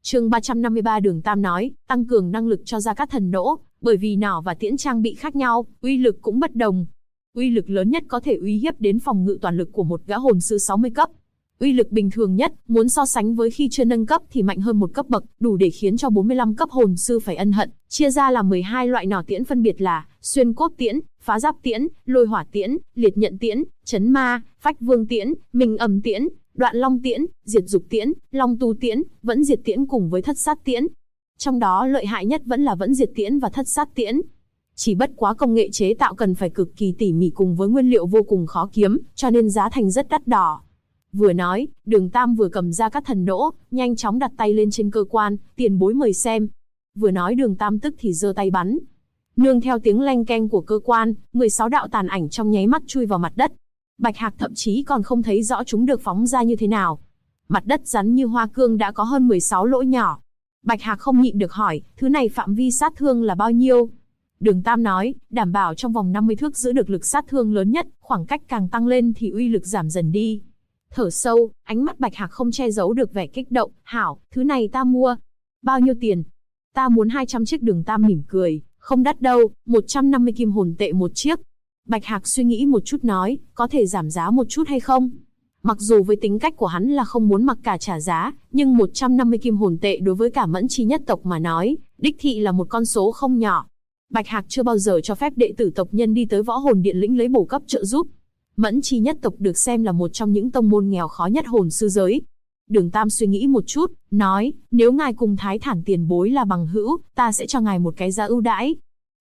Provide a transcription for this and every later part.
Chương 353 Đường Tam nói, tăng cường năng lực cho Gia Cát Thần Nỗ, bởi vì nỏ và tiễn trang bị khác nhau, uy lực cũng bất đồng. Uy lực lớn nhất có thể uy hiếp đến phòng ngự toàn lực của một gã hồn sư 60 cấp. Uy lực bình thường nhất, muốn so sánh với khi chưa nâng cấp thì mạnh hơn một cấp bậc, đủ để khiến cho 45 cấp hồn sư phải ân hận. Chia ra làm 12 loại nỏ tiễn phân biệt là xuyên cốt tiễn, phá giáp tiễn, lôi hỏa tiễn, liệt nhận tiễn, chấn ma, phách vương tiễn, minh âm tiễn, đoạn long tiễn, diệt dục tiễn, long tu tiễn, vẫn diệt tiễn cùng với thất sát tiễn. Trong đó lợi hại nhất vẫn là vẫn diệt tiễn và thất sát tiễn. Chỉ bất quá công nghệ chế tạo cần phải cực kỳ tỉ mỉ cùng với nguyên liệu vô cùng khó kiếm, cho nên giá thành rất đắt đỏ. Vừa nói, Đường Tam vừa cầm ra các thần nỗ, nhanh chóng đặt tay lên trên cơ quan, tiền bối mời xem. Vừa nói Đường Tam tức thì giơ tay bắn. Nương theo tiếng leng keng của cơ quan, 16 đạo tàn ảnh trong nháy mắt chui vào mặt đất. Bạch Hạc thậm chí còn không thấy rõ chúng được phóng ra như thế nào. Mặt đất rắn như hoa cương đã có hơn 16 lỗ nhỏ. Bạch Hạc không nhịn được hỏi, thứ này phạm vi sát thương là bao nhiêu? Đường Tam nói, đảm bảo trong vòng 50 thước giữ được lực sát thương lớn nhất, khoảng cách càng tăng lên thì uy lực giảm dần đi. Thở sâu, ánh mắt Bạch Hạc không che giấu được vẻ kích động, hảo, thứ này ta mua. Bao nhiêu tiền? Ta muốn 200 chiếc. Đường Tam mỉm cười, không đắt đâu, 150 kim hồn tệ một chiếc. Bạch Hạc suy nghĩ một chút nói, có thể giảm giá một chút hay không? Mặc dù với tính cách của hắn là không muốn mặc cả trả giá, nhưng 150 kim hồn tệ đối với cả Mẫn Chi nhất tộc mà nói, đích thị là một con số không nhỏ. Bạch Hạc chưa bao giờ cho phép đệ tử tộc nhân đi tới Võ Hồn Điện lĩnh lấy bổ cấp trợ giúp. Mẫn Chi nhất tộc được xem là một trong những tông môn nghèo khó nhất hồn sư giới. Đường Tam suy nghĩ một chút, nói, nếu ngài cùng Thái Thản tiền bối là bằng hữu, ta sẽ cho ngài một cái giá ưu đãi.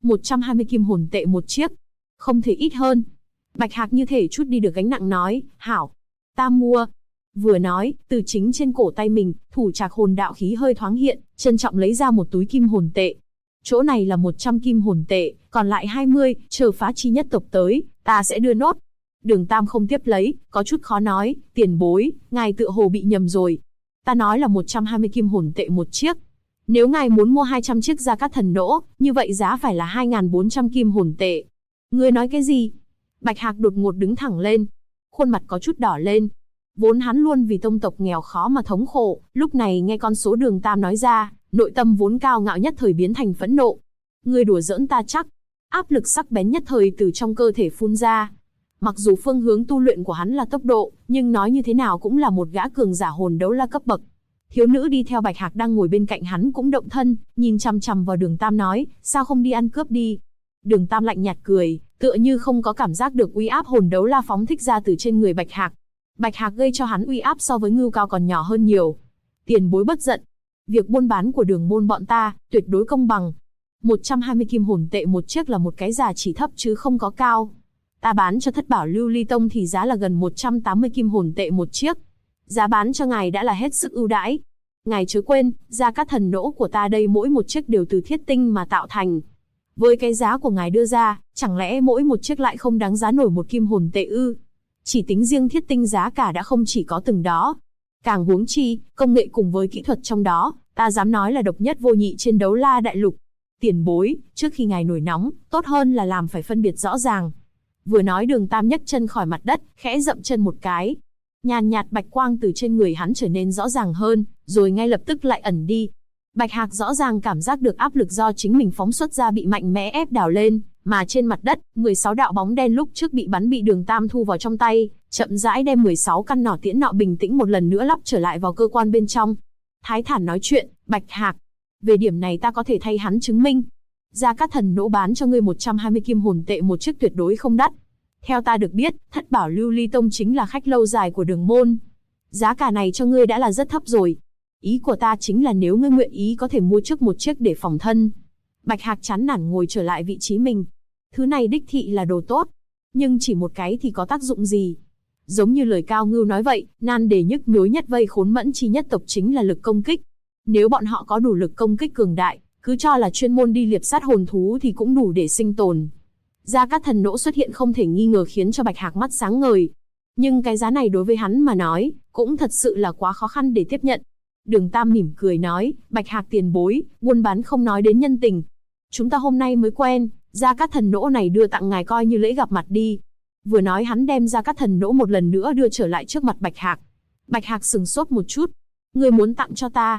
120 kim hồn tệ một chiếc. Không thể ít hơn. Bạch Hạc như thể chút đi được gánh nặng nói, hảo, ta mua. Vừa nói, từ chính trên cổ tay mình, thủ trạc hồn đạo khí hơi thoáng hiện, trân trọng lấy ra một túi kim hồn tệ. Chỗ này là 100 kim hồn tệ, còn lại 20, chờ Phá Chi nhất tộc tới, ta sẽ đưa nốt. Đường Tam không tiếp lấy, có chút khó nói, tiền bối, ngài tựa hồ bị nhầm rồi. Ta nói là 120 kim hồn tệ một chiếc. Nếu ngài muốn mua 200 chiếc Gia Cát Thần Nỗ, như vậy giá phải là 2.400 kim hồn tệ. Ngươi nói cái gì? Bạch Hạc đột ngột đứng thẳng lên. Khuôn mặt có chút đỏ lên. Vốn hắn luôn vì tông tộc nghèo khó mà thống khổ, lúc này nghe con số Đường Tam nói ra, nội tâm vốn cao ngạo nhất thời biến thành phẫn nộ. Ngươi đùa giỡn ta chắc? Áp lực sắc bén nhất thời từ trong cơ thể phun ra. Mặc dù phương hướng tu luyện của hắn là tốc độ, nhưng nói như thế nào cũng là một gã cường giả hồn đấu la cấp bậc. Thiếu nữ đi theo Bạch Hạc đang ngồi bên cạnh hắn cũng động thân, nhìn chằm chằm vào Đường Tam nói, sao không đi ăn cướp đi? Đường Tam lạnh nhạt cười, tựa như không có cảm giác được uy áp hồn đấu la phóng thích ra từ trên người Bạch Hạc. Bạch Hạc gây cho hắn uy áp so với Ngưu Cao còn nhỏ hơn nhiều. Tiền bối bất giận, việc buôn bán của Đường môn bọn ta tuyệt đối công bằng. 120 kim hồn tệ một chiếc là một cái giá chỉ thấp chứ không có cao. Ta bán cho Thất Bảo Lưu Ly Tông thì giá là gần 180 kim hồn tệ một chiếc. Giá bán cho ngài đã là hết sức ưu đãi. Ngài chớ quên, Gia Cát Thần Nỗ của ta đây mỗi một chiếc đều từ thiết tinh mà tạo thành. Với cái giá của ngài đưa ra, chẳng lẽ mỗi một chiếc lại không đáng giá nổi một kim hồn tệ ư? Chỉ tính riêng thiết tinh giá cả đã không chỉ có từng đó. Càng huống chi, công nghệ cùng với kỹ thuật trong đó, ta dám nói là độc nhất vô nhị trên đấu la đại lục. Tiền bối, trước khi ngài nổi nóng, tốt hơn là làm phải phân biệt rõ ràng. Vừa nói Đường Tam nhấc chân khỏi mặt đất, khẽ dậm chân một cái. Nhàn nhạt bạch quang từ trên người hắn trở nên rõ ràng hơn, rồi ngay lập tức lại ẩn đi. Bạch Hạc rõ ràng cảm giác được áp lực do chính mình phóng xuất ra bị mạnh mẽ ép đảo lên, mà trên mặt đất, 16 đạo bóng đen lúc trước bị bắn bị Đường Tam thu vào trong tay, chậm rãi đem 16 căn nỏ tiễn nọ bình tĩnh một lần nữa lắp trở lại vào cơ quan bên trong. Thái Thản nói chuyện, Bạch Hạc, về điểm này ta có thể thay hắn chứng minh. Gia Cát Thần Nỗ bán cho ngươi 120 kim hồn tệ một chiếc tuyệt đối không đắt. Theo ta được biết, Thất Bảo Lưu Ly Tông chính là khách lâu dài của Đường môn. Giá cả này cho ngươi đã là rất thấp rồi. Ý của ta chính là nếu ngươi nguyện ý có thể mua trước một chiếc để phòng thân. Bạch Hạc chán nản ngồi trở lại vị trí mình. Thứ này đích thị là đồ tốt, nhưng chỉ một cái thì có tác dụng gì? Giống như lời Cao Ngưu nói vậy, nan đề nhức nhối nhất vây khốn Mẫn Chi nhất tộc chính là lực công kích. Nếu bọn họ có đủ lực công kích cường đại, cứ cho là chuyên môn đi liệp sát hồn thú thì cũng đủ để sinh tồn. Gia Cát Thần Nỗ xuất hiện không thể nghi ngờ khiến cho Bạch Hạc mắt sáng ngời. Nhưng cái giá này đối với hắn mà nói, cũng thật sự là quá khó khăn để tiếp nhận. Đường Tam mỉm cười nói, Bạch Hạc tiền bối, buôn bán không nói đến nhân tình. Chúng ta hôm nay mới quen, Gia Cát Thần Nỗ này đưa tặng ngài coi như lễ gặp mặt đi. Vừa nói hắn đem Gia Cát Thần Nỗ một lần nữa đưa trở lại trước mặt Bạch Hạc. Bạch Hạc sừng sốt một chút. Ngươi muốn tặng cho ta?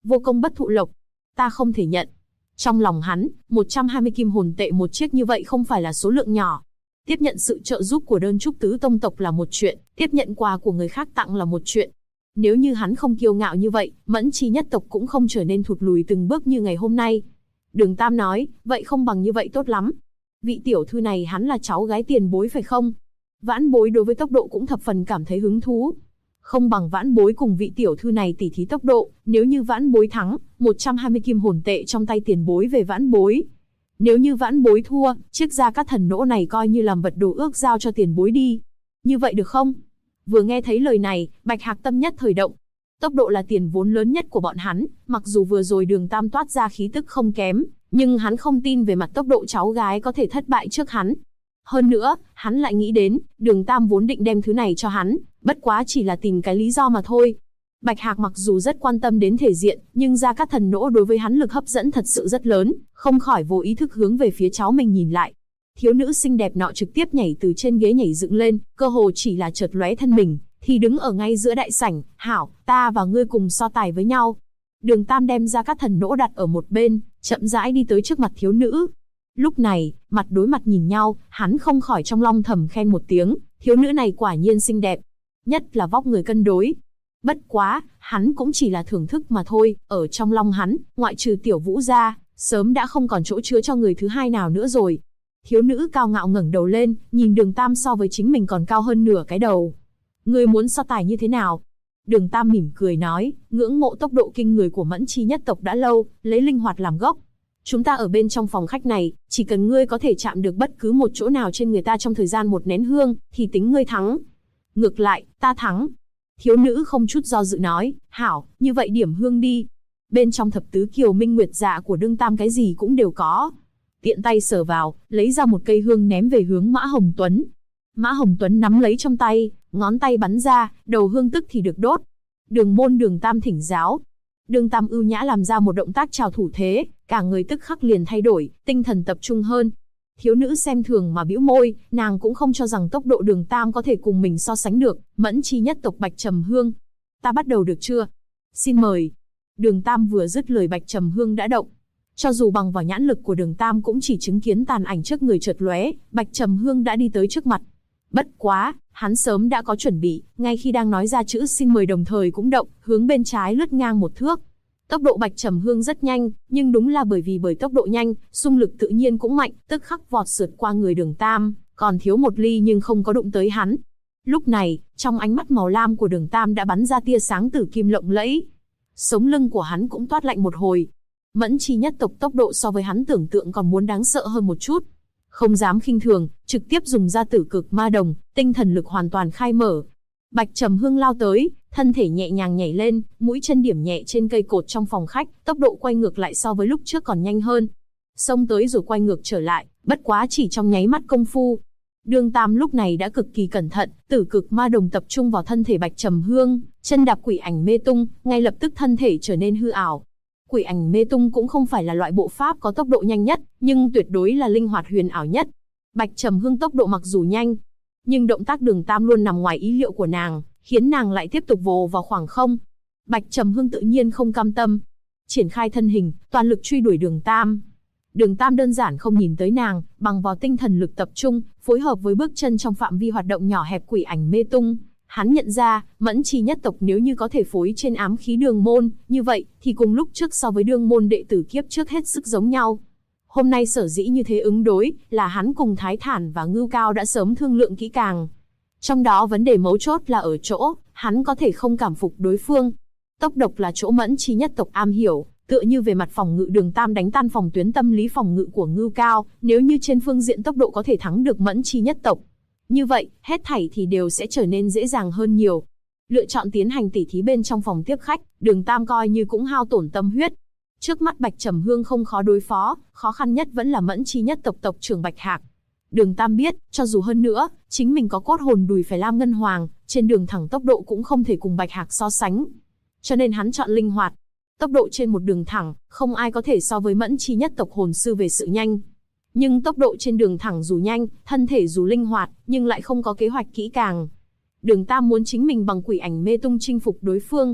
Vô công bất thụ lộc. Ta không thể nhận. Trong lòng hắn, 120 kim hồn tệ một chiếc như vậy không phải là số lượng nhỏ. Tiếp nhận sự trợ giúp của đơn trúc tứ tông tộc là một chuyện, tiếp nhận quà của người khác tặng là một chuyện. Nếu như hắn không kiêu ngạo như vậy, Mẫn Chi nhất tộc cũng không trở nên thụt lùi từng bước như ngày hôm nay. Đường Tam nói, vậy không bằng như vậy tốt lắm. Vị tiểu thư này hắn là cháu gái tiền bối phải không? Vãn bối đối với tốc độ cũng thập phần cảm thấy hứng thú. Không bằng vãn bối cùng vị tiểu thư này tỉ thí tốc độ, nếu như vãn bối thắng, 120 kim hồn tệ trong tay tiền bối về vãn bối. Nếu như vãn bối thua, chiếc gia cát thần nỗ này coi như làm vật đồ ước giao cho tiền bối đi. Như vậy được không? Vừa nghe thấy lời này, Bạch Hạc tâm nhất thời động. Tốc độ là tiền vốn lớn nhất của bọn hắn, mặc dù vừa rồi Đường Tam toát ra khí tức không kém, nhưng hắn không tin về mặt tốc độ cháu gái có thể thất bại trước hắn. Hơn nữa, hắn lại nghĩ đến, Đường Tam vốn định đem thứ này cho hắn, bất quá chỉ là tìm cái lý do mà thôi. Bạch Hạc mặc dù rất quan tâm đến thể diện, nhưng Gia Cát Thần Nỗ đối với hắn lực hấp dẫn thật sự rất lớn, không khỏi vô ý thức hướng về phía cháu mình nhìn lại. Thiếu nữ xinh đẹp nọ trực tiếp nhảy từ trên ghế nhảy dựng lên, cơ hồ chỉ là chợt lóe thân mình, thì đứng ở ngay giữa đại sảnh. Hảo, ta và ngươi cùng so tài với nhau. Đường Tam đem Gia Cát Thần Nỗ đặt ở một bên, chậm rãi đi tới trước mặt thiếu nữ. Lúc này, mặt đối mặt nhìn nhau, hắn không khỏi trong lòng thầm khen một tiếng, thiếu nữ này quả nhiên xinh đẹp, nhất là vóc người cân đối. Bất quá, hắn cũng chỉ là thưởng thức mà thôi, ở trong lòng hắn, ngoại trừ Tiểu Vũ ra, sớm đã không còn chỗ chứa cho người thứ hai nào nữa rồi. Thiếu nữ cao ngạo ngẩng đầu lên, nhìn Đường Tam so với chính mình còn cao hơn nửa cái đầu. Ngươi muốn so tài như thế nào? Đường Tam mỉm cười nói, ngưỡng mộ tốc độ kinh người của Mẫn Chi nhất tộc đã lâu, lấy linh hoạt làm gốc. Chúng ta ở bên trong phòng khách này, chỉ cần ngươi có thể chạm được bất cứ một chỗ nào trên người ta trong thời gian một nén hương, thì tính ngươi thắng. Ngược lại, ta thắng. Thiếu nữ không chút do dự nói, hảo, như vậy điểm hương đi. Bên trong thập tứ kiều minh nguyệt dạ của Đường Tam cái gì cũng đều có. Tiện tay sờ vào, lấy ra một cây hương ném về hướng Mã Hồng Tuấn. Mã Hồng Tuấn nắm lấy trong tay, ngón tay bắn ra, đầu hương tức thì được đốt. Đường môn Đường Tam thỉnh giáo. Đường Tam ưu nhã làm ra một động tác chào thủ thế, cả người tức khắc liền thay đổi, tinh thần tập trung hơn. Thiếu nữ xem thường mà bĩu môi, nàng cũng không cho rằng tốc độ Đường Tam có thể cùng mình so sánh được. Mẫn Chi nhất tộc Bạch Trầm Hương. Ta bắt đầu được chưa? Xin mời. Đường Tam vừa dứt lời Bạch Trầm Hương đã động. Cho dù bằng vào nhãn lực của Đường Tam cũng chỉ chứng kiến tàn ảnh trước người chợt lóe, Bạch Trầm Hương đã đi tới trước mặt. Bất quá, hắn sớm đã có chuẩn bị, ngay khi đang nói ra chữ xin mời đồng thời cũng động, hướng bên trái lướt ngang một thước. Tốc độ Bạch Trầm Hương rất nhanh, nhưng đúng là bởi tốc độ nhanh, xung lực tự nhiên cũng mạnh, tức khắc vọt sượt qua người Đường Tam, còn thiếu một ly nhưng không có đụng tới hắn. Lúc này, trong ánh mắt màu lam của Đường Tam đã bắn ra tia sáng tử kim lộng lẫy. Sống lưng của hắn cũng toát lạnh một hồi. Mẫn Chi nhất tộc tốc độ so với hắn tưởng tượng còn muốn đáng sợ hơn một chút. Không dám khinh thường, trực tiếp dùng ra tử cực ma đồng, tinh thần lực hoàn toàn khai mở. Bạch Trầm Hương lao tới, thân thể nhẹ nhàng nhảy lên, mũi chân điểm nhẹ trên cây cột trong phòng khách, tốc độ quay ngược lại so với lúc trước còn nhanh hơn. Xông tới rồi quay ngược trở lại, bất quá chỉ trong nháy mắt công phu. Đường Tam lúc này đã cực kỳ cẩn thận, tử cực ma đồng tập trung vào thân thể Bạch Trầm Hương, chân đạp quỷ ảnh mê tung, ngay lập tức thân thể trở nên hư ảo. Quỷ ảnh mê tung cũng không phải là loại bộ pháp có tốc độ nhanh nhất, nhưng tuyệt đối là linh hoạt huyền ảo nhất. Bạch Trầm Hương tốc độ mặc dù nhanh, nhưng động tác Đường Tam luôn nằm ngoài ý liệu của nàng, khiến nàng lại tiếp tục vồ vào khoảng không. Bạch Trầm Hương tự nhiên không cam tâm, triển khai thân hình, toàn lực truy đuổi Đường Tam. Đường Tam đơn giản không nhìn tới nàng, bằng vào tinh thần lực tập trung, phối hợp với bước chân trong phạm vi hoạt động nhỏ hẹp quỷ ảnh mê tung. Hắn nhận ra, Mẫn Chi nhất tộc nếu như có thể phối trên ám khí Đường môn, như vậy, thì cùng lúc trước so với Đường môn đệ tử kiếp trước hết sức giống nhau. Hôm nay sở dĩ như thế ứng đối, là hắn cùng Thái Thản và Ngưu Cao đã sớm thương lượng kỹ càng. Trong đó vấn đề mấu chốt là ở chỗ, hắn có thể không cảm phục đối phương. Tốc độc là chỗ Mẫn Chi nhất tộc am hiểu, tựa như về mặt phòng ngự Đường Tam đánh tan phòng tuyến tâm lý phòng ngự của Ngưu Cao, nếu như trên phương diện tốc độ có thể thắng được Mẫn Chi nhất tộc. Như vậy, hết thảy thì đều sẽ trở nên dễ dàng hơn nhiều. Lựa chọn tiến hành tỉ thí bên trong phòng tiếp khách, Đường Tam coi như cũng hao tổn tâm huyết. Trước mắt Bạch Trầm Hương không khó đối phó, khó khăn nhất vẫn là Mẫn Chi nhất tộc tộc trưởng Bạch Hạc. Đường Tam biết, cho dù hơn nữa, chính mình có cốt hồn đùi phải lam ngân hoàng, trên đường thẳng tốc độ cũng không thể cùng Bạch Hạc so sánh. Cho nên hắn chọn linh hoạt. Tốc độ trên một đường thẳng, không ai có thể so với Mẫn Chi nhất tộc hồn sư về sự nhanh. Nhưng tốc độ trên đường thẳng dù nhanh, thân thể dù linh hoạt, nhưng lại không có kế hoạch kỹ càng. Đường Tam muốn chính mình bằng quỷ ảnh mê tung chinh phục đối phương.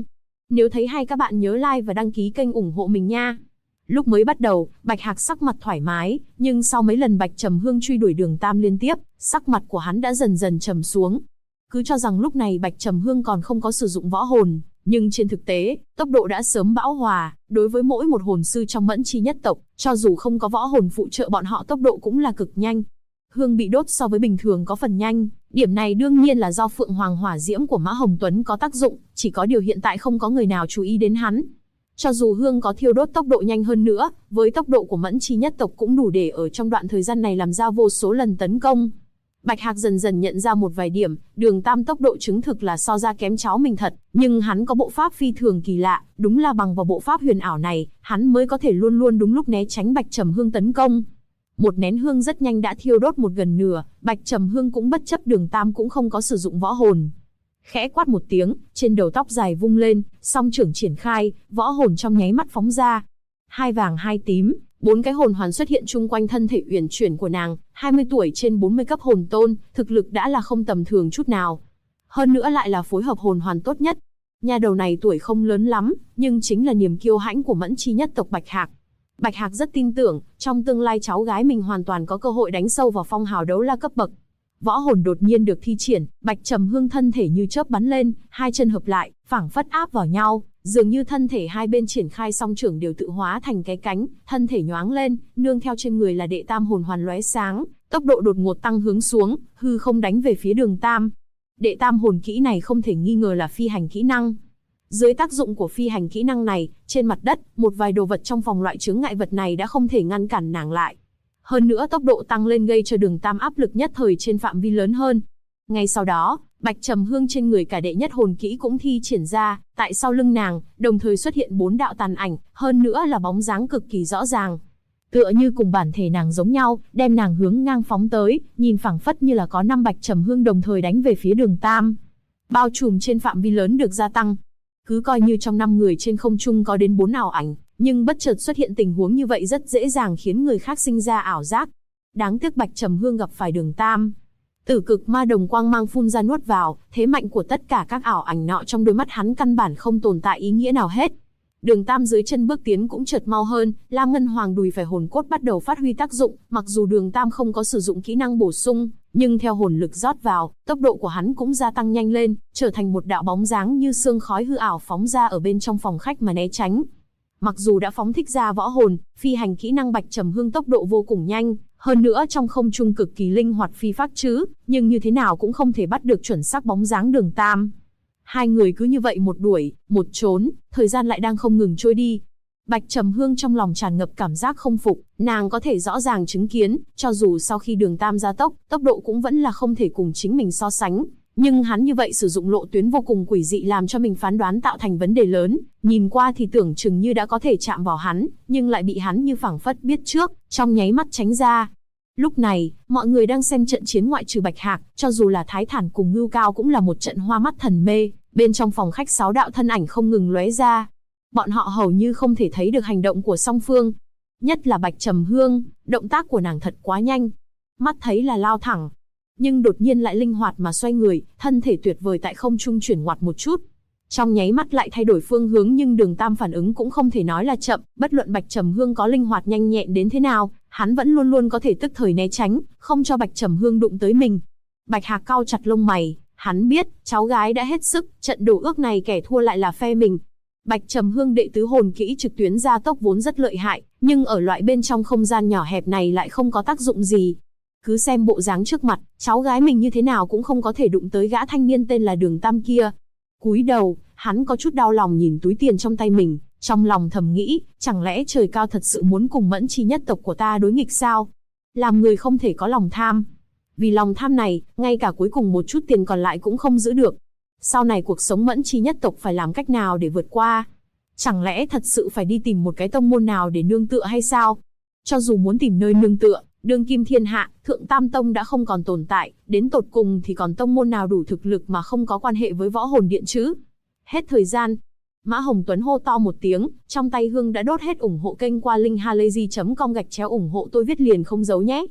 Nếu thấy hay các bạn nhớ like và đăng ký kênh ủng hộ mình nha. Lúc mới bắt đầu, Bạch Hạc sắc mặt thoải mái, nhưng sau mấy lần Bạch Trầm Hương truy đuổi Đường Tam liên tiếp, sắc mặt của hắn đã dần dần trầm xuống. Cứ cho rằng lúc này Bạch Trầm Hương còn không có sử dụng võ hồn, nhưng trên thực tế, tốc độ đã sớm bão hòa, đối với mỗi một hồn sư trong Mẫn Chi nhất tộc, cho dù không có võ hồn phụ trợ bọn họ tốc độ cũng là cực nhanh. Hương bị đốt so với bình thường có phần nhanh, điểm này đương nhiên là do Phượng Hoàng hỏa diễm của Mã Hồng Tuấn có tác dụng, chỉ có điều hiện tại không có người nào chú ý đến hắn. Cho dù hương có thiêu đốt tốc độ nhanh hơn nữa, với tốc độ của Mẫn Chi nhất tộc cũng đủ để ở trong đoạn thời gian này làm ra vô số lần tấn công. Bạch Hạc dần dần nhận ra một vài điểm, Đường Tam tốc độ chứng thực là so ra kém cháu mình thật, nhưng hắn có bộ pháp phi thường kỳ lạ, đúng là bằng vào bộ pháp huyền ảo này, hắn mới có thể luôn luôn đúng lúc né tránh Bạch Trầm Hương tấn công. Một nén hương rất nhanh đã thiêu đốt một gần nửa, Bạch Trầm Hương cũng bất chấp Đường Tam cũng không có sử dụng võ hồn. Khẽ quát một tiếng, trên đầu tóc dài vung lên, song trưởng triển khai, võ hồn trong nháy mắt phóng ra. Hai vàng hai tím, 4 cái hồn hoàn xuất hiện chung quanh thân thể uyển chuyển của nàng, 20 tuổi trên 40 cấp hồn tôn, thực lực đã là không tầm thường chút nào. Hơn nữa lại là phối hợp hồn hoàn tốt nhất. Nhà đầu này tuổi không lớn lắm, nhưng chính là niềm kiêu hãnh của Mẫn Chi nhất tộc Bạch Hạc. Bạch Hạc rất tin tưởng, trong tương lai cháu gái mình hoàn toàn có cơ hội đánh sâu vào phong hào đấu la cấp bậc. Võ hồn đột nhiên được thi triển, Bạch Trầm Hương thân thể như chớp bắn lên, hai chân hợp lại, phảng phất áp vào nhau, dường như thân thể hai bên triển khai song trưởng đều tự hóa thành cái cánh, thân thể nhoáng lên, nương theo trên người là đệ tam hồn hoàn lóe sáng, tốc độ đột ngột tăng hướng xuống, hư không đánh về phía Đường Tam. Đệ tam hồn kỹ này không thể nghi ngờ là phi hành kỹ năng. Dưới tác dụng của phi hành kỹ năng này, trên mặt đất, một vài đồ vật trong phòng loại chướng ngại vật này đã không thể ngăn cản nàng lại. Hơn nữa tốc độ tăng lên gây cho Đường Tam áp lực nhất thời trên phạm vi lớn hơn. Ngay sau đó, Bạch Trầm Hương trên người cả đệ nhất hồn kỹ cũng thi triển ra, tại sau lưng nàng, đồng thời xuất hiện 4 đạo tàn ảnh, hơn nữa là bóng dáng cực kỳ rõ ràng. Tựa như cùng bản thể nàng giống nhau, đem nàng hướng ngang phóng tới, nhìn phảng phất như là có 5 Bạch Trầm Hương đồng thời đánh về phía Đường Tam. Bao trùm trên phạm vi lớn được gia tăng. Cứ coi như trong 5 người trên không trung có đến 4 ảo ảnh, nhưng bất chợt xuất hiện tình huống như vậy rất dễ dàng khiến người khác sinh ra ảo giác. Đáng tiếc Bạch Trầm Hương gặp phải Đường Tam. Tử cực ma đồng quang mang phun ra nuốt vào, thế mạnh của tất cả các ảo ảnh nọ trong đôi mắt hắn căn bản không tồn tại ý nghĩa nào hết. Đường Tam dưới chân bước tiến cũng chợt mau hơn, Lam Ngân Hoàng đùi phải hồn cốt bắt đầu phát huy tác dụng, mặc dù Đường Tam không có sử dụng kỹ năng bổ sung, nhưng theo hồn lực rót vào, tốc độ của hắn cũng gia tăng nhanh lên, trở thành một đạo bóng dáng như sương khói hư ảo phóng ra ở bên trong phòng khách mà né tránh. Mặc dù đã phóng thích ra võ hồn, phi hành kỹ năng Bạch Trầm Hương tốc độ vô cùng nhanh, hơn nữa trong không trung cực kỳ linh hoạt phi phác chứ, nhưng như thế nào cũng không thể bắt được chuẩn xác bóng dáng Đường Tam. Hai người cứ như vậy một đuổi, một trốn, thời gian lại đang không ngừng trôi đi. Bạch Trầm Hương trong lòng tràn ngập cảm giác không phục, nàng có thể rõ ràng chứng kiến, cho dù sau khi Đường Tam gia tốc, tốc độ cũng vẫn là không thể cùng chính mình so sánh. Nhưng hắn như vậy sử dụng lộ tuyến vô cùng quỷ dị làm cho mình phán đoán tạo thành vấn đề lớn, nhìn qua thì tưởng chừng như đã có thể chạm vào hắn, nhưng lại bị hắn như phảng phất biết trước, trong nháy mắt tránh ra. Lúc này, mọi người đang xem trận chiến ngoại trừ Bạch Hạc, cho dù là Thái Thản cùng Ngưu Cao cũng là một trận hoa mắt thần mê, bên trong phòng khách 6 đạo thân ảnh không ngừng lóe ra. Bọn họ hầu như không thể thấy được hành động của song phương. Nhất là Bạch Trầm Hương, động tác của nàng thật quá nhanh. Mắt thấy là lao thẳng, nhưng đột nhiên lại linh hoạt mà xoay người, thân thể tuyệt vời tại không trung chuyển ngoặt một chút. Trong nháy mắt lại thay đổi phương hướng, nhưng Đường Tam phản ứng cũng không thể nói là chậm, bất luận Bạch Trầm Hương có linh hoạt nhanh nhẹn đến thế nào, hắn vẫn luôn luôn có thể tức thời né tránh, không cho Bạch Trầm Hương đụng tới mình. Bạch Hạc cau chặt lông mày, hắn biết, cháu gái đã hết sức, trận đổ ước này kẻ thua lại là phe mình. Bạch Trầm Hương đệ tứ hồn kỹ trực tuyến gia tốc vốn rất lợi hại, nhưng ở loại bên trong không gian nhỏ hẹp này lại không có tác dụng gì. Cứ xem bộ dáng trước mặt, cháu gái mình như thế nào cũng không có thể đụng tới gã thanh niên tên là Đường Tam kia. Cúi đầu, hắn có chút đau lòng nhìn túi tiền trong tay mình, trong lòng thầm nghĩ, chẳng lẽ trời cao thật sự muốn cùng Mẫn Chi nhất tộc của ta đối nghịch sao? Làm người không thể có lòng tham. Vì lòng tham này, ngay cả cuối cùng một chút tiền còn lại cũng không giữ được. Sau này cuộc sống Mẫn Chi nhất tộc phải làm cách nào để vượt qua? Chẳng lẽ thật sự phải đi tìm một cái tông môn nào để nương tựa hay sao? Cho dù muốn tìm nơi nương tựa, đương kim thiên hạ, Thượng Tam Tông đã không còn tồn tại, đến tột cùng thì còn tông môn nào đủ thực lực mà không có quan hệ với Võ Hồn Điện chứ? Hết thời gian. Mã Hồng Tuấn hô to một tiếng, trong tay hương đã đốt hết. Ủng hộ kênh qua link halayzi.com/ủng hộ tôi viết liền không giấu nhé.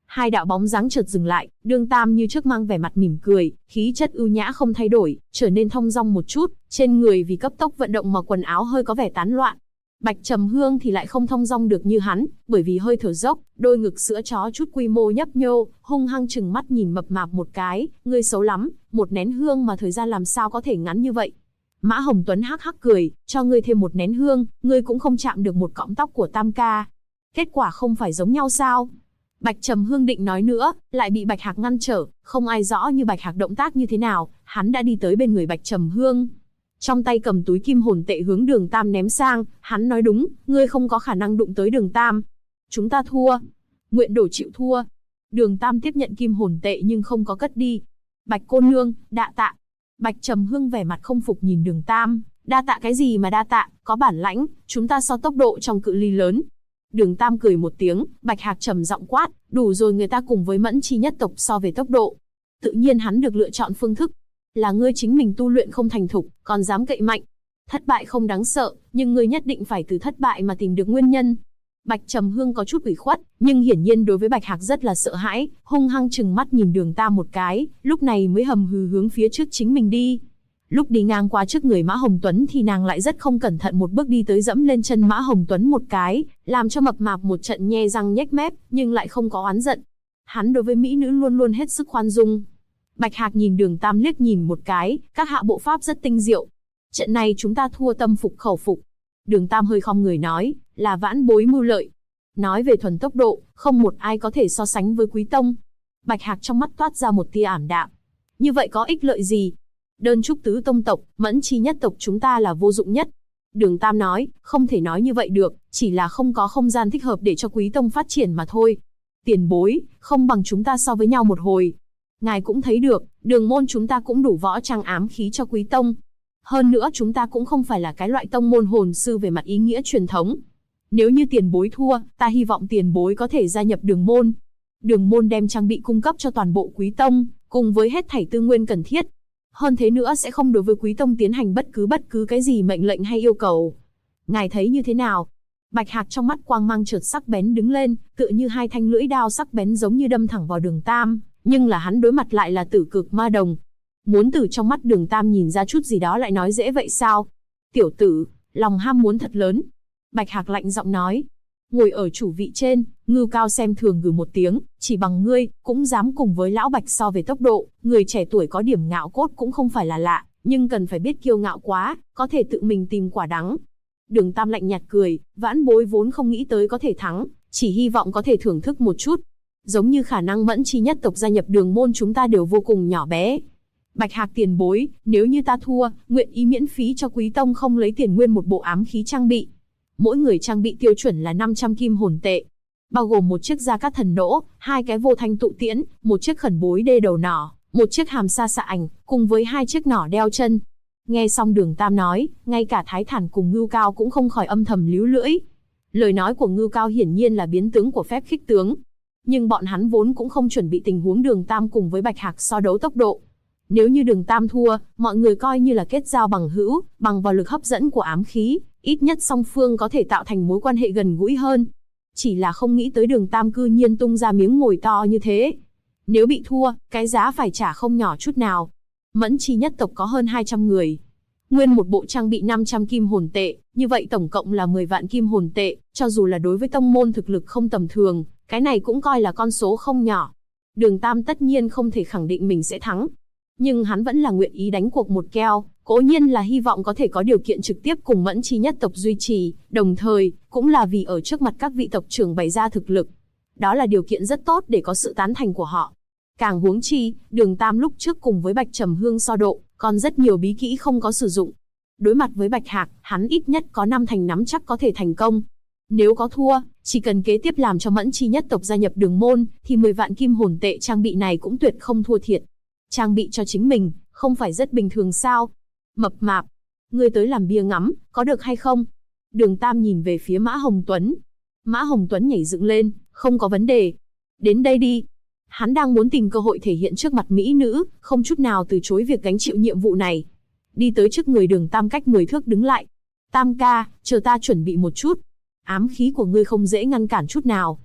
Hai đạo bóng dáng chợt dừng lại, Đường Tam như trước mang vẻ mặt mỉm cười, khí chất ưu nhã không thay đổi, trở nên thong dong một chút, trên người vì cấp tốc vận động mà quần áo hơi có vẻ tán loạn. Bạch Trầm Hương thì lại không thong dong được như hắn, bởi vì hơi thở dốc, đôi ngực sữa chó chút quy mô nhấp nhô, hung hăng trừng mắt nhìn mập mạp một cái, ngươi xấu lắm, một nén hương mà thời gian làm sao có thể ngắn như vậy. Mã Hồng Tuấn hắc hắc cười, cho ngươi thêm một nén hương, ngươi cũng không chạm được một cọng tóc của Tam ca. Kết quả không phải giống nhau sao? Bạch Trầm Hương định nói nữa, lại bị Bạch Hạc ngăn trở, không ai rõ như Bạch Hạc động tác như thế nào, hắn đã đi tới bên người Bạch Trầm Hương. Trong tay cầm túi kim hồn tệ hướng Đường Tam ném sang, hắn nói đúng, ngươi không có khả năng đụng tới Đường Tam. Chúng ta thua. Nguyện đổ chịu thua. Đường Tam tiếp nhận kim hồn tệ nhưng không có cất đi. Bạch cô nương, đa tạ. Bạch Trầm Hương vẻ mặt không phục nhìn Đường Tam, đa tạ cái gì mà đa tạ, có bản lãnh, chúng ta so tốc độ trong cự ly lớn. Đường Tam cười một tiếng, Bạch Hạc trầm giọng quát, đủ rồi, người ta cùng với Mẫn Chi nhất tộc so về tốc độ. Tự nhiên hắn được lựa chọn phương thức. Là ngươi chính mình tu luyện không thành thục, còn dám cậy mạnh. Thất bại không đáng sợ, nhưng ngươi nhất định phải từ thất bại mà tìm được nguyên nhân. Bạch Trầm Hương có chút ủy khuất, nhưng hiển nhiên đối với Bạch Hạc rất là sợ hãi, hung hăng trừng mắt nhìn Đường Tam một cái, lúc này mới hầm hừ hướng phía trước chính mình đi. Lúc đi ngang qua trước người Mã Hồng Tuấn thì nàng lại rất không cẩn thận một bước đi tới dẫm lên chân Mã Hồng Tuấn một cái, làm cho mập mạp một trận nhe răng nhếch mép, nhưng lại không có oán giận. Hắn đối với mỹ nữ luôn luôn hết sức khoan dung. Bạch Hạc nhìn Đường Tam liếc nhìn một cái, các hạ bộ pháp rất tinh diệu. Trận này chúng ta thua tâm phục khẩu phục. Đường Tam hơi khom người nói, là vãn bối mưu lợi. Nói về thuần tốc độ, không một ai có thể so sánh với Quý Tông. Bạch Hạc trong mắt toát ra một tia ảm đạm. Như vậy có ích lợi gì? Đơn trúc tứ tông tộc, Mẫn Chi nhất tộc chúng ta là vô dụng nhất. Đường Tam nói, không thể nói như vậy được, chỉ là không có không gian thích hợp để cho Quý Tông phát triển mà thôi. Tiền bối, không bằng chúng ta so với nhau một hồi. Ngài cũng thấy được, Đường môn chúng ta cũng đủ võ trang ám khí cho Quý Tông. Hơn nữa chúng ta cũng không phải là cái loại tông môn hồn sư về mặt ý nghĩa truyền thống. Nếu như tiền bối thua, ta hy vọng tiền bối có thể gia nhập Đường môn. Đường môn đem trang bị cung cấp cho toàn bộ Quý Tông, cùng với hết thảy tư nguyên cần thiết. Hơn thế nữa sẽ không đối với Quý Tông tiến hành bất cứ cái gì mệnh lệnh hay yêu cầu. Ngài thấy như thế nào? Bạch Hạc trong mắt quang mang chợt sắc bén đứng lên, tựa như hai thanh lưỡi đao sắc bén giống như đâm thẳng vào Đường Tam, nhưng là hắn đối mặt lại là Tử Cực Ma Đồng. Muốn từ trong mắt Đường Tam nhìn ra chút gì đó lại nói dễ vậy sao? Tiểu tử, lòng ham muốn thật lớn. Bạch Hạc lạnh giọng nói. Ngồi ở chủ vị trên, Ngưu Cao xem thường gừ một tiếng, chỉ bằng ngươi, cũng dám cùng với lão Bạch so về tốc độ, người trẻ tuổi có điểm ngạo cốt cũng không phải là lạ, nhưng cần phải biết kiêu ngạo quá, có thể tự mình tìm quả đắng. Đường Tam lạnh nhạt cười, vãn bối vốn không nghĩ tới có thể thắng, chỉ hy vọng có thể thưởng thức một chút. Giống như khả năng Mẫn Chi nhất tộc gia nhập Đường môn chúng ta đều vô cùng nhỏ bé. Bạch Hạc tiền bối, nếu như ta thua, nguyện ý miễn phí cho Quý Tông không lấy tiền nguyên một bộ ám khí trang bị. Mỗi người trang bị tiêu chuẩn là 500 kim hồn tệ, bao gồm một chiếc gia cát thần nỗ, 2 cái vô thanh tụ tiễn, một chiếc khẩn bối đê đầu nỏ, một chiếc hàm sa xạ ảnh, cùng với 2 chiếc nỏ đeo chân. Nghe xong Đường Tam nói, ngay cả Thái Thản cùng Ngưu Cao cũng không khỏi âm thầm líu lưỡi. Lời nói của Ngưu Cao hiển nhiên là biến tướng của phép khích tướng. Nhưng bọn hắn vốn cũng không chuẩn bị tình huống Đường Tam cùng với Bạch Hạc so đấu tốc độ. Nếu như Đường Tam thua, mọi người coi như là kết giao bằng hữu, bằng vào lực hấp dẫn của ám khí, ít nhất song phương có thể tạo thành mối quan hệ gần gũi hơn. Chỉ là không nghĩ tới Đường Tam cư nhiên tung ra miếng mồi to như thế. Nếu bị thua, cái giá phải trả không nhỏ chút nào. Mẫn Chi nhất tộc có hơn 200 người. Nguyên một bộ trang bị 500 kim hồn tệ, như vậy tổng cộng là 10 vạn kim hồn tệ, cho dù là đối với tông môn thực lực không tầm thường, cái này cũng coi là con số không nhỏ. Đường Tam tất nhiên không thể khẳng định mình sẽ thắng. Nhưng hắn vẫn là nguyện ý đánh cuộc một keo, cố nhiên là hy vọng có thể có điều kiện trực tiếp cùng Mẫn Chi nhất tộc duy trì, đồng thời, cũng là vì ở trước mặt các vị tộc trưởng bày ra thực lực. Đó là điều kiện rất tốt để có sự tán thành của họ. Càng huống chi, Đường Tam lúc trước cùng với Bạch Trầm Hương so độ, còn rất nhiều bí kỹ không có sử dụng. Đối mặt với Bạch Hạc, hắn ít nhất có 5 thành nắm chắc có thể thành công. Nếu có thua, chỉ cần kế tiếp làm cho Mẫn Chi nhất tộc gia nhập Đường môn, thì 10 vạn kim hồn tệ trang bị này cũng tuyệt không thua thiệt. Trang bị cho chính mình, không phải rất bình thường sao? Mập mạp, ngươi tới làm bia ngắm, có được hay không? Đường Tam nhìn về phía Mã Hồng Tuấn. Mã Hồng Tuấn nhảy dựng lên, không có vấn đề. Đến đây đi. Hắn đang muốn tìm cơ hội thể hiện trước mặt mỹ nữ, không chút nào từ chối việc gánh chịu nhiệm vụ này. Đi tới trước người Đường Tam cách 10 thước đứng lại. Tam ca, chờ ta chuẩn bị một chút. Ám khí của ngươi không dễ ngăn cản chút nào.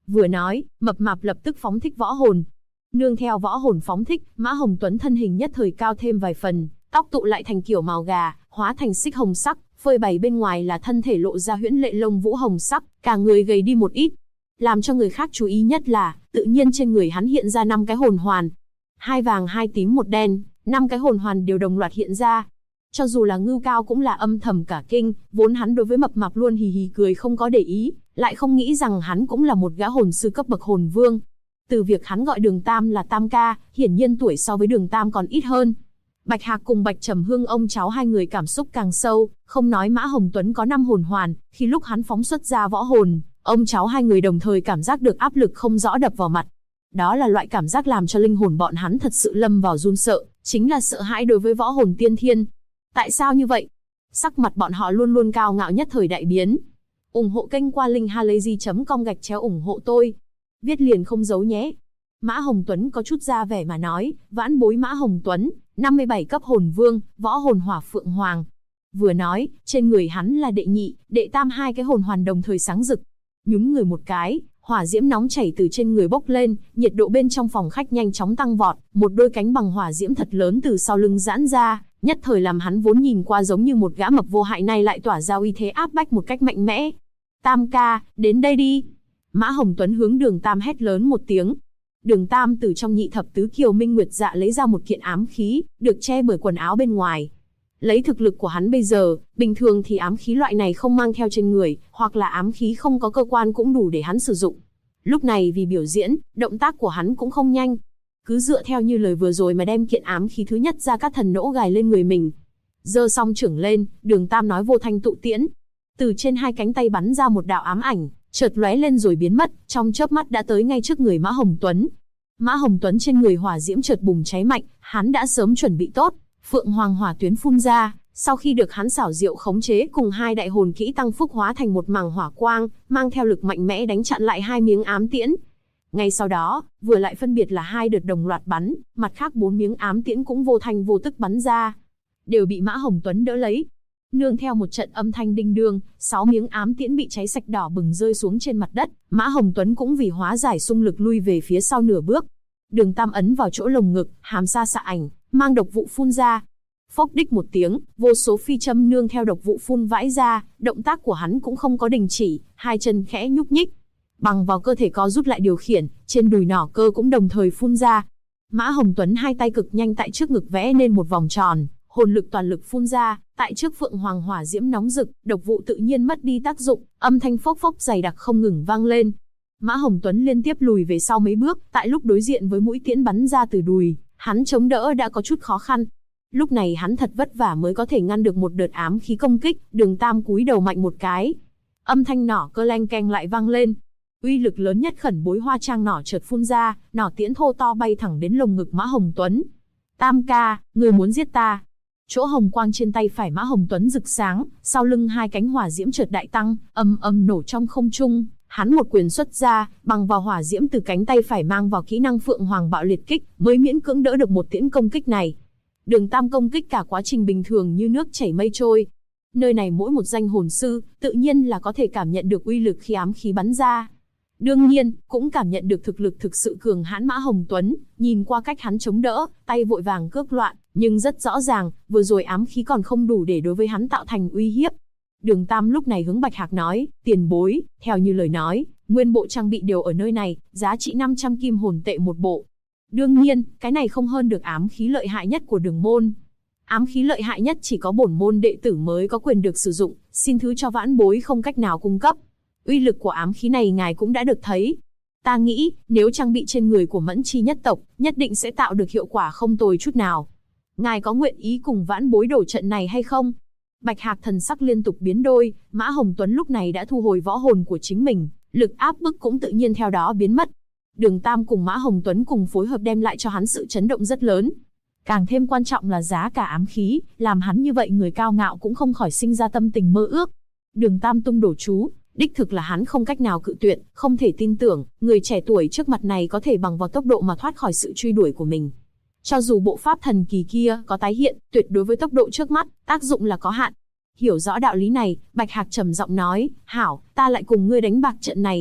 Vừa nói, mập mạp lập tức phóng thích võ hồn. Nương theo võ hồn phóng thích, Mã Hồng Tuấn thân hình nhất thời cao thêm vài phần, tóc tụ lại thành kiểu màu gà, hóa thành xích hồng sắc, phơi bày bên ngoài là thân thể lộ ra huyễn lệ lông vũ hồng sắc, cả người gầy đi một ít. Làm cho người khác chú ý nhất là, tự nhiên trên người hắn hiện ra 5 cái hồn hoàn. 2 vàng 2 tím 1 đen, 5 cái hồn hoàn đều đồng loạt hiện ra. Cho dù là Ngưu Cao cũng là âm thầm cả kinh, vốn hắn đối với mập mạp luôn hì hì cười không có để ý, lại không nghĩ rằng hắn cũng là một gã hồn sư cấp bậc hồn vương. Từ việc hắn gọi Đường Tam là Tam ca, hiển nhiên tuổi so với Đường Tam còn ít hơn. Bạch Hạc cùng Bạch Trầm Hương ông cháu hai người cảm xúc càng sâu, không nói Mã Hồng Tuấn có 5 hồn hoàn, khi lúc hắn phóng xuất ra võ hồn, ông cháu hai người đồng thời cảm giác được áp lực không rõ đập vào mặt. Đó là loại cảm giác làm cho linh hồn bọn hắn thật sự lâm vào run sợ, chính là sợ hãi đối với võ hồn tiên thiên. Tại sao như vậy? Sắc mặt bọn họ luôn luôn cao ngạo nhất thời đại biến. Ủng hộ kênh qua linkhalazy.com/ủng hộ tôi. Viết liền không giấu nhé. Mã Hồng Tuấn có chút ra vẻ mà nói, vãn bối Mã Hồng Tuấn, 57 cấp hồn vương, võ hồn hỏa phượng hoàng. Vừa nói, trên người hắn là đệ nhị, đệ tam 2 cái hồn hoàn đồng thời sáng rực. Nhúng người một cái, hỏa diễm nóng chảy từ trên người bốc lên, nhiệt độ bên trong phòng khách nhanh chóng tăng vọt, một đôi cánh bằng hỏa diễm thật lớn từ sau lưng giãn ra, nhất thời làm hắn vốn nhìn qua giống như một gã mập vô hại này lại tỏa ra uy thế áp bách một cách mạnh mẽ. Tam ca, đến đây đi. Mã Hồng Tuấn hướng Đường Tam hét lớn một tiếng. Đường Tam từ trong nhị thập tứ kiều minh nguyệt dạ lấy ra một kiện ám khí, được che bởi quần áo bên ngoài. Lấy thực lực của hắn bây giờ, bình thường thì ám khí loại này không mang theo trên người, hoặc là ám khí không có cơ quan cũng đủ để hắn sử dụng. Lúc này vì biểu diễn, động tác của hắn cũng không nhanh. Cứ dựa theo như lời vừa rồi mà đem kiện ám khí thứ nhất ra các thần nỗ gài lên người mình. Giơ song trưởng lên, Đường Tam nói vô thanh tụ tiễn. Từ trên 2 cánh tay bắn ra một đạo ám ảnh, chợt lóe lên rồi biến mất, trong chớp mắt đã tới ngay trước người Mã Hồng Tuấn. Mã Hồng Tuấn trên người hỏa diễm chợt bùng cháy mạnh, hắn đã sớm chuẩn bị tốt, phượng hoàng hỏa tuyến phun ra, sau khi được hắn xảo diệu khống chế cùng 2 đại hồn kỹ tăng phúc hóa thành một mảng hỏa quang, mang theo lực mạnh mẽ đánh chặn lại 2 miếng ám tiễn. Ngay sau đó, vừa lại phân biệt là 2 đợt đồng loạt bắn, mặt khác 4 miếng ám tiễn cũng vô thanh vô tức bắn ra, đều bị Mã Hồng Tuấn đỡ lấy. Nương theo một trận âm thanh đinh đương, 6 miếng ám tiễn bị cháy sạch đỏ bừng rơi xuống trên mặt đất, Mã Hồng Tuấn cũng vì hóa giải xung lực lui về phía sau nửa bước. Đường Tam ấn vào chỗ lồng ngực, hàm sa xạ ảnh, mang độc vụ phun ra. Phốc đích một tiếng, vô số phi châm nương theo độc vụ phun vãi ra, động tác của hắn cũng không có đình chỉ, 2 chân khẽ nhúc nhích. Bằng vào cơ thể co rút lại điều khiển, trên đùi nỏ cơ cũng đồng thời phun ra. Mã Hồng Tuấn 2 tay cực nhanh tại trước ngực vẽ nên một vòng tròn, hồn lực toàn lực phun ra, tại trước phượng hoàng hỏa diễm nóng rực, độc vụ tự nhiên mất đi tác dụng, âm thanh phốc phốc dày đặc không ngừng vang lên. Mã Hồng Tuấn liên tiếp lùi về sau mấy bước, tại lúc đối diện với mũi tiễn bắn ra từ đùi, hắn chống đỡ đã có chút khó khăn. Lúc này hắn thật vất vả mới có thể ngăn được một đợt ám khí công kích, Đường Tam cúi đầu mạnh một cái. Âm thanh nỏ cơ leng keng lại vang lên. Uy lực lớn nhất khẩn bối hoa trang nỏ chợt phun ra, nỏ tiễn thô to bay thẳng đến lồng ngực Mã Hồng Tuấn. Tam ca, người muốn giết ta. Chỗ hồng quang trên tay phải Mã Hồng Tuấn rực sáng, sau lưng 2 cánh hỏa diễm chợt đại tăng, ầm ầm nổ trong không trung. Hắn một quyền xuất ra, bằng vào hỏa diễm từ cánh tay phải mang vào kỹ năng Phượng Hoàng Bạo Liệt Kích, mới miễn cưỡng đỡ được một tiễn công kích này. Đường Tam công kích cả quá trình bình thường như nước chảy mây trôi. Nơi này mỗi một danh hồn sư, tự nhiên là có thể cảm nhận được uy lực khi ám khí bắn ra. Đương nhiên, cũng cảm nhận được thực lực thực sự cường hãn Mã Hồng Tuấn, nhìn qua cách hắn chống đỡ, tay vội vàng cước loạn, nhưng rất rõ ràng, vừa rồi ám khí còn không đủ để đối với hắn tạo thành uy hiếp. Đường Tam lúc này hướng Bạch Hạc nói, tiền bối, theo như lời nói, nguyên bộ trang bị đều ở nơi này, giá trị 500 kim hồn tệ một bộ. Đương nhiên, cái này không hơn được ám khí lợi hại nhất của Đường môn. Ám khí lợi hại nhất chỉ có bổn môn đệ tử mới có quyền được sử dụng, xin thứ cho vãn bối không cách nào cung cấp. Uy lực của ám khí này ngài cũng đã được thấy. Ta nghĩ, nếu trang bị trên người của Mẫn Chi nhất tộc, nhất định sẽ tạo được hiệu quả không tồi chút nào. Ngài có nguyện ý cùng vãn bối đổ trận này hay không? Bạch Hạc thần sắc liên tục biến đổi, Mã Hồng Tuấn lúc này đã thu hồi võ hồn của chính mình, lực áp bức cũng tự nhiên theo đó biến mất. Đường Tam cùng Mã Hồng Tuấn cùng phối hợp đem lại cho hắn sự chấn động rất lớn. Càng thêm quan trọng là giá cả ám khí, làm hắn như vậy người cao ngạo cũng không khỏi sinh ra tâm tình mơ ước. Đường Tam tung đổ chú, đích thực là hắn không cách nào cự tuyệt, không thể tin tưởng, người trẻ tuổi trước mặt này có thể bằng vào tốc độ mà thoát khỏi sự truy đuổi của mình. Cho dù bộ pháp thần kỳ kia có tái hiện, tuyệt đối với tốc độ trước mắt, tác dụng là có hạn. Hiểu rõ đạo lý này, Bạch Hạc trầm giọng nói, hảo, ta lại cùng ngươi đánh bạc trận này.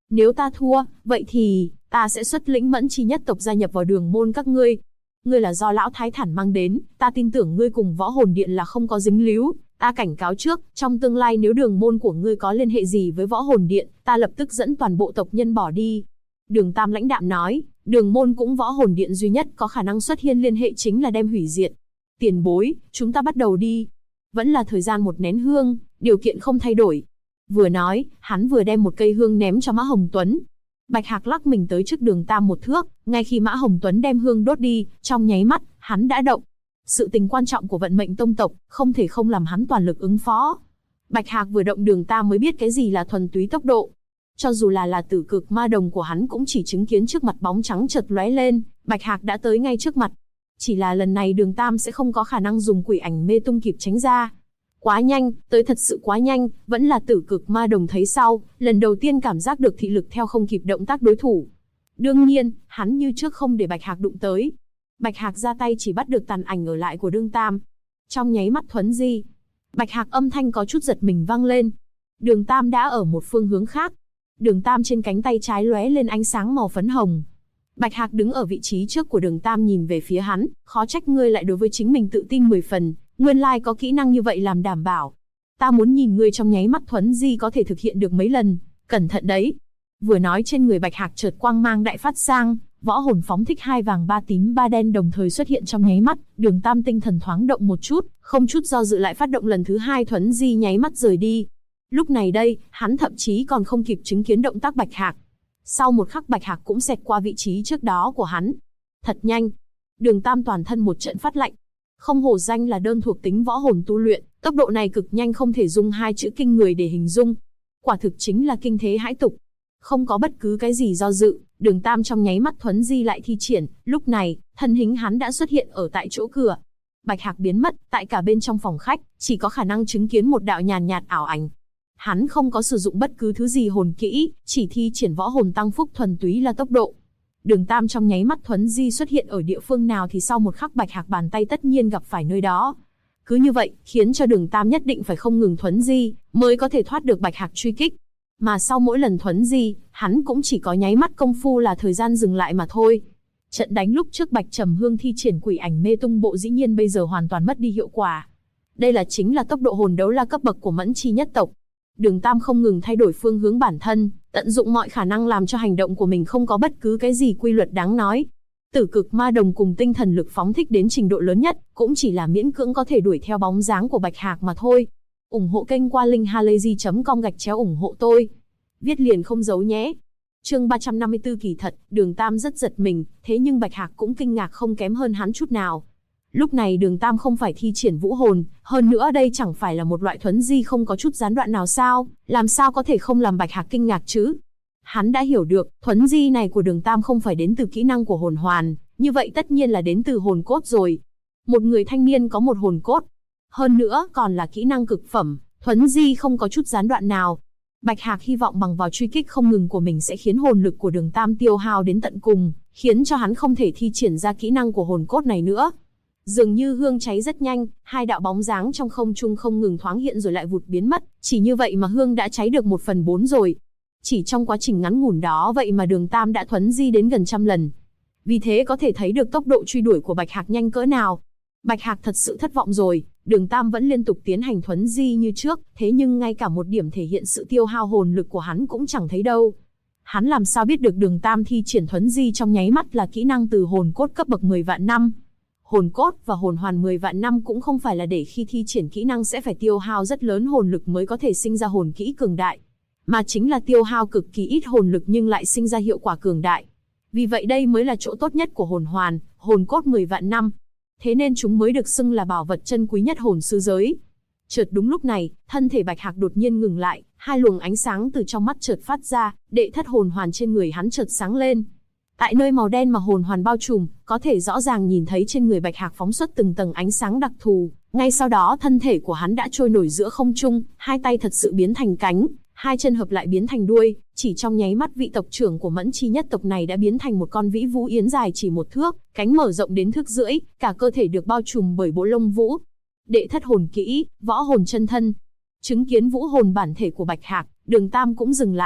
Nếu ta thua, vậy thì, ta sẽ xuất lĩnh Mẫn Chi nhất tộc gia nhập vào đường môn các ngươi. Ngươi là do lão thái thản mang đến, ta tin tưởng ngươi cùng võ hồn điện là không có dính líu. Ta cảnh cáo trước, trong tương lai nếu đường môn của ngươi có liên hệ gì với võ hồn điện, ta lập tức dẫn toàn bộ tộc nhân bỏ đi. Đường Tam lãnh đạm nói, đường môn cũng võ hồn điện duy nhất có khả năng xuất hiện liên hệ chính là đem hủy diệt. Tiền bối, chúng ta bắt đầu đi. Vẫn là thời gian một nén hương, điều kiện không thay đổi. Vừa nói, hắn vừa đem một cây hương ném cho Mã Hồng Tuấn. Bạch Hạc lắc mình tới trước Đường Tam một thước, ngay khi Mã Hồng Tuấn đem hương đốt đi, trong nháy mắt, hắn đã động. Sự tình quan trọng của vận mệnh tông tộc, không thể không làm hắn toàn lực ứng phó. Bạch Hạc vừa động Đường Tam mới biết cái gì là thuần túy tốc độ. Cho dù là tử cực ma đồng của hắn cũng chỉ chứng kiến trước mặt bóng trắng chợt lóe lên, Bạch Hạc đã tới ngay trước mặt. Chỉ là lần này Đường Tam sẽ không có khả năng dùng quỷ ảnh mê tung kịp tránh ra. Quá nhanh, tới thật sự quá nhanh, vẫn là tử cực ma đồng thấy sau, lần đầu tiên cảm giác được thị lực theo không kịp động tác đối thủ. Đương nhiên, hắn như trước không để Bạch Hạc đụng tới. Bạch Hạc ra tay chỉ bắt được tàn ảnh ở lại của Đường Tam. Trong nháy mắt thuấn di, Bạch Hạc âm thanh có chút giật mình vang lên. Đường Tam đã ở một phương hướng khác. Đường Tam trên cánh tay trái lóe lên ánh sáng màu phấn hồng. Bạch Hạc đứng ở vị trí trước của Đường Tam nhìn về phía hắn, khó trách ngươi lại đối với chính mình tự tin 10 phần, nguyên lai có kỹ năng như vậy làm đảm bảo. Ta muốn nhìn ngươi trong nháy mắt thuấn di có thể thực hiện được mấy lần, cẩn thận đấy. Vừa nói trên người Bạch Hạc chợt quang mang đại phát sang, võ hồn phóng thích 2 vàng 3 tím 3 đen đồng thời xuất hiện trong nháy mắt, Đường Tam tinh thần thoáng động một chút, không chút do dự lại phát động lần thứ 2 thuấn di nháy mắt rời đi. Lúc này đây, hắn thậm chí còn không kịp chứng kiến động tác Bạch Hạc. Sau một khắc Bạch Hạc cũng xẹt qua vị trí trước đó của hắn. Thật nhanh. Đường Tam toàn thân một trận phát lạnh. Không hổ danh là đơn thuộc tính võ hồn tu luyện, tốc độ này cực nhanh không thể dùng 2 chữ kinh người để hình dung. Quả thực chính là kinh thế hãi tục. Không có bất cứ cái gì do dự, Đường Tam trong nháy mắt thuấn di lại thi triển, lúc này, thân hình hắn đã xuất hiện ở tại chỗ cửa. Bạch Hạc biến mất, tại cả bên trong phòng khách, chỉ có khả năng chứng kiến một đạo nhàn nhạt ảo ảnh. Hắn không có sử dụng bất cứ thứ gì hồn kỹ, chỉ thi triển võ hồn tăng phúc thuần túy là tốc độ. Đường Tam trong nháy mắt thuấn di xuất hiện ở địa phương nào thì sau một khắc Bạch Hạc bàn tay tất nhiên gặp phải nơi đó. Cứ như vậy, khiến cho Đường Tam nhất định phải không ngừng thuấn di, mới có thể thoát được Bạch Hạc truy kích. Mà sau mỗi lần thuấn di, hắn cũng chỉ có nháy mắt công phu là thời gian dừng lại mà thôi. Trận đánh lúc trước Bạch Trầm Hương thi triển quỷ ảnh mê tung bộ dĩ nhiên bây giờ hoàn toàn mất đi hiệu quả. Đây là chính là tốc độ hồn đấu la cấp bậc của Mẫn Chi nhất tộc. Đường Tam không ngừng thay đổi phương hướng bản thân, tận dụng mọi khả năng làm cho hành động của mình không có bất cứ cái gì quy luật đáng nói. Tử cực ma đồng cùng tinh thần lực phóng thích đến trình độ lớn nhất, cũng chỉ là miễn cưỡng có thể đuổi theo bóng dáng của Bạch Hạc mà thôi. Ủng hộ kênh qua linkhalazy.com/ủng hộ tôi. Viết liền không giấu nhé. Chương 354 kỳ thật, Đường Tam rất giật mình, thế nhưng Bạch Hạc cũng kinh ngạc không kém hơn hắn chút nào. Lúc này Đường Tam không phải thi triển vũ hồn, hơn nữa đây chẳng phải là một loại thuấn di không có chút gián đoạn nào sao, làm sao có thể không làm Bạch Hạc kinh ngạc chứ? Hắn đã hiểu được, thuấn di này của Đường Tam không phải đến từ kỹ năng của hồn hoàn, như vậy tất nhiên là đến từ hồn cốt rồi. Một người thanh niên có một hồn cốt, hơn nữa còn là kỹ năng cực phẩm, thuấn di không có chút gián đoạn nào. Bạch Hạc hy vọng bằng vào truy kích không ngừng của mình sẽ khiến hồn lực của Đường Tam tiêu hao đến tận cùng, khiến cho hắn không thể thi triển ra kỹ năng của hồn cốt này nữa. Dường như hương cháy rất nhanh, 2 đạo bóng dáng trong không trung không ngừng thoáng hiện rồi lại vụt biến mất, chỉ như vậy mà hương đã cháy được 1/4 rồi. Chỉ trong quá trình ngắn ngủn đó vậy mà Đường Tam đã thuấn di đến gần trăm lần. Vì thế có thể thấy được tốc độ truy đuổi của Bạch Hạc nhanh cỡ nào. Bạch Hạc thật sự thất vọng rồi, Đường Tam vẫn liên tục tiến hành thuấn di như trước, thế nhưng ngay cả một điểm thể hiện sự tiêu hao hồn lực của hắn cũng chẳng thấy đâu. Hắn làm sao biết được Đường Tam thi triển thuấn di trong nháy mắt là kỹ năng từ hồn cốt cấp bậc 10 vạn năm. Hồn cốt và hồn hoàn 10 vạn năm cũng không phải là để khi thi triển kỹ năng sẽ phải tiêu hao rất lớn hồn lực mới có thể sinh ra hồn kỹ cường đại, mà chính là tiêu hao cực kỳ ít hồn lực nhưng lại sinh ra hiệu quả cường đại. Vì vậy đây mới là chỗ tốt nhất của hồn hoàn, hồn cốt 10 vạn năm. Thế nên chúng mới được xưng là bảo vật chân quý nhất hồn sư giới. Chợt đúng lúc này, thân thể Bạch Hạc đột nhiên ngừng lại, 2 luồng ánh sáng từ trong mắt chợt phát ra, đệ thất hồn hoàn trên người hắn chợt sáng lên. Tại nơi màu đen mà hồn hoàn bao trùm, có thể rõ ràng nhìn thấy trên người Bạch Hạc phóng xuất từng tầng ánh sáng đặc thù. Ngay sau đó thân thể của hắn đã trôi nổi giữa không trung, 2 tay thật sự biến thành cánh, 2 chân hợp lại biến thành đuôi. Chỉ trong nháy mắt vị tộc trưởng của Mẫn Chi nhất tộc này đã biến thành một con vĩ vũ yến dài chỉ 1 thước, cánh mở rộng đến 1,5 thước, cả cơ thể được bao trùm bởi bộ lông vũ. Đệ thất hồn kỹ, võ hồn chân thân. Chứng kiến vũ hồn bản thể của Bạch Hạc, Đường Tam cũng dừng lại.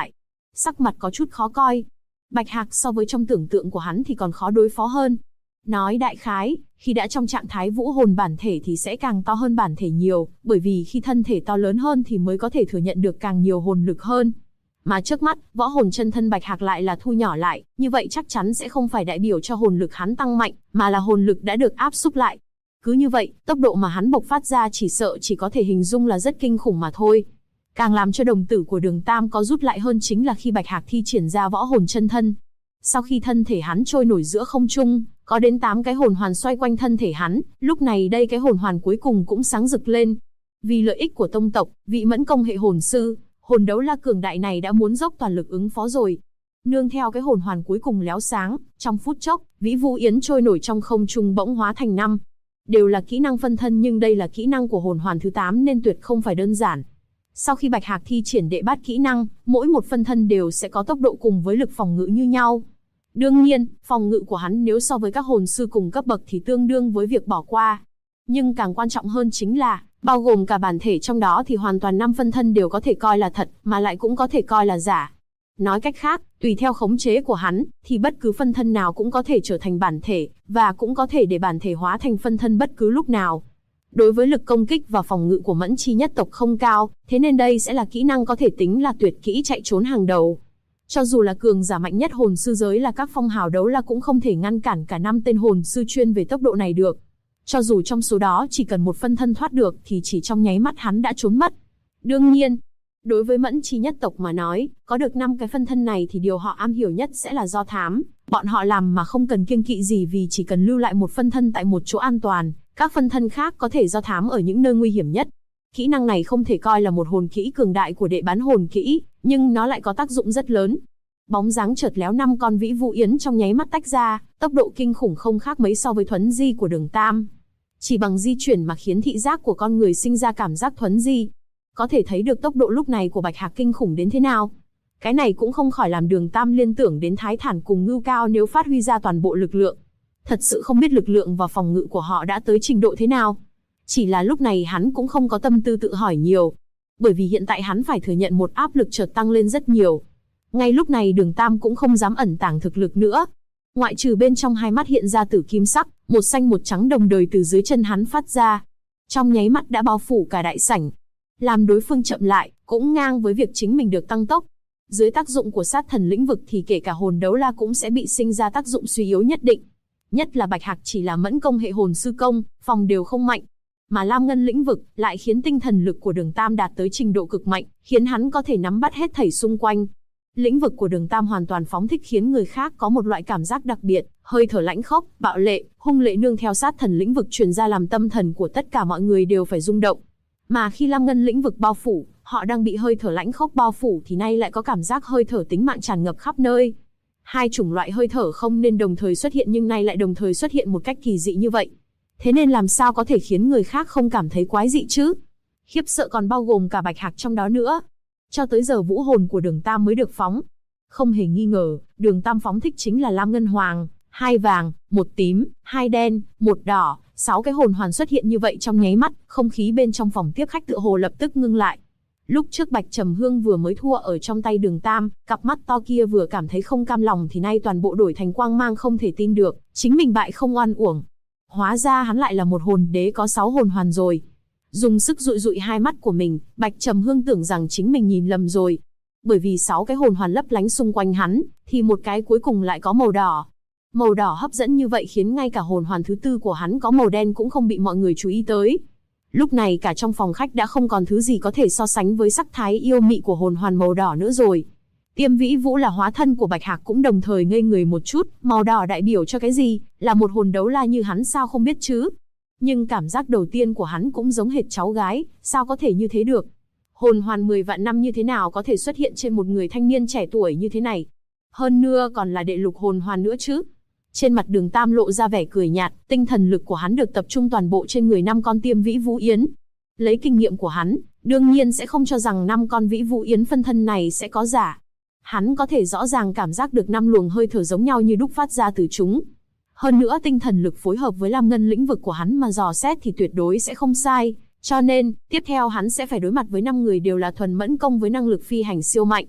sắc mặt có chút khó coi. Bạch Hạc so với trong tưởng tượng của hắn thì còn khó đối phó hơn. Nói đại khái, khi đã trong trạng thái vũ hồn bản thể thì sẽ càng to hơn bản thể nhiều, bởi vì khi thân thể to lớn hơn thì mới có thể thừa nhận được càng nhiều hồn lực hơn. Mà trước mắt, võ hồn chân thân Bạch Hạc lại là thu nhỏ lại, như vậy chắc chắn sẽ không phải đại biểu cho hồn lực hắn tăng mạnh, mà là hồn lực đã được áp xúc lại. Cứ như vậy, tốc độ mà hắn bộc phát ra chỉ sợ chỉ có thể hình dung là rất kinh khủng mà thôi. Càng làm cho đồng tử của Đường Tam có rút lại hơn chính là khi Bạch Hạc thi triển ra võ hồn chân thân. Sau khi thân thể hắn trôi nổi giữa không trung, có đến 8 cái hồn hoàn xoay quanh thân thể hắn, lúc này đây cái hồn hoàn cuối cùng cũng sáng rực lên. Vì lợi ích của tông tộc, vị Mẫn Công hệ hồn sư, hồn đấu la cường đại này đã muốn dốc toàn lực ứng phó rồi. Nương theo cái hồn hoàn cuối cùng lóe sáng, trong phút chốc, Vĩ Vũ Yến trôi nổi trong không trung bỗng hóa thành 5. Đều là kỹ năng phân thân nhưng đây là kỹ năng của hồn hoàn thứ 8 nên tuyệt không phải đơn giản. Sau khi Bạch Hạc thi triển đệ bát kỹ năng, mỗi một phân thân đều sẽ có tốc độ cùng với lực phòng ngự như nhau. Đương nhiên, phòng ngự của hắn nếu so với các hồn sư cùng cấp bậc thì tương đương với việc bỏ qua. Nhưng càng quan trọng hơn chính là, bao gồm cả bản thể trong đó thì hoàn toàn 5 phân thân đều có thể coi là thật, mà lại cũng có thể coi là giả. Nói cách khác, tùy theo khống chế của hắn, thì bất cứ phân thân nào cũng có thể trở thành bản thể, và cũng có thể để bản thể hóa thành phân thân bất cứ lúc nào. Đối với lực công kích và phòng ngự của Mẫn Chi nhất tộc không cao, thế nên đây sẽ là kỹ năng có thể tính là tuyệt kỹ chạy trốn hàng đầu. Cho dù là cường giả mạnh nhất hồn sư giới là các phong hào đấu la cũng không thể ngăn cản cả 5 tên hồn sư chuyên về tốc độ này được. Cho dù trong số đó chỉ cần một phân thân thoát được thì chỉ trong nháy mắt hắn đã trốn mất. Đương nhiên, đối với Mẫn Chi nhất tộc mà nói, có được 5 cái phân thân này thì điều họ am hiểu nhất sẽ là do thám. Bọn họ làm mà không cần kiêng kỵ gì vì chỉ cần lưu lại một phân thân tại một chỗ an toàn, các phân thân khác có thể do thám ở những nơi nguy hiểm nhất. Kỹ năng này không thể coi là một hồn kỹ cường đại của đệ bán hồn kỹ, nhưng nó lại có tác dụng rất lớn. Bóng dáng chợt léo 5 con Vĩ Vũ Yến trong nháy mắt tách ra, tốc độ kinh khủng không khác mấy so với thuấn di của Đường Tam. Chỉ bằng di chuyển mà khiến thị giác của con người sinh ra cảm giác thuấn di. Có thể thấy được tốc độ lúc này của Bạch Hạc kinh khủng đến thế nào. Cái này cũng không khỏi làm Đường Tam liên tưởng đến Thái Thản cùng Ngưu Cao nếu phát huy ra toàn bộ lực lượng. Thật sự không biết lực lượng và phòng ngự của họ đã tới trình độ thế nào. Chỉ là lúc này hắn cũng không có tâm tư tự hỏi nhiều. Bởi vì hiện tại hắn phải thừa nhận một áp lực chợt tăng lên rất nhiều. Ngay lúc này Đường Tam cũng không dám ẩn tàng thực lực nữa. Ngoại trừ bên trong hai mắt hiện ra tử kim sắc, một xanh một trắng đồng thời từ dưới chân hắn phát ra. Trong nháy mắt đã bao phủ cả đại sảnh. Làm đối phương chậm lại, cũng ngang với việc chính mình được tăng tốc. Dưới tác dụng của sát thần lĩnh vực thì kể cả hồn đấu la cũng sẽ bị sinh ra tác dụng suy yếu nhất định. Nhất là Bạch Hạc chỉ là Mẫn Công hệ hồn sư công, phòng đều không mạnh. Mà Lam Ngân lĩnh vực lại khiến tinh thần lực của Đường Tam đạt tới trình độ cực mạnh, khiến hắn có thể nắm bắt hết thảy xung quanh. Lĩnh vực của Đường Tam hoàn toàn phóng thích khiến người khác có một loại cảm giác đặc biệt, hơi thở lãnh khốc, bạo lệ, hung lệ nương theo sát thần lĩnh vực truyền ra làm tâm thần của tất cả mọi người đều phải rung động. Mà khi Lam Ngân lĩnh vực bao phủ, họ đang bị hơi thở lãnh khốc bao phủ thì nay lại có cảm giác hơi thở tính mạng tràn ngập khắp nơi. Hai chủng loại hơi thở không nên đồng thời xuất hiện nhưng nay lại đồng thời xuất hiện một cách kỳ dị như vậy. Thế nên làm sao có thể khiến người khác không cảm thấy quái dị chứ? Khiếp sợ còn bao gồm cả Bạch Hạc trong đó nữa. Cho tới giờ vũ hồn của Đường Tam mới được phóng. Không hề nghi ngờ, Đường Tam phóng thích chính là Lam Ngân Hoàng, 2 vàng, 1 tím, 2 đen, 1 đỏ, 6 cái hồn hoàn xuất hiện như vậy trong nháy mắt, không khí bên trong phòng tiếp khách tựa hồ lập tức ngưng lại. Lúc trước Bạch Trầm Hương vừa mới thua ở trong tay Đường Tam, cặp mắt to kia vừa cảm thấy không cam lòng thì nay toàn bộ đổi thành quang mang không thể tin được, chính mình bại không oan uổng. Hóa ra hắn lại là một hồn đế có 6 hồn hoàn rồi. Dùng sức dụi dụi hai mắt của mình, Bạch Trầm Hương tưởng rằng chính mình nhìn lầm rồi. Bởi vì 6 cái hồn hoàn lấp lánh xung quanh hắn, thì một cái cuối cùng lại có màu đỏ. Màu đỏ hấp dẫn như vậy khiến ngay cả hồn hoàn thứ 4 của hắn có màu đen cũng không bị mọi người chú ý tới. Lúc này cả trong phòng khách đã không còn thứ gì có thể so sánh với sắc thái yêu mị của hồn hoàn màu đỏ nữa rồi. Tiêm Vĩ Vũ là hóa thân của Bạch Hạc cũng đồng thời ngây người một chút, màu đỏ đại biểu cho cái gì, là một hồn đấu la như hắn sao không biết chứ. Nhưng cảm giác đầu tiên của hắn cũng giống hệt cháu gái, sao có thể như thế được. Hồn hoàn 10 vạn năm như thế nào có thể xuất hiện trên một người thanh niên trẻ tuổi như thế này. Hơn nữa còn là đệ lục hồn hoàn nữa chứ. Trên mặt Đường Tam lộ ra vẻ cười nhạt, tinh thần lực của hắn được tập trung toàn bộ trên người 5 con Tiêm Vĩ Vũ Yến. Lấy kinh nghiệm của hắn, đương nhiên sẽ không cho rằng 5 con Vĩ Vũ Yến phân thân này sẽ có giả. Hắn có thể rõ ràng cảm giác được 5 luồng hơi thở giống nhau như đúc phát ra từ chúng. Hơn nữa tinh thần lực phối hợp với Lam Ngân lĩnh vực của hắn mà dò xét thì tuyệt đối sẽ không sai. Cho nên, tiếp theo hắn sẽ phải đối mặt với 5 người đều là thuần mẫn công với năng lực phi hành siêu mạnh.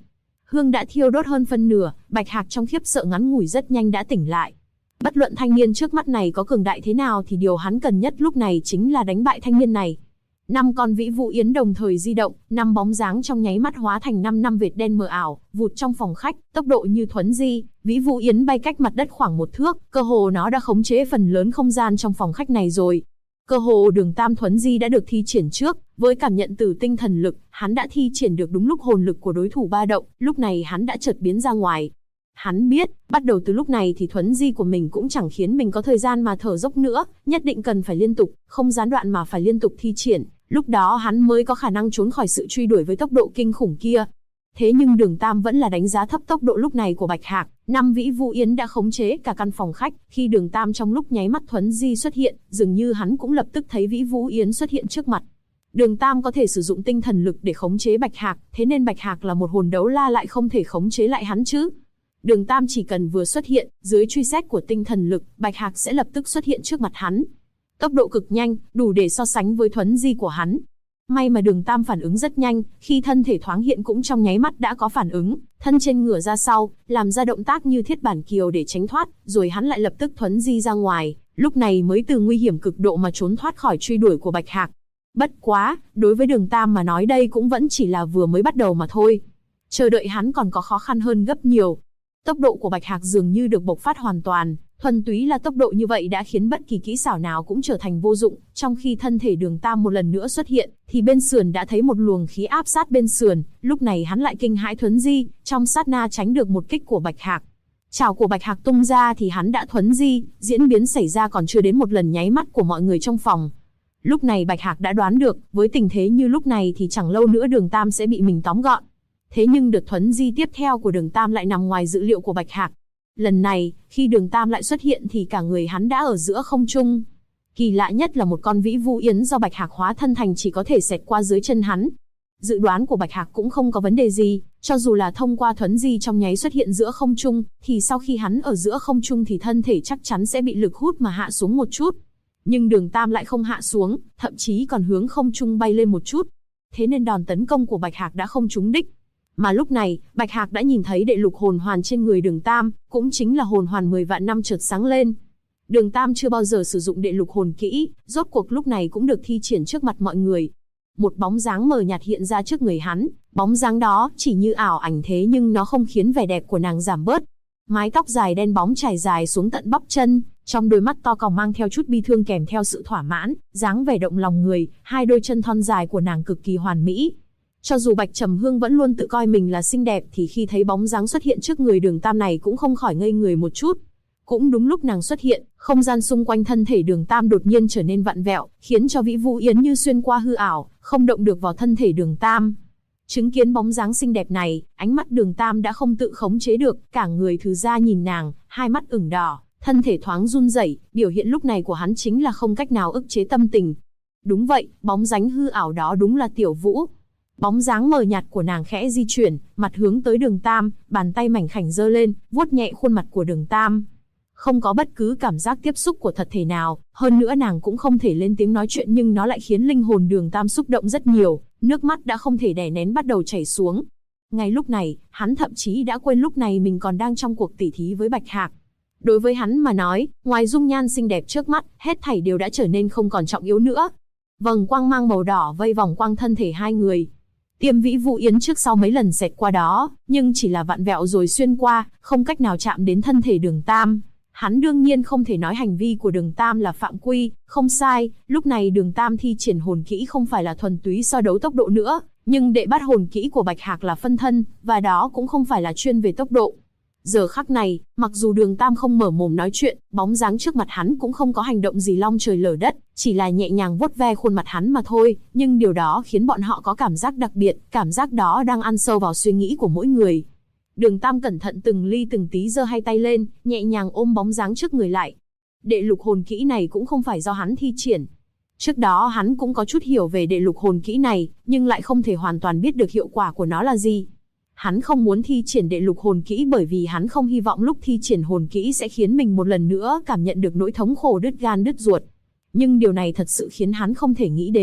hương đã thiêu đốt hơn phân nửa, Bạch Hạc trong khiếp sợ ngắn ngủi rất nhanh đã tỉnh lại. Bất luận thanh niên trước mắt này có cường đại thế nào thì điều hắn cần nhất lúc này chính là đánh bại thanh niên này. 5 con Vĩ Vũ Yến đồng thời di động, 5 bóng dáng trong nháy mắt hóa thành 5 vệt đen mờ ảo, vụt trong phòng khách, tốc độ như thuấn di, Vĩ Vũ Yến bay cách mặt đất khoảng 1 thước, cơ hồ nó đã khống chế phần lớn không gian trong phòng khách này rồi. Cơ hồ Đường Tam thuấn di đã được thi triển trước, với cảm nhận từ tinh thần lực, hắn đã thi triển được đúng lúc hồn lực của đối thủ ba động, lúc này hắn đã chợt biến ra ngoài. Hắn biết, bắt đầu từ lúc này thì thuấn di của mình cũng chẳng khiến mình có thời gian mà thở dốc nữa, nhất định cần phải liên tục, không gián đoạn mà phải liên tục thi triển, lúc đó hắn mới có khả năng trốn khỏi sự truy đuổi với tốc độ kinh khủng kia. Thế nhưng Đường Tam vẫn là đánh giá thấp tốc độ lúc này của Bạch Hạc, 5 Vĩ Vũ Yến đã khống chế cả căn phòng khách, khi Đường Tam trong lúc nháy mắt thuấn di xuất hiện, dường như hắn cũng lập tức thấy Vĩ Vũ Yến xuất hiện trước mặt. Đường Tam có thể sử dụng tinh thần lực để khống chế Bạch Hạc, thế nên Bạch Hạc là một hồn đấu la lại không thể khống chế lại hắn chứ. Đường Tam chỉ cần vừa xuất hiện, dưới truy xét của tinh thần lực, Bạch Hạc sẽ lập tức xuất hiện trước mặt hắn. Tốc độ cực nhanh, đủ để so sánh với thuấn di của hắn. May mà Đường Tam phản ứng rất nhanh, khi thân thể thoáng hiện cũng trong nháy mắt đã có phản ứng, thân trên ngửa ra sau, làm ra động tác như thiết bản kiều để tránh thoát, rồi hắn lại lập tức thuấn di ra ngoài, lúc này mới từ nguy hiểm cực độ mà trốn thoát khỏi truy đuổi của Bạch Hạc. Bất quá, đối với Đường Tam mà nói đây cũng vẫn chỉ là vừa mới bắt đầu mà thôi. Chờ đợi hắn còn có khó khăn hơn gấp nhiều. Tốc độ của Bạch Hạc dường như được bộc phát hoàn toàn, thuần túy là tốc độ như vậy đã khiến bất kỳ kỹ xảo nào cũng trở thành vô dụng, trong khi thân thể Đường Tam một lần nữa xuất hiện, thì bên sườn đã thấy một luồng khí áp sát bên sườn, lúc này hắn lại kinh hãi thuấn di, trong sát na tránh được một kích của Bạch Hạc. Chảo của Bạch Hạc tung ra thì hắn đã thuấn di, diễn biến xảy ra còn chưa đến một lần nháy mắt của mọi người trong phòng. Lúc này Bạch Hạc đã đoán được, với tình thế như lúc này thì chẳng lâu nữa Đường Tam sẽ bị mình tóm gọn. Thế nhưng đợt thuấn di tiếp theo của Đường Tam lại nằm ngoài dự liệu của Bạch Hạc. Lần này, khi Đường Tam lại xuất hiện thì cả người hắn đã ở giữa không trung. Kỳ lạ nhất là một con Vĩ Vũ Yến do Bạch Hạc hóa thân thành chỉ có thể xẹt qua dưới chân hắn. Dự đoán của Bạch Hạc cũng không có vấn đề gì, cho dù là thông qua thuấn di trong nháy xuất hiện giữa không trung, thì sau khi hắn ở giữa không trung thì thân thể chắc chắn sẽ bị lực hút mà hạ xuống một chút. Nhưng Đường Tam lại không hạ xuống, thậm chí còn hướng không trung bay lên một chút. Thế nên đòn tấn công của Bạch Hạc đã không trúng đích. Mà lúc này, Bạch Hạc đã nhìn thấy đệ lục hồn hoàn trên người Đường Tam, cũng chính là hồn hoàn 10 vạn năm chợt sáng lên. Đường Tam chưa bao giờ sử dụng đệ lục hồn kỹ, rốt cuộc lúc này cũng được thi triển trước mặt mọi người. Một bóng dáng mờ nhạt hiện ra trước người hắn, bóng dáng đó chỉ như ảo ảnh thế nhưng nó không khiến vẻ đẹp của nàng giảm bớt. Mái tóc dài đen bóng trải dài xuống tận bắp chân, trong đôi mắt to còng mang theo chút bi thương kèm theo sự thỏa mãn, dáng vẻ động lòng người, hai đôi chân thon dài của nàng cực kỳ hoàn mỹ. Cho dù Bạch Trầm Hương vẫn luôn tự coi mình là xinh đẹp thì khi thấy bóng dáng xuất hiện trước người Đường Tam này cũng không khỏi ngây người một chút. Cũng đúng lúc nàng xuất hiện, không gian xung quanh thân thể Đường Tam đột nhiên trở nên vặn vẹo, khiến cho Vĩ Vũ Yến như xuyên qua hư ảo, không động được vào thân thể Đường Tam. Chứng kiến bóng dáng xinh đẹp này, ánh mắt Đường Tam đã không tự khống chế được, cả người thứ ra nhìn nàng, hai mắt ửng đỏ, thân thể thoáng run rẩy, biểu hiện lúc này của hắn chính là không cách nào ức chế tâm tình. Đúng vậy, bóng dáng hư ảo đó đúng là Tiểu Vũ. Bóng dáng mờ nhạt của nàng khẽ di chuyển, mặt hướng tới Đường Tam, bàn tay mảnh khảnh giơ lên, vuốt nhẹ khuôn mặt của Đường Tam. Không có bất cứ cảm giác tiếp xúc của thật thể nào, hơn nữa nàng cũng không thể lên tiếng nói chuyện nhưng nó lại khiến linh hồn Đường Tam xúc động rất nhiều, nước mắt đã không thể đè nén bắt đầu chảy xuống. Ngay lúc này, hắn thậm chí đã quên lúc này mình còn đang trong cuộc tỉ thí với Bạch Hạc. Đối với hắn mà nói, ngoài dung nhan xinh đẹp trước mắt, hết thảy đều đã trở nên không còn trọng yếu nữa. Vầng quang mang màu đỏ vây vòng quang thân thể hai người. Tiêm Vĩ Vũ Yến trước sau mấy lần xẹt qua đó, nhưng chỉ là vặn vẹo rồi xuyên qua, không cách nào chạm đến thân thể Đường Tam. Hắn đương nhiên không thể nói hành vi của Đường Tam là phạm quy, không sai, lúc này Đường Tam thi triển hồn kỹ không phải là thuần túy so đấu tốc độ nữa, nhưng đệ bắt hồn kỹ của Bạch Hạc là phân thân, và đó cũng không phải là chuyên về tốc độ. Giờ khắc này, mặc dù Đường Tam không mở mồm nói chuyện, bóng dáng trước mặt hắn cũng không có hành động gì long trời lở đất, chỉ là nhẹ nhàng vuốt ve khuôn mặt hắn mà thôi, nhưng điều đó khiến bọn họ có cảm giác đặc biệt, cảm giác đó đang ăn sâu vào suy nghĩ của mỗi người. Đường Tam cẩn thận từng ly từng tí giơ hai tay lên, nhẹ nhàng ôm bóng dáng trước người lại. Đệ lục hồn kỹ này cũng không phải do hắn thi triển. Trước đó hắn cũng có chút hiểu về đệ lục hồn kỹ này, nhưng lại không thể hoàn toàn biết được hiệu quả của nó là gì. Hắn không muốn thi triển đệ lục hồn kỹ bởi vì hắn không hy vọng lúc thi triển hồn kỹ sẽ khiến mình một lần nữa cảm nhận được nỗi thống khổ đứt gan đứt ruột. Nhưng điều này thật sự khiến hắn không thể nghĩ đến,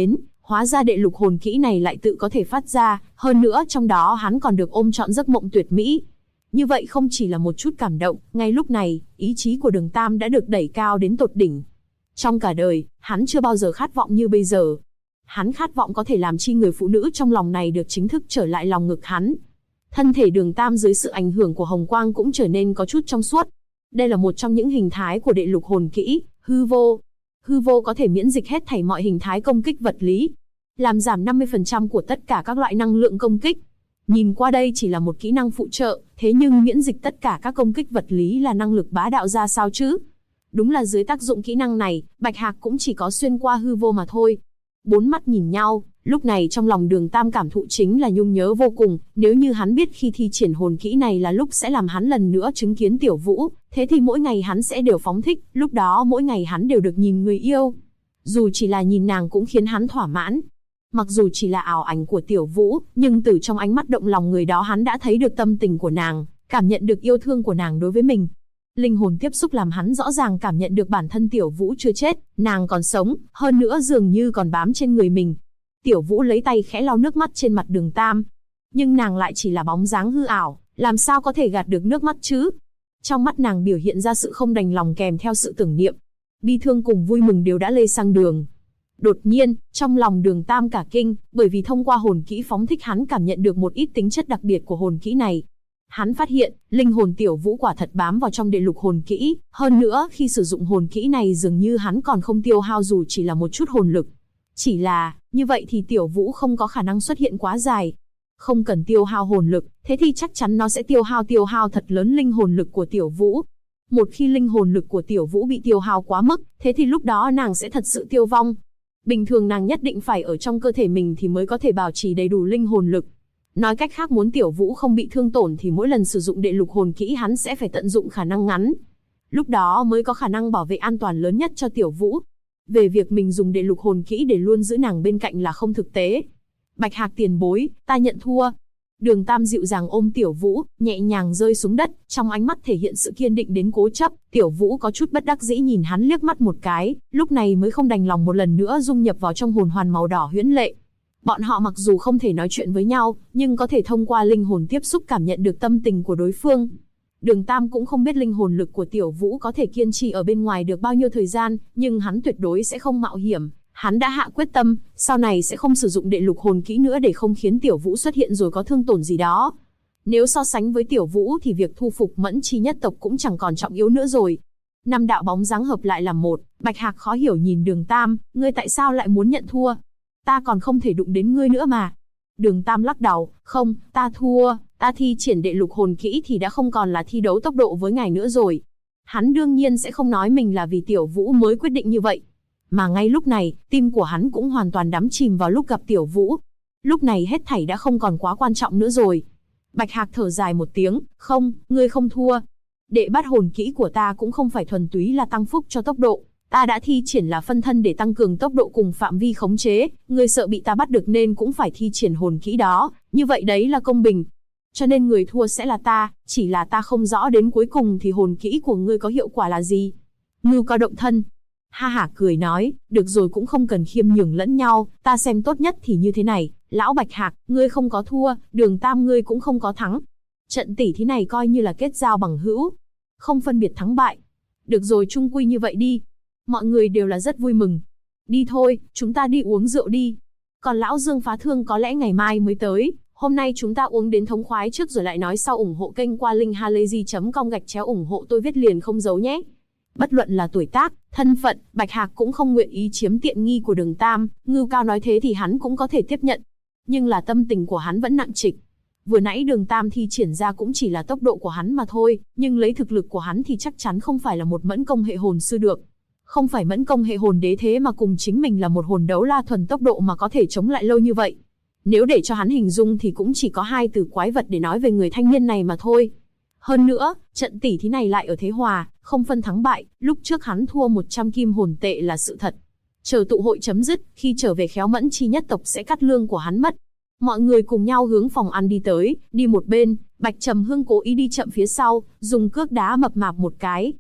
Hóa ra đệ lục hồn kỹ này lại tự có thể phát ra, hơn nữa trong đó hắn còn được ôm trọn giấc mộng tuyệt mỹ. Như vậy không chỉ là một chút cảm động, ngay lúc này, ý chí của Đường Tam đã được đẩy cao đến tột đỉnh. Trong cả đời, hắn chưa bao giờ khát vọng như bây giờ. Hắn khát vọng có thể làm chi người phụ nữ trong lòng này được chính thức trở lại lòng ngực hắn. Thân thể Đường Tam dưới sự ảnh hưởng của hồng quang cũng trở nên có chút trong suốt. Đây là một trong những hình thái của đệ lục hồn kỹ, hư vô. Hư vô có thể miễn dịch hết thảy mọi hình thái công kích vật lý, làm giảm 50% của tất cả các loại năng lượng công kích. Nhìn qua đây chỉ là một kỹ năng phụ trợ, thế nhưng miễn dịch tất cả các công kích vật lý là năng lực bá đạo ra sao chứ? Đúng là dưới tác dụng kỹ năng này, Bạch Hạc cũng chỉ có xuyên qua hư vô mà thôi. Bốn mắt nhìn nhau, lúc này trong lòng Đường Tam cảm thụ chính là nhung nhớ vô cùng. Nếu như hắn biết khi thi triển hồn kỹ này là lúc sẽ làm hắn lần nữa chứng kiến Tiểu Vũ, thế thì mỗi ngày hắn sẽ đều phóng thích, lúc đó mỗi ngày hắn đều được nhìn người yêu. Dù chỉ là nhìn nàng cũng khiến hắn thỏa mãn. Mặc dù chỉ là ảo ảnh của Tiểu Vũ, nhưng từ trong ánh mắt động lòng người đó hắn đã thấy được tâm tình của nàng, cảm nhận được yêu thương của nàng đối với mình. Linh hồn tiếp xúc làm hắn rõ ràng cảm nhận được bản thân Tiểu Vũ chưa chết, nàng còn sống, hơn nữa dường như còn bám trên người mình. Tiểu Vũ lấy tay khẽ lau nước mắt trên mặt Đường Tam. Nhưng nàng lại chỉ là bóng dáng hư ảo, làm sao có thể gạt được nước mắt chứ? Trong mắt nàng biểu hiện ra sự không đành lòng kèm theo sự tưởng niệm. Bi thương cùng vui mừng đều đã lây sang đường. Đột nhiên, trong lòng Đường Tam cả kinh, bởi vì thông qua hồn kỹ phóng thích hắn cảm nhận được một ít tính chất đặc biệt của hồn kỹ này. Hắn phát hiện, linh hồn Tiểu Vũ quả thật bám vào trong đệ lục hồn kỹ, hơn nữa khi sử dụng hồn kỹ này dường như hắn còn không tiêu hao dù chỉ là một chút hồn lực. Chỉ là, như vậy thì Tiểu Vũ không có khả năng xuất hiện quá dài. Không cần tiêu hao hồn lực, thế thì chắc chắn nó sẽ tiêu hao thật lớn linh hồn lực của Tiểu Vũ. Một khi linh hồn lực của Tiểu Vũ bị tiêu hao quá mức, thế thì lúc đó nàng sẽ thật sự tiêu vong. Bình thường nàng nhất định phải ở trong cơ thể mình thì mới có thể bảo trì đầy đủ linh hồn lực. Nói cách khác muốn Tiểu Vũ không bị thương tổn thì mỗi lần sử dụng đệ lục hồn kỹ hắn sẽ phải tận dụng khả năng ngắn. Lúc đó mới có khả năng bảo vệ an toàn lớn nhất cho Tiểu Vũ. Về việc mình dùng đệ lục hồn kỹ để luôn giữ nàng bên cạnh là không thực tế. Bạch Hạc tiền bối, ta nhận thua. Đường Tam dịu dàng ôm Tiểu Vũ, nhẹ nhàng rơi xuống đất, trong ánh mắt thể hiện sự kiên định đến cố chấp. Tiểu Vũ có chút bất đắc dĩ nhìn hắn liếc mắt một cái, lúc này mới không đành lòng một lần nữa dung nhập vào trong hồn hoàn màu đỏ huyễn lệ. Bọn họ mặc dù không thể nói chuyện với nhau, nhưng có thể thông qua linh hồn tiếp xúc cảm nhận được tâm tình của đối phương. Đường Tam cũng không biết linh hồn lực của Tiểu Vũ có thể kiên trì ở bên ngoài được bao nhiêu thời gian, nhưng hắn tuyệt đối sẽ không mạo hiểm. Hắn đã hạ quyết tâm, sau này sẽ không sử dụng đệ lục hồn kỹ nữa để không khiến Tiểu Vũ xuất hiện rồi có thương tổn gì đó. Nếu so sánh với Tiểu Vũ thì việc thu phục Mẫn Chi nhất tộc cũng chẳng còn trọng yếu nữa rồi. Năm đạo bóng dáng hợp lại làm một, Bạch Hạc khó hiểu nhìn Đường Tam, ngươi tại sao lại muốn nhận thua? Ta còn không thể đụng đến ngươi nữa mà. Đường Tam lắc đầu, không, ta thua, ta thi triển đệ lục hồn kỹ thì đã không còn là thi đấu tốc độ với ngài nữa rồi. Hắn đương nhiên sẽ không nói mình là vì Tiểu Vũ mới quyết định như vậy. Mà ngay lúc này, tim của hắn cũng hoàn toàn đắm chìm vào lúc gặp Tiểu Vũ. Lúc này hết thảy đã không còn quá quan trọng nữa rồi. Bạch Hạc thở dài một tiếng, không, ngươi không thua. Đệ bát hồn kỹ của ta cũng không phải thuần túy là tăng phúc cho tốc độ. Ta đã thi triển là phân thân để tăng cường tốc độ cùng phạm vi khống chế, ngươi sợ bị ta bắt được nên cũng phải thi triển hồn kỹ đó, như vậy đấy là công bình. Cho nên người thua sẽ là ta, chỉ là ta không rõ đến cuối cùng thì hồn kỹ của ngươi có hiệu quả là gì. Ngưu Cao động thân. Ha hả cười nói, được rồi cũng không cần khiêm nhường lẫn nhau, ta xem tốt nhất thì như thế này, lão Bạch Hạc, ngươi không có thua, Đường Tam ngươi cũng không có thắng. Trận tỷ thí này coi như là kết giao bằng hữu, không phân biệt thắng bại. Được rồi chung quy như vậy đi. Mọi người đều là rất vui mừng. Đi thôi, chúng ta đi uống rượu đi. Còn lão Dương Phá Thương có lẽ ngày mai mới tới, hôm nay chúng ta uống đến thống khoái trước rồi lại nói sau. Ủng hộ kênh qua link halayzi.com /ủng hộ tôi viết liền không giấu nhé. Bất luận là tuổi tác, thân phận, Bạch Hạc cũng không nguyện ý chiếm tiện nghi của Đường Tam, Ngưu Cao nói thế thì hắn cũng có thể tiếp nhận. Nhưng là tâm tình của hắn vẫn nặng trịch. Vừa nãy Đường Tam thi triển ra cũng chỉ là tốc độ của hắn mà thôi, nhưng lấy thực lực của hắn thì chắc chắn không phải là một mẫn công hệ hồn sư được. Không phải mẫn công hệ hồn đế thế mà cùng chính mình là một hồn đấu la thuần tốc độ mà có thể chống lại lâu như vậy. Nếu để cho hắn hình dung thì cũng chỉ có hai từ quái vật để nói về người thanh niên này mà thôi. Hơn nữa, trận tỷ thí này lại ở thế hòa, không phân thắng bại, lúc trước hắn thua 100 kim hồn tệ là sự thật. Chờ tụ hội chấm dứt, khi trở về khéo Mẫn Chi nhất tộc sẽ cắt lương của hắn mất. Mọi người cùng nhau hướng phòng ăn đi tới, đi một bên, Bạch Trầm Hương cố ý đi chậm phía sau, dùng cước đá mập mạp một cái.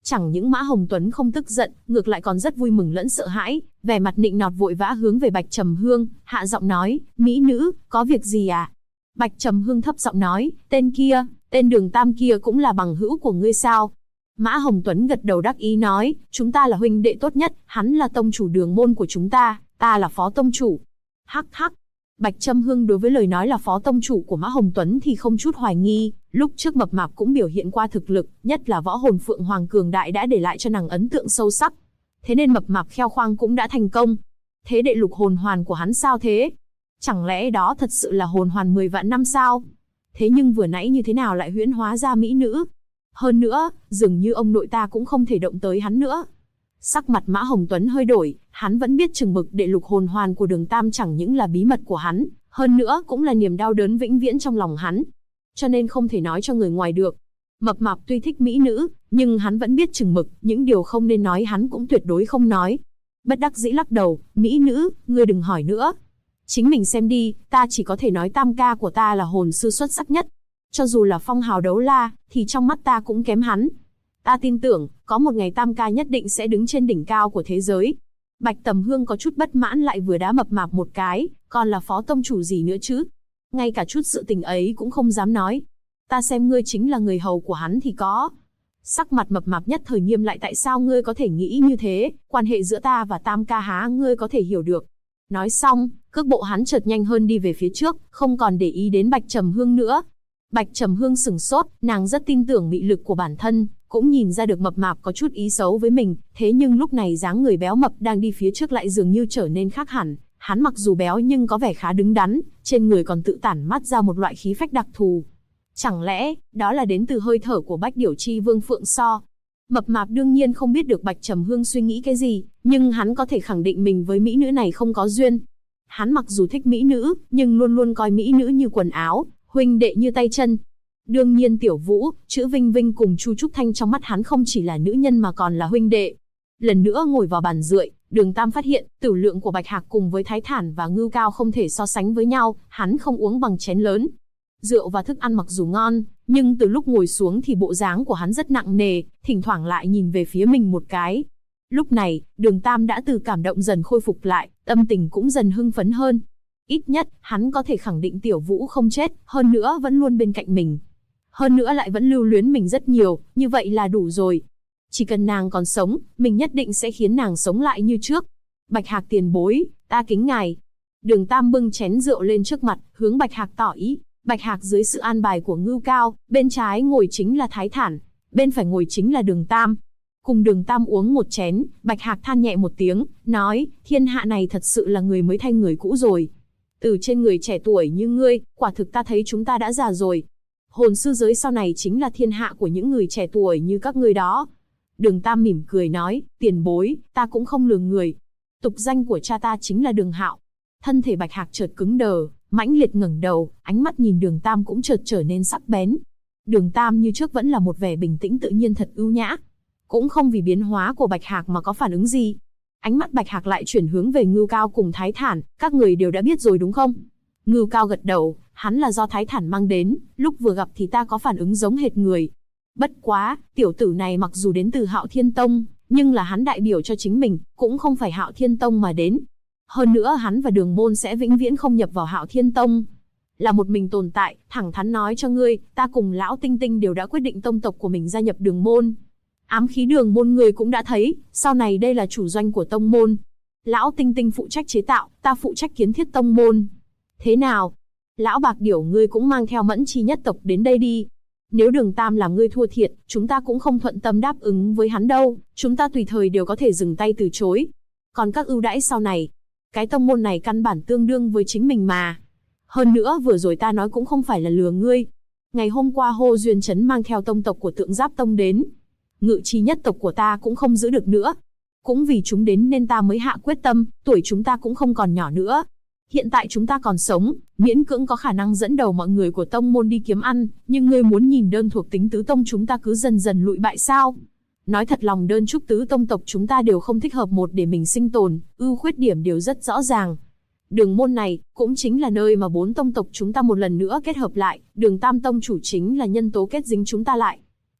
Chẳng những Mã Hồng Tuấn không tức giận, ngược lại còn rất vui mừng lẫn sợ hãi, vẻ mặt nịnh nọt vội vã hướng về Bạch Trầm Hương, hạ giọng nói, mỹ nữ, có việc gì à? Bạch Trầm Hương thấp giọng nói, tên Đường Tam kia cũng là bằng hữu của ngươi sao? Mã Hồng Tuấn gật đầu đắc ý nói, chúng ta là huynh đệ tốt nhất, hắn là tông chủ đường môn của chúng ta là phó tông chủ. Hắc hắc. Bạch Trầm Hương đối với lời nói là phó tông chủ của Mã Hồng Tuấn thì không chút hoài nghi, lúc trước Mập Mạp cũng biểu hiện qua thực lực, nhất là võ hồn Phượng Hoàng cường đại đã để lại cho nàng ấn tượng sâu sắc. Thế nên Mập Mạp kheo khoang cũng đã thành công. Thế đệ lục hồn hoàn của hắn sao thế? Chẳng lẽ đó thật sự là hồn hoàn 10 vạn năm sao? Thế nhưng vừa nãy như thế nào lại huyễn hóa ra mỹ nữ? Hơn nữa, dường như ông nội ta cũng không thể động tới hắn nữa. Sắc mặt Mã Hồng Tuấn hơi đổi, hắn vẫn biết chừng mực đệ lục hồn hoàn của Đường Tam chẳng những là bí mật của hắn, hơn nữa cũng là niềm đau đớn vĩnh viễn trong lòng hắn. Cho nên không thể nói cho người ngoài được. Mập Mạp tuy thích mỹ nữ, nhưng hắn vẫn biết chừng mực, những điều không nên nói hắn cũng tuyệt đối không nói. Bất đắc dĩ lắc đầu, mỹ nữ, ngươi đừng hỏi nữa. Chính mình xem đi, ta chỉ có thể nói tam ca của ta là hồn sư xuất sắc nhất. Cho dù là phong hào đấu la, thì trong mắt ta cũng kém hắn. Ta tin tưởng, có một ngày tam ca nhất định sẽ đứng trên đỉnh cao của thế giới. Bạch Tầm Hương có chút bất mãn lại vừa đá Mập Mạp một cái, còn là phó tông chủ gì nữa chứ? Ngay cả chút sự tình ấy cũng không dám nói. Ta xem ngươi chính là người hầu của hắn thì có. Sắc mặt Mập Mạp nhất thời nghiêm lại, tại sao ngươi có thể nghĩ như thế, quan hệ giữa ta và tam ca há ngươi có thể hiểu được. Nói xong, cước bộ hắn chợt nhanh hơn đi về phía trước, không còn để ý đến Bạch Trầm Hương nữa. Bạch Trầm Hương sửng sốt, nàng rất tin tưởng mị lực của bản thân, cũng nhìn ra được Mập Mạp có chút ý xấu với mình, thế nhưng lúc này dáng người béo mập đang đi phía trước lại dường như trở nên khác hẳn. Hắn mặc dù béo nhưng có vẻ khá đứng đắn, trên người còn tự tản mát ra một loại khí phách đặc thù. Chẳng lẽ, đó là đến từ hơi thở của Bách Điểu Chi Vương Phượng So? Mập Mạp đương nhiên không biết được Bạch Trầm Hương suy nghĩ cái gì, nhưng hắn có thể khẳng định mình với mỹ nữ này không có duyên. Hắn mặc dù thích mỹ nữ, nhưng luôn luôn coi mỹ nữ như quần áo, huynh đệ như tay chân. Đương nhiên Tiểu Vũ, chữ Vinh Vinh cùng Chu Trúc Thanh trong mắt hắn không chỉ là nữ nhân mà còn là huynh đệ. Lần nữa ngồi vào bàn rượu, Đường Tam phát hiện, tửu lượng của Bạch Hạc cùng với Thái Thản và Ngưu Cao không thể so sánh với nhau, hắn không uống bằng chén lớn. Rượu và thức ăn mặc dù ngon, nhưng từ lúc ngồi xuống thì bộ dáng của hắn rất nặng nề, thỉnh thoảng lại nhìn về phía mình một cái. Lúc này, Đường Tam đã từ cảm động dần khôi phục lại, tâm tình cũng dần hưng phấn hơn. Ít nhất, hắn có thể khẳng định Tiểu Vũ không chết, hơn nữa vẫn luôn bên cạnh mình. Hơn nữa lại vẫn lưu luyến mình rất nhiều, như vậy là đủ rồi. Chỉ cần nàng còn sống, mình nhất định sẽ khiến nàng sống lại như trước. Bạch Hạc tiền bối, ta kính ngài. Đường Tam bưng chén rượu lên trước mặt, hướng Bạch Hạc tỏ ý. Bạch Hạc dưới sự an bài của Ngưu Cao, bên trái ngồi chính là Thái Thản, bên phải ngồi chính là Đường Tam. Cùng Đường Tam uống một chén, Bạch Hạc than nhẹ một tiếng, nói, thiên hạ này thật sự là người mới thay người cũ rồi. Từ trên người trẻ tuổi như ngươi, quả thực ta thấy chúng ta đã già rồi. Hồn sư giới sau này chính là thiên hạ của những người trẻ tuổi như các ngươi đó. Đường Tam mỉm cười nói, tiền bối, ta cũng không lừa người. Tục danh của cha ta chính là Đường Hạo. Thân thể Bạch Hạc chợt cứng đờ, mãnh liệt ngẩng đầu, ánh mắt nhìn Đường Tam cũng chợt trở nên sắc bén. Đường Tam như trước vẫn là một vẻ bình tĩnh tự nhiên thật ưu nhã, cũng không vì biến hóa của Bạch Hạc mà có phản ứng gì. Ánh mắt Bạch Hạc lại chuyển hướng về Ngưu Cao cùng Thái Thản, các người đều đã biết rồi đúng không? Ngưu Cao gật đầu, hắn là do Thái Thản mang đến, lúc vừa gặp thì ta có phản ứng giống hệt người. Bất quá, tiểu tử này mặc dù đến từ Hạo Thiên Tông, nhưng là hắn đại biểu cho chính mình, cũng không phải Hạo Thiên Tông mà đến. Hơn nữa hắn và Đường Môn sẽ vĩnh viễn không nhập vào Hạo Thiên Tông. Là một mình tồn tại, thẳng thắn nói cho ngươi, ta cùng Lão Tinh Tinh đều đã quyết định tông tộc của mình gia nhập Đường Môn. Ám khí Đường Môn người cũng đã thấy, sau này đây là chủ doanh của tông môn. Lão Tinh Tinh phụ trách chế tạo, ta phụ trách kiến thiết tông môn. Thế nào? Lão Bạc Điểu ngươi cũng mang theo Mẫn Chi nhất tộc đến đây đi. Nếu Đường Tam làm ngươi thua thiệt, chúng ta cũng không thuận tâm đáp ứng với hắn đâu, chúng ta tùy thời đều có thể dừng tay từ chối. Còn các ưu đãi sau này, cái tông môn này căn bản tương đương với chính mình mà. Hơn nữa vừa rồi ta nói cũng không phải là lừa ngươi. Ngày hôm qua Hồ Duyên Trấn mang theo tông tộc của Tượng Giáp Tông đến. Ngự chi nhất tộc của ta cũng không giữ được nữa. Cũng vì chúng đến nên ta mới hạ quyết tâm, tuổi chúng ta cũng không còn nhỏ nữa. Hiện tại chúng ta còn sống, miễn cưỡng có khả năng dẫn đầu mọi người của tông môn đi kiếm ăn, nhưng ngươi muốn nhìn đơn thuộc tính tứ tông chúng ta cứ dần dần lụi bại sao? Nói thật lòng đơn trúc tứ tông tộc chúng ta đều không thích hợp một để mình sinh tồn, ưu khuyết điểm đều rất rõ ràng. Đường môn này, cũng chính là nơi mà 4 tông tộc chúng ta một lần nữa kết hợp lại, Đường Tam tông chủ chính là nhân tố kết dính chúng ta lại.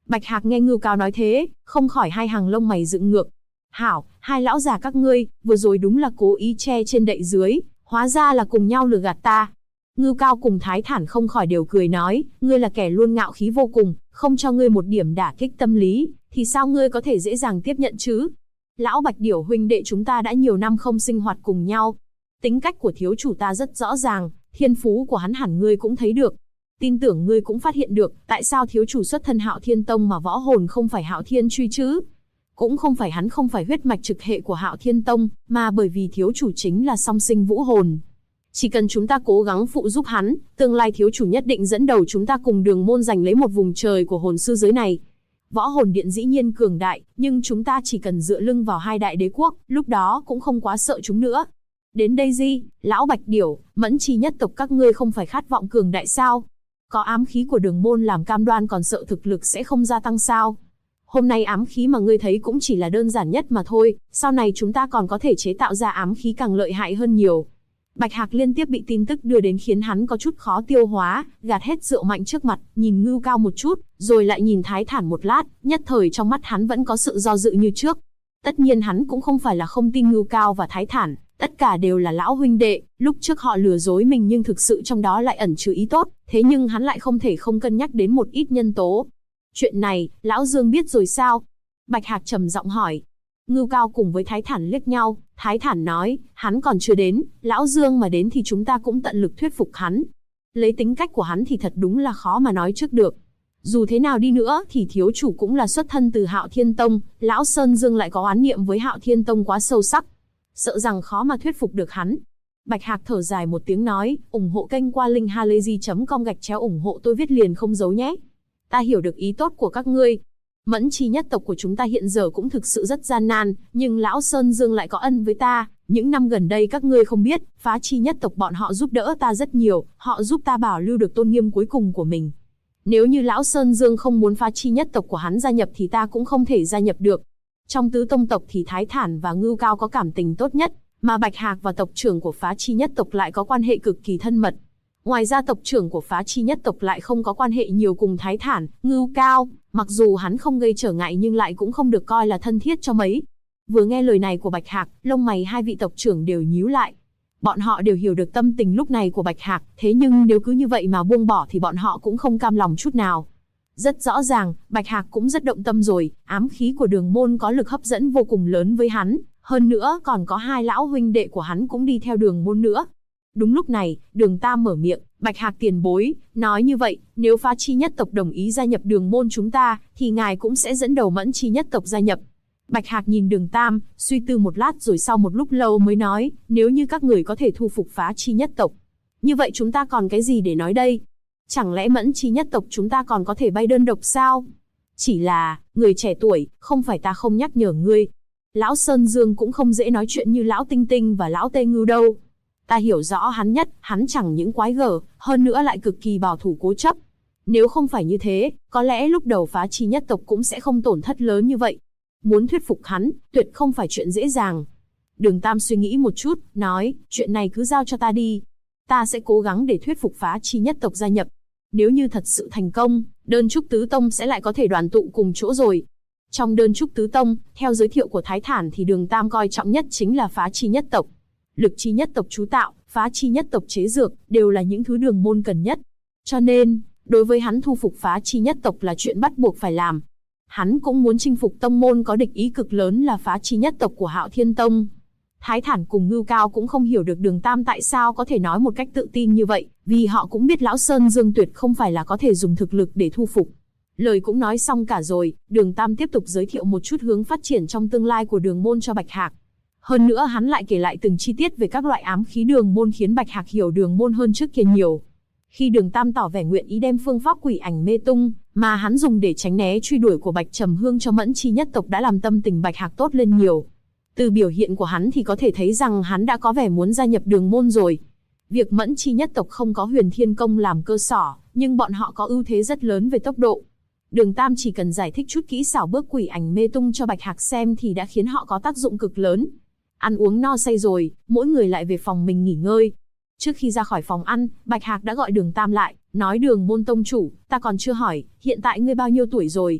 Bạch Hạc nghe Ngưu Cao nói thế, không khỏi hai hàng lông mày dựng ngược. Hảo, hai lão già các ngươi, vừa rồi đúng là cố ý che trên đậy dưới, hóa ra là cùng nhau lừa gạt ta. Ngưu Cao cùng Thái Thản không khỏi đều cười nói, ngươi là kẻ luôn ngạo khí vô cùng, không cho ngươi một điểm đả kích tâm lý, thì sao ngươi có thể dễ dàng tiếp nhận chứ? Lão Bạch Điểu huynh đệ chúng ta đã nhiều năm không sinh hoạt cùng nhau. Tính cách của thiếu chủ ta rất rõ ràng, thiên phú của hắn hẳn ngươi cũng thấy được. Tin tưởng ngươi cũng phát hiện được, tại sao thiếu chủ xuất thân Hạo Thiên Tông mà võ hồn không phải Hạo Thiên Truy chứ? Cũng không phải hắn không phải huyết mạch trực hệ của Hạo Thiên Tông, mà bởi vì thiếu chủ chính là song sinh vũ hồn. Chỉ cần chúng ta cố gắng phụ giúp hắn, tương lai thiếu chủ nhất định dẫn đầu chúng ta cùng Đường môn giành lấy một vùng trời của hồn sư giới này. Võ hồn điện dĩ nhiên cường đại, nhưng chúng ta chỉ cần dựa lưng vào hai đại đế quốc, lúc đó cũng không quá sợ chúng nữa. Đến đây gì, lão Bạch Điểu, Mẫn Chi nhất tộc các ngươi không phải khát vọng cường đại sao? Có ám khí của Đường môn làm cam đoan còn sợ thực lực sẽ không gia tăng sao? Hôm nay ám khí mà ngươi thấy cũng chỉ là đơn giản nhất mà thôi, sau này chúng ta còn có thể chế tạo ra ám khí càng lợi hại hơn nhiều. Bạch Hạc liên tiếp bị tin tức đưa đến khiến hắn có chút khó tiêu hóa, gạt hết rượu mạnh trước mặt, nhìn Ngưu Cao một chút, rồi lại nhìn Thái Thản một lát, nhất thời trong mắt hắn vẫn có sự do dự như trước. Tất nhiên hắn cũng không phải là không tin Ngưu Cao và Thái Thản, tất cả đều là lão huynh đệ, lúc trước họ lừa dối mình nhưng thực sự trong đó lại ẩn chứa ý tốt, thế nhưng hắn lại không thể không cân nhắc đến một ít nhân tố. Chuyện này, lão Dương biết rồi sao? Bạch Hạc trầm giọng hỏi. Ngưu Cao cùng với Thái Thản liếc nhau, Thái Thản nói, hắn còn chưa đến, lão Dương mà đến thì chúng ta cũng tận lực thuyết phục hắn. Lấy tính cách của hắn thì thật đúng là khó mà nói trước được. Dù thế nào đi nữa thì thiếu chủ cũng là xuất thân từ Hạo Thiên Tông, lão Sơn Dương lại có oán niệm với Hạo Thiên Tông quá sâu sắc. Sợ rằng khó mà thuyết phục được hắn. Bạch Hạc thở dài một tiếng nói, ủng hộ kênh qua link halayzi.com ủng hộ tôi viết liền không giấu nhé. Ta hiểu được ý tốt của các ngươi. Mẫn Chi nhất tộc của chúng ta hiện giờ cũng thực sự rất gian nan, nhưng lão Sơn Dương lại có ân với ta. Những năm gần đây các ngươi không biết, Phá Chi nhất tộc bọn họ giúp đỡ ta rất nhiều, họ giúp ta bảo lưu được tôn nghiêm cuối cùng của mình. Nếu như lão Sơn Dương không muốn Phá Chi nhất tộc của hắn gia nhập thì ta cũng không thể gia nhập được. Trong tứ tông tộc thì Thái Thản và Ngưu Cao có cảm tình tốt nhất, mà Bạch Hạc và tộc trưởng của Phá Chi nhất tộc lại có quan hệ cực kỳ thân mật. Ngoài ra tộc trưởng của Phá Chi nhất tộc lại không có quan hệ nhiều cùng Thái Thản, Ngưu Cao, mặc dù hắn không gây trở ngại nhưng lại cũng không được coi là thân thiết cho mấy. Vừa nghe lời này của Bạch Hạc, lông mày hai vị tộc trưởng đều nhíu lại. Bọn họ đều hiểu được tâm tình lúc này của Bạch Hạc, thế nhưng nếu cứ như vậy mà buông bỏ thì bọn họ cũng không cam lòng chút nào. Rất rõ ràng, Bạch Hạc cũng rất động tâm rồi, ám khí của Đường môn có lực hấp dẫn vô cùng lớn với hắn, hơn nữa còn có hai lão huynh đệ của hắn cũng đi theo Đường môn nữa. Đúng lúc này, Đường Tam mở miệng, Bạch Hạc tiền bối, nói như vậy, nếu Phá Chi nhất tộc đồng ý gia nhập Đường môn chúng ta, thì ngài cũng sẽ dẫn đầu Mẫn Chi nhất tộc gia nhập. Bạch Hạc nhìn Đường Tam, suy tư một lát rồi sau một lúc lâu mới nói, nếu như các người có thể thu phục Phá Chi nhất tộc, như vậy chúng ta còn cái gì để nói đây? Chẳng lẽ Mẫn Chi nhất tộc chúng ta còn có thể bay đơn độc sao? Chỉ là, người trẻ tuổi, không phải ta không nhắc nhở ngươi. Lão Sơn Dương cũng không dễ nói chuyện như Lão Tinh Tinh và Lão Tê Ngưu đâu. Ta hiểu rõ hắn nhất, hắn chẳng những quái gở, hơn nữa lại cực kỳ bảo thủ cố chấp. Nếu không phải như thế, có lẽ lúc đầu Phá Chi nhất tộc cũng sẽ không tổn thất lớn như vậy. Muốn thuyết phục hắn, tuyệt không phải chuyện dễ dàng. Đường Tam suy nghĩ một chút, nói, chuyện này cứ giao cho ta đi. Ta sẽ cố gắng để thuyết phục Phá Chi nhất tộc gia nhập. Nếu như thật sự thành công, đơn trúc tứ tông sẽ lại có thể đoàn tụ cùng chỗ rồi. Trong đơn trúc tứ tông, theo giới thiệu của Thái Thản thì Đường Tam coi trọng nhất chính là Phá Chi nhất tộc. Lực Chi nhất tộc chú tạo, Phá Chi nhất tộc chế dược, đều là những thứ Đường môn cần nhất. Cho nên, đối với hắn thu phục Phá Chi nhất tộc là chuyện bắt buộc phải làm. Hắn cũng muốn chinh phục tông môn có địch ý cực lớn là Phá Chi nhất tộc của Hạo Thiên Tông. Thái Thản cùng Ngưu Cao cũng không hiểu được Đường Tam tại sao có thể nói một cách tự tin như vậy, vì họ cũng biết Lão Sơn Dương tuyệt không phải là có thể dùng thực lực để thu phục. Lời cũng nói xong cả rồi, Đường Tam tiếp tục giới thiệu một chút hướng phát triển trong tương lai của Đường môn cho Bạch Hạc. Hơn nữa hắn lại kể lại từng chi tiết về các loại ám khí Đường môn khiến Bạch Hạc hiểu Đường môn hơn trước kia nhiều. Khi Đường Tam tỏ vẻ nguyện ý đem phương pháp Quỷ Ảnh Mê Tung mà hắn dùng để tránh né truy đuổi của Bạch Trầm Hương cho Mẫn Chi nhất tộc đã làm tâm tình Bạch Hạc tốt lên nhiều. Từ biểu hiện của hắn thì có thể thấy rằng hắn đã có vẻ muốn gia nhập Đường môn rồi. Việc Mẫn Chi nhất tộc không có Huyền Thiên Công làm cơ sở, nhưng bọn họ có ưu thế rất lớn về tốc độ. Đường Tam chỉ cần giải thích chút kỹ xảo bước Quỷ Ảnh Mê Tung cho Bạch Hạc xem thì đã khiến họ có tác dụng cực lớn. Ăn uống no say rồi, mỗi người lại về phòng mình nghỉ ngơi. Trước khi ra khỏi phòng ăn, Bạch Hạc đã gọi Đường Tam lại, nói Đường môn tông chủ, ta còn chưa hỏi, hiện tại ngươi bao nhiêu tuổi rồi?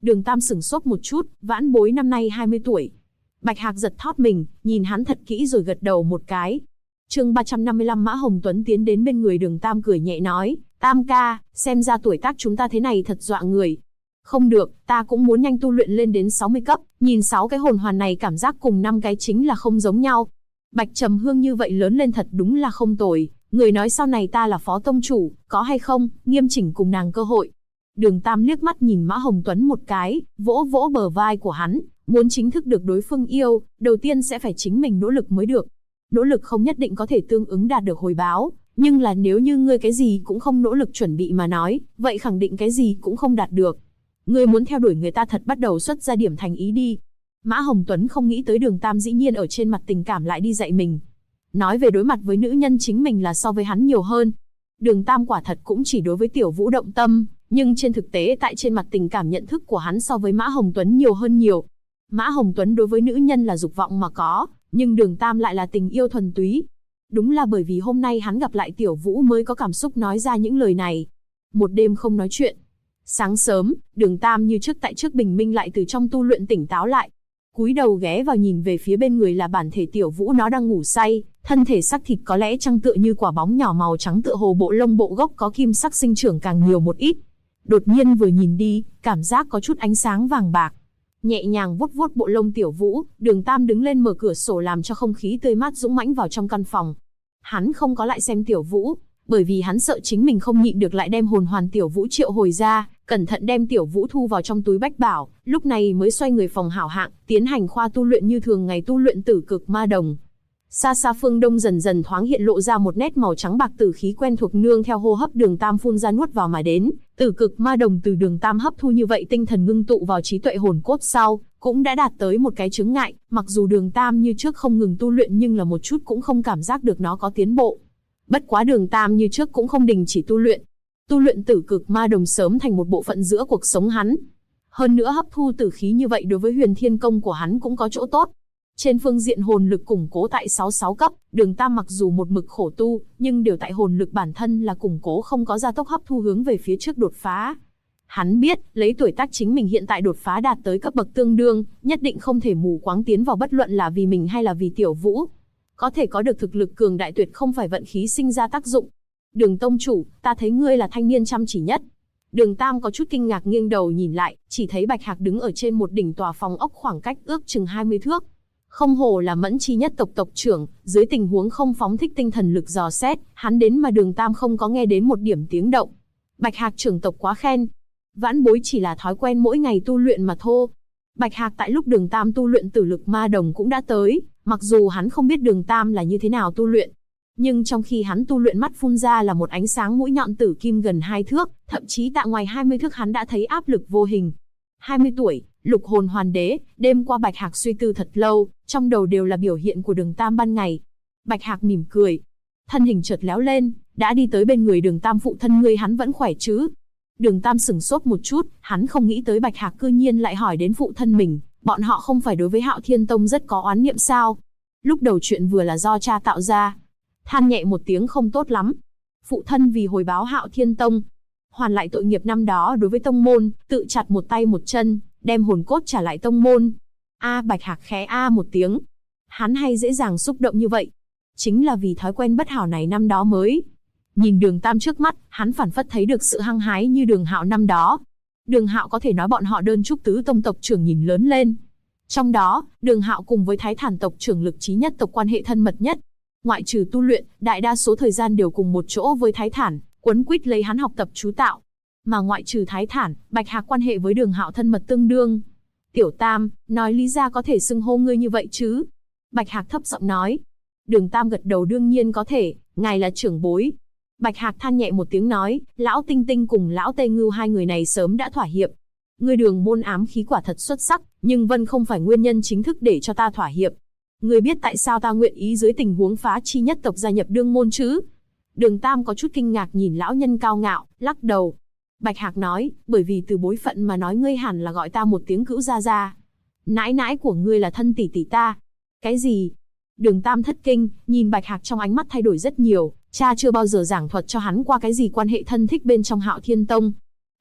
Đường Tam sửng sốt một chút, vãn bối năm nay 20 tuổi. Bạch Hạc giật thót mình, nhìn hắn thật kỹ rồi gật đầu một cái. Chương 355 Mã Hồng Tuấn tiến đến bên người Đường Tam cười nhẹ nói, Tam ca, xem ra tuổi tác chúng ta thế này thật dọa người. Không được, ta cũng muốn nhanh tu luyện lên đến 60 cấp, nhìn 6 cái hồn hoàn này cảm giác cùng 5 cái chính là không giống nhau. Bạch Trầm Hương như vậy lớn lên thật đúng là không tồi, người nói sau này ta là phó tông chủ, có hay không, nghiêm chỉnh cùng nàng cơ hội. Đường Tam liếc mắt nhìn Mã Hồng Tuấn một cái, vỗ vỗ bờ vai của hắn, muốn chính thức được đối phương yêu, đầu tiên sẽ phải chính mình nỗ lực mới được. Nỗ lực không nhất định có thể tương ứng đạt được hồi báo, nhưng là nếu như ngươi cái gì cũng không nỗ lực chuẩn bị mà nói, vậy khẳng định cái gì cũng không đạt được. Ngươi muốn theo đuổi người ta thật bắt đầu xuất ra điểm thành ý đi. Mã Hồng Tuấn không nghĩ tới Đường Tam dĩ nhiên ở trên mặt tình cảm lại đi dạy mình. Nói về đối mặt với nữ nhân chính mình là so với hắn nhiều hơn. Đường Tam quả thật cũng chỉ đối với Tiểu Vũ động tâm, nhưng trên thực tế tại trên mặt tình cảm nhận thức của hắn so với Mã Hồng Tuấn nhiều hơn nhiều. Mã Hồng Tuấn đối với nữ nhân là dục vọng mà có, nhưng Đường Tam lại là tình yêu thuần túy. Đúng là bởi vì hôm nay hắn gặp lại Tiểu Vũ mới có cảm xúc nói ra những lời này. Một đêm không nói chuyện. Sáng sớm, Đường Tam như trước tại trước bình minh lại từ trong tu luyện tỉnh táo lại. Cúi đầu ghé vào nhìn về phía bên người là bản thể Tiểu Vũ, nó đang ngủ say, thân thể sắc thịt có lẽ trăng tựa như quả bóng nhỏ màu trắng, tựa hồ bộ lông bộ gốc có kim sắc sinh trưởng càng nhiều một ít. Đột nhiên vừa nhìn đi, cảm giác có chút ánh sáng vàng bạc. Nhẹ nhàng vuốt vuốt bộ lông Tiểu Vũ, Đường Tam đứng lên mở cửa sổ làm cho không khí tươi mát dũng mãnh vào trong căn phòng. Hắn không có lại xem Tiểu Vũ, bởi vì hắn sợ chính mình không nhịn được lại đem hồn hoàn Tiểu Vũ triệu hồi ra, cẩn thận đem Tiểu Vũ thu vào trong túi bách bảo, lúc này mới xoay người phòng hảo hạng, tiến hành khoa tu luyện như thường ngày tu luyện Tử Cực Ma Đồng. Xa xa phương đông dần dần thoáng hiện lộ ra một nét màu trắng bạc tử khí quen thuộc, nương theo hô hấp Đường Tam phun ra nuốt vào mà đến. Tử Cực Ma Đồng từ Đường Tam hấp thu như vậy tinh thần ngưng tụ vào trí tuệ hồn cốt sau, cũng đã đạt tới một cái chướng ngại, mặc dù Đường Tam như trước không ngừng tu luyện nhưng là một chút cũng không cảm giác được nó có tiến bộ. Bất quá Đường Tam như trước cũng không đình chỉ tu luyện. Tu luyện Tử Cực Ma Đồng sớm thành một bộ phận giữa cuộc sống hắn. Hơn nữa hấp thu tử khí như vậy đối với Huyền Thiên Công của hắn cũng có chỗ tốt. Trên phương diện hồn lực củng cố tại 66 cấp, Đường Tam mặc dù một mực khổ tu, nhưng đều tại hồn lực bản thân là củng cố, không có gia tốc hấp thu hướng về phía trước đột phá. Hắn biết, lấy tuổi tác chính mình hiện tại đột phá đạt tới cấp bậc tương đương, nhất định không thể mù quáng tiến vào, bất luận là vì mình hay là vì Tiểu Vũ. Có thể có được thực lực cường đại tuyệt không phải vận khí sinh ra tác dụng. Đường tông chủ, ta thấy ngươi là thanh niên chăm chỉ nhất. Đường Tam có chút kinh ngạc nghiêng đầu nhìn lại, chỉ thấy Bạch Hạc đứng ở trên một đỉnh tòa phòng ốc khoảng cách ước chừng 20 thước. Không hổ là Mẫn Chi nhất tộc tộc trưởng, dưới tình huống không phóng thích tinh thần lực dò xét, hắn đến mà Đường Tam không có nghe đến một điểm tiếng động. Bạch Hạc trưởng tộc quá khen. Vãn bối chỉ là thói quen mỗi ngày tu luyện mà thôi. Bạch Hạc tại lúc Đường Tam tu luyện Tử Lực Ma Đồng cũng đã tới, mặc dù hắn không biết Đường Tam là như thế nào tu luyện. Nhưng trong khi hắn tu luyện, mắt phun ra là một ánh sáng mũi nhọn tử kim gần 2 thước, thậm chí tại ngoài 20 thước hắn đã thấy áp lực vô hình. 20 tuổi, Lục Hồn Hoàn Đế, đêm qua Bạch Hạc suy tư thật lâu, trong đầu đều là biểu hiện của Đường Tam ban ngày. Bạch Hạc mỉm cười, thân hình chợt léo lên, đã đi tới bên người Đường Tam. Phụ thân ngươi hắn vẫn khỏe chứ? Đường Tam sửng sốt một chút, hắn không nghĩ tới Bạch Hạc cư nhiên lại hỏi đến phụ thân mình, bọn họ không phải đối với Hạo Thiên Tông rất có oán niệm sao? Lúc đầu chuyện vừa là do cha tạo ra. Than nhẹ một tiếng, không tốt lắm. Phụ thân vì hồi báo Hạo Thiên Tông, hoàn lại tội nghiệp năm đó đối với tông môn, tự chặt một tay một chân, đem hồn cốt trả lại tông môn. Bạch Hạc khẽ một tiếng. Hắn hay dễ dàng xúc động như vậy, chính là vì thói quen bất hảo này năm đó mới. Nhìn Đường Tam trước mắt, hắn phảng phất thấy được sự hăng hái như Đường Hạo năm đó. Đường Hạo có thể nói bọn họ đơn trúc tứ tông tộc trưởng nhìn lớn lên. Trong đó, Đường Hạo cùng với Thái Thản tộc trưởng Lực Chí nhất tộc quan hệ thân mật nhất. Ngoại trừ tu luyện, đại đa số thời gian đều cùng một chỗ với Thái Thản, quấn quýt lấy hắn học tập chú tạo. Mà ngoại trừ Thái Thản, Bạch Hạc quan hệ với Đường Hạo thân mật tương đương. Tiểu Tam, nói lý ra có thể xưng hô ngươi như vậy chứ? Bạch Hạc thấp giọng nói. Đường Tam gật đầu, đương nhiên có thể, ngài là trưởng bối. Bạch Hạc than nhẹ một tiếng nói, Lão Tinh Tinh cùng Lão Tê Ngưu hai người này sớm đã thỏa hiệp. Ngươi Đường môn ám khí quả thật xuất sắc, nhưng Vân không phải nguyên nhân chính thức để cho ta thỏa hiệp. Ngươi biết tại sao ta nguyện ý dưới tình huống phá chi nhất tộc gia nhập Đương môn chứ? Đường Tam có chút kinh ngạc nhìn lão nhân cao ngạo, lắc đầu. Bạch Hạc nói, bởi vì từ bối phận mà nói, ngươi hẳn là gọi ta một tiếng cữu gia gia. Nãi nãi của ngươi là thân tỷ tỷ ta. Cái gì? Đường Tam thất kinh, nhìn Bạch Hạc trong ánh mắt thay đổi rất nhiều, cha chưa bao giờ giảng thuật cho hắn qua cái gì quan hệ thân thích bên trong Hạo Thiên Tông.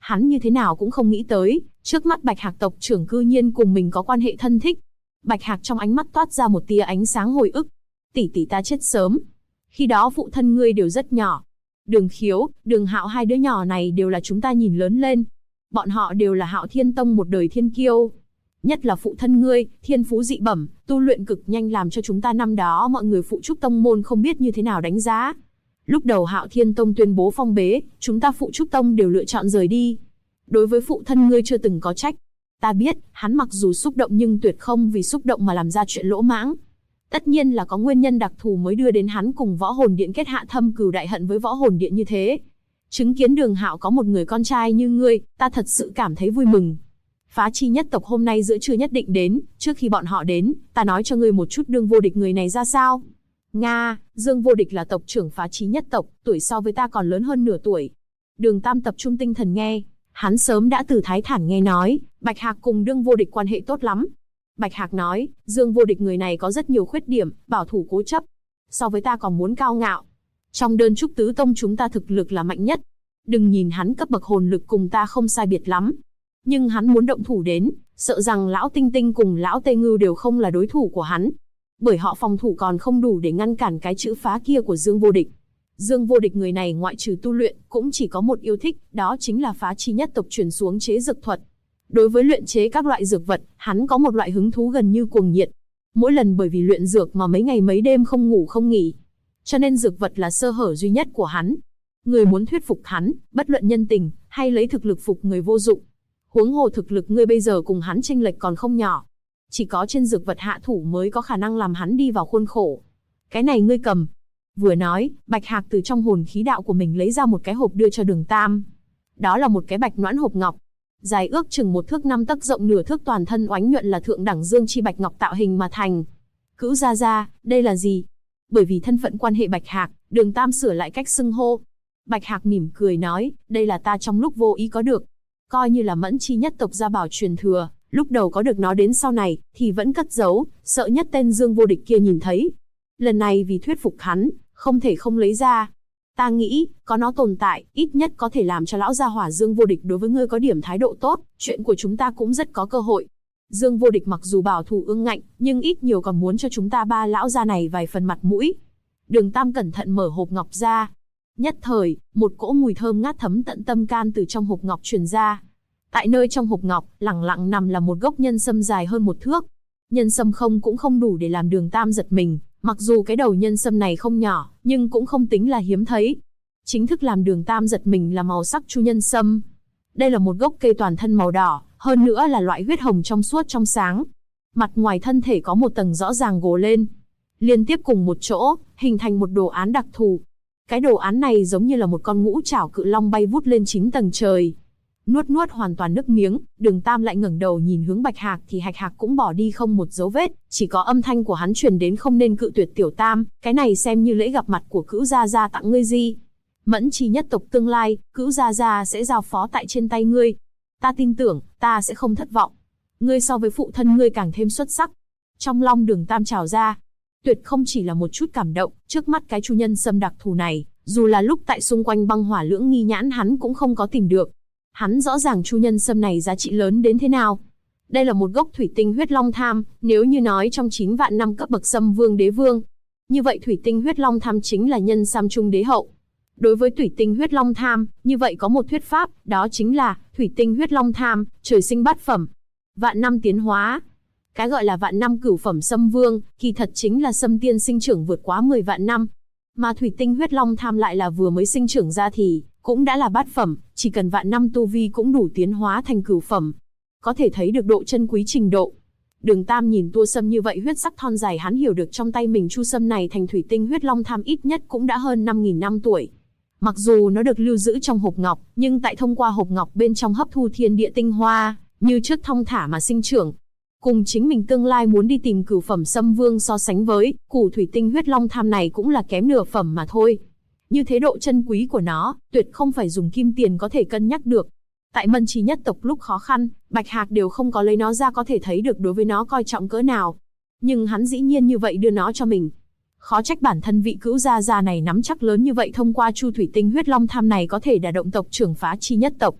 Hắn như thế nào cũng không nghĩ tới, trước mắt Bạch Hạc tộc trưởng cư nhiên cùng mình có quan hệ thân thích. Bạch Hạc trong ánh mắt toát ra một tia ánh sáng hồi ức. Tỷ tỷ ta chết sớm. Khi đó phụ thân ngươi đều rất nhỏ. Đường Khiếu, Đường Hạo hai đứa nhỏ này đều là chúng ta nhìn lớn lên. Bọn họ đều là Hạo Thiên Tông một đời thiên kiêu. Nhất là phụ thân ngươi, thiên phú dị bẩm, tu luyện cực nhanh làm cho chúng ta năm đó mọi người phụ trúc tông môn không biết như thế nào đánh giá. Lúc đầu Hạo Thiên Tông tuyên bố phong bế, chúng ta phụ trúc tông đều lựa chọn rời đi. Đối với phụ thân ngươi chưa từng có trách. Ta biết, hắn mặc dù xúc động nhưng tuyệt không vì xúc động mà làm ra chuyện lỗ mãng. Tất nhiên là có nguyên nhân đặc thù mới đưa đến hắn cùng Võ Hồn Điện kết hạ thâm cừu đại hận với Võ Hồn Điện như thế. Chứng kiến Đường Hạo có một người con trai như ngươi, ta thật sự cảm thấy vui mừng. Phá Chi nhất tộc hôm nay giữa trưa nhất định đến, trước khi bọn họ đến, ta nói cho ngươi một chút Dương Vô Địch người này ra sao. Nga, Dương Vô Địch là tộc trưởng Phá Chi nhất tộc, tuổi so với ta còn lớn hơn nửa tuổi. Đường Tam tập trung tinh thần nghe, hắn sớm đã từ thái thản nghe nói, Bạch Hạc cùng Dương Vô Địch quan hệ tốt lắm. Bạch Hạc nói, Dương Vô Địch người này có rất nhiều khuyết điểm, bảo thủ cố chấp. So với ta còn muốn cao ngạo. Trong đơn trúc tứ tông chúng ta thực lực là mạnh nhất. Đừng nhìn hắn cấp bậc hồn lực cùng ta không sai biệt lắm. Nhưng hắn muốn động thủ đến, sợ rằng lão Tinh Tinh cùng lão Tê Ngưu đều không là đối thủ của hắn. Bởi họ phòng thủ còn không đủ để ngăn cản cái chữ phá kia của Dương Vô Địch. Dương Vô Địch người này ngoại trừ tu luyện, cũng chỉ có một yêu thích, đó chính là Phá Chi nhất tộc truyền xuống chế dược thuật. Đối với luyện chế các loại dược vật, hắn có một loại hứng thú gần như cuồng nhiệt. Mỗi lần bởi vì luyện dược mà mấy ngày mấy đêm không ngủ không nghỉ. Cho nên dược vật là sơ hở duy nhất của hắn. Người muốn thuyết phục hắn, bất luận nhân tình, hay lấy thực lực phục người vô dụng. Huống hồ thực lực ngươi bây giờ cùng hắn chênh lệch còn không nhỏ. Chỉ có trên dược vật hạ thủ mới có khả năng làm hắn đi vào khuôn khổ. Cái này ngươi cầm. Vừa nói, Bạch Hạc từ trong hồn khí đạo của mình lấy ra một cái hộp đưa cho Đường Tam. Đó là một cái bạch noãn hộp ngọc. Dài ước chừng 1 thước 5 tấc, rộng nửa thước, toàn thân oánh nhuận là thượng đẳng dương chi bạch ngọc tạo hình mà thành. Cữu gia, đây là gì? Bởi vì thân phận quan hệ Bạch Hạc, Đường Tam sửa lại cách xưng hô. Bạch Hạc mỉm cười nói, đây là ta trong lúc vô ý có được. Coi như là Mẫn Chi nhất tộc gia bảo truyền thừa, lúc đầu có được nó đến sau này, thì vẫn cất giấu, sợ nhất tên Dương Vô Địch kia nhìn thấy. Lần này vì thuyết phục hắn, không thể không lấy ra. Ta nghĩ, có nó tồn tại, ít nhất có thể làm cho lão gia hỏa Dương Vô Địch đối với ngươi có điểm thái độ tốt, chuyện của chúng ta cũng rất có cơ hội. Dương Vô Địch mặc dù bảo thủ ương ngạnh, nhưng ít nhiều còn muốn cho chúng ta ba lão gia này vài phần mặt mũi. Đường Tam cẩn thận mở hộp ngọc ra. Nhất thời, một cỗ mùi thơm ngát thấm tận tâm can từ trong hộp ngọc truyền ra. Tại nơi trong hộp ngọc, lẳng lặng nằm là một gốc nhân sâm dài hơn 1 thước. Nhân sâm không cũng không đủ để làm Đường Tam giật mình. Mặc dù cái đầu nhân sâm này không nhỏ, nhưng cũng không tính là hiếm thấy. Chính thức làm Đường Tam giật mình là màu sắc chu nhân sâm. Đây là một gốc cây toàn thân màu đỏ, hơn nữa là loại huyết hồng trong suốt trong sáng. Mặt ngoài thân thể có một tầng rõ ràng gồ lên, liên tiếp cùng một chỗ, hình thành một đồ án đặc thù. Cái đồ án này giống như là một con ngũ trảo cự long bay vút lên 9 tầng trời. Nuốt hoàn toàn nước miếng, Đường Tam lại ngẩng đầu nhìn hướng Bạch Hạc thì Hạch Hạc cũng bỏ đi không một dấu vết, chỉ có âm thanh của hắn truyền đến, không nên cự tuyệt tiểu Tam, cái này xem như lễ gặp mặt của Cữu gia tặng ngươi gì. Mẫn Chi nhất tộc tương lai, Cữu gia sẽ giao phó tại trên tay ngươi. Ta tin tưởng, ta sẽ không thất vọng. Ngươi so với phụ thân ngươi càng thêm xuất sắc. Trong lòng Đường Tam trào ra, tuyệt không chỉ là một chút cảm động, trước mắt cái chu nhân sâm đặc thù này, dù là lúc tại xung quanh băng hỏa lưỡng nghi nhãn hắn cũng không có tìm được. Hắn rõ ràng chu nhân sâm này giá trị lớn đến thế nào. Đây là một gốc thủy tinh huyết long tham, nếu như nói trong 9 vạn năm cấp bậc Sâm Vương Đế Vương. Như vậy thủy tinh huyết long tham chính là nhân Sam Trung Đế Hậu. Đối với thủy tinh huyết long tham, như vậy có một thuyết pháp, đó chính là thủy tinh huyết long tham, trời sinh bát phẩm. Vạn năm tiến hóa. Cái gọi là vạn năm cửu phẩm Sâm Vương, kỳ thật chính là Sâm Tiên sinh trưởng vượt quá 10 vạn năm. Mà thủy tinh huyết long tham lại là vừa mới sinh trưởng ra thì cũng đã là bát phẩm, chỉ cần vạn năm tu vi cũng đủ tiến hóa thành cửu phẩm. Có thể thấy được độ chân quý trình độ. Đường Tam nhìn tua sâm như vậy huyết sắc thon dài, hắn hiểu được trong tay mình chu sâm này thành thủy tinh huyết long tham ít nhất cũng đã hơn 5.000 năm tuổi. Mặc dù nó được lưu giữ trong hộp ngọc, nhưng tại thông qua hộp ngọc bên trong hấp thu thiên địa tinh hoa, như trước thong thả mà sinh trưởng. Cùng chính mình tương lai muốn đi tìm cửu phẩm Sâm Vương so sánh với, củ thủy tinh huyết long tham này cũng là kém nửa phẩm mà thôi. Như thế độ chân quý của nó, tuyệt không phải dùng kim tiền có thể cân nhắc được. Tại Mẫn Chi nhất tộc lúc khó khăn, Bạch Hạc đều không có lấy nó ra, có thể thấy được đối với nó coi trọng cỡ nào. Nhưng hắn dĩ nhiên như vậy đưa nó cho mình. Khó trách bản thân vị Cữu gia này nắm chắc lớn như vậy, thông qua chu thủy tinh huyết long tham này có thể đả động tộc trưởng Phá Chi nhất tộc.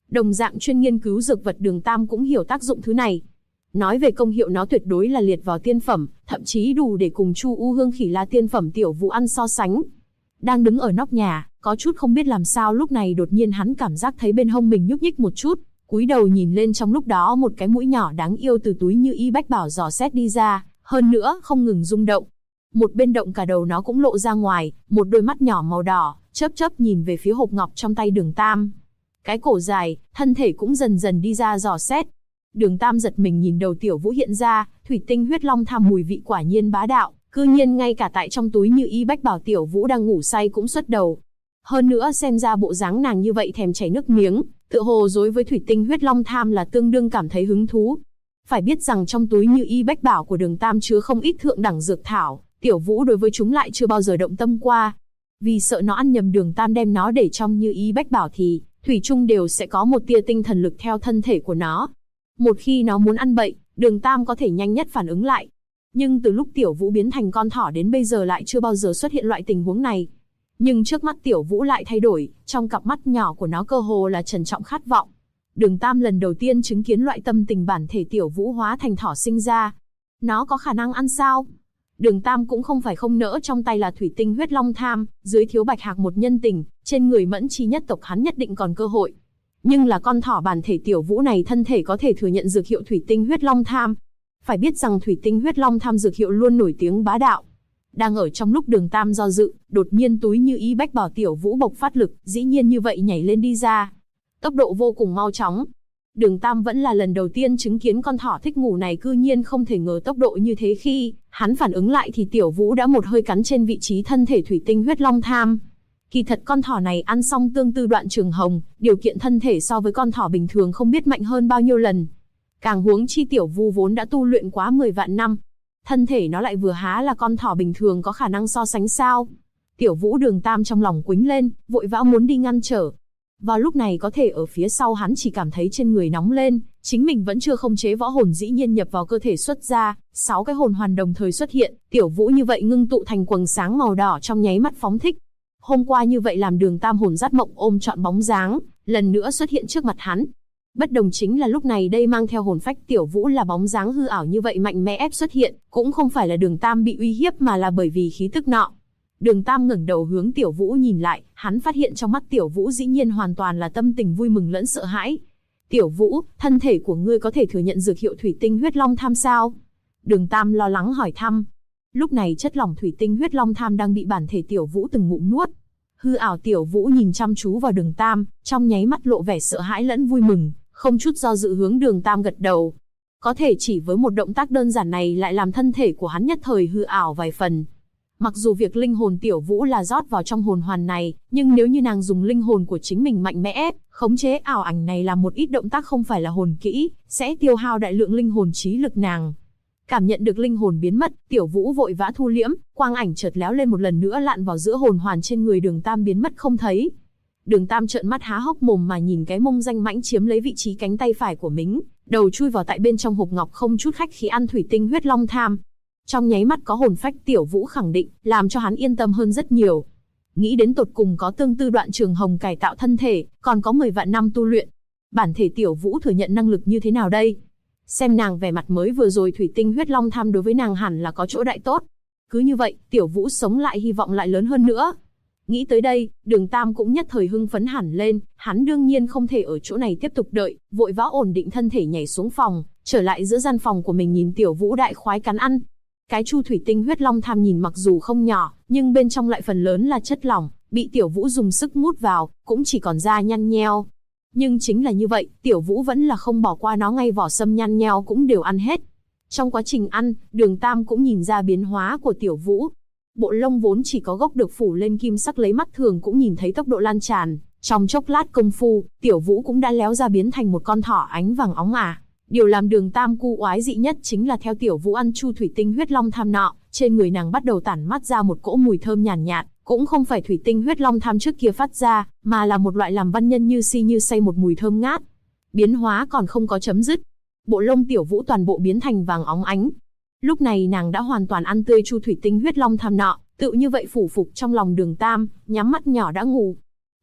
Đồng dạng chuyên nghiên cứu dược vật, Đường Tam cũng hiểu tác dụng thứ này. Nói về công hiệu nó tuyệt đối là liệt vào tiên phẩm, thậm chí đủ để cùng Chu U Hương Khỉ La tiên phẩm Tiểu Vũ ăn so sánh. Đang đứng ở nóc nhà, có chút không biết làm sao, lúc này đột nhiên hắn cảm giác thấy bên hông mình nhúc nhích một chút, cúi đầu nhìn lên, trong lúc đó một cái mũi nhỏ đáng yêu từ túi Như Y Bách Bảo dò xét đi ra, hơn nữa không ngừng rung động. Một bên động cả đầu nó cũng lộ ra ngoài, một đôi mắt nhỏ màu đỏ, chớp chớp nhìn về phía hộp ngọc trong tay Đường Tam. Cái cổ dài, thân thể cũng dần dần đi ra dò xét. Đường Tam giật mình nhìn đầu Tiểu Vũ hiện ra, thủy tinh huyết long tham mùi vị quả nhiên bá đạo, cư nhiên ngay cả tại trong túi Như Y Bách Bảo Tiểu Vũ đang ngủ say cũng xuất đầu. Hơn nữa xem ra bộ dáng nàng như vậy thèm chảy nước miếng, tựa hồ đối với thủy tinh huyết long tham là tương đương cảm thấy hứng thú. Phải biết rằng trong túi Như Y Bách Bảo của Đường Tam chứa không ít thượng đẳng dược thảo, Tiểu Vũ đối với chúng lại chưa bao giờ động tâm qua. Vì sợ nó ăn nhầm, Đường Tam đem nó để trong Như Y Bách Bảo thì thủy chung đều sẽ có một tia tinh thần lực theo thân thể của nó. Một khi nó muốn ăn bậy, Đường Tam có thể nhanh nhất phản ứng lại. Nhưng từ lúc Tiểu Vũ biến thành con thỏ đến bây giờ lại chưa bao giờ xuất hiện loại tình huống này. Nhưng trước mắt Tiểu Vũ lại thay đổi, trong cặp mắt nhỏ của nó cơ hồ là trân trọng khát vọng. Đường Tam lần đầu tiên chứng kiến loại tâm tình bản thể Tiểu Vũ hóa thành thỏ sinh ra. Nó có khả năng ăn sao? Đường Tam cũng không phải không nỡ, trong tay là thủy tinh huyết long tham, dưới thiếu bạch hạc một nhân tình, trên người mẫn chi nhất tộc hắn nhất định còn cơ hội. Nhưng là con thỏ bản thể Tiểu Vũ này thân thể có thể thừa nhận dược hiệu thủy tinh huyết long tham. Phải biết rằng thủy tinh huyết long tham dược hiệu luôn nổi tiếng bá đạo. Đang ở trong lúc Đường Tam do dự, đột nhiên túi Như Y Bách Bảo Tiểu Vũ bộc phát lực, dĩ nhiên như vậy nhảy lên đi ra. Tốc độ vô cùng mau chóng. Đường Tam vẫn là lần đầu tiên chứng kiến con thỏ thích ngủ này, cư nhiên không thể ngờ tốc độ như thế, khi hắn phản ứng lại thì Tiểu Vũ đã một hơi cắn trên vị trí thân thể thủy tinh huyết long tham. Kỳ thật con thỏ này ăn xong tương tư Đoạn Trường Hồng, điều kiện thân thể so với con thỏ bình thường không biết mạnh hơn bao nhiêu lần. Càng huống chi Tiểu Vũ vốn đã tu luyện quá 10 vạn năm. Thân thể nó lại vừa há là con thỏ bình thường, có khả năng so sánh sao? Tiểu Vũ, Đường Tam trong lòng quĩnh lên, vội vã muốn đi ngăn trở. Vào lúc này có thể ở phía sau hắn chỉ cảm thấy trên người nóng lên, chính mình vẫn chưa khống chế võ hồn dĩ nhiên nhập vào cơ thể xuất ra, 6 cái hồn hoàn đồng thời xuất hiện, Tiểu Vũ như vậy ngưng tụ thành quầng sáng màu đỏ trong nháy mắt phóng thích. Hôm qua như vậy làm Đường Tam hồn dắt mộng ôm trọn bóng dáng, lần nữa xuất hiện trước mặt hắn. Bất đồng chính là lúc này đây mang theo hồn phách Tiểu Vũ là bóng dáng hư ảo như vậy mạnh mẽ ép xuất hiện, cũng không phải là Đường Tam bị uy hiếp mà là bởi vì khí tức nọ. Đường Tam ngẩng đầu hướng Tiểu Vũ nhìn lại, hắn phát hiện trong mắt Tiểu Vũ dĩ nhiên hoàn toàn là tâm tình vui mừng lẫn sợ hãi. Tiểu Vũ, thân thể của ngươi có thể thừa nhận dược hiệu thủy tinh huyết long tham sao? Đường Tam lo lắng hỏi thăm. Lúc này chất lỏng thủy tinh huyết long tham đang bị bản thể Tiểu Vũ từng ngụm nuốt. Hư ảo Tiểu Vũ nhìn chăm chú vào Đường Tam, trong nháy mắt lộ vẻ sợ hãi lẫn vui mừng, không chút do dự hướng Đường Tam gật đầu. Có thể chỉ với một động tác đơn giản này lại làm thân thể của hắn nhất thời hư ảo vài phần. Mặc dù việc linh hồn Tiểu Vũ là rót vào trong hồn hoàn này, nhưng nếu như nàng dùng linh hồn của chính mình mạnh mẽ, khống chế ảo ảnh này làm một ít động tác không phải là hồn kỹ, sẽ tiêu hao đại lượng linh hồn trí lực nàng. Cảm nhận được linh hồn biến mất, Tiểu Vũ vội vã thu liễm, quang ảnh chợt léo lên một lần nữa lặn vào giữa hồn hoàn trên người Đường Tam biến mất không thấy. Đường Tam trợn mắt há hốc mồm mà nhìn cái mông danh mãnh chiếm lấy vị trí cánh tay phải của mình, đầu chui vào tại bên trong hộp ngọc không chút khách khí ăn thủy tinh huyết long tham. Trong nháy mắt có hồn phách Tiểu Vũ khẳng định, làm cho hắn yên tâm hơn rất nhiều. Nghĩ đến tột cùng có tương tư Đoạn Trường Hồng cải tạo thân thể, còn có 10 vạn năm tu luyện. Bản thể Tiểu Vũ thừa nhận năng lực như thế nào đây? Xem nàng vẻ mặt mới vừa rồi, thủy tinh huyết long tham đối với nàng hẳn là có chỗ đại tốt. Cứ như vậy, Tiểu Vũ sống lại hy vọng lại lớn hơn nữa. Nghĩ tới đây, Đường Tam cũng nhất thời hưng phấn hẳn lên, hắn đương nhiên không thể ở chỗ này tiếp tục đợi, vội vã ổn định thân thể nhảy xuống phòng, trở lại giữa gian phòng của mình nhìn Tiểu Vũ đại khoái cắn ăn. Cái chu thủy tinh huyết long tham nhìn mặc dù không nhỏ, nhưng bên trong lại phần lớn là chất lỏng, bị Tiểu Vũ dùng sức mút vào, cũng chỉ còn da nhăn nheo. Nhưng chính là như vậy, Tiểu Vũ vẫn là không bỏ qua nó, ngay vỏ sâm nhăn nheo cũng đều ăn hết. Trong quá trình ăn, Đường Tam cũng nhìn ra biến hóa của Tiểu Vũ. Bộ lông vốn chỉ có gốc được phủ lên kim sắc, lấy mắt thường cũng nhìn thấy tốc độ lan tràn. Trong chốc lát công phu, Tiểu Vũ cũng đã léo ra biến thành một con thỏ ánh vàng óng ả. Điều làm Đường Tam cu oái dị nhất chính là theo Tiểu Vũ ăn chu thủy tinh huyết long tham nọ, trên người nàng bắt đầu tản mát ra một cỗ mùi thơm nhàn nhạt, cũng không phải thủy tinh huyết long tham trước kia phát ra, mà là một loại làm văn nhân như si như say một mùi thơm ngát. Biến hóa còn không có chấm dứt, bộ lông Tiểu Vũ toàn bộ biến thành vàng óng ánh. Lúc này nàng đã hoàn toàn ăn tươi chu thủy tinh huyết long tham nọ, tự như vậy phủ phục trong lòng Đường Tam, nhắm mắt nhỏ đã ngủ.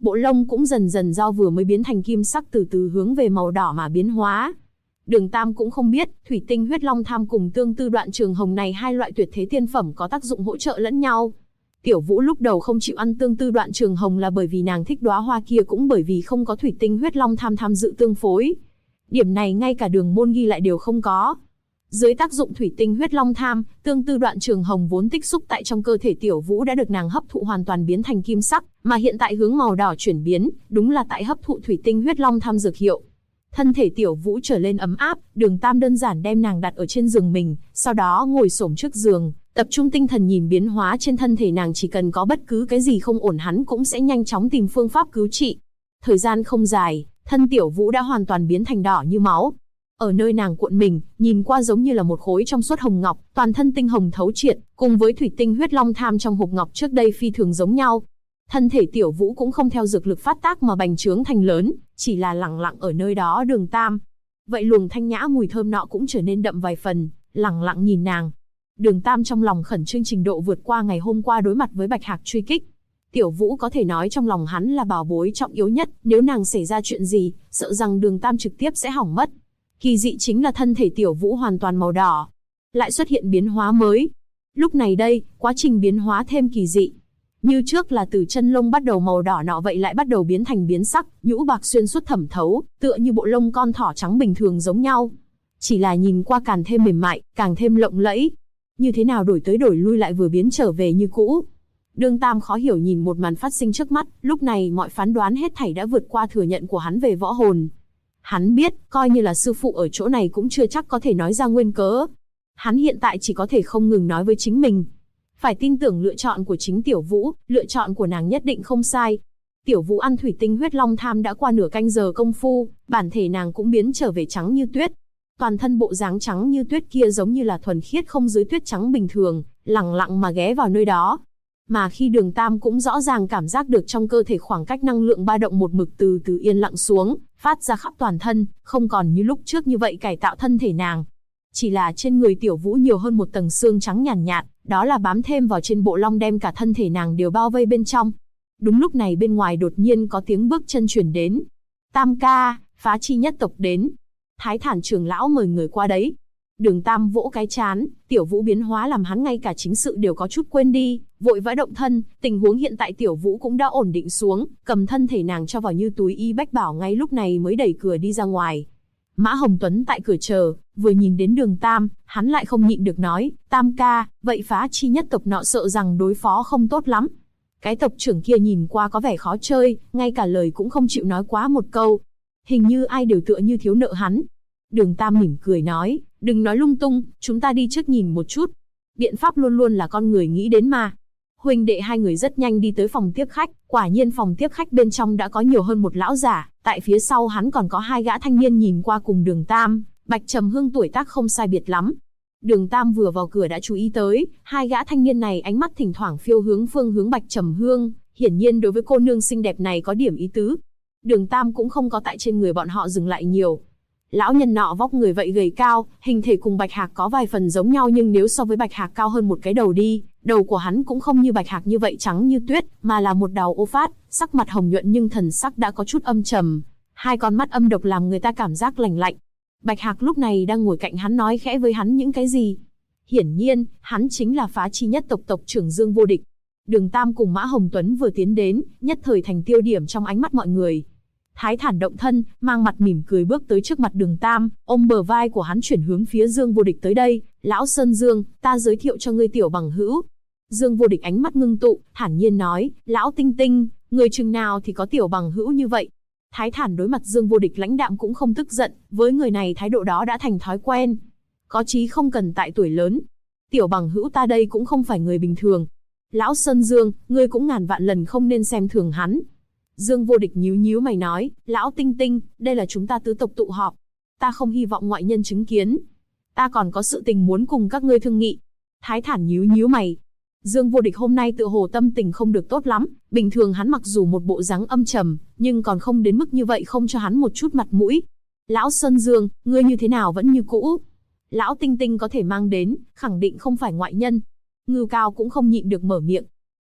bộ lông cũng dần dần do vừa mới biến thành kim sắc từ từ hướng về màu đỏ mà biến hóa. Đường Tam cũng không biết, thủy tinh huyết long tham cùng tương tư đoạn trường hồng này hai loại tuyệt thế tiên phẩm có tác dụng hỗ trợ lẫn nhau. Tiểu Vũ lúc đầu không chịu ăn tương tư đoạn trường hồng là bởi vì nàng thích đóa hoa kia, cũng bởi vì không có thủy tinh huyết long tham tham dự tương phối. Điểm này ngay cả Đường Môn ghi lại đều không có. Dưới tác dụng thủy tinh huyết long tham, tương tư đoạn trường hồng vốn tích xúc tại trong cơ thể Tiểu Vũ đã được nàng hấp thụ hoàn toàn biến thành kim sắc, mà hiện tại hướng màu đỏ chuyển biến, đúng là tại hấp thụ thủy tinh huyết long tham dược hiệu. Thân thể Tiểu Vũ trở lên ấm áp, Đường Tam đơn giản đem nàng đặt ở trên giường mình, sau đó ngồi xổm trước giường, tập trung tinh thần nhìn biến hóa trên thân thể nàng, chỉ cần có bất cứ cái gì không ổn hắn cũng sẽ nhanh chóng tìm phương pháp cứu trị. Thời gian không dài, thân Tiểu Vũ đã hoàn toàn biến thành đỏ như máu. Ở nơi nàng cuộn mình, nhìn qua giống như là một khối trong suốt hồng ngọc, toàn thân tinh hồng thấu triệt, cùng với thủy tinh huyết long tham trong hộp ngọc trước đây phi thường giống nhau. Thân thể Tiểu Vũ cũng không theo dược lực phát tác mà bành trướng thành lớn, chỉ là lẳng lặng ở nơi đó. Đường Tam, vậy luồng thanh nhã mùi thơm nọ cũng trở nên đậm vài phần, lẳng lặng nhìn nàng. Đường Tam trong lòng khẩn trương trình độ vượt qua ngày hôm qua đối mặt với Bạch Hạc truy kích. Tiểu Vũ có thể nói trong lòng hắn là bảo bối trọng yếu nhất, nếu nàng xảy ra chuyện gì, sợ rằng Đường Tam trực tiếp sẽ hỏng mất. Kỳ dị chính là thân thể Tiểu Vũ hoàn toàn màu đỏ, lại xuất hiện biến hóa mới. Lúc này đây, quá trình biến hóa thêm kỳ dị. Như trước là từ chân lông bắt đầu màu đỏ nọ vậy lại bắt đầu biến thành biến sắc, nhũ bạc xuyên suốt thẩm thấu, tựa như bộ lông con thỏ trắng bình thường giống nhau. Chỉ là nhìn qua càng thêm mềm mại, càng thêm lộng lẫy. Như thế nào đổi tới đổi lui lại vừa biến trở về như cũ. Đường Tam khó hiểu nhìn một màn phát sinh trước mắt, lúc này mọi phán đoán hết thảy đã vượt qua thừa nhận của hắn về võ hồn. Hắn biết, coi như là sư phụ ở chỗ này cũng chưa chắc có thể nói ra nguyên cớ. Hắn hiện tại chỉ có thể không ngừng nói với chính mình. Phải tin tưởng lựa chọn của chính Tiểu Vũ, lựa chọn của nàng nhất định không sai. Tiểu Vũ ăn thủy tinh huyết long tham đã qua nửa canh giờ công phu, bản thể nàng cũng biến trở về trắng như tuyết. Toàn thân bộ dáng trắng như tuyết kia giống như là thuần khiết không dưới tuyết trắng bình thường, lẳng lặng mà ghé vào nơi đó. Mà khi Đường Tam cũng rõ ràng cảm giác được trong cơ thể khoảng cách năng lượng ba động một mực từ từ yên lặng xuống, phát ra khắp toàn thân, không còn như lúc trước như vậy cải tạo thân thể nàng. Chỉ là trên người Tiểu Vũ nhiều hơn một tầng xương trắng nhàn nhạt, đó là bám thêm vào trên bộ long đem cả thân thể nàng đều bao vây bên trong. Đúng lúc này bên ngoài đột nhiên có tiếng bước chân truyền đến. Tam ca, phá chi nhất tộc đến. Thái Thản trưởng lão mời người qua đấy. Đường Tam vỗ cái chán, Tiểu Vũ biến hóa làm hắn ngay cả chính sự đều có chút quên đi, vội vã động thân. Tình huống hiện tại Tiểu Vũ cũng đã ổn định xuống, cầm thân thể nàng cho vào như túi y bách bảo, ngay lúc này mới đẩy cửa đi ra ngoài. Mã Hồng Tuấn tại cửa chờ, vừa nhìn đến Đường Tam, hắn lại không nhịn được nói, Tam ca, vậy phá chi nhất tộc nọ sợ rằng đối phó không tốt lắm. Cái tộc trưởng kia nhìn qua có vẻ khó chơi, ngay cả lời cũng không chịu nói quá một câu. Hình như ai đều tựa như thiếu nợ hắn. Đường Tam mỉm cười nói, đừng nói lung tung, chúng ta đi trước nhìn một chút. Biện pháp luôn luôn là con người nghĩ đến mà. Huynh đệ hai người rất nhanh đi tới phòng tiếp khách, quả nhiên phòng tiếp khách bên trong đã có nhiều hơn một lão giả, tại phía sau hắn còn có hai gã thanh niên nhìn qua cùng Đường Tam, Bạch Trầm Hương tuổi tác không sai biệt lắm. Đường Tam vừa vào cửa đã chú ý tới, hai gã thanh niên này ánh mắt thỉnh thoảng phiêu hướng phương hướng Bạch Trầm Hương, hiển nhiên đối với cô nương xinh đẹp này có điểm ý tứ. Đường Tam cũng không có tại trên người bọn họ dừng lại nhiều. Lão nhân nọ vóc người vậy gầy cao, hình thể cùng Bạch Hạc có vài phần giống nhau, nhưng nếu so với Bạch Hạc cao hơn một cái đầu đi, đầu của hắn cũng không như Bạch Hạc như vậy trắng như tuyết, mà là một đầu ô phát, sắc mặt hồng nhuận nhưng thần sắc đã có chút âm trầm, hai con mắt âm độc làm người ta cảm giác lạnh lạnh. Bạch Hạc lúc này đang ngồi cạnh hắn nói khẽ với hắn những cái gì. Hiển nhiên, hắn chính là phá chi nhất tộc tộc trưởng Dương Vô Địch. Đường Tam cùng Mã Hồng Tuấn vừa tiến đến, nhất thời thành tiêu điểm trong ánh mắt mọi người. Thái Thản động thân, mang mặt mỉm cười bước tới trước mặt Đường Tam, ôm bờ vai của hắn chuyển hướng phía Dương Vô Địch tới đây. Lão Sơn Dương, ta giới thiệu cho ngươi tiểu bằng hữu. Dương Vô Địch ánh mắt ngưng tụ, thản nhiên nói, Lão Tinh Tinh, người chừng nào thì có tiểu bằng hữu như vậy. Thái Thản đối mặt Dương Vô Địch lãnh đạm cũng không tức giận, với người này thái độ đó đã thành thói quen. Có chí không cần tại tuổi lớn. Tiểu bằng hữu ta đây cũng không phải người bình thường. Lão Sơn Dương, ngươi cũng ngàn vạn lần không nên xem thường hắn. Dương Vô Địch nhíu nhíu mày nói, Lão Tinh Tinh, đây là chúng ta tứ tộc tụ họp. Ta không hy vọng ngoại nhân chứng kiến. Ta còn có sự tình muốn cùng các ngươi thương nghị. Thái Thản nhíu nhíu mày. Dương Vô Địch hôm nay tựa hồ tâm tình không được tốt lắm, bình thường hắn mặc dù một bộ dáng âm trầm, nhưng còn không đến mức như vậy không cho hắn một chút mặt mũi. Lão Sơn Dương, ngươi như thế nào vẫn như cũ. Lão Tinh Tinh có thể mang đến, khẳng định không phải ngoại nhân. Ngưu Cao cũng không nhịn được mở miệng.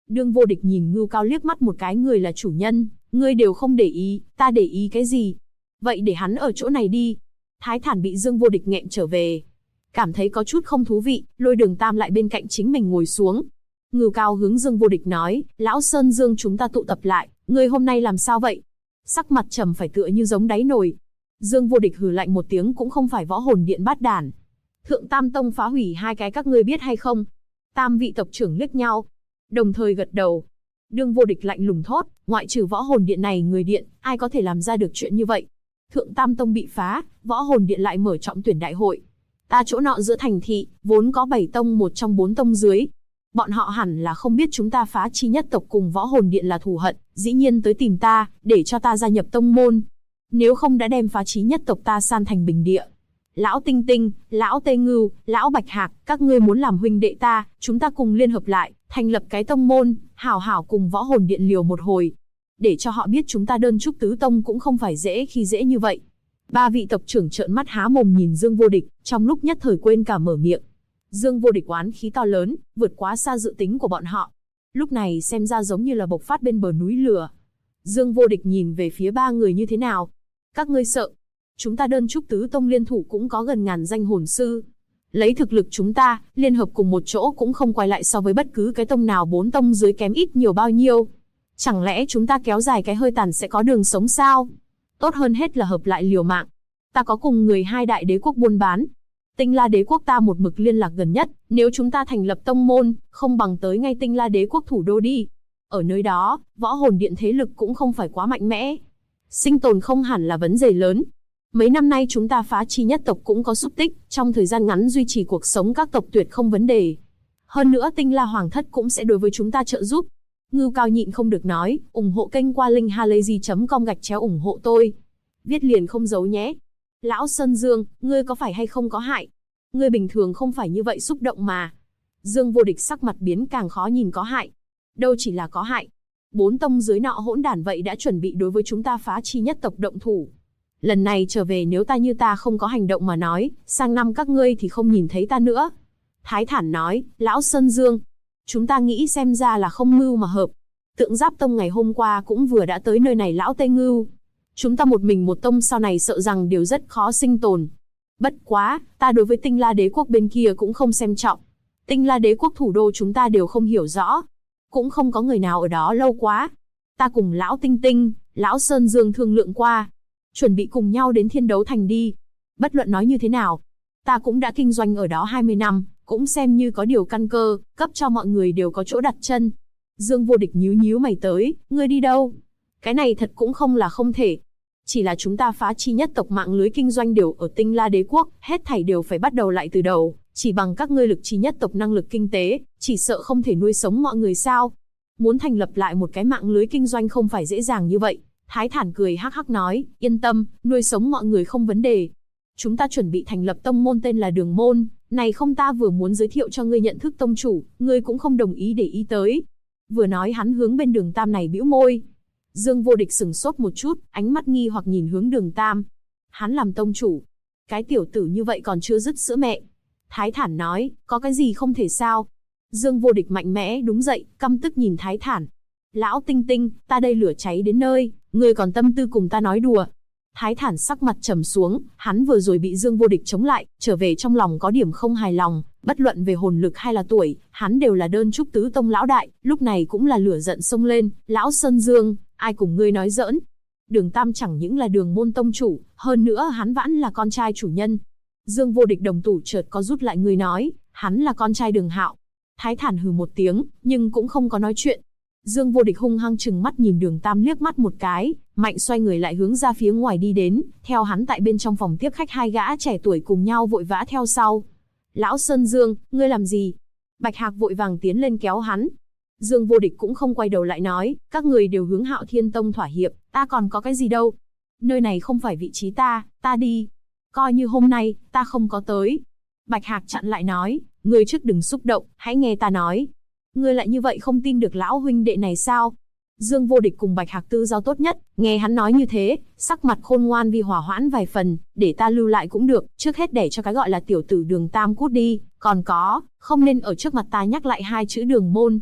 Đương Vô Địch nhìn Ngưu Cao liếc mắt một cái, người là chủ nhân, ngươi đều không để ý, ta để ý cái gì? Vậy để hắn ở chỗ này đi. Thái Thản bị Dương Vô Địch nghẹn trở về. Cảm thấy có chút không thú vị, lôi Đường Tam lại bên cạnh chính mình ngồi xuống. Ngưu Cao hướng Dương Vô Địch nói, Lão Sơn Dương chúng ta tụ tập lại, ngươi hôm nay làm sao vậy? Sắc mặt trầm phải tựa như giống đáy nồi. Dương Vô Địch hừ lạnh một tiếng, cũng không phải Võ Hồn Điện bát đản. Thượng Tam Tông phá hủy hai cái các ngươi biết hay không? Tam vị tộc trưởng liếc nhau, đồng thời gật đầu. Đương Vô Địch lạnh lùng thốt, ngoại trừ Võ Hồn Điện này người điện, ai có thể làm ra được chuyện như vậy? Thượng Tam Tông bị phá, Võ Hồn Điện lại mở trọng tuyển đại hội. Ta chỗ nọ giữa thành thị, vốn có 7 tông một trong 4 tông dưới. Bọn họ hẳn là không biết chúng ta phá chi nhất tộc cùng Võ Hồn Điện là thù hận, dĩ nhiên tới tìm ta, để cho ta gia nhập tông môn. Nếu không đã đem phá chí nhất tộc ta san thành bình địa. Lão Tinh Tinh, Lão Tê Ngưu, Lão Bạch Hạc, các ngươi muốn làm huynh đệ ta, chúng ta cùng liên hợp lại, thành lập cái tông môn, hảo hảo cùng Võ Hồn Điện liều một hồi. Để cho họ biết chúng ta đơn trúc tứ tông cũng không phải dễ khi dễ như vậy. Ba vị tộc trưởng trợn mắt há mồm nhìn Dương Vô Địch, trong lúc nhất thời quên cả mở miệng. Dương Vô Địch oán khí to lớn, vượt quá xa dự tính của bọn họ. Lúc này xem ra giống như là bộc phát bên bờ núi lửa. Dương Vô Địch nhìn về phía ba người như thế nào? Các ngươi sợ? Chúng ta đơn trúc tứ tông liên thủ cũng có gần ngàn danh hồn sư. Lấy thực lực chúng ta, liên hợp cùng một chỗ cũng không quay lại so với bất cứ cái tông nào 4 tông dưới kém ít nhiều bao nhiêu. Chẳng lẽ chúng ta kéo dài cái hơi tàn sẽ có đường sống sao? Tốt hơn hết là hợp lại liều mạng. Ta có cùng người hai đại đế quốc buôn bán. Tinh La đế quốc ta một mực liên lạc gần nhất, nếu chúng ta thành lập tông môn, không bằng tới ngay Tinh La đế quốc thủ đô đi. Ở nơi đó, Võ Hồn Điện thế lực cũng không phải quá mạnh mẽ. Sinh tồn không hẳn là vấn đề lớn. Mấy năm nay chúng ta phá chi nhất tộc cũng có xúc tích, trong thời gian ngắn duy trì cuộc sống các tộc tuyệt không vấn đề. Hơn nữa Tinh La Hoàng thất cũng sẽ đối với chúng ta trợ giúp. Ngưu Cao nhịn không được nói, ủng hộ kênh qua link halayzi.com ủng hộ tôi. Viết liền không giấu nhé. Lão Sơn Dương, ngươi có phải hay không có hại? Ngươi bình thường không phải như vậy xúc động mà. Dương Vô Địch sắc mặt biến càng khó nhìn. Có hại? Đâu chỉ là có hại. 4 tông dưới nọ hỗn đản vậy đã chuẩn bị đối với chúng ta phá chi nhất tộc động thủ. Lần này trở về nếu ta như ta không có hành động mà nói, sang năm các ngươi thì không nhìn thấy ta nữa. Thái Thản nói, Lão Sơn Dương, chúng ta nghĩ xem ra là không mưu mà hợp. Tượng Giáp Tông ngày hôm qua cũng vừa đã tới nơi này. Lão Tây Ngưu, chúng ta một mình một tông sau này sợ rằng đều rất khó sinh tồn. Bất quá, ta đối với Tinh La đế quốc bên kia cũng không xem trọng. Tinh La đế quốc thủ đô chúng ta đều không hiểu rõ. Cũng không có người nào ở đó lâu quá. Ta cùng Lão Tinh Tinh, Lão Sơn Dương thương lượng qua. Chuẩn bị cùng nhau đến Thiên Đấu Thành đi. Bất luận nói như thế nào, ta cũng đã kinh doanh ở đó 20 năm, cũng xem như có điều căn cơ, cấp cho mọi người đều có chỗ đặt chân. Dương Vô Địch nhíu nhíu mày tới, ngươi đi đâu? Cái này thật cũng không là không thể. Chỉ là chúng ta phá chi nhất tộc mạng lưới kinh doanh đều ở Tinh La đế quốc, hết thảy đều phải bắt đầu lại từ đầu, chỉ bằng các ngươi lực chi nhất tộc năng lực kinh tế, chỉ sợ không thể nuôi sống mọi người sao? Muốn thành lập lại một cái mạng lưới kinh doanh không phải dễ dàng như vậy. Thái Thản cười hắc hắc nói, yên tâm, nuôi sống mọi người không vấn đề. Chúng ta chuẩn bị thành lập tông môn tên là Đường Môn, này không ta vừa muốn giới thiệu cho ngươi nhận thức tông chủ, ngươi cũng không đồng ý để ý tới. Vừa nói hắn hướng bên Đường Tam này bĩu môi. Dương Vô Địch sừng sốt một chút, ánh mắt nghi hoặc nhìn hướng Đường Tam. Hắn làm tông chủ, cái tiểu tử như vậy còn chưa dứt sữa mẹ. Thái Thản nói, có cái gì không thể sao? Dương Vô Địch mạnh mẽ đứng dậy, căm tức nhìn Thái Thản. Lão Tinh Tinh, ta đây lửa cháy đến nơi, ngươi còn tâm tư cùng ta nói đùa. Thái Thản sắc mặt trầm xuống, hắn vừa rồi bị Dương Vô Địch chống lại, trở về trong lòng có điểm không hài lòng, bất luận về hồn lực hay là tuổi, hắn đều là đơn trúc tứ tông lão đại, lúc này cũng là lửa giận xông lên, Lão Sơn Dương, ai cùng ngươi nói giỡn? Đường Tam chẳng những là Đường Môn tông chủ, hơn nữa hắn vẫn là con trai chủ nhân. Dương Vô Địch đồng tử chợt có rút lại, người nói, hắn là con trai Đường Hạo. Thái Thản hừ một tiếng, nhưng cũng không có nói chuyện. Dương Vô Địch hung hăng trừng mắt nhìn Đường Tam liếc mắt một cái, mạnh xoay người lại hướng ra phía ngoài đi đến, theo hắn tại bên trong phòng tiếp khách hai gã trẻ tuổi cùng nhau vội vã theo sau. Lão Sơn Dương, ngươi làm gì? Bạch Hạc vội vàng tiến lên kéo hắn. Dương Vô Địch cũng không quay đầu lại nói, các người đều hướng Hạo Thiên Tông thỏa hiệp, ta còn có cái gì đâu. Nơi này không phải vị trí ta đi. Coi như hôm nay, ta không có tới. Bạch Hạc chặn lại nói, ngươi trước đừng xúc động, hãy nghe ta nói. Ngươi lại như vậy không tin được lão huynh đệ này sao? Dương Vô Địch cùng Bạch Hạc tư giao tốt nhất, nghe hắn nói như thế, sắc mặt khôn ngoan vì hòa hoãn vài phần, để ta lưu lại cũng được, trước hết để cho cái gọi là tiểu tử Đường Tam cút đi, còn có, không nên ở trước mặt ta nhắc lại hai chữ Đường Môn.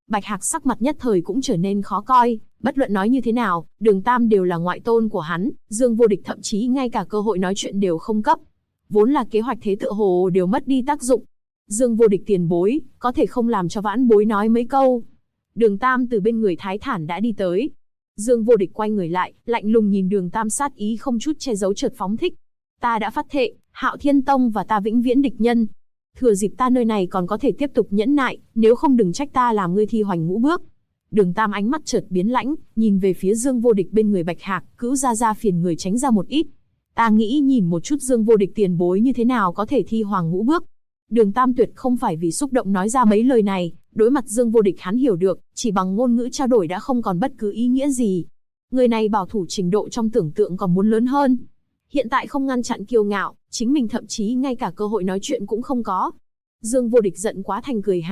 Bạch Hạc sắc mặt nhất thời cũng trở nên khó coi, bất luận nói như thế nào, Đường Tam đều là ngoại tôn của hắn, Dương Vô Địch thậm chí ngay cả cơ hội nói chuyện đều không cấp. Vốn là kế hoạch thế tựa hồ đều mất đi tác dụng. Dương Vô Địch tiền bối, có thể không làm cho vãn bối nói mấy câu. Đường Tam từ bên người Thái Thản đã đi tới. Dương Vô Địch quay người lại, lạnh lùng nhìn Đường Tam sát ý không chút che giấu chợt phóng thích. Ta đã phát thệ, Hạo Thiên Tông và ta vĩnh viễn địch nhân. Thừa dịp ta nơi này còn có thể tiếp tục nhẫn nại, nếu không đừng trách ta làm ngươi thi hoành ngũ bước. Đường Tam ánh mắt chợt biến lãnh, nhìn về phía Dương Vô Địch bên người Bạch Hạc, cữu ra phiền người tránh ra một ít. Ta nghĩ nhìn một chút Dương Vô Địch tiền bối như thế nào có thể thi hoàng ngũ bước. Đường Tam tuyệt không phải vì xúc động nói ra mấy lời này, đối mặt Dương Vô Địch hắn hiểu được, chỉ bằng ngôn ngữ trao đổi đã không còn bất cứ ý nghĩa gì. Người này bảo thủ trình độ trong tưởng tượng còn muốn lớn hơn. Hiện tại không ngăn chặn kiêu ngạo, chính mình thậm chí ngay cả cơ hội nói chuyện cũng không có. Dương Vô Địch giận quá thành cười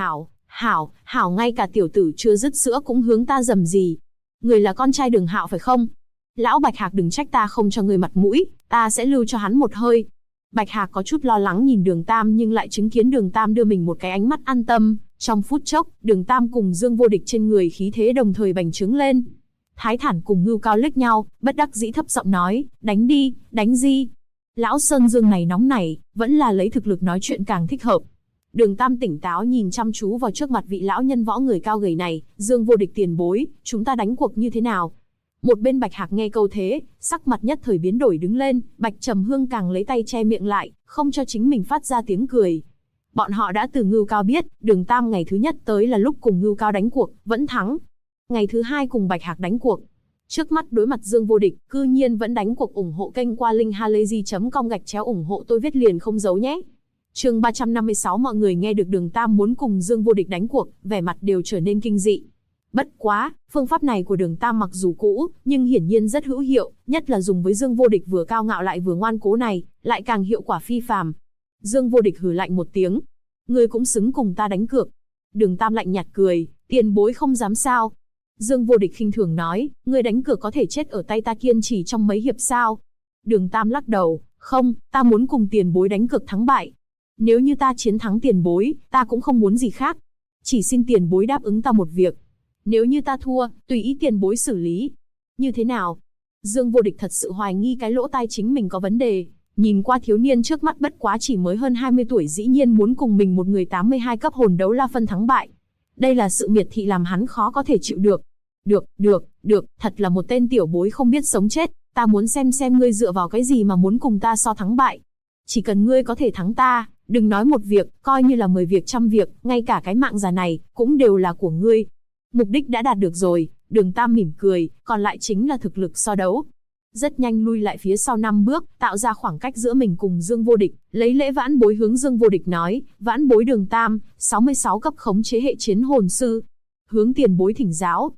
hảo, ngay cả tiểu tử chưa dứt sữa cũng hướng ta dầm gì. Người là con trai Đường Hạo phải không? Lão Bạch Hạc đừng trách ta không cho người mặt mũi, ta sẽ lưu cho hắn một hơi. Bạch Hạc có chút lo lắng nhìn Đường Tam nhưng lại chứng kiến Đường Tam đưa mình một cái ánh mắt an tâm. Trong phút chốc, Đường Tam cùng Dương Vô Địch trên người khí thế đồng thời bành trướng lên. Thái Thản cùng Ngưu Cao liếc nhau, bất đắc dĩ thấp giọng nói, đánh đi, đánh gì? Lão Sơn Dương này nóng nảy, vẫn là lấy thực lực nói chuyện càng thích hợp. Đường Tam tỉnh táo nhìn chăm chú vào trước mặt vị lão nhân võ người cao gầy này, Dương Vô Địch tiền bối, chúng ta đánh cuộc như thế nào? Một bên Bạch Hạc nghe câu thế, sắc mặt nhất thời biến đổi đứng lên, Bạch Trầm Hương càng lấy tay che miệng lại, không cho chính mình phát ra tiếng cười. Bọn họ đã từ Ngưu Cao biết, Đường Tam ngày thứ nhất tới là lúc cùng Ngưu Cao đánh cuộc, vẫn thắng. Ngày thứ hai cùng Bạch Hạc đánh cuộc. Trước mắt đối mặt Dương Vô Địch, cư nhiên vẫn đánh cuộc. Ủng hộ kênh qua linkhalazy.com ủng hộ tôi viết liền không giấu nhé. Chương 356 mọi người nghe được Đường Tam muốn cùng Dương Vô Địch đánh cuộc, vẻ mặt đều trở nên kinh dị. Bất quá, phương pháp này của Đường Tam mặc dù cũ, nhưng hiển nhiên rất hữu hiệu, nhất là dùng với Dương Vô Địch vừa cao ngạo lại vừa ngoan cố này, lại càng hiệu quả phi phàm. Dương Vô Địch hừ lạnh một tiếng. Ngươi cũng xứng cùng ta đánh cược. Đường Tam lạnh nhạt cười, tiền bối không dám sao. Dương Vô Địch khinh thường nói, ngươi đánh cược có thể chết ở tay ta kiên trì trong mấy hiệp sao. Đường Tam lắc đầu, không, ta muốn cùng tiền bối đánh cược thắng bại. Nếu như ta chiến thắng tiền bối, ta cũng không muốn gì khác. Chỉ xin tiền bối đáp ứng ta một việc. Nếu như ta thua, tùy ý tiền bối xử lý. Như thế nào? Dương Vô Địch thật sự hoài nghi cái lỗ tai chính mình có vấn đề. Nhìn qua thiếu niên trước mắt bất quá chỉ mới hơn 20 tuổi dĩ nhiên muốn cùng mình một người 82 cấp hồn đấu la phân thắng bại. Đây là sự miệt thị làm hắn khó có thể chịu được. Được, thật là một tên tiểu bối không biết sống chết. Ta muốn xem ngươi dựa vào cái gì mà muốn cùng ta so thắng bại. Chỉ cần ngươi có thể thắng ta, đừng nói một việc, coi như là 10 việc trăm việc, ngay cả cái mạng già này, cũng đều là của ngươi. Mục đích đã đạt được rồi, Đường Tam mỉm cười, còn lại chính là thực lực so đấu. Rất nhanh lui lại phía sau 5 bước, tạo ra khoảng cách giữa mình cùng Dương Vô Địch, lấy lễ vãn bối hướng Dương Vô Địch nói, vãn bối Đường Tam, 66 cấp khống chế hệ chiến hồn sư. Hướng tiền bối thỉnh giáo.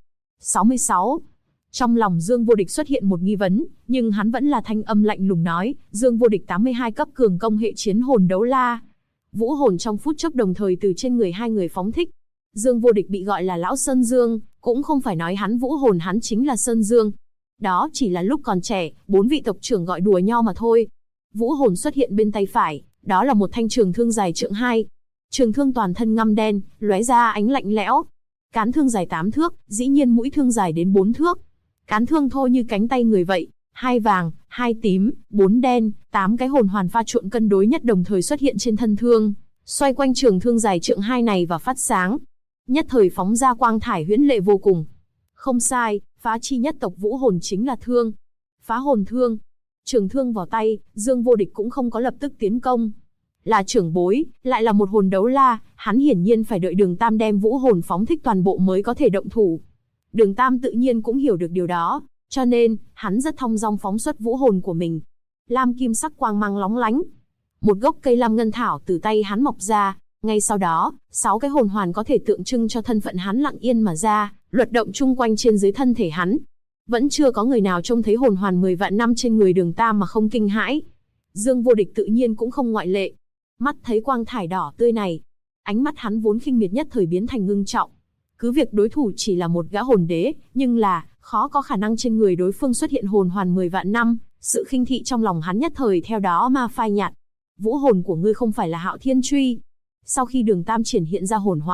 66. Trong lòng Dương Vô Địch xuất hiện một nghi vấn, nhưng hắn vẫn là thanh âm lạnh lùng nói, Dương Vô Địch 82 cấp cường công hệ chiến hồn đấu la. Vũ hồn trong phút chốc đồng thời từ trên người hai người phóng thích. Dương Vô Địch bị gọi là Lão Sơn Dương, cũng không phải nói hắn vũ hồn hắn chính là Sơn Dương. Đó chỉ là lúc còn trẻ, 4 vị tộc trưởng gọi đùa nhau mà thôi. Vũ hồn xuất hiện bên tay phải, đó là một thanh trường thương dài trượng 2. Trường thương toàn thân ngăm đen, lóe ra ánh lạnh lẽo. Cán thương dài 8 thước, dĩ nhiên mũi thương dài đến 4 thước. Cán thương thô như cánh tay người vậy, 2 vàng, 2 tím, 4 đen, 8 cái hồn hoàn pha trộn cân đối nhất đồng thời xuất hiện trên thân thương, xoay quanh trường thương dài trượng 2 này và phát sáng. Nhất thời phóng ra quang thải huyễn lệ vô cùng. Không sai, phá chi nhất tộc vũ hồn chính là thương. Phá hồn thương. Trường thương vào tay, Dương Vô Địch cũng không có lập tức tiến công. Là trưởng bối, lại là một hồn đấu la, hắn hiển nhiên phải đợi Đường Tam đem vũ hồn phóng thích toàn bộ mới có thể động thủ. Đường Tam tự nhiên cũng hiểu được điều đó, cho nên, hắn rất thong dong phóng xuất vũ hồn của mình. Lam kim sắc quang mang lóng lánh. Một gốc cây lam ngân thảo từ tay hắn mọc ra, ngay sau đó, 6 cái hồn hoàn có thể tượng trưng cho thân phận hắn lặng yên mà ra, luật động chung quanh trên dưới thân thể hắn. Vẫn chưa có người nào trông thấy hồn hoàn 10 vạn năm trên người Đường Tam mà không kinh hãi. Dương Vô Địch tự nhiên cũng không ngoại lệ. Mắt thấy quang thải đỏ tươi này, ánh mắt hắn vốn khinh miệt nhất thời biến thành ngưng trọng. Cứ việc đối thủ chỉ là một gã hồn đế, nhưng là, khó có khả năng trên người đối phương xuất hiện hồn hoàn 10 vạn năm, sự khinh thị trong lòng hắn nhất thời theo đó mà phai nhạt. Vũ hồn của ngươi không phải là Hạo Thiên Truy. Sau khi Đường Tam triển hiện ra hồn hoàn,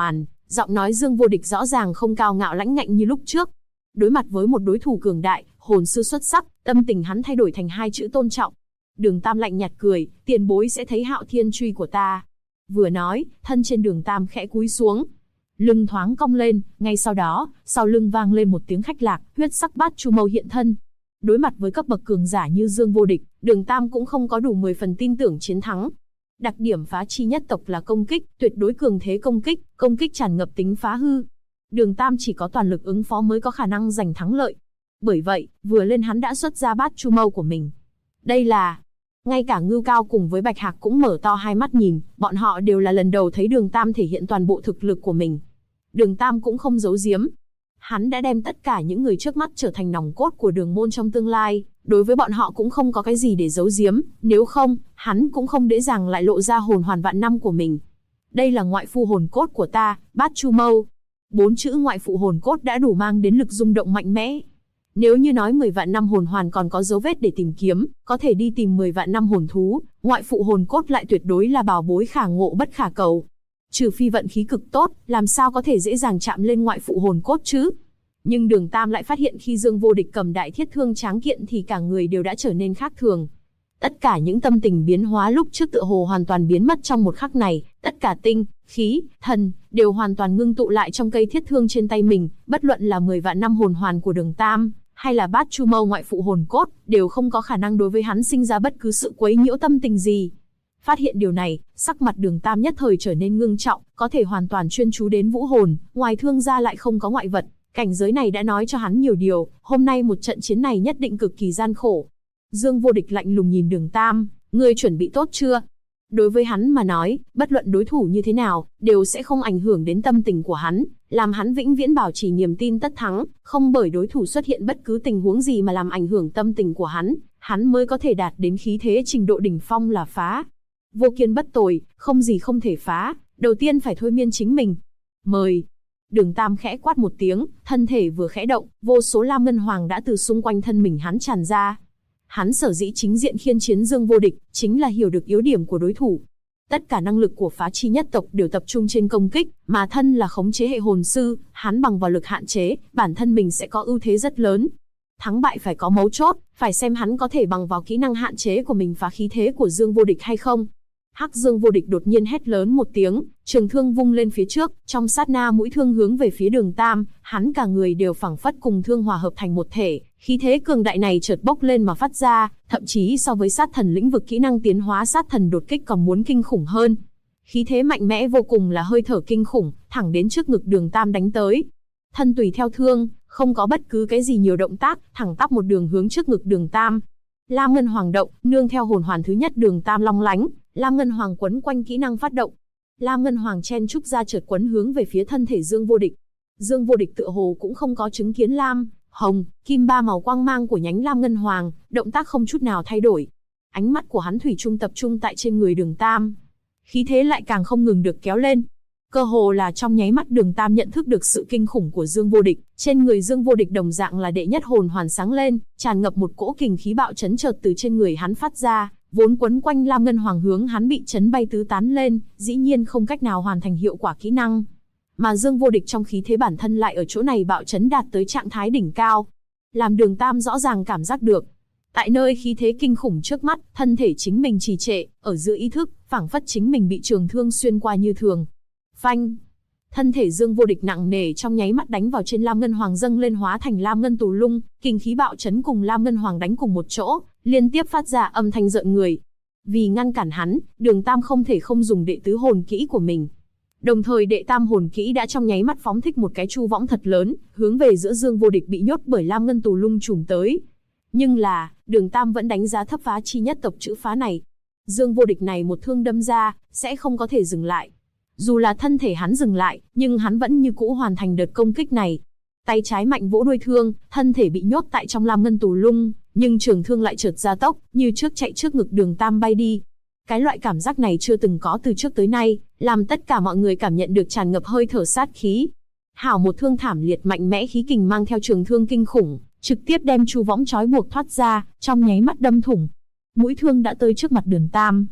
Giọng nói Dương Vô Địch rõ ràng không cao ngạo lãnh ngạnh như lúc trước. Đối mặt với một đối thủ cường đại, hồn sư xuất sắc, tâm tình hắn thay đổi thành hai chữ tôn trọng. Đường Tam lạnh nhạt cười, tiền bối sẽ thấy Hạo Thiên truy của ta. Vừa nói, thân trên Đường Tam khẽ cúi xuống. Lưng thoáng cong lên, ngay sau đó, sau lưng vang lên một tiếng khách lạc, huyết sắc bát chu mâu hiện thân. Đối mặt với cấp bậc cường giả như Dương Vô Địch, Đường Tam cũng không có đủ 10 phần tin tưởng chiến thắng. Đặc điểm phá chi nhất tộc là công kích, tuyệt đối cường thế công kích tràn ngập tính phá hư. Đường Tam chỉ có toàn lực ứng phó mới có khả năng giành thắng lợi. Bởi vậy, vừa lên hắn đã xuất ra bát chu mâu của mình. Đây là... Ngay cả Ngưu Cao cùng với Bạch Hạc cũng mở to hai mắt nhìn, bọn họ đều là lần đầu thấy Đường Tam thể hiện toàn bộ thực lực của mình. Đường Tam cũng không giấu giếm. Hắn đã đem tất cả những người trước mắt trở thành nòng cốt của đường môn trong tương lai, đối với bọn họ cũng không có cái gì để giấu giếm, nếu không, hắn cũng không dễ dàng lại lộ ra hồn hoàn vạn năm của mình. Đây là ngoại phụ hồn cốt của ta, bát chu mâu. 4 chữ ngoại phụ hồn cốt đã đủ mang đến lực rung động mạnh mẽ. Nếu như nói 10 vạn năm hồn hoàn còn có dấu vết để tìm kiếm, có thể đi tìm 10 vạn năm hồn thú, ngoại phụ hồn cốt lại tuyệt đối là bảo bối khả ngộ bất khả cầu. Trừ phi vận khí cực tốt, làm sao có thể dễ dàng chạm lên ngoại phụ hồn cốt chứ? Nhưng Đường Tam lại phát hiện khi Dương Vô Địch cầm đại thiết thương tráng kiện thì cả người đều đã trở nên khác thường. Tất cả những tâm tình biến hóa lúc trước tựa hồ hoàn toàn biến mất trong một khắc này, tất cả tinh, khí, thần, đều hoàn toàn ngưng tụ lại trong cây thiết thương trên tay mình, bất luận là 10 vạn năm hồn hoàn của Đường Tam, hay là bát chu mâu ngoại phụ hồn cốt, đều không có khả năng đối với hắn sinh ra bất cứ sự quấy nhiễu tâm tình gì. Phát hiện điều này, sắc mặt Đường Tam nhất thời trở nên ngưng trọng, có thể hoàn toàn chuyên chú đến vũ hồn, ngoài thương ra lại không có ngoại vật. Cảnh giới này đã nói cho hắn nhiều điều, hôm nay một trận chiến này nhất định cực kỳ gian khổ. Dương Vô Địch lạnh lùng nhìn Đường Tam, ngươi chuẩn bị tốt chưa? Đối với hắn mà nói, bất luận đối thủ như thế nào, đều sẽ không ảnh hưởng đến tâm tình của hắn, làm hắn vĩnh viễn bảo trì niềm tin tất thắng, không bởi đối thủ xuất hiện bất cứ tình huống gì mà làm ảnh hưởng tâm tình của hắn mới có thể đạt đến khí thế trình độ đỉnh phong là phá. Vô kiên bất tồi, không gì không thể phá, đầu tiên phải thôi miên chính mình. Mời. Đường Tam khẽ quát một tiếng, thân thể vừa khẽ động, vô số lam ngân hoàng đã từ xung quanh thân mình hắn tràn ra. Hắn sở dĩ chính diện khiên chiến Dương Vô Địch, chính là hiểu được yếu điểm của đối thủ. Tất cả năng lực của phá chi nhất tộc đều tập trung trên công kích, mà thân là khống chế hệ hồn sư, hắn bằng vào lực hạn chế, bản thân mình sẽ có ưu thế rất lớn. Thắng bại phải có mấu chốt, phải xem hắn có thể bằng vào kỹ năng hạn chế của mình phá khí thế của Dương Vô Địch hay không. Hắc Dương Vô Địch đột nhiên hét lớn một tiếng, trường thương vung lên phía trước, trong sát na mũi thương hướng về phía Đường Tam, hắn cả người đều phảng phất cùng thương hòa hợp thành một thể, khí thế cường đại này chợt bốc lên mà phát ra, thậm chí so với sát thần lĩnh vực kỹ năng tiến hóa sát thần đột kích còn muốn kinh khủng hơn. Khí thế mạnh mẽ vô cùng là hơi thở kinh khủng, thẳng đến trước ngực Đường Tam đánh tới. Thân tùy theo thương, không có bất cứ cái gì nhiều động tác, thẳng tắp một đường hướng trước ngực Đường Tam. Lam Ngân Hoàng động, nương theo hồn hoàn thứ nhất Đường Tam long lánh, Lam Ngân Hoàng quấn quanh kỹ năng phát động. Lam Ngân Hoàng chen trúc ra chợt quấn hướng về phía thân thể Dương Vô Địch. Dương Vô Địch tựa hồ cũng không có chứng kiến lam, hồng, kim ba màu quang mang của nhánh Lam Ngân Hoàng, động tác không chút nào thay đổi. Ánh mắt của hắn thủy chung tập trung tại trên người Đường Tam. Khí thế lại càng không ngừng được kéo lên. Cơ hồ là trong nháy mắt Đường Tam nhận thức được sự kinh khủng của Dương Vô Địch, trên người Dương Vô Địch đồng dạng là đệ nhất hồn hoàn sáng lên, tràn ngập một cỗ kình khí bạo chấn chợt từ trên người hắn phát ra, vốn quấn quanh Lam Ngân Hoàng hướng hắn bị chấn bay tứ tán lên, dĩ nhiên không cách nào hoàn thành hiệu quả kỹ năng. Mà Dương Vô Địch trong khí thế bản thân lại ở chỗ này bạo chấn đạt tới trạng thái đỉnh cao, làm Đường Tam rõ ràng cảm giác được. Tại nơi khí thế kinh khủng trước mắt, thân thể chính mình trì trệ, ở giữa ý thức, phảng phất chính mình bị trường thương xuyên qua như thường. Phanh! Thân thể Dương Vô Địch nặng nề trong nháy mắt đánh vào trên Lam Ngân Hoàng dâng lên hóa thành Lam Ngân Tù Lung, kinh khí bạo chấn cùng Lam Ngân Hoàng đánh cùng một chỗ, liên tiếp phát ra âm thanh rợn người. Vì ngăn cản hắn, Đường Tam không thể không dùng đệ tứ hồn kỹ của mình. Đồng thời đệ tam hồn kỹ đã trong nháy mắt phóng thích một cái chu võng thật lớn, hướng về giữa Dương Vô Địch bị nhốt bởi Lam Ngân Tù Lung trùm tới. Nhưng là, Đường Tam vẫn đánh giá thấp phá chi nhất tộc chữ phá này. Dương Vô Địch này một thương đâm ra, sẽ không có thể dừng lại. Dù là thân thể hắn dừng lại, nhưng hắn vẫn như cũ hoàn thành đợt công kích này. Tay trái mạnh vỗ đuôi thương, thân thể bị nhốt tại trong Lam Ngân Tù Lung, nhưng trường thương lại chợt gia tốc, như trước chạy trước ngực Đường Tam bay đi. Cái loại cảm giác này chưa từng có từ trước tới nay, làm tất cả mọi người cảm nhận được tràn ngập hơi thở sát khí. Hảo một thương thảm liệt mạnh mẽ khí kình mang theo trường thương kinh khủng, trực tiếp đem chu võng trói buộc thoát ra, trong nháy mắt đâm thủng. Mũi thương đã tới trước mặt Đường Tam.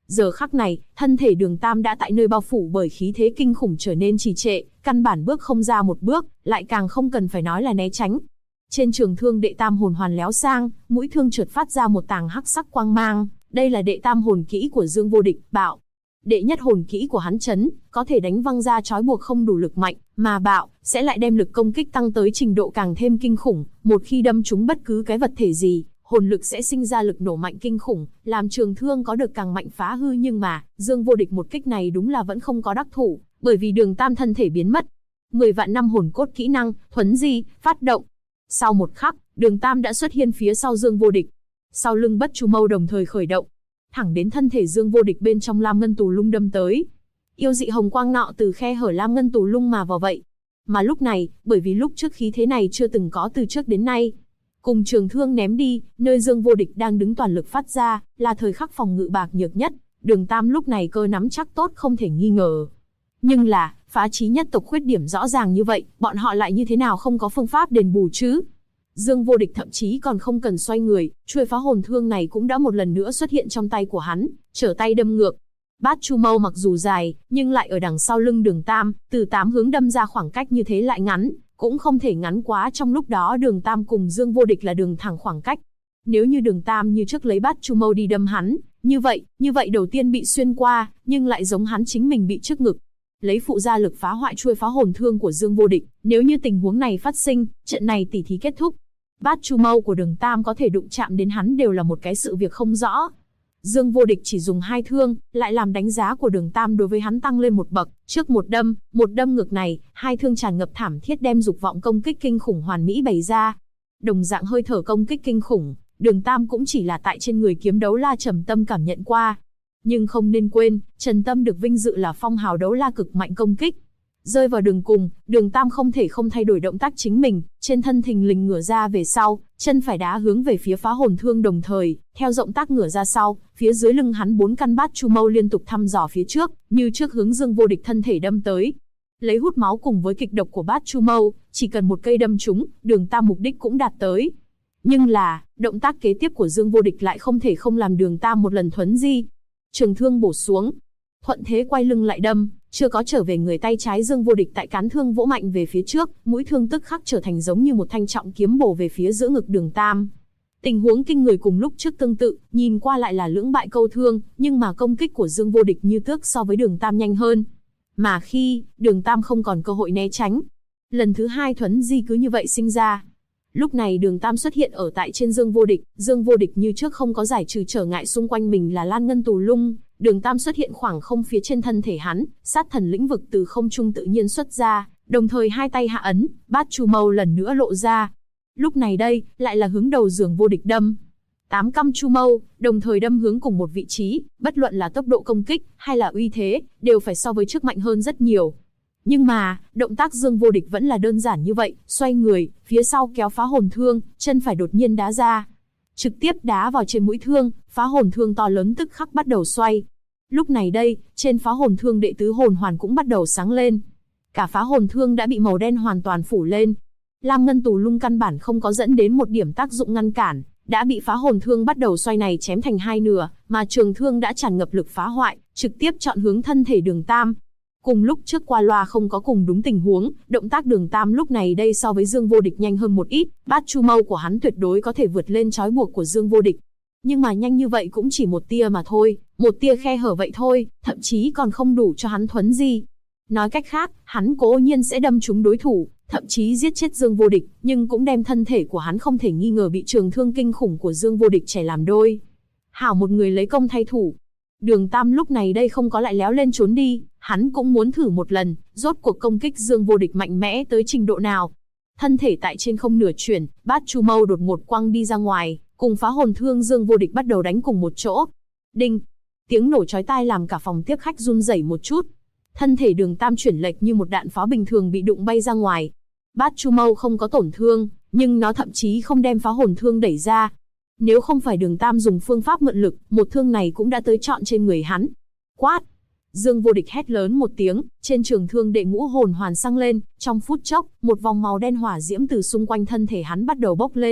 Giờ khắc này, thân thể Đường Tam đã tại nơi bao phủ bởi khí thế kinh khủng trở nên trì trệ, căn bản bước không ra một bước, lại càng không cần phải nói là né tránh. Trên trường thương đệ tam hồn hoàn léo sang, mũi thương chợt phát ra một tàng hắc sắc quang mang, đây là đệ tam hồn kỹ của Dương Vô Địch, Bạo. Đệ nhất hồn kỹ của hắn chấn, có thể đánh văng ra trói buộc không đủ lực mạnh, mà Bạo sẽ lại đem lực công kích tăng tới trình độ càng thêm kinh khủng, một khi đâm trúng bất cứ cái vật thể gì, hồn lực sẽ sinh ra lực nổ mạnh kinh khủng, làm trường thương có được càng mạnh phá hư, nhưng mà Dương Vô Địch một kích này đúng là vẫn không có đắc thủ, bởi vì Đường Tam thân thể biến mất. 10 vạn năm hồn cốt kỹ năng, thuấn di, phát động. Sau một khắc, Đường Tam đã xuất hiện phía sau Dương Vô Địch. Sau lưng Bất Chu Mâu đồng thời khởi động, thẳng đến thân thể Dương Vô Địch bên trong Lam Ngân Tù Lung đâm tới. Yêu dị hồng quang nọ từ khe hở Lam Ngân Tù Lung mà vào vậy. Mà lúc này, bởi vì lúc trước khí thế này chưa từng có từ trước đến nay, cùng trường thương ném đi, nơi Dương Vô Địch đang đứng toàn lực phát ra, là thời khắc phòng ngự bạc nhược nhất. Đường Tam lúc này cơ nắm chắc tốt không thể nghi ngờ. Nhưng là, phá chí nhất tộc khuyết điểm rõ ràng như vậy, bọn họ lại như thế nào không có phương pháp đền bù chứ? Dương Vô Địch thậm chí còn không cần xoay người, chuôi phá hồn thương này cũng đã một lần nữa xuất hiện trong tay của hắn, trở tay đâm ngược. Bát Chu Mâu mặc dù dài, nhưng lại ở đằng sau lưng Đường Tam, từ 8 hướng đâm ra, khoảng cách như thế lại ngắn, cũng không thể ngắn quá, trong lúc đó Đường Tam cùng Dương Vô Địch là đường thẳng khoảng cách. Nếu như Đường Tam như trước lấy Bát Chu Mâu đi đâm hắn, như vậy đầu tiên bị xuyên qua, nhưng lại giống hắn chính mình bị trước ngực. Lấy phụ gia lực phá hoại chuôi phá hồn thương của Dương Vô Địch, nếu như tình huống này phát sinh, trận này tỉ thí kết thúc. Bát Chu Mâu của Đường Tam có thể đụng chạm đến hắn đều là một cái sự việc không rõ. Dương Vô Địch chỉ dùng 2 thương, lại làm đánh giá của Đường Tam đối với hắn tăng lên một bậc, trước một đâm ngược này, 2 thương tràn ngập thảm thiết đem dục vọng công kích kinh khủng hoàn mỹ bày ra. Đồng dạng hơi thở công kích kinh khủng, Đường Tam cũng chỉ là tại trên người kiếm đấu la Trầm Tâm cảm nhận qua. Nhưng không nên quên, Trầm Tâm được vinh dự là phong hào đấu la cực mạnh công kích. Rơi vào đường cùng, Đường Tam không thể không thay đổi động tác chính mình, trên thân thình lình ngửa ra về sau, chân phải đá hướng về phía phá hồn thương, đồng thời, theo động tác ngửa ra sau, phía dưới lưng hắn 4 căn Bát Chu Mâu liên tục thăm dò phía trước, như trước hướng Dương Vô Địch thân thể đâm tới. Lấy hút máu cùng với kịch độc của Bát Chu Mâu, chỉ cần một cây đâm trúng, Đường Tam mục đích cũng đạt tới. Nhưng là, động tác kế tiếp của Dương Vô Địch lại không thể không làm Đường Tam một lần thuấn di. Trường thương bổ xuống, thuận thế quay lưng lại đâm, chưa có trở về người, tay trái Dương Vô Địch tại cán thương vỗ mạnh về phía trước, mũi thương tức khắc trở thành giống như một thanh trọng kiếm bổ về phía giữa ngực Đường Tam. Tình huống kinh người cùng lúc trước tương tự, nhìn qua lại là lưỡng bại câu thương, nhưng mà công kích của Dương Vô Địch như tước so với Đường Tam nhanh hơn. Mà khi Đường Tam không còn cơ hội né tránh, lần thứ 2 thuấn di cứ như vậy sinh ra. Lúc này Đường Tam xuất hiện ở tại trên Dương Vô Địch như trước không có giải trừ trở ngại, xung quanh mình là Lan Ngân Tù Lung. Đường Tam xuất hiện khoảng không phía trên thân thể hắn, sát thần lĩnh vực từ không trung tự nhiên xuất ra, đồng thời 2 tay hạ ấn, Bát Chu Mâu lần nữa lộ ra. Lúc này đây, lại là hướng đầu Dương Vô Địch đâm. 8 căm Chu Mâu, đồng thời đâm hướng cùng một vị trí, bất luận là tốc độ công kích, hay là uy thế, đều phải so với trước mạnh hơn rất nhiều. Nhưng mà, động tác Dương Vô Địch vẫn là đơn giản như vậy, xoay người, phía sau kéo phá hồn thương, chân phải đột nhiên đá ra. Trực tiếp đá vào trên mũi thương, phá hồn thương to lớn tức khắc bắt đầu xoay. Lúc này đây, trên phá hồn thương đệ tứ hồn hoàn cũng bắt đầu sáng lên. Cả phá hồn thương đã bị màu đen hoàn toàn phủ lên. Lam Ngân Tù Lung căn bản không có dẫn đến một điểm tác dụng ngăn cản, đã bị phá hồn thương bắt đầu xoay này chém thành 2 nửa, mà trường thương đã tràn ngập lực phá hoại, trực tiếp chọn hướng thân thể Đường Tam. Cùng lúc trước qua loa không có cùng đúng tình huống, động tác Đường Tam lúc này đây so với Dương Vô Địch nhanh hơn một ít, Bát Chu Mâu của hắn tuyệt đối có thể vượt lên trói buộc của Dương Vô Địch. Nhưng mà nhanh như vậy cũng chỉ một tia mà thôi, một tia khe hở vậy thôi, thậm chí còn không đủ cho hắn thuấn di. Nói cách khác, hắn cố nhiên sẽ đâm trúng đối thủ, thậm chí giết chết Dương Vô Địch, nhưng cũng đem thân thể của hắn không thể nghi ngờ bị trường thương kinh khủng của Dương Vô Địch chẻ làm đôi. Hảo một người lấy công thay thủ. Đường Tam lúc này đây không có lại léo lên trốn đi, hắn cũng muốn thử một lần, rốt cuộc công kích Dương Vô Địch mạnh mẽ tới trình độ nào. Thân thể tại trên không nửa chuyển, Bát Chu Mâu đột ngột quăng đi ra ngoài, cùng phá hồn thương Dương Vô Địch bắt đầu đánh cùng một chỗ. Đinh! Tiếng nổ chói tai làm cả phòng tiếp khách run rẩy một chút. Thân thể Đường Tam chuyển lệch như một đạn pháo bình thường bị đụng bay ra ngoài. Bát Chu Mâu không có tổn thương, nhưng nó thậm chí không đem phá hồn thương đẩy ra. Nếu không phải Đường Tam dùng phương pháp mượn lực, một thương này cũng đã tới trọn trên người hắn. Quát! Dương Vô Địch hét lớn một tiếng, trên trường thương đệ ngũ hồn hoàn sang lên, trong phút chốc, một vòng màu đen hỏa diễm từ xung quanh thân thể hắn bắt đầu bốc lên,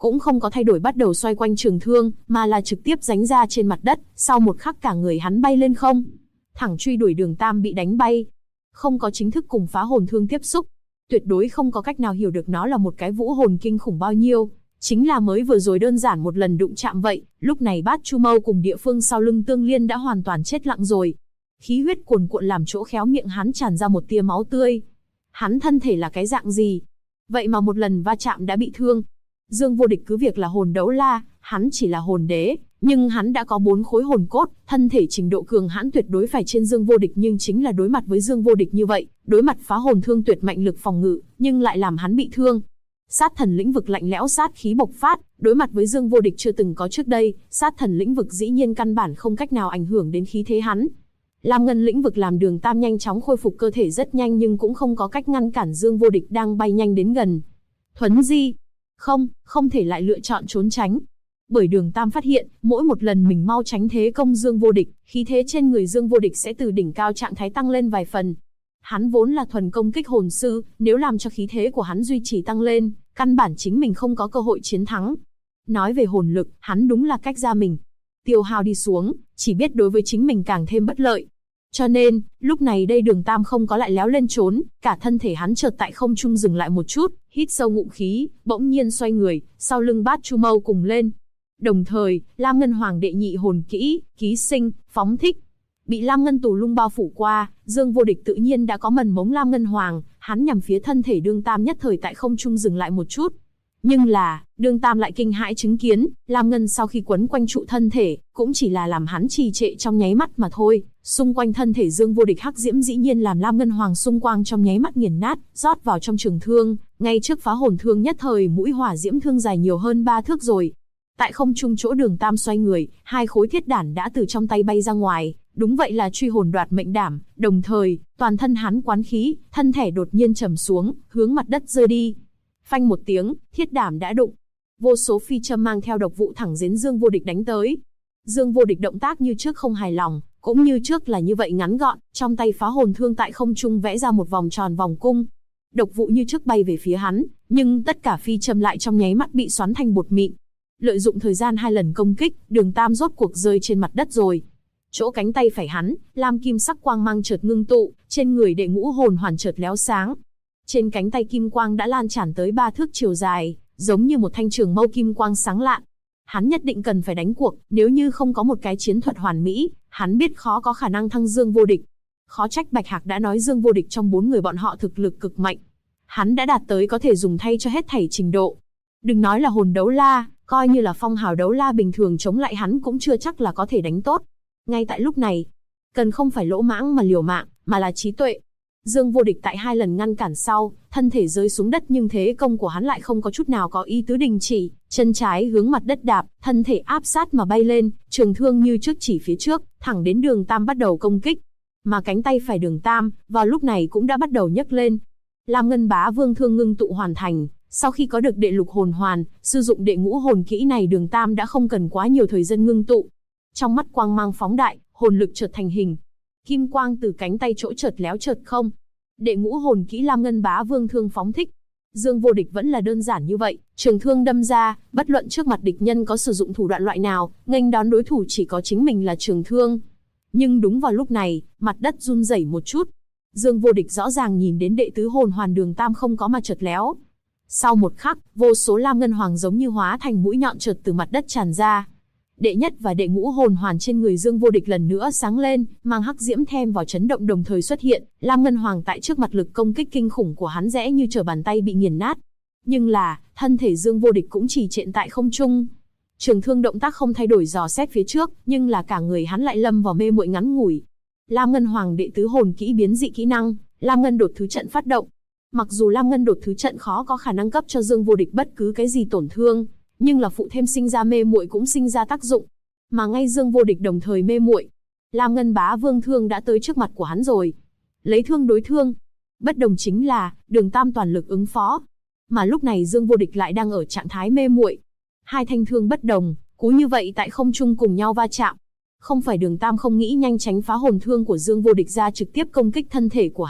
cũng không có thay đổi bắt đầu xoay quanh trường thương, mà là trực tiếp giánh ra trên mặt đất, sau một khắc cả người hắn bay lên không, thẳng truy đuổi Đường Tam bị đánh bay. Không có chính thức cùng phá hồn thương tiếp xúc, tuyệt đối không có cách nào hiểu được nó là một cái vũ hồn kinh khủng bao nhiêu. Chính là mới vừa rồi đơn giản một lần đụng chạm vậy, lúc này Bát Chu Mâu cùng địa phương sau lưng Tương Liên đã hoàn toàn chết lặng rồi. Khí huyết cuồn cuộn làm chỗ khéo miệng hắn tràn ra một tia máu tươi. Hắn thân thể là cái dạng gì? Vậy mà một lần va chạm đã bị thương. Dương Vô Địch cứ việc là hồn đấu la, hắn chỉ là hồn đế, nhưng hắn đã có 4 khối hồn cốt, thân thể trình độ cường hãn tuyệt đối phải trên Dương Vô Địch, nhưng chính là đối mặt với Dương Vô Địch như vậy, đối mặt phá hồn thương tuyệt mạnh lực phòng ngự, nhưng lại làm hắn bị thương. Sát thần lĩnh vực lạnh lẽo sát khí bộc phát, đối mặt với Dương Vô Địch chưa từng có trước đây, sát thần lĩnh vực dĩ nhiên căn bản không cách nào ảnh hưởng đến khí thế hắn. Lam ngân lĩnh vực làm Đường Tam nhanh chóng khôi phục cơ thể rất nhanh, nhưng cũng không có cách ngăn cản Dương Vô Địch đang bay nhanh đến gần. Thuấn di. Không thể lại lựa chọn trốn tránh. Bởi Đường Tam phát hiện, mỗi một lần mình mau tránh thế công Dương Vô Địch, khí thế trên người Dương Vô Địch sẽ từ đỉnh cao trạng thái tăng lên vài phần. Hắn vốn là thuần công kích hồn sư, nếu làm cho khí thế của hắn duy trì tăng lên, căn bản chính mình không có cơ hội chiến thắng. Nói về hồn lực, hắn đúng là cách ra mình. Tiêu hao đi xuống, chỉ biết đối với chính mình càng thêm bất lợi. Cho nên, lúc này đây Đường Tam không có lại léo lên trốn, cả thân thể hắn chợt tại không trung dừng lại một chút, hít sâu ngụm khí, bỗng nhiên xoay người, sau lưng Bát Chu Mâu cùng lên. Đồng thời, Lam Ngân Hoàng đệ nhị hồn kỹ, ký sinh, phóng thích. Bị Lam Ngân tù lung bao phủ qua, Dương Vô Địch tự nhiên đã có mần mống Lam Ngân Hoàng, hắn nhằm phía thân thể Đường Tam nhất thời tại không trung dừng lại một chút. Nhưng là, Đường Tam lại kinh hãi chứng kiến, Lam Ngân sau khi quấn quanh trụ thân thể, cũng chỉ là làm hắn trì trệ trong nháy mắt mà thôi. Xung quanh thân thể Dương Vô Địch hắc diễm dĩ nhiên làm Lam Ngân Hoàng xung quanh trong nháy mắt nghiền nát, rót vào trong trường thương, ngay trước phá hồn thương nhất thời mũi hỏa diễm thương dài nhiều hơn 3 thước rồi. Tại không trung chỗ Đường Tam xoay người, 2 khối thiết đản đã từ trong tay bay ra ngoài, đúng vậy là truy hồn đoạt mệnh đảm, đồng thời, toàn thân hắn quán khí, thân thể đột nhiên trầm xuống, hướng mặt đất rơi đi. Phanh một tiếng, thiết đảm đã đụng. Vô số phi châm mang theo độc vụ thẳng đến Dương Vô Địch đánh tới. Dương Vô Địch động tác như trước không hài lòng, cũng như trước là như vậy ngắn gọn, trong tay phá hồn thương tại không trung vẽ ra một vòng tròn vòng cung. Độc vụ như trước bay về phía hắn, nhưng tất cả phi châm lại trong nháy mắt bị xoắn thành bột mịn. Lợi dụng thời gian 2 lần công kích, Đường Tam rốt cuộc rơi trên mặt đất rồi. Chỗ cánh tay phải hắn, lam kim sắc quang mang chợt ngưng tụ, trên người đệ ngũ hồn hoàn chợt lóe sáng. Trên cánh tay kim quang đã lan tràn tới 3 thước chiều dài, giống như một thanh trường mâu kim quang sáng lạn. Hắn nhất định cần phải đánh cuộc, nếu như không có một cái chiến thuật hoàn mỹ, hắn biết khó có khả năng thăng Dương Vô Địch. Khó trách Bạch Hạc đã nói Dương Vô Địch trong 4 người bọn họ thực lực cực mạnh. Hắn đã đạt tới có thể dùng thay cho hết thảy trình độ. Đừng nói là hồn đấu la, coi như là phong hào đấu la bình thường chống lại hắn cũng chưa chắc là có thể đánh tốt. Ngay tại lúc này, cần không phải lỗ mãng mà liều mạng, mà là trí tuệ. Dương Vô Địch tại 2 lần ngăn cản sau, thân thể rơi xuống đất, nhưng thế công của hắn lại không có chút nào có ý tứ đình chỉ, chân trái hướng mặt đất đạp, thân thể áp sát mà bay lên, trường thương như trước chỉ phía trước, thẳng đến Đường Tam bắt đầu công kích. Mà cánh tay phải Đường Tam, vào lúc này cũng đã bắt đầu nhấc lên. Lam Ngân Bá Vương thương ngưng tụ hoàn thành, sau khi có được đệ lục hồn hoàn, sử dụng đệ ngũ hồn kỹ này, Đường Tam đã không cần quá nhiều thời gian ngưng tụ. Trong mắt quang mang phóng đại, hồn lực chợt thành hình. Kim quang từ cánh tay chỗ chợt léo chợt không. Đệ ngũ hồn kỹ Lam Ngân Bá Vương thương phóng thích. Dương Vô Địch vẫn là đơn giản như vậy, trường thương đâm ra, bất luận trước mặt địch nhân có sử dụng thủ đoạn loại nào, nghênh đón đối thủ chỉ có chính mình là trường thương. Nhưng đúng vào lúc này, mặt đất run rẩy một chút. Dương Vô Địch rõ ràng nhìn đến đệ tứ hồn hoàn Đường Tam không có mà chợt léo. Sau một khắc, vô số lam ngân hoàng giống như hóa thành mũi nhọn chợt từ mặt đất tràn ra. Đệ nhất và đệ ngũ hồn hoàn trên người Dương Vô Địch lần nữa sáng lên, mang hắc diễm thêm vào chấn động đồng thời xuất hiện, lam ngân hoàng tại trước mặt lực công kích kinh khủng của hắn dễ như trở bàn tay bị nghiền nát. Nhưng là, thân thể Dương Vô Địch cũng chỉ trện tại không trung. Trường thương động tác không thay đổi dò xét phía trước, nhưng là cả người hắn lại lâm vào mê muội ngắn ngủi. Lam Ngân Hoàng đệ tứ hồn kỹ biến dị kỹ năng, Lam Ngân đột thứ trận phát động. Mặc dù Lam Ngân đột thứ trận khó có khả năng cấp cho Dương Vô Địch bất cứ cái gì tổn thương, nhưng là phụ thêm sinh ra mê muội cũng sinh ra tác dụng. Mà ngay Dương Vô Địch đồng thời mê muội, Lam Ngân Bá Vương thương đã tới trước mặt của hắn rồi. Lấy thương đối thương. Bất đồng chính là, Đường Tam toàn lực ứng phó. Mà lúc này Dương Vô Địch lại đang ở trạng thái mê muội. Hai thanh thương bất đồng, cú như vậy tại không trung cùng nhau va chạm. Không phải Đường Tam không nghĩ nhanh tránh phá hồn thương của Dương Vô Địch ra trực tiếp công kích thân thể của hắn,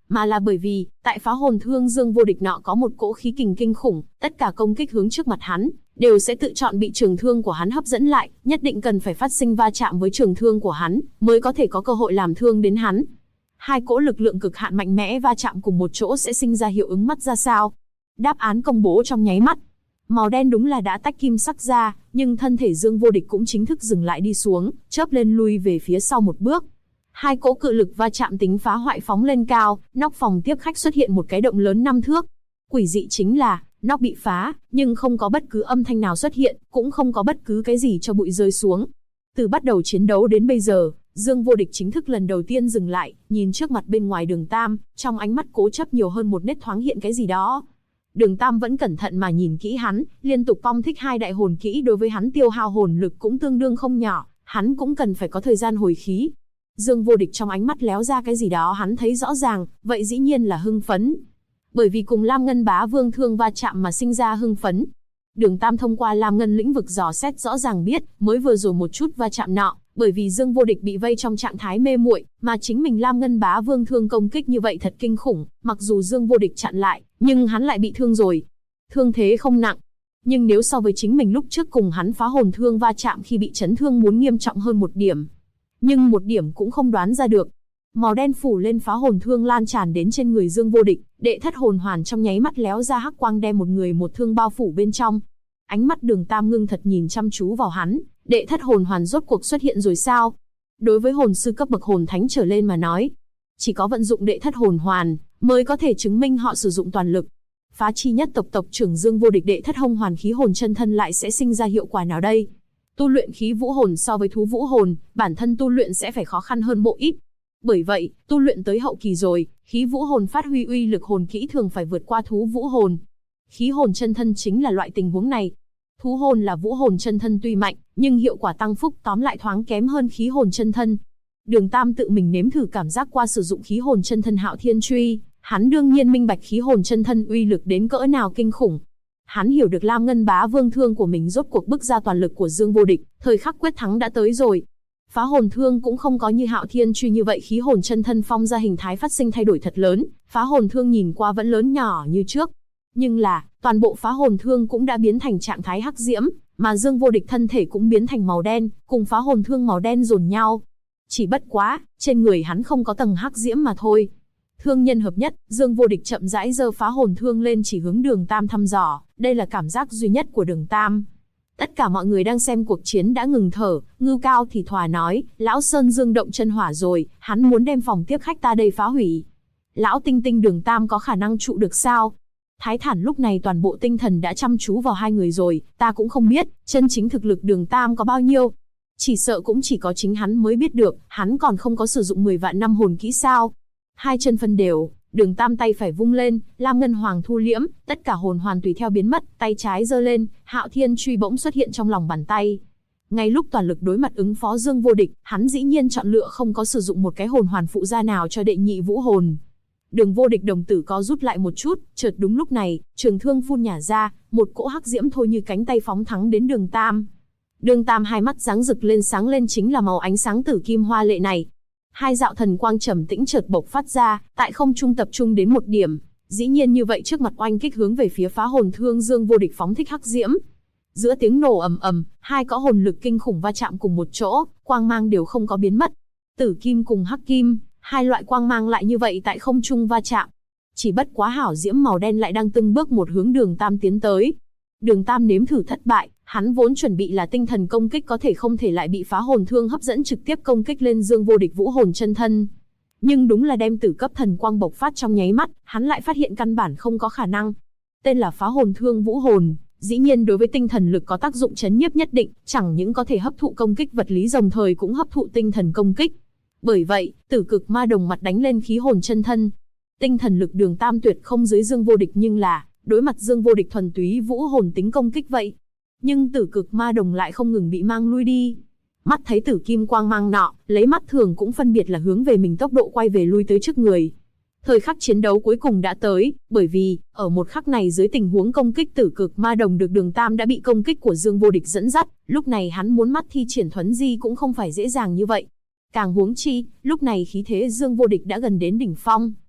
mà là bởi vì, tại phá hồn thương Dương Vô Địch nọ có một cỗ khí kình kinh khủng, tất cả công kích hướng trước mặt hắn, đều sẽ tự chọn bị trường thương của hắn hấp dẫn lại, nhất định cần phải phát sinh va chạm với trường thương của hắn, mới có thể có cơ hội làm thương đến hắn. Hai cỗ lực lượng cực hạn mạnh mẽ va chạm cùng một chỗ sẽ sinh ra hiệu ứng mắt ra sao? Đáp án công bố trong nháy mắt. Màu đen đúng là đã tách kim sắc ra, nhưng thân thể Dương Vô Địch cũng chính thức dừng lại đi xuống, chớp lên lui về phía sau một bước. Hai cỗ cự lực va chạm tính phá hoại phóng lên cao, nóc phòng tiếp khách xuất hiện một cái động lớn 5 thước. Quỷ dị chính là, nóc bị phá, nhưng không có bất cứ âm thanh nào xuất hiện, cũng không có bất cứ cái gì cho bụi rơi xuống. Từ bắt đầu chiến đấu đến bây giờ, Dương Vô Địch chính thức lần đầu tiên dừng lại, nhìn trước mặt bên ngoài Đường Tam, trong ánh mắt cố chấp nhiều hơn một nét thoáng hiện cái gì đó. Đường Tam vẫn cẩn thận mà nhìn kỹ hắn, liên tục phong thích 2 đại hồn kỹ đối với hắn tiêu hao hồn lực cũng tương đương không nhỏ, hắn cũng cần phải có thời gian hồi khí. Dương Vô Địch trong ánh mắt léo ra cái gì đó hắn thấy rõ ràng, vậy dĩ nhiên là hưng phấn. Bởi vì cùng Lam Ngân Bá Vương thương va chạm mà sinh ra hưng phấn. Đường Tam thông qua Lam Ngân lĩnh vực dò xét rõ ràng biết, mới vừa rồi một chút va chạm nọ, bởi vì Dương Vô Địch bị vây trong trạng thái mê muội, mà chính mình Lam Ngân Bá Vương thương công kích như vậy thật kinh khủng, mặc dù Dương Vô Địch chặn lại, nhưng hắn lại bị thương rồi. Thương thế không nặng, nhưng nếu so với chính mình lúc trước cùng hắn phá hồn thương va chạm khi bị chấn thương muốn nghiêm trọng hơn một điểm. Nhưng một điểm cũng không đoán ra được. Màu đen phủ lên phá hồn thương lan tràn đến trên người Dương Vô Địch, đệ thất hồn hoàn trong nháy mắt léo ra hắc quang đem một người một thương bao phủ bên trong. Ánh mắt Đường Tam ngưng thật nhìn chăm chú vào hắn, đệ thất hồn hoàn rốt cuộc xuất hiện rồi sao? Đối với hồn sư cấp bậc hồn thánh trở lên mà nói, chỉ có vận dụng đệ thất hồn hoàn mới có thể chứng minh họ sử dụng toàn lực. Phá chi nhất tộc tộc trưởng Dương Vô Địch đệ thất hồn hoàn khí hồn chân thân lại sẽ sinh ra hiệu quả nào đây? Tu luyện khí vũ hồn so với thú vũ hồn, bản thân tu luyện sẽ phải khó khăn hơn bộ ít. Bởi vậy, tu luyện tới hậu kỳ rồi, khí vũ hồn phát huy uy lực hồn kỹ thường phải vượt qua thú vũ hồn. Khí hồn chân thân chính là loại tình huống này. Thú hồn là vũ hồn chân thân tuy mạnh, nhưng hiệu quả tăng phúc tóm lại thoáng kém hơn khí hồn chân thân. Đường Tam tự mình nếm thử cảm giác qua sử dụng khí hồn chân thân Hạo Thiên Truy, hắn đương nhiên minh bạch khí hồn chân thân uy lực đến cỡ nào kinh khủng. Hắn hiểu được Lam Ngân Bá Vương thương của mình rốt cuộc bức ra toàn lực của Dương Vô Địch, thời khắc quyết thắng đã tới rồi. Phá hồn thương cũng không có như Hạo Thiên Truy như vậy khí hồn chân thân phong ra hình thái phát sinh thay đổi thật lớn, phá hồn thương nhìn qua vẫn lớn nhỏ như trước. Nhưng là, toàn bộ phá hồn thương cũng đã biến thành trạng thái hắc diễm, mà Dương Vô Địch thân thể cũng biến thành màu đen, cùng phá hồn thương màu đen dồn nhau. Chỉ bất quá, trên người hắn không có tầng hắc diễm mà thôi. Thương nhân hợp nhất, Dương Vô Địch chậm rãi giơ phá hồn thương lên chỉ hướng Đường Tam thăm dò, đây là cảm giác duy nhất của Đường Tam. Tất cả mọi người đang xem cuộc chiến đã ngừng thở, Ngưu Cao thì thỏa nói, lão Sơn Dương động chân hỏa rồi, hắn muốn đem phòng tiếp khách ta đây phá hủy. Lão Tinh Tinh Đường Tam có khả năng trụ được sao? Thái Thản lúc này toàn bộ tinh thần đã chăm chú vào hai người rồi, ta cũng không biết, chân chính thực lực Đường Tam có bao nhiêu. Chỉ sợ cũng chỉ có chính hắn mới biết được, hắn còn không có sử dụng 10 vạn năm hồn kỹ sao. Hai chân phân đều, Đường Tam tay phải vung lên, Lam Ngân Hoàng thu liễm, tất cả hồn hoàn tùy theo biến mất, tay trái giơ lên, Hạo Thiên Truy bỗng xuất hiện trong lòng bàn tay. Ngay lúc toàn lực đối mặt ứng phó Dương Vô Địch, hắn dĩ nhiên chọn lựa không có sử dụng một cái hồn hoàn phụ gia nào cho đệ nhị vũ hồn. Đường Vô Địch đồng tử co rút lại một chút, chợt đúng lúc này, trường thương phun nhả ra, một cỗ hắc diễm thôi như cánh tay phóng thẳng đến Đường Tam. Đường Tam hai mắt sáng rực lên sáng lên chính là màu ánh sáng tử kim hoa lệ này. Hai dạo thần quang trầm tĩnh chợt bộc phát ra, tại không trung tập trung đến một điểm. Dĩ nhiên như vậy trước mặt oanh kích hướng về phía phá hồn thương Dương Vô Địch phóng thích hắc diễm. Giữa tiếng nổ ầm ầm, hai cỗ hồn lực kinh khủng va chạm cùng một chỗ, quang mang đều không có biến mất. Tử kim cùng hắc kim, hai loại quang mang lại như vậy tại không trung va chạm. Chỉ bất quá hảo diễm màu đen lại đang từng bước một hướng Đường Tam tiến tới. Đường Tam nếm thử thất bại, hắn vốn chuẩn bị là tinh thần công kích có thể không thể lại bị phá hồn thương hấp dẫn trực tiếp công kích lên Dương Vô Địch vũ hồn chân thân. Nhưng đúng là đem tử cấp thần quang bộc phát trong nháy mắt, hắn lại phát hiện căn bản không có khả năng. Tên là phá hồn thương vũ hồn, dĩ nhiên đối với tinh thần lực có tác dụng chấn nhiếp nhất định, chẳng những có thể hấp thụ công kích vật lý đồng thời cũng hấp thụ tinh thần công kích. Bởi vậy, tử cực ma đồng mặt đánh lên khí hồn chân thân. Tinh thần lực Đường Tam tuyệt không dưới Dương Vô Địch nhưng là, đối mặt Dương Vô Địch thuần túy vũ hồn tính công kích vậy. Nhưng tử cực ma đồng lại không ngừng bị mang lui đi. Mắt thấy tử kim quang mang nọ, lấy mắt thường cũng phân biệt là hướng về mình tốc độ quay về lui tới trước người. Thời khắc chiến đấu cuối cùng đã tới, bởi vì, ở một khắc này dưới tình huống công kích tử cực ma đồng được Đường Tam đã bị công kích của Dương Vô Địch dẫn dắt, lúc này hắn muốn mắt thi triển thuấn di cũng không phải dễ dàng như vậy. Càng huống chi, lúc này khí thế Dương Vô Địch đã gần đến đỉnh phong,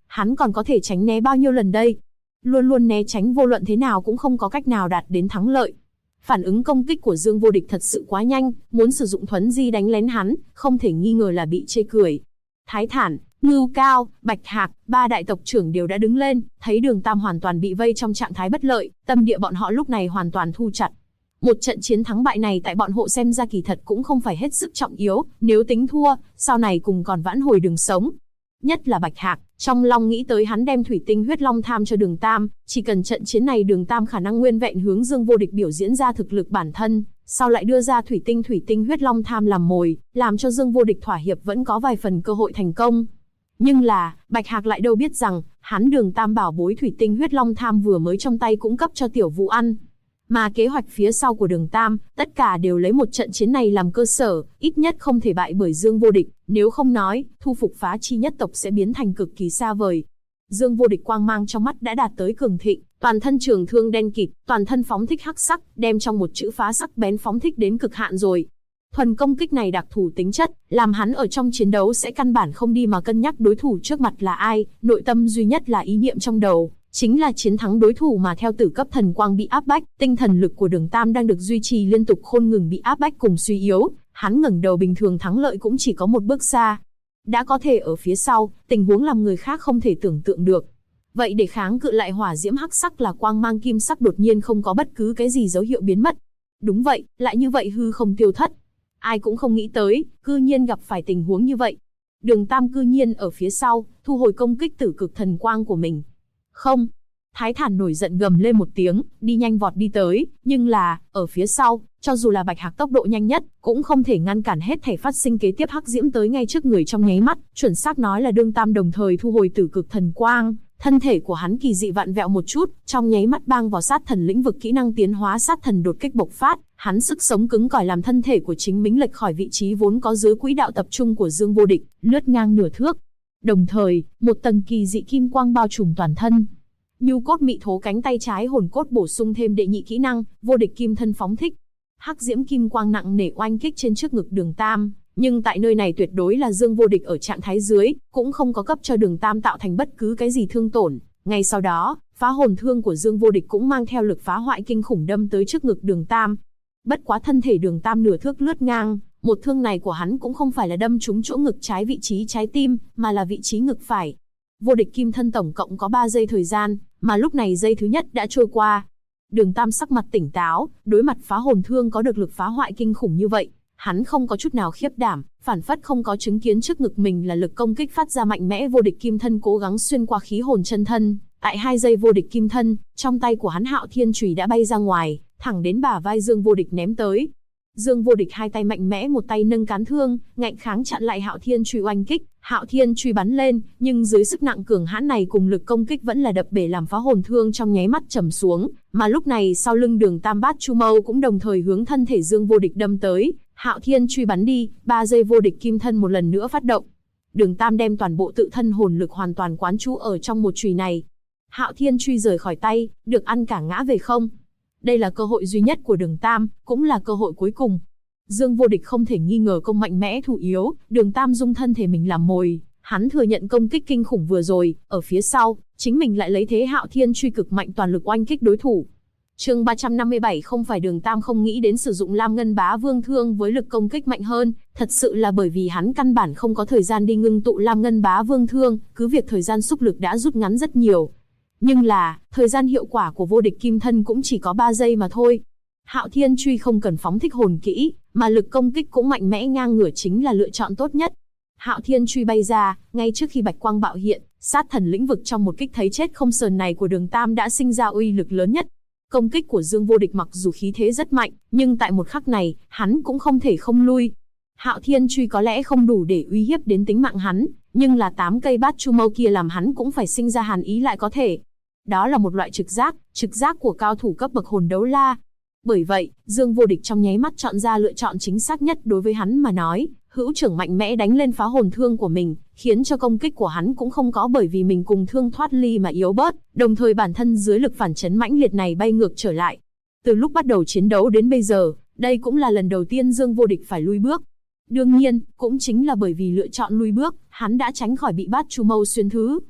hắn còn có thể tránh né bao nhiêu lần đây? Luôn luôn né tránh vô luận thế nào cũng không có cách nào đạt đến thắng lợi. Phản ứng công kích của Dương Vô Địch thật sự quá nhanh, muốn sử dụng thuấn di đánh lén hắn, không thể nghi ngờ là bị chê cười. Thái Thản, Ngưu Cao, Bạch Hạc, ba đại tộc trưởng đều đã đứng lên, thấy Đường Tam hoàn toàn bị vây trong trạng thái bất lợi, tâm địa bọn họ lúc này hoàn toàn thu chặt. Một trận chiến thắng bại này tại bọn họ xem ra kỳ thật cũng không phải hết sức trọng yếu, nếu tính thua, sau này cùng còn vãn hồi đường sống. Nhất là Bạch Hạc, trong lòng nghĩ tới hắn đem thủy tinh huyết long tham cho Đường Tam, chỉ cần trận chiến này Đường Tam khả năng nguyên vẹn hướng Dương Vô Địch biểu diễn ra thực lực bản thân, sau lại đưa ra thủy tinh huyết long tham làm mồi, làm cho Dương Vô Địch thỏa hiệp vẫn có vài phần cơ hội thành công. Nhưng là, Bạch Hạc lại đâu biết rằng, hắn Đường Tam bảo bối thủy tinh huyết long tham vừa mới trong tay cũng cấp cho Tiểu Vũ ăn. Mà kế hoạch phía sau của Đường Tam, tất cả đều lấy một trận chiến này làm cơ sở, ít nhất không thể bại bởi Dương Vô Địch, nếu không nói, thu phục Phá Chi nhất tộc sẽ biến thành cực kỳ xa vời. Dương Vô Địch quang mang trong mắt đã đạt tới cường thịnh, toàn thân trường thương đen kịt, toàn thân phóng thích hắc sắc, đem trong một chữ phá sắc bén phóng thích đến cực hạn rồi. Thuần công kích này đặc thù tính chất, làm hắn ở trong chiến đấu sẽ căn bản không đi mà cân nhắc đối thủ trước mặt là ai, nội tâm duy nhất là ý niệm trong đầu, chính là chiến thắng đối thủ mà theo tử cấp thần quang bị áp bách, tinh thần lực của Đường Tam đang được duy trì liên tục không ngừng bị áp bách cùng suy yếu, hắn ngẩng đầu bình thường thắng lợi cũng chỉ có một bước xa. Đã có thể ở phía sau, tình huống làm người khác không thể tưởng tượng được. Vậy để kháng cự lại hỏa diễm hắc sắc là quang mang kim sắc đột nhiên không có bất cứ cái gì dấu hiệu biến mất. Đúng vậy, lại như vậy hư không tiêu thất. Ai cũng không nghĩ tới, cư nhiên gặp phải tình huống như vậy. Đường Tam cư nhiên ở phía sau, thu hồi công kích tử cực thần quang của mình. Không. Thái Thản nổi giận gầm lên một tiếng, đi nhanh vọt đi tới, nhưng là, ở phía sau, cho dù là Bạch Hạc tốc độ nhanh nhất, cũng không thể ngăn cản hết thảy phát sinh kế tiếp hắc diễm tới ngay trước người trong nháy mắt, chuẩn xác nói là Đường Tam đồng thời thu hồi tử cực thần quang, thân thể của hắn kỳ dị vặn vẹo một chút, trong nháy mắt bang vào sát thần lĩnh vực kỹ năng tiến hóa sát thần đột kích bộc phát, hắn sức sống cứng cỏi làm thân thể của chính mình lệch khỏi vị trí vốn có dưới quỹ đạo tập trung của Dương Vô Địch, lướt ngang nửa thước. Đồng thời, một tầng kỳ dị kim quang bao trùm toàn thân. Nhu cốt mị thố cánh tay trái hồn cốt bổ sung thêm đệ nhị kỹ năng, vô địch kim thân phóng thích. Hắc diễm kim quang nặng nề oanh kích trên trước ngực Đường Tam, nhưng tại nơi này tuyệt đối là Dương Vô Địch ở trạng thái dưới, cũng không có cấp cho Đường Tam tạo thành bất cứ cái gì thương tổn. Ngay sau đó, phá hồn thương của Dương Vô Địch cũng mang theo lực phá hoại kinh khủng đâm tới trước ngực Đường Tam. Bất quá thân thể Đường Tam nửa thước lướt ngang, một thương này của hắn cũng không phải là đâm trúng chỗ ngực trái vị trí trái tim, mà là vị trí ngực phải. Vô địch kim thân tổng cộng có 3 giây thời gian, mà lúc này giây thứ nhất đã trôi qua. Đường Tam sắc mặt tỉnh táo, đối mặt phá hồn thương có được lực phá hoại kinh khủng như vậy, hắn không có chút nào khiếp đảm, phản phất không có chứng kiến trước ngực mình là lực công kích phát ra mạnh mẽ vô địch kim thân cố gắng xuyên qua khí hồn chân thân. Tại 2 giây vô địch kim thân, trong tay của hắn Hạo Thiên Chùy đã bay ra ngoài, thẳng đến bả vai Dương Vô Địch ném tới. Dương Vô Địch hai tay mạnh mẽ, một tay nâng cán thương, ngạnh kháng chặn lại Hạo Thiên Chùy oanh kích. Hạo Thiên Chùy bắn lên, nhưng dưới sức nặng cường hãn này cùng lực công kích vẫn là đập bể làm phá hồn thương trong nháy mắt trầm xuống. Mà lúc này sau lưng Đường Tam Bát Chu Mâu cũng đồng thời hướng thân thể Dương Vô Địch đâm tới. Hạo Thiên Chùy bắn đi, 3 giây vô địch kim thân một lần nữa phát động. Đường Tam đem toàn bộ tự thân hồn lực hoàn toàn quán trú ở trong một chùy này. Hạo Thiên Chùy rời khỏi tay, được ăn cả ngã về không. Đây là cơ hội duy nhất của Đường Tam, cũng là cơ hội cuối cùng. Dương Vô Địch không thể nghi ngờ công mạnh mẽ thủ yếu, Đường Tam dung thân thể mình làm mồi, hắn thừa nhận công kích kinh khủng vừa rồi, ở phía sau, chính mình lại lấy thế Hạo Thiên Chùy cực mạnh toàn lực oanh kích đối thủ. Chương 357 không phải Đường Tam không nghĩ đến sử dụng Lam Ngân Bá Vương thương với lực công kích mạnh hơn, thật sự là bởi vì hắn căn bản không có thời gian đi ngưng tụ Lam Ngân Bá Vương thương, cứ việc thời gian xúc lực đã rút ngắn rất nhiều. Nhưng là, thời gian hiệu quả của vô địch kim thân cũng chỉ có 3 giây mà thôi. Hạo Thiên Chùy không cần phóng thích hồn kỹ, mà lực công kích cũng mạnh mẽ ngang ngửa chính là lựa chọn tốt nhất. Hạo Thiên Chùy bay ra, ngay trước khi bạch quang bạo hiện, sát thần lĩnh vực trong một kích thấy chết không sờn này của Đường Tam đã sinh ra uy lực lớn nhất. Công kích của Dương Vô Địch mặc dù khí thế rất mạnh, nhưng tại một khắc này, hắn cũng không thể không lui. Hạo Thiên Chùy có lẽ không đủ để uy hiếp đến tính mạng hắn, nhưng là 8 cây Bát Chu Mâu kia làm hắn cũng phải sinh ra hàn ý lại có thể. Đó là một loại trực giác của cao thủ cấp bậc hồn đấu la. Bởi vậy, Dương Vô Địch trong nháy mắt chọn ra lựa chọn chính xác nhất đối với hắn mà nói, hữu trưởng mạnh mẽ đánh lên phá hồn thương của mình, khiến cho công kích của hắn cũng không có bởi vì mình cùng thương thoát ly mà yếu bớt, đồng thời bản thân dưới lực phản chấn mãnh liệt này bay ngược trở lại. Từ lúc bắt đầu chiến đấu đến bây giờ, đây cũng là lần đầu tiên Dương Vô Địch phải lui bước. Đương nhiên, cũng chính là bởi vì lựa chọn lui bước, hắn đã tránh khỏi bị Bát Chu Mâu xuyên thứ.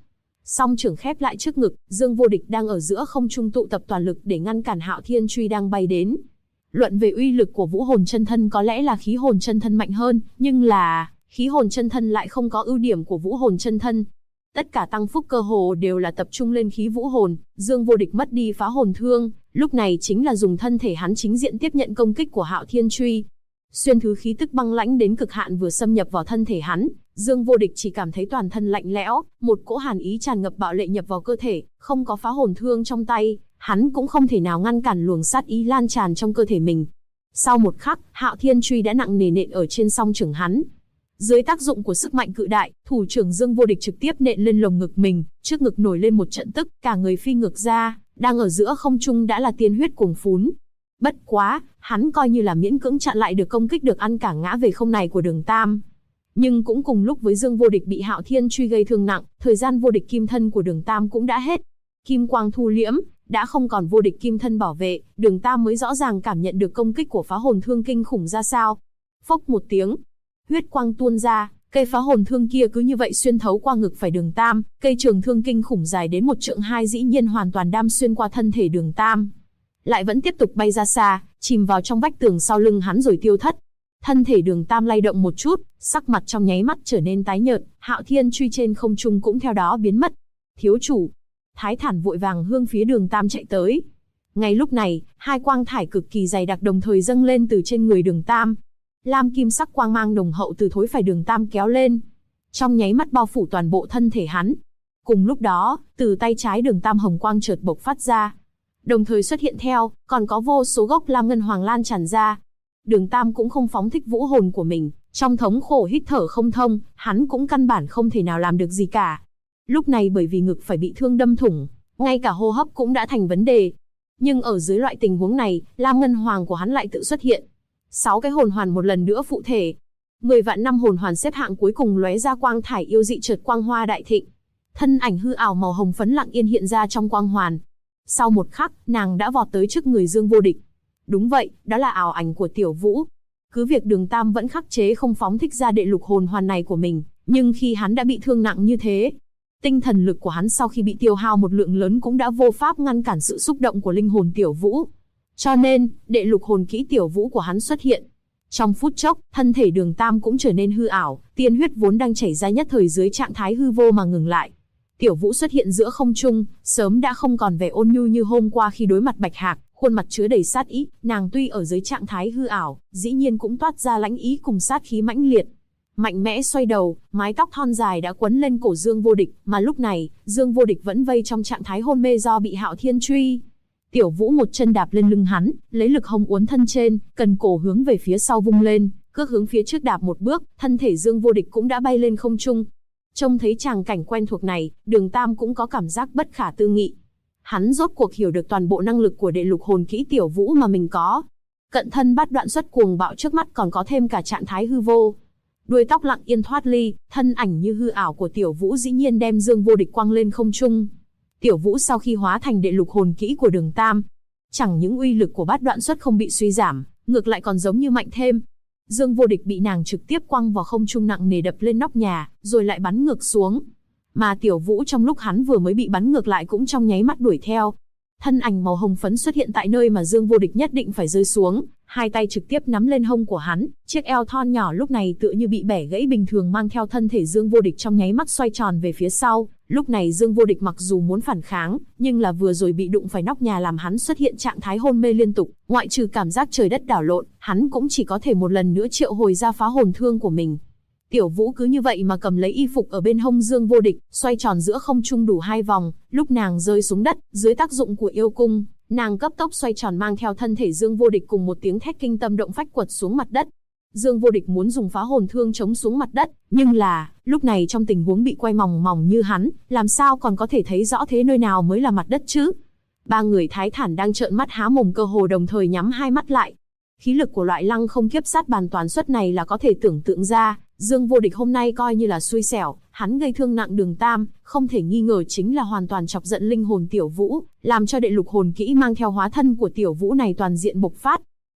Song trưởng khép lại trước ngực, Dương Vô Địch đang ở giữa không trung tụ tập toàn lực để ngăn cản Hạo Thiên Truy đang bay đến. Luận về uy lực của Vũ Hồn Chân Thân có lẽ là Khí Hồn Chân Thân mạnh hơn, nhưng là Khí Hồn Chân Thân lại không có ưu điểm của Vũ Hồn Chân Thân. Tất cả tăng phúc cơ hồ đều là tập trung lên khí vũ hồn, Dương Vô Địch mất đi phá hồn thương, lúc này chính là dùng thân thể hắn chính diện tiếp nhận công kích của Hạo Thiên Truy. Xuyên thứ khí tức băng lãnh đến cực hạn vừa xâm nhập vào thân thể hắn, Dương Vô Địch chỉ cảm thấy toàn thân lạnh lẽo, một cỗ hàn ý tràn ngập bạo lệ nhập vào cơ thể, không có phá hồn thương trong tay, hắn cũng không thể nào ngăn cản luồng sát ý lan tràn trong cơ thể mình. Sau một khắc, Hạo Thiên Truy đã nặng nề nện ở trên song trưởng hắn. Dưới tác dụng của sức mạnh cự đại, thủ trưởng Dương Vô Địch trực tiếp nện lên lồng ngực mình, trước ngực nổi lên một trận tức, cả người phi ngược ra, đang ở giữa không trung đã là tiên huyết cuồng phún. Bất quá, hắn coi như là miễn cưỡng chặn lại được công kích được ăn cả ngã về không này của Đường Tam. Nhưng cũng cùng lúc với Dương Vô Địch bị Hạo Thiên Truy gây thương nặng, thời gian vô địch kim thân của Đường Tam cũng đã hết. Kim quang thu liễm, đã không còn vô địch kim thân bảo vệ, Đường Tam mới rõ ràng cảm nhận được công kích của phá hồn thương kinh khủng ra sao. Phốc một tiếng, huyết quang tuôn ra, cây phá hồn thương kia cứ như vậy xuyên thấu qua ngực phải Đường Tam, cây trường thương kinh khủng dài đến 1 trượng 2 dĩ nhiên hoàn toàn đâm xuyên qua thân thể Đường Tam, lại vẫn tiếp tục bay ra xa, chìm vào trong vách tường sau lưng hắn rồi tiêu thất. Thân thể Đường Tam lay động một chút, sắc mặt trong nháy mắt trở nên tái nhợt, Hạo Thiên Truy trên không trung cũng theo đó biến mất. Thiếu chủ, Thái Thản vội vàng hướng phía Đường Tam chạy tới. Ngay lúc này, hai quang thải cực kỳ dày đặc đồng thời dâng lên từ trên người Đường Tam. Lam kim sắc quang mang nồng hậu từ thối phải Đường Tam kéo lên, trong nháy mắt bao phủ toàn bộ thân thể hắn. Cùng lúc đó, từ tay trái Đường Tam hồng quang chợt bộc phát ra, đồng thời xuất hiện theo, còn có vô số gốc lam ngân hoàng lan tràn ra. Đường Tam cũng không phóng thích vũ hồn của mình, trong thống khổ hít thở không thông, hắn cũng căn bản không thể nào làm được gì cả. Lúc này bởi vì ngực phải bị thương đâm thủng, ngay cả hô hấp cũng đã thành vấn đề. Nhưng ở dưới loại tình huống này, lam ngân hoàng của hắn lại tự xuất hiện. 6 cái hồn hoàn một lần nữa phụ thể. 10 vạn năm hồn hoàn xếp hạng cuối cùng lóe ra quang thải yêu dị chợt quang hoa đại thịnh. Thân ảnh hư ảo màu hồng phấn lặng yên hiện ra trong quang hoàn. Sau một khắc, nàng đã vọt tới trước người Dương Vô Địch. Đúng vậy, đó là ảo ảnh của Tiểu Vũ. Cứ việc Đường Tam vẫn khắc chế không phóng thích ra đệ lục hồn hoàn này của mình, nhưng khi hắn đã bị thương nặng như thế, tinh thần lực của hắn sau khi bị tiêu hao một lượng lớn cũng đã vô pháp ngăn cản sự xúc động của linh hồn Tiểu Vũ. Cho nên, đệ lục hồn kỹ Tiểu Vũ của hắn xuất hiện. Trong phút chốc, thân thể Đường Tam cũng trở nên hư ảo, tiên huyết vốn đang chảy ra nhất thời dưới trạng thái hư vô mà ngừng lại. Tiểu Vũ xuất hiện giữa không trung, sớm đã không còn vẻ ôn nhu như hôm qua khi đối mặt Bạch Hạc, khuôn mặt chứa đầy sát ý, nàng tuy ở dưới trạng thái hư ảo, dĩ nhiên cũng toát ra lãnh ý cùng sát khí mãnh liệt. Mạnh mẽ xoay đầu, mái tóc thon dài đã quấn lên cổ Dương Vô Địch, mà lúc này, Dương Vô Địch vẫn vây trong trạng thái hôn mê do bị Hạo Thiên Truy. Tiểu Vũ một chân đạp lên lưng hắn, lấy lực hồng uốn thân trên, cần cổ hướng về phía sau vung lên, cước hướng phía trước đạp một bước, thân thể Dương Vô Địch cũng đã bay lên không trung. Trông thấy tràng cảnh quen thuộc này, Đường Tam cũng có cảm giác bất khả tư nghị. Hắn rốt cuộc hiểu được toàn bộ năng lực của đệ lục hồn kỹ Tiểu Vũ mà mình có. Cận thân bát đoạn xuất cuồng bạo trước mắt còn có thêm cả trạng thái hư vô. Đuôi tóc lặng yên thoát ly, thân ảnh như hư ảo của Tiểu Vũ dĩ nhiên đem Dương Vô Địch quăng lên không trung. Tiểu Vũ sau khi hóa thành đệ lục hồn kỹ của Đường Tam, chẳng những uy lực của bát đoạn xuất không bị suy giảm, ngược lại còn giống như mạnh thêm. Dương Vô Địch bị nàng trực tiếp quăng vào không trung nặng nề đập lên nóc nhà, rồi lại bắn ngược xuống. Mà Tiểu Vũ trong lúc hắn vừa mới bị bắn ngược lại cũng trong nháy mắt đuổi theo. Thân ảnh màu hồng phấn xuất hiện tại nơi mà Dương Vô Địch nhất định phải rơi xuống, hai tay trực tiếp nắm lên hông của hắn, chiếc eo thon nhỏ lúc này tựa như bị bẻ gãy bình thường mang theo thân thể Dương Vô Địch trong nháy mắt xoay tròn về phía sau. Lúc này Dương Vô Địch mặc dù muốn phản kháng, nhưng là vừa rồi bị đụng phải nóc nhà làm hắn xuất hiện trạng thái hôn mê liên tục, ngoại trừ cảm giác trời đất đảo lộn, hắn cũng chỉ có thể một lần nữa triệu hồi ra phá hồn thương của mình. Tiểu Vũ cứ như vậy mà cầm lấy y phục ở bên hông Dương Vô Địch, xoay tròn giữa không trung đủ 2 vòng, lúc nàng rơi xuống đất, dưới tác dụng của yêu cung, nàng cấp tốc xoay tròn mang theo thân thể Dương Vô Địch cùng một tiếng thét kinh tâm động phách quật xuống mặt đất. Dương Vô Địch muốn dùng phá hồn thương chống xuống mặt đất, nhưng là, lúc này trong tình huống bị quay mòng mòng như hắn, làm sao còn có thể thấy rõ thế nơi nào mới là mặt đất chứ? Ba người Thái Thản đang trợn mắt há mồm cơ hồ đồng thời nhắm hai mắt lại. Khí lực của loại lăng không kiếp sát bàn toàn xuất này là có thể tưởng tượng ra, Dương Vô Địch hôm nay coi như là xui xẻo, hắn gây thương nặng Đường Tam, không thể nghi ngờ chính là hoàn toàn chọc giận linh hồn Tiểu Vũ, làm cho đệ lục hồn kỹ mang theo hóa thân của Tiểu Vũ này toàn diện bộc phát.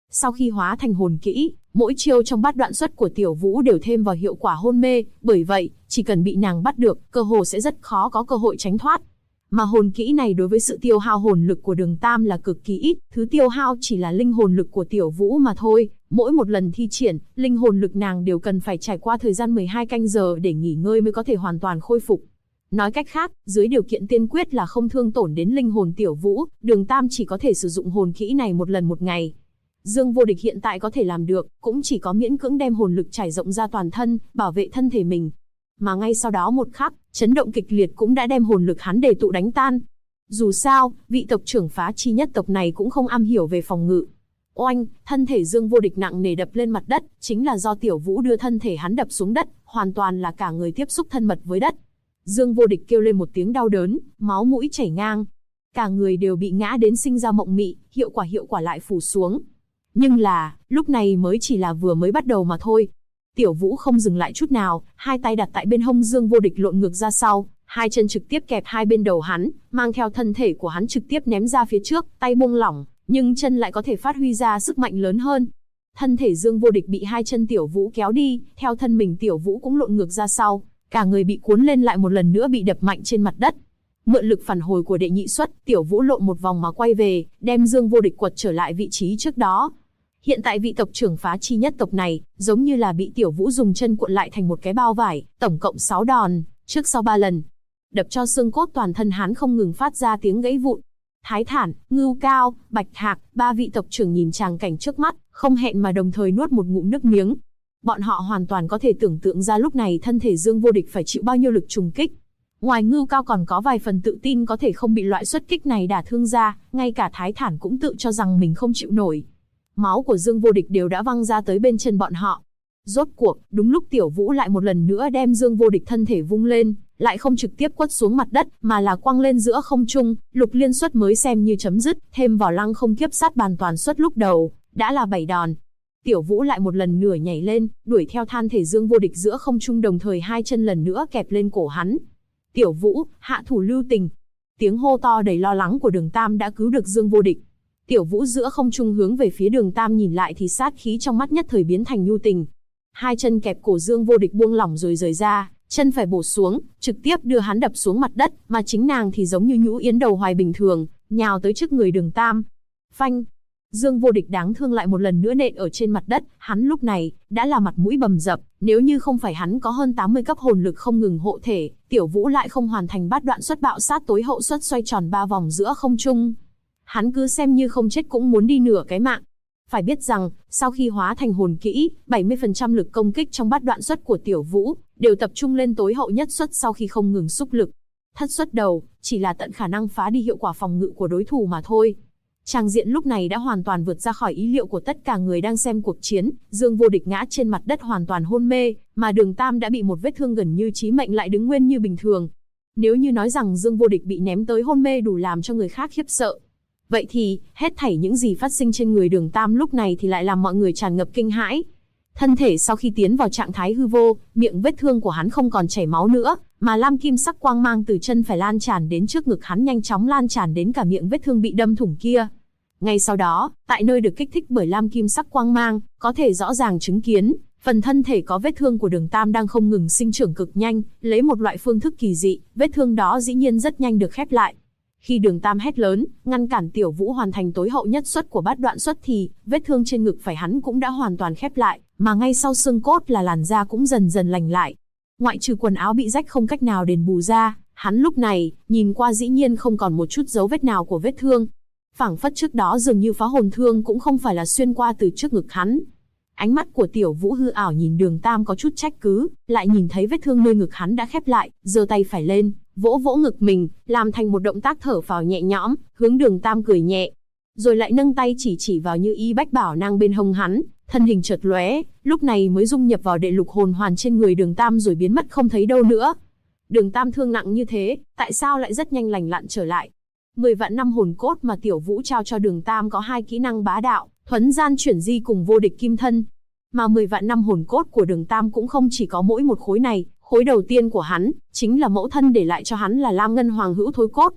Sau khi hóa thành hồn kỹ, mỗi chiêu trong bát đoạn xuất của Tiểu Vũ đều thêm vào hiệu quả hôn mê, bởi vậy, chỉ cần bị nàng bắt được, cơ hồ sẽ rất khó có cơ hội tránh thoát. Mà hồn kỹ này đối với sự tiêu hao hồn lực của Đường Tam là cực kỳ ít, thứ tiêu hao chỉ là linh hồn lực của Tiểu Vũ mà thôi. Mỗi một lần thi triển, linh hồn lực nàng đều cần phải trải qua thời gian 12 canh giờ để nghỉ ngơi mới có thể hoàn toàn khôi phục. Nói cách khác, dưới điều kiện tiên quyết là không thương tổn đến linh hồn Tiểu Vũ, Đường Tam chỉ có thể sử dụng hồn kỹ này một lần một ngày. Dương Vô Địch hiện tại có thể làm được, cũng chỉ có miễn cưỡng đem hồn lực trải rộng ra toàn thân, bảo vệ thân thể mình. Mà ngay sau đó một khắc, chấn động kịch liệt cũng đã đem hồn lực hắn đề tụ đánh tan. Dù sao, vị tộc trưởng Phá Chi nhất tộc này cũng không am hiểu về phòng ngự. Oanh, thân thể Dương Vô Địch nặng nề đập lên mặt đất, chính là do Tiểu Vũ đưa thân thể hắn đập xuống đất, hoàn toàn là cả người tiếp xúc thân mật với đất. Dương Vô Địch kêu lên một tiếng đau đớn, máu mũi chảy ngang. Cả người đều bị ngã đến sinh ra mộng mị, hiệu quả lại phủ xuống. Nhưng là, lúc này mới chỉ là vừa mới bắt đầu mà thôi. Tiểu Vũ không dừng lại chút nào, hai tay đặt tại bên hông Dương Vô Địch lộn ngược ra sau, hai chân trực tiếp kẹp hai bên đầu hắn, mang theo thân thể của hắn trực tiếp ném ra phía trước, tay buông lỏng, nhưng chân lại có thể phát huy ra sức mạnh lớn hơn. Thân thể Dương Vô Địch bị hai chân Tiểu Vũ kéo đi, theo thân mình Tiểu Vũ cũng lộn ngược ra sau, cả người bị cuốn lên lại một lần nữa bị đập mạnh trên mặt đất. Mượn lực phản hồi của đệ nhị xuất, Tiểu Vũ lộn một vòng mà quay về, đem Dương Vô Địch quật trở lại vị trí trước đó. Hiện tại vị tộc trưởng Phá Chi nhất tộc này, giống như là bị Tiểu Vũ dùng chân cuộn lại thành một cái bao vải, tổng cộng 6 đòn, trước sau 3 lần. Đập cho xương cốt toàn thân hắn không ngừng phát ra tiếng gãy vụn. Thái Thản, Ngưu Cao, Bạch Hạc, ba vị tộc trưởng nhìn tràng cảnh trước mắt, không hẹn mà đồng thời nuốt một ngụm nước miếng. Bọn họ hoàn toàn có thể tưởng tượng ra lúc này thân thể Dương Vô Địch phải chịu bao nhiêu lực trùng kích. Ngoài Ngưu Cao còn có vài phần tự tin có thể không bị loại xuất kích này đả thương ra, ngay cả Thái Thản cũng tự cho rằng mình không chịu nổi. Máu của Dương Vô Địch đều đã văng ra tới bên chân bọn họ. Rốt cuộc, đúng lúc Tiểu Vũ lại một lần nữa đem Dương Vô Địch thân thể vung lên, lại không trực tiếp quất xuống mặt đất, mà là quăng lên giữa không trung, lục liên xuất mới xem như chấm dứt, thêm vào lăng không kiếp sát bàn toàn xuất lúc đầu, đã là 7 đòn. Tiểu Vũ lại một lần nữa nhảy lên, đuổi theo than thể Dương Vô Địch giữa không trung, đồng thời hai chân lần nữa kẹp lên cổ hắn. Tiểu Vũ, hạ thủ lưu tình. Tiếng hô to đầy lo lắng của Đường Tam đã cứu được Dương Vô Địch. Tiểu Vũ giữa không trung hướng về phía Đường Tam nhìn lại thì sát khí trong mắt nhất thời biến thành nhu tình. Hai chân kẹp cổ Dương Vô Địch buông lỏng rồi rời ra, chân phải bổ xuống, trực tiếp đưa hắn đập xuống mặt đất, mà chính nàng thì giống như nhũ yến đầu hoài bình thường, nhào tới trước người Đường Tam. Phanh! Dương Vô Địch đáng thương lại một lần nữa nện ở trên mặt đất, hắn lúc này đã là mặt mũi bầm dập, nếu như không phải hắn có hơn 80 cấp hồn lực không ngừng hộ thể, Tiểu Vũ lại không hoàn thành bát đoạn xuất bạo sát tối hậu xuất xoay tròn 3 vòng giữa không trung. Hắn cứ xem như không chết cũng muốn đi nửa cái mạng. Phải biết rằng, sau khi hóa thành hồn kỹ, 70% lực công kích trong bát đoạn xuất của Tiểu Vũ đều tập trung lên tối hậu nhất xuất sau khi không ngừng xúc lực. Thất xuất đầu, chỉ là tận khả năng phá đi hiệu quả phòng ngự của đối thủ mà thôi. Tràng diện lúc này đã hoàn toàn vượt ra khỏi ý liệu của tất cả người đang xem cuộc chiến, Dương Vô Địch ngã trên mặt đất hoàn toàn hôn mê, mà Đường Tam đã bị một vết thương gần như chí mệnh lại đứng nguyên như bình thường. Nếu như nói rằng Dương Vô Địch bị ném tới hôn mê đủ làm cho người khác khiếp sợ, vậy thì, hết thảy những gì phát sinh trên người Đường Tam lúc này thì lại làm mọi người tràn ngập kinh hãi. Thân thể sau khi tiến vào trạng thái hư vô, miệng vết thương của hắn không còn chảy máu nữa, mà lam kim sắc quang mang từ chân phải lan tràn đến trước ngực hắn, nhanh chóng lan tràn đến cả miệng vết thương bị đâm thủng kia. Ngay sau đó, tại nơi được kích thích bởi lam kim sắc quang mang, có thể rõ ràng chứng kiến, phần thân thể có vết thương của Đường Tam đang không ngừng sinh trưởng cực nhanh, lấy một loại phương thức kỳ dị, vết thương đó dĩ nhiên rất nhanh được khép lại. Khi Đường Tam hét lớn, ngăn cản Tiểu Vũ hoàn thành tối hậu nhất xuất của bát đoạn xuất thì, vết thương trên ngực phải hắn cũng đã hoàn toàn khép lại, mà ngay sau xương cốt là làn da cũng dần dần lành lại. Ngoại trừ quần áo bị rách không cách nào đền bù ra, hắn lúc này, nhìn qua dĩ nhiên không còn một chút dấu vết nào của vết thương. Phảng phất trước đó dường như phá hồn thương cũng không phải là xuyên qua từ trước ngực hắn. Ánh mắt của Tiểu Vũ hư ảo nhìn Đường Tam có chút trách cứ, lại nhìn thấy vết thương nơi ngực hắn đã khép lại, giơ tay phải lên, vỗ vỗ ngực mình, làm thành một động tác thở phào nhẹ nhõm, hướng Đường Tam cười nhẹ. Rồi lại nâng tay chỉ vào Như Y Bách Bảo Nang bên hông hắn, thân hình chợt lóe, lúc này mới dung nhập vào đệ lục hồn hoàn trên người Đường Tam rồi biến mất không thấy đâu nữa. Đường Tam thương nặng như thế, tại sao lại rất nhanh lành lặn trở lại? 10 vạn năm hồn cốt mà Tiểu Vũ trao cho Đường Tam có 2 kỹ năng bá đạo, thuấn gian chuyển di cùng vô địch kim thân. Mà 10 vạn năm hồn cốt của Đường Tam cũng không chỉ có mỗi một khối này, khối đầu tiên của hắn, chính là mẫu thân để lại cho hắn là Lam Ngân Hoàng Hữu Thối Cốt.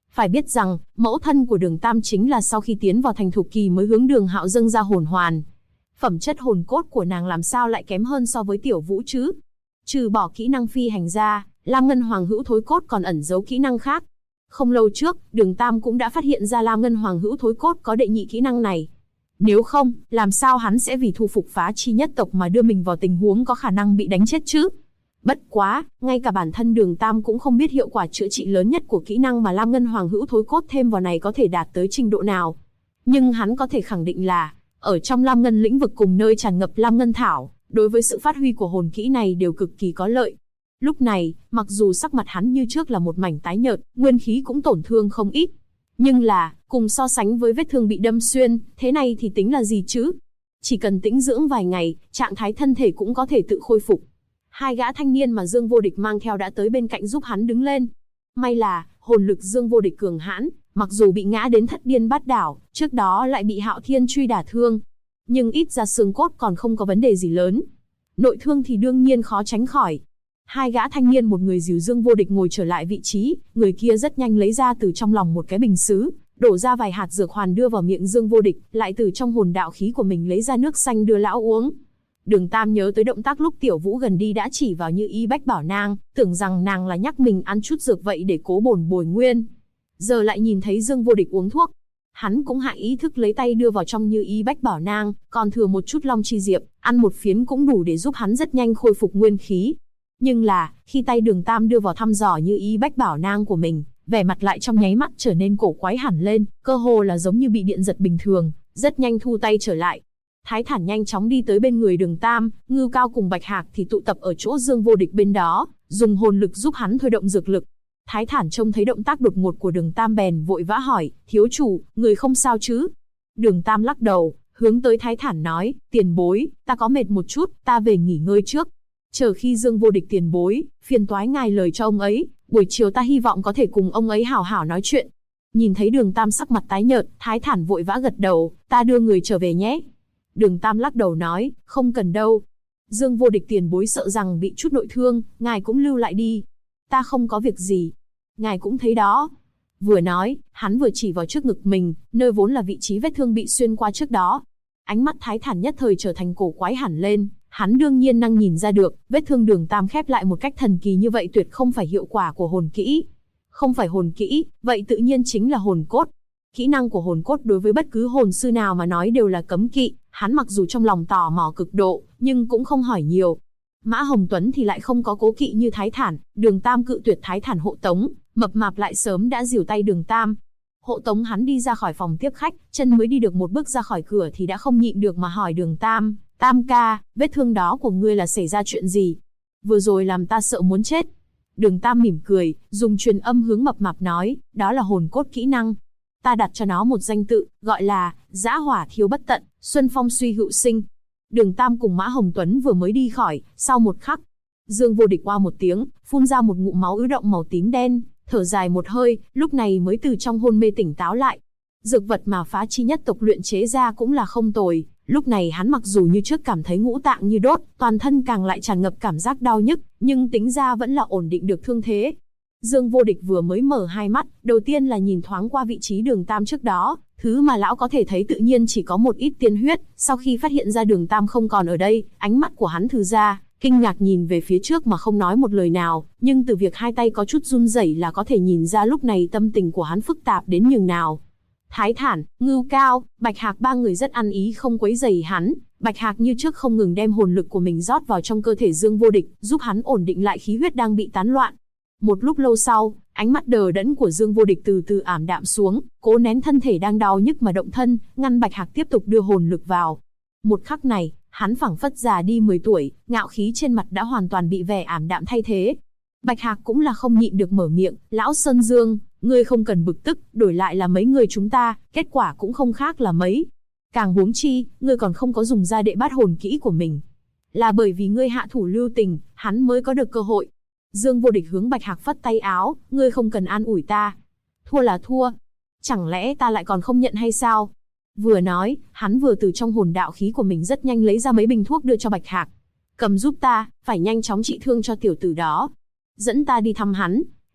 Phải biết rằng, mẫu thân của Đường Tam chính là sau khi tiến vào thành thục kỳ mới hướng Đường Hạo dâng ra hồn hoàn. Phẩm chất hồn cốt của nàng làm sao lại kém hơn so với Tiểu Vũ chứ? Trừ bỏ kỹ năng phi hành ra, Lam Ngân Hoàng Hữu Thối Cốt còn ẩn giấu kỹ năng khác. Không lâu trước, Đường Tam cũng đã phát hiện ra Lam Ngân Hoàng Hữu Thối Cốt có đệ nhị kỹ năng này. Nếu không, làm sao hắn sẽ vì thu phục Phá Chi nhất tộc mà đưa mình vào tình huống có khả năng bị đánh chết chứ? Bất quá, ngay cả bản thân Đường Tam cũng không biết hiệu quả chữa trị lớn nhất của kỹ năng mà Lam Ngân Hoàng Hữu Thối Cốt thêm vào này có thể đạt tới trình độ nào. Nhưng hắn có thể khẳng định là, ở trong Lam Ngân lĩnh vực cùng nơi tràn ngập Lam Ngân Thảo, đối với sự phát huy của hồn kỹ này đều cực kỳ có lợi. Lúc này, mặc dù sắc mặt hắn như trước là một mảnh tái nhợt, nguyên khí cũng tổn thương không ít. Nhưng là, cùng so sánh với vết thương bị đâm xuyên, thế này thì tính là gì chứ? Chỉ cần tĩnh dưỡng vài ngày, trạng thái thân thể cũng có thể tự khôi phục. Hai gã thanh niên mà Dương Vô Địch mang theo đã tới bên cạnh giúp hắn đứng lên. May là, hồn lực Dương Vô Địch cường hãn, mặc dù bị ngã đến thất điên bát đảo, trước đó lại bị Hạo Thiên truy đả thương. Nhưng ít ra xương cốt còn không có vấn đề gì lớn. Nội thương thì đương nhiên khó tránh khỏi. Hai gã thanh niên, một người dìu Dương Vô Địch ngồi trở lại vị trí, người kia rất nhanh lấy ra từ trong lòng một cái bình sứ, đổ ra vài hạt dược hoàn đưa vào miệng Dương Vô Địch, lại từ trong hồn đạo khí của mình lấy ra nước xanh đưa lão uống. Đường Tam nhớ tới động tác lúc Tiểu Vũ gần đi đã chỉ vào Như Ý Bách Bảo Nang, tưởng rằng nàng là nhắc mình ăn chút dược vậy để cố bổn bồi nguyên. Giờ lại nhìn thấy Dương Vô Địch uống thuốc, hắn cũng hạ ý thức lấy tay đưa vào trong Như Ý Bách Bảo Nang, còn thừa một chút Long Chi Diệp, ăn một phiến cũng đủ để giúp hắn rất nhanh khôi phục nguyên khí. Nhưng là, khi tay Đường Tam đưa vào thăm dò Như Ý Bách Bảo Nang của mình, vẻ mặt lại trong nháy mắt trở nên cổ quái hẳn lên, cơ hồ là giống như bị điện giật bình thường, rất nhanh thu tay trở lại. Thái Thản nhanh chóng đi tới bên người Đường Tam, Ngưu Cao cùng Bạch Hạc thì tụ tập ở chỗ Dương Vô Địch bên đó, dùng hồn lực giúp hắn thôi động dược lực. Thái Thản trông thấy động tác đột ngột của Đường Tam bèn vội vã hỏi, thiếu chủ, người không sao chứ? Đường Tam lắc đầu, hướng tới Thái Thản nói, tiền bối, ta có mệt một chút, ta về nghỉ ngơi trước. Chờ khi Dương Vô Địch tiền bối, phiền toái ngài lời cho ông ấy, buổi chiều ta hy vọng có thể cùng ông ấy hảo hảo nói chuyện. Nhìn thấy Đường Tam sắc mặt tái nhợt, Thái Thản vội vã gật đầu, ta đưa người trở về nhé. Đường Tam lắc đầu nói, không cần đâu. Dương Vô Địch tiền bối sợ rằng bị chút nội thương, ngài cũng lưu lại đi. Ta không có việc gì. Ngài cũng thấy đó. Vừa nói, hắn vừa chỉ vào trước ngực mình, nơi vốn là vị trí vết thương bị xuyên qua trước đó. Ánh mắt Thái Thản nhất thời trở thành cổ quái hẳn lên. Hắn đương nhiên năng nhìn ra được, vết thương Đường Tam khép lại một cách thần kỳ như vậy tuyệt không phải hiệu quả của hồn kỹ. Không phải hồn kỹ, vậy tự nhiên chính là hồn cốt. Kỹ năng của hồn cốt đối với bất cứ hồn sư nào mà nói đều là cấm kỵ, hắn mặc dù trong lòng tò mò cực độ, nhưng cũng không hỏi nhiều. Mã Hồng Tuấn thì lại không có cố kỵ như Thái Thản, Đường Tam cự tuyệt Thái Thản hộ tống, mập mạp lại sớm đã dìu tay Đường Tam. Hộ tống hắn đi ra khỏi phòng tiếp khách, chân mới đi được một bước ra khỏi cửa thì đã không nhịn được mà hỏi Đường Tam, Tam ca, vết thương đó của ngươi là xảy ra chuyện gì? Vừa rồi làm ta sợ muốn chết. Đường Tam mỉm cười, dùng truyền âm hướng mập mạp nói, đó là hồn cốt kỹ năng. Ta đặt cho nó một danh tự, gọi là, dã hỏa thiêu bất tận, xuân phong suy hữu sinh. Đường Tam cùng Mã Hồng Tuấn vừa mới đi khỏi, sau một khắc, Dương Vô Địch qua một tiếng, phun ra một ngụm máu ứ động màu tím đen, thở dài một hơi, lúc này mới từ trong hôn mê tỉnh táo lại. Dược vật mà Phá Chi nhất tộc luyện chế ra cũng là không tồi, lúc này hắn mặc dù như trước cảm thấy ngũ tạng như đốt, toàn thân càng lại tràn ngập cảm giác đau nhức, nhưng tính ra vẫn là ổn định được thương thế. Dương Vô Địch vừa mới mở hai mắt, đầu tiên là nhìn thoáng qua vị trí Đường Tam trước đó, thứ mà lão có thể thấy tự nhiên chỉ có một ít tiên huyết, sau khi phát hiện ra Đường Tam không còn ở đây, ánh mắt của hắn thư ra, kinh ngạc nhìn về phía trước mà không nói một lời nào, nhưng từ việc hai tay có chút run rẩy là có thể nhìn ra lúc này tâm tình của hắn phức tạp đến nhường nào. Thái Thản, Ngưu Cao, Bạch Hạc ba người rất ăn ý không quấy rầy hắn, Bạch Hạc như trước không ngừng đem hồn lực của mình rót vào trong cơ thể Dương Vô Địch, giúp hắn ổn định lại khí huyết đang bị tán loạn. Một lúc lâu sau, ánh mắt đờ đẫn của Dương Vô Địch từ từ ảm đạm xuống, cố nén thân thể đang đau nhức mà động thân, ngăn Bạch Hạc tiếp tục đưa hồn lực vào. Một khắc này, hắn phảng phất già đi 10 tuổi, ngạo khí trên mặt đã hoàn toàn bị vẻ ảm đạm thay thế. Bạch Hạc cũng là không nhịn được mở miệng, lão Sơn Dương, ngươi không cần bực tức, đổi lại là mấy người chúng ta, kết quả cũng không khác là mấy. Càng huống chi, ngươi còn không có dùng ra đệ bát hồn kỹ của mình. Là bởi vì ngươi hạ thủ lưu tình, hắn mới có được cơ hội. Dương Vô Địch hướng Bạch Hạc phất tay áo, ngươi không cần an ủi ta. Thua là thua. Chẳng lẽ ta lại còn không nhận hay sao? Vừa nói, hắn vừa từ trong hồn đạo khí của mình rất nhanh lấy ra mấy bình thuốc đưa cho Bạch Hạc. Cầm giúp ta, phải nhanh chóng trị thương cho tiểu tử đó. Dẫn ta đi thăm hắn.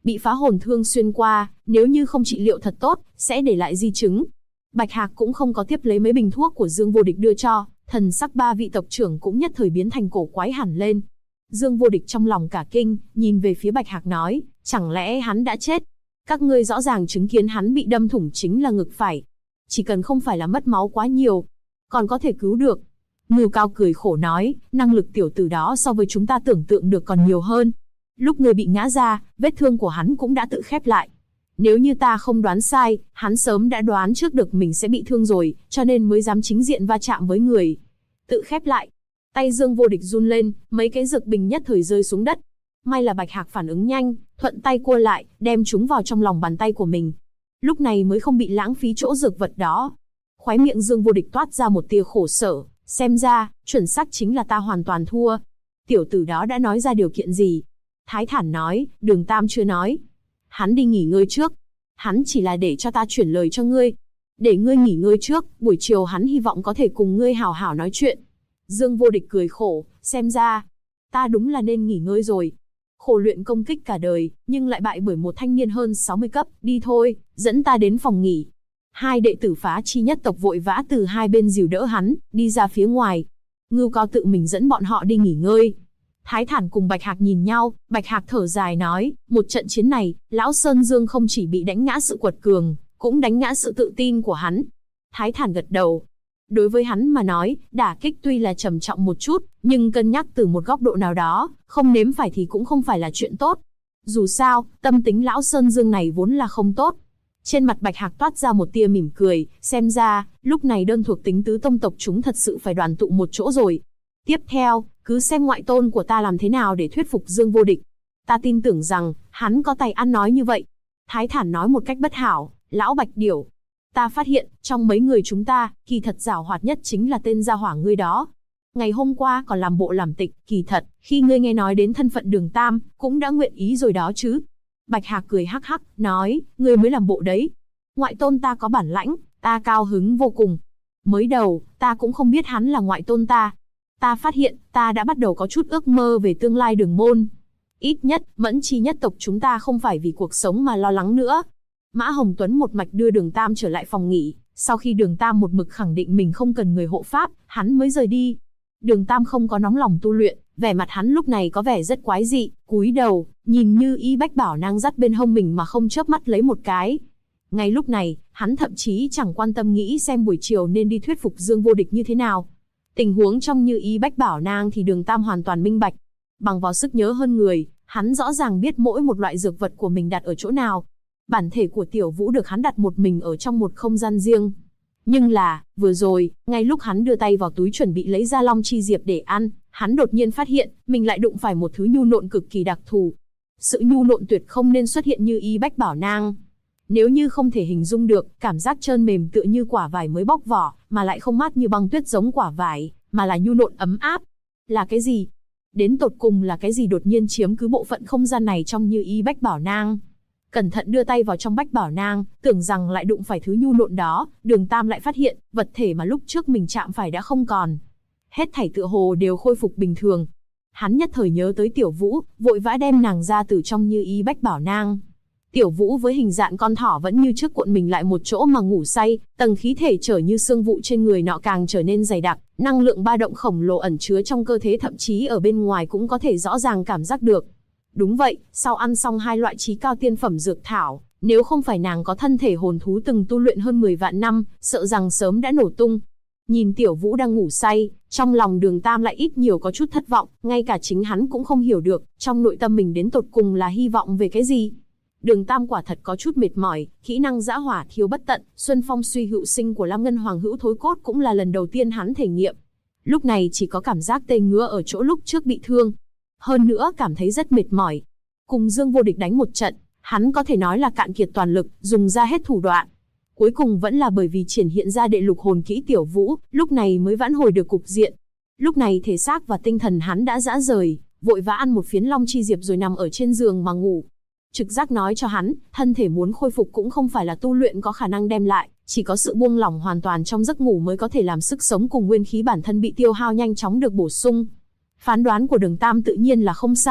bị phá hồn thương xuyên qua, nếu như không trị liệu thật tốt, sẽ để lại di chứng. Bạch Hạc cũng không có tiếp lấy mấy bình thuốc của Dương Vô Địch đưa cho, thần sắc ba vị tộc trưởng cũng nhất thời biến thành cổ quái hẳn lên. Dương Vô Địch trong lòng cả kinh, nhìn về phía Bạch Hạc nói, chẳng lẽ hắn đã chết? Các ngươi rõ ràng chứng kiến hắn bị đâm thủng chính là ngực phải. Chỉ cần không phải là mất máu quá nhiều, còn có thể cứu được. Ngưu Cao cười khổ nói, năng lực tiểu tử đó so với chúng ta tưởng tượng được còn nhiều hơn. Lúc ngươi bị ngã ra, vết thương của hắn cũng đã tự khép lại. Nếu như ta không đoán sai, hắn sớm đã đoán trước được mình sẽ bị thương rồi, cho nên mới dám chính diện va chạm với người. Tự khép lại. Tay Dương Vô Địch run lên, mấy cái dược bình nhất thời rơi xuống đất. May là Bạch Hạc phản ứng nhanh, thuận tay cua lại, đem chúng vào trong lòng bàn tay của mình. Lúc này mới không bị lãng phí chỗ dược vật đó. Khóe miệng Dương Vô Địch toát ra một tia khổ sở, xem ra, chuẩn xác chính là ta hoàn toàn thua. Tiểu tử đó đã nói ra điều kiện gì? Thái thản nói, Đường Tam chưa nói. Hắn đi nghỉ ngơi trước. Hắn chỉ là để cho ta chuyển lời cho ngươi. Để ngươi nghỉ ngơi trước, buổi chiều hắn hy vọng có thể cùng ngươi hào hào nói chuyện. Dương Vô Địch cười khổ, xem ra, ta đúng là nên nghỉ ngơi rồi. Khổ luyện công kích cả đời, nhưng lại bại bởi một thanh niên hơn 60 cấp, đi thôi, dẫn ta đến phòng nghỉ. Hai đệ tử Phá Chi nhất tộc vội vã từ hai bên dìu đỡ hắn, đi ra phía ngoài. Ngưu Cao tự mình dẫn bọn họ đi nghỉ ngơi. Thái Thản cùng Bạch Hạc nhìn nhau, Bạch Hạc thở dài nói, một trận chiến này, Lão Sơn Dương không chỉ bị đánh ngã sự quật cường, cũng đánh ngã sự tự tin của hắn. Thái Thản gật đầu. Đối với hắn mà nói, đả kích tuy là trầm trọng một chút, nhưng cân nhắc từ một góc độ nào đó, không nếm phải thì cũng không phải là chuyện tốt. Dù sao, tâm tính Lão Sơn Dương này vốn là không tốt. Trên mặt Bạch Hạc toát ra một tia mỉm cười, xem ra, lúc này đơn thuộc tính tứ tông tộc chúng thật sự phải đoàn tụ một chỗ rồi. Tiếp theo, cứ xem ngoại tôn của ta làm thế nào để thuyết phục Dương Vô Địch. Ta tin tưởng rằng, hắn có tài ăn nói như vậy. Thái Thản nói một cách bất hảo, Lão Bạch Điểu. Ta phát hiện, trong mấy người chúng ta, kỳ thật giảo hoạt nhất chính là tên gia hỏa ngươi đó. Ngày hôm qua còn làm bộ làm tịch, kỳ thật, khi ngươi nghe nói đến thân phận Đường Tam, cũng đã nguyện ý rồi đó chứ. Bạch Hạc cười hắc hắc, nói, ngươi mới làm bộ đấy. Ngoại tôn ta có bản lãnh, ta cao hứng vô cùng. Mới đầu, ta cũng không biết hắn là ngoại tôn ta. Ta phát hiện, ta đã bắt đầu có chút ước mơ về tương lai Đường môn. Ít nhất, Mẫn Chi nhất tộc chúng ta không phải vì cuộc sống mà lo lắng nữa. Mã Hồng Tuấn một mạch đưa Đường Tam trở lại phòng nghỉ. Sau khi Đường Tam một mực khẳng định mình không cần người hộ pháp, hắn mới rời đi. Đường Tam không có nóng lòng tu luyện, vẻ mặt hắn lúc này có vẻ rất quái dị, cúi đầu, nhìn Như Y Bách Bảo Nang dắt bên hông mình mà không chớp mắt lấy một cái. Ngay lúc này, hắn thậm chí chẳng quan tâm nghĩ xem buổi chiều nên đi thuyết phục Dương Vô Địch như thế nào. Tình huống trong Như Y Bách Bảo Nang thì Đường Tam hoàn toàn minh bạch. Bằng vào sức nhớ hơn người, hắn rõ ràng biết mỗi một loại dược vật của mình đặt ở chỗ nào. Bản thể của Tiểu Vũ được hắn đặt một mình ở trong một không gian riêng. Nhưng là, vừa rồi, ngay lúc hắn đưa tay vào túi chuẩn bị lấy ra Long Chi Diệp để ăn, hắn đột nhiên phát hiện, mình lại đụng phải một thứ nhu nộn cực kỳ đặc thù. Sự nhu nộn tuyệt không nên xuất hiện Như Y Bách Bảo Nang. Nếu như không thể hình dung được, cảm giác trơn mềm tựa như quả vải mới bóc vỏ, mà lại không mát như băng tuyết giống quả vải, mà là nhu nộn ấm áp. Là cái gì? Đến tột cùng là cái gì đột nhiên chiếm cứ bộ phận không gian này trong Như Y Bách Bảo Nang? Cẩn thận đưa tay vào trong Bách Bảo Nang, tưởng rằng lại đụng phải thứ nhu nộn đó, Đường Tam lại phát hiện, vật thể mà lúc trước mình chạm phải đã không còn. Hết thảy tựa hồ đều khôi phục bình thường. Hắn nhất thời nhớ tới Tiểu Vũ, vội vã đem nàng ra từ trong Như Y Bách Bảo Nang. Tiểu Vũ với hình dạng con thỏ vẫn như trước cuộn mình lại một chỗ mà ngủ say, tầng khí thể trở như xương vụ trên người nọ càng trở nên dày đặc, năng lượng ba động khổng lồ ẩn chứa trong cơ thể thậm chí ở bên ngoài cũng có thể rõ ràng cảm giác được. Đúng vậy, sau ăn xong hai loại chí cao tiên phẩm dược thảo, nếu không phải nàng có thân thể hồn thú từng tu luyện hơn 10 vạn năm, sợ rằng sớm đã nổ tung. Nhìn Tiểu Vũ đang ngủ say, trong lòng Đường Tam lại ít nhiều có chút thất vọng, ngay cả chính hắn cũng không hiểu được, trong nội tâm mình đến tột cùng là hy vọng về cái gì. Đường Tam quả thật có chút mệt mỏi, kỹ năng dã hỏa thiếu bất tận, Xuân Phong suy hữu sinh của Lam Ngân Hoàng hữu thối cốt cũng là lần đầu tiên hắn thể nghiệm. Lúc này chỉ có cảm giác tê ngứa ở chỗ lúc trước bị thương. Hơn nữa cảm thấy rất mệt mỏi. Cùng Dương Vô Địch đánh một trận, hắn có thể nói là cạn kiệt toàn lực, dùng ra hết thủ đoạn. Cuối cùng vẫn là bởi vì triển hiện ra đệ lục hồn kỹ Tiểu Vũ, lúc này mới vãn hồi được cục diện. Lúc này thể xác và tinh thần hắn đã rã rời, vội vã ăn một phiến Long Chi Diệp rồi nằm ở trên giường mà ngủ. Trực giác nói cho hắn, thân thể muốn khôi phục cũng không phải là tu luyện có khả năng đem lại, chỉ có sự buông lỏng hoàn toàn trong giấc ngủ mới có thể làm sức sống cùng nguyên khí bản thân bị tiêu hao nhanh chóng được bổ sung. Phán đoán của Đường Tam tự nhiên là không sai,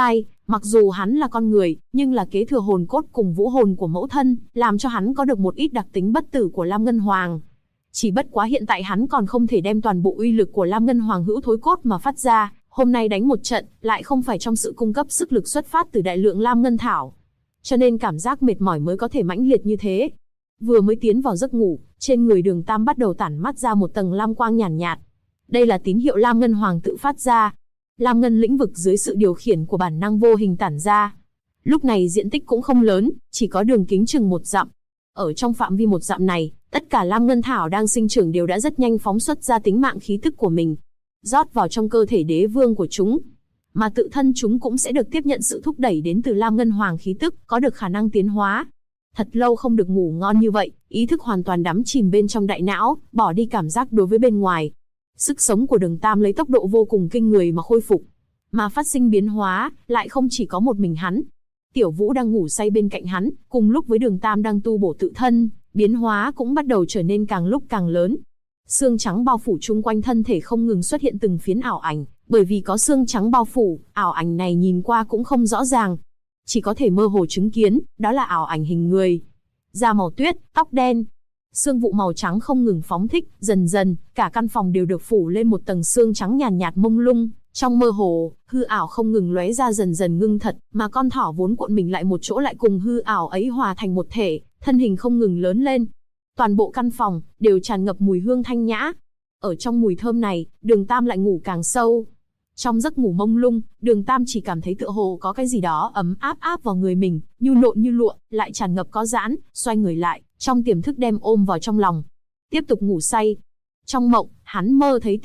Mặc dù hắn là con người, nhưng là kế thừa hồn cốt cùng vũ hồn của mẫu thân, làm cho hắn có được một ít đặc tính bất tử của Lam Ngân Hoàng. Chỉ bất quá hiện tại hắn còn không thể đem toàn bộ uy lực của Lam Ngân Hoàng hữu thối cốt mà phát ra, hôm nay đánh một trận, lại không phải trong sự cung cấp sức lực xuất phát từ đại lượng Lam Ngân Thảo. Cho nên cảm giác mệt mỏi mới có thể mãnh liệt như thế. Vừa mới tiến vào giấc ngủ, trên người Đường Tam bắt đầu tản mắt ra một tầng lam quang nhàn nhạt. Đây là tín hiệu Lam Ngân Hoàng tự phát ra. Lam Ngân lĩnh vực dưới sự điều khiển của bản năng vô hình tản ra. Lúc này diện tích cũng không lớn, chỉ có đường kính chừng 1 dặm. Ở trong phạm vi 1 dặm này, tất cả Lam Ngân Thảo đang sinh trưởng đều đã rất nhanh phóng xuất ra tính mạng khí tức của mình, rót vào trong cơ thể đế vương của chúng. Mà tự thân chúng cũng sẽ được tiếp nhận sự thúc đẩy đến từ Lam Ngân Hoàng khí tức, có được khả năng tiến hóa. Thật lâu không được ngủ ngon như vậy, ý thức hoàn toàn đắm chìm bên trong đại não, bỏ đi cảm giác đối với bên ngoài. Sức sống của Đường Tam lấy tốc độ vô cùng kinh người mà khôi phục. Mà phát sinh biến hóa, lại không chỉ có một mình hắn. Tiểu Vũ đang ngủ say bên cạnh hắn, cùng lúc với Đường Tam đang tu bổ tự thân, biến hóa cũng bắt đầu trở nên càng lúc càng lớn. Xương trắng bao phủ chung quanh thân thể không ngừng xuất hiện từng phiến ảo ảnh, bởi vì có xương trắng bao phủ, ảo ảnh này nhìn qua cũng không rõ ràng. Chỉ có thể mơ hồ chứng kiến, đó là ảo ảnh hình người. Da màu tuyết, tóc đen. Sương vụ màu trắng không ngừng phóng thích, dần dần, cả căn phòng đều được phủ lên một tầng sương trắng nhàn nhạt mông lung. Trong mơ hồ, hư ảo không ngừng lóe ra dần dần ngưng thật, mà con thỏ vốn cuộn mình lại một chỗ lại cùng hư ảo ấy hòa thành một thể, thân hình không ngừng lớn lên. Toàn bộ căn phòng đều tràn ngập mùi hương thanh nhã. Ở trong mùi thơm này, Đường Tam lại ngủ càng sâu. Trong giấc ngủ mông lung, Đường Tam chỉ cảm thấy tựa hồ có cái gì đó ấm áp áp vào người mình, nhu nộn như lụa, lại tràn ngập có giãn, xoay người lại, trong tiềm thức đem ôm vào trong lòng. Tiếp tục ngủ say. Trong mộng, hắn mơ thấy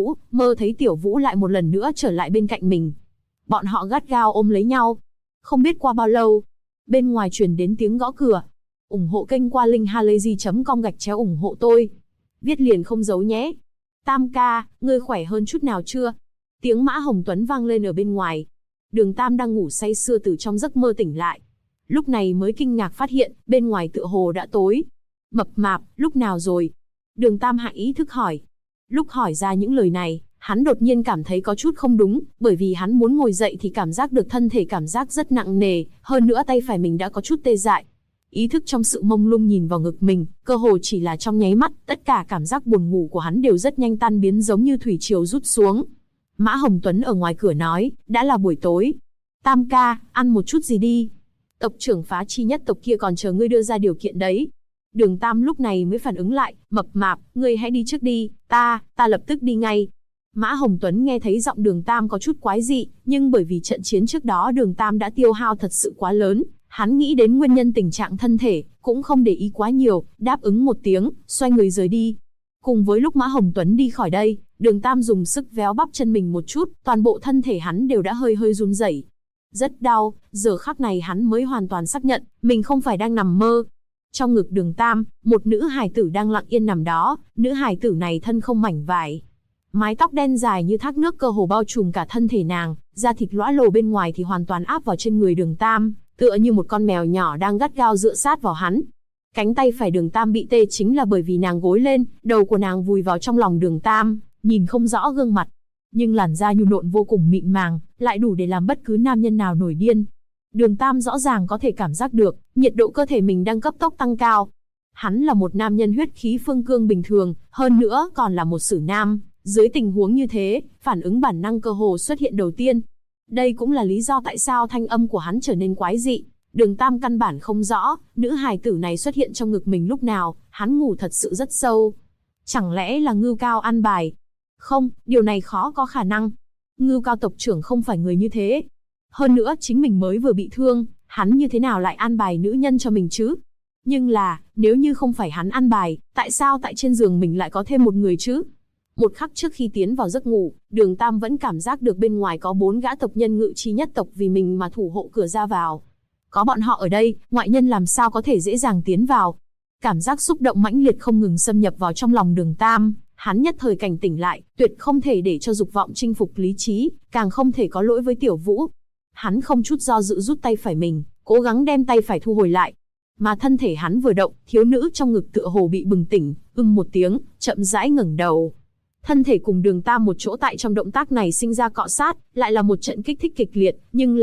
Tiểu Vũ lại một lần nữa trở lại bên cạnh mình. Bọn họ gắt gao ôm lấy nhau. Không biết qua bao lâu, bên ngoài truyền đến tiếng gõ cửa. Ủng hộ kênh qua linkhalazy.com/ủng hộ tôi. Viết liền không giấu nhé. Tam ca, ngươi khỏe hơn chút nào chưa? Tiếng Mã Hồng Tuấn vang lên ở bên ngoài. Đường Tam đang ngủ say sưa từ trong giấc mơ tỉnh lại. Lúc này mới kinh ngạc phát hiện, bên ngoài tựa hồ đã tối. Mập mạp, lúc nào rồi? Đường Tam hạ ý thức hỏi. Lúc hỏi ra những lời này, hắn đột nhiên cảm thấy có chút không đúng, bởi vì hắn muốn ngồi dậy thì cảm giác được thân thể cảm giác rất nặng nề, hơn nữa tay phải mình đã có chút tê dại. Ý thức trong sự mông lung nhìn vào ngực mình, cơ hồ chỉ là trong nháy mắt, tất cả cảm giác buồn ngủ của hắn đều rất nhanh tan biến giống như thủy triều rút xuống. Mã Hồng Tuấn ở ngoài cửa nói, đã là buổi tối. Tam ca, ăn một chút gì đi. Tộc trưởng Phá Chi nhất tộc kia còn chờ ngươi đưa ra điều kiện đấy. Đường Tam lúc này mới phản ứng lại, mập mạp, ngươi hãy đi trước đi, ta lập tức đi ngay. Mã Hồng Tuấn nghe thấy giọng Đường Tam có chút quái dị, nhưng bởi vì trận chiến trước đó Đường Tam đã tiêu hao thật sự quá lớn, hắn nghĩ đến nguyên nhân tình trạng thân thể, cũng không để ý quá nhiều, đáp ứng một tiếng, xoay người rời đi. Cùng với lúc Mã Hồng Tuấn đi khỏi đây, Đường Tam dùng sức véo bắp chân mình một chút, toàn bộ thân thể hắn đều đã hơi hơi run rẩy. Rất đau, giờ khắc này hắn mới hoàn toàn xác nhận, mình không phải đang nằm mơ. Trong ngực Đường Tam, một nữ hài tử đang lặng yên nằm đó, nữ hài tử này thân không mảnh vải. Mái tóc đen dài như thác nước cơ hồ bao trùm cả thân thể nàng, da thịt lõa lồ bên ngoài thì hoàn toàn áp vào trên người Đường Tam, tựa như một con mèo nhỏ đang gắt gao dựa sát vào hắn. Cánh tay phải Đường Tam bị tê chính là bởi vì nàng gối lên, đầu của nàng vùi vào trong lòng Đường Tam, nhìn không rõ gương mặt. Nhưng làn da nhu nộn vô cùng mịn màng, lại đủ để làm bất cứ nam nhân nào nổi điên. Đường Tam rõ ràng có thể cảm giác được, nhiệt độ cơ thể mình đang cấp tốc tăng cao. Hắn là một nam nhân huyết khí phương cương bình thường, hơn nữa còn là một sử nam. Dưới tình huống như thế, phản ứng bản năng cơ hồ xuất hiện đầu tiên. Đây cũng là lý do tại sao thanh âm của hắn trở nên quái dị. Đường Tam căn bản không rõ, nữ hài tử này xuất hiện trong ngực mình lúc nào, hắn ngủ thật sự rất sâu. Chẳng lẽ là Ngưu Cao an bài? Không, điều này khó có khả năng. Ngưu Cao tộc trưởng không phải người như thế. Hơn nữa chính mình mới vừa bị thương, hắn như thế nào lại an bài nữ nhân cho mình chứ? Nhưng là, nếu như không phải hắn an bài, tại sao tại trên giường mình lại có thêm một người chứ? Một khắc trước khi tiến vào giấc ngủ, Đường Tam vẫn cảm giác được bên ngoài có 4 gã tộc nhân Ngự Chi nhất tộc vì mình mà thủ hộ cửa ra vào. Có bọn họ ở đây, ngoại nhân làm sao có thể dễ dàng tiến vào? Cảm giác xúc động mãnh liệt không ngừng xâm nhập vào trong lòng Đường Tam, hắn nhất thời cảnh tỉnh lại, tuyệt không thể để cho dục vọng chinh phục lý trí, càng không thể có lỗi với Tiểu Vũ. Hắn không chút do dự rút tay phải mình, cố gắng đem tay phải thu hồi lại. Mà thân thể hắn vừa động, thiếu nữ trong ngực tựa hồ bị bừng tỉnh, một tiếng, chậm rãi ngẩng đầu. Thân thể cùng Đường Tam một chỗ tại trong động tác này sinh ra cọ sát, lại là một trận kích thích kịch liệt, nhưng là,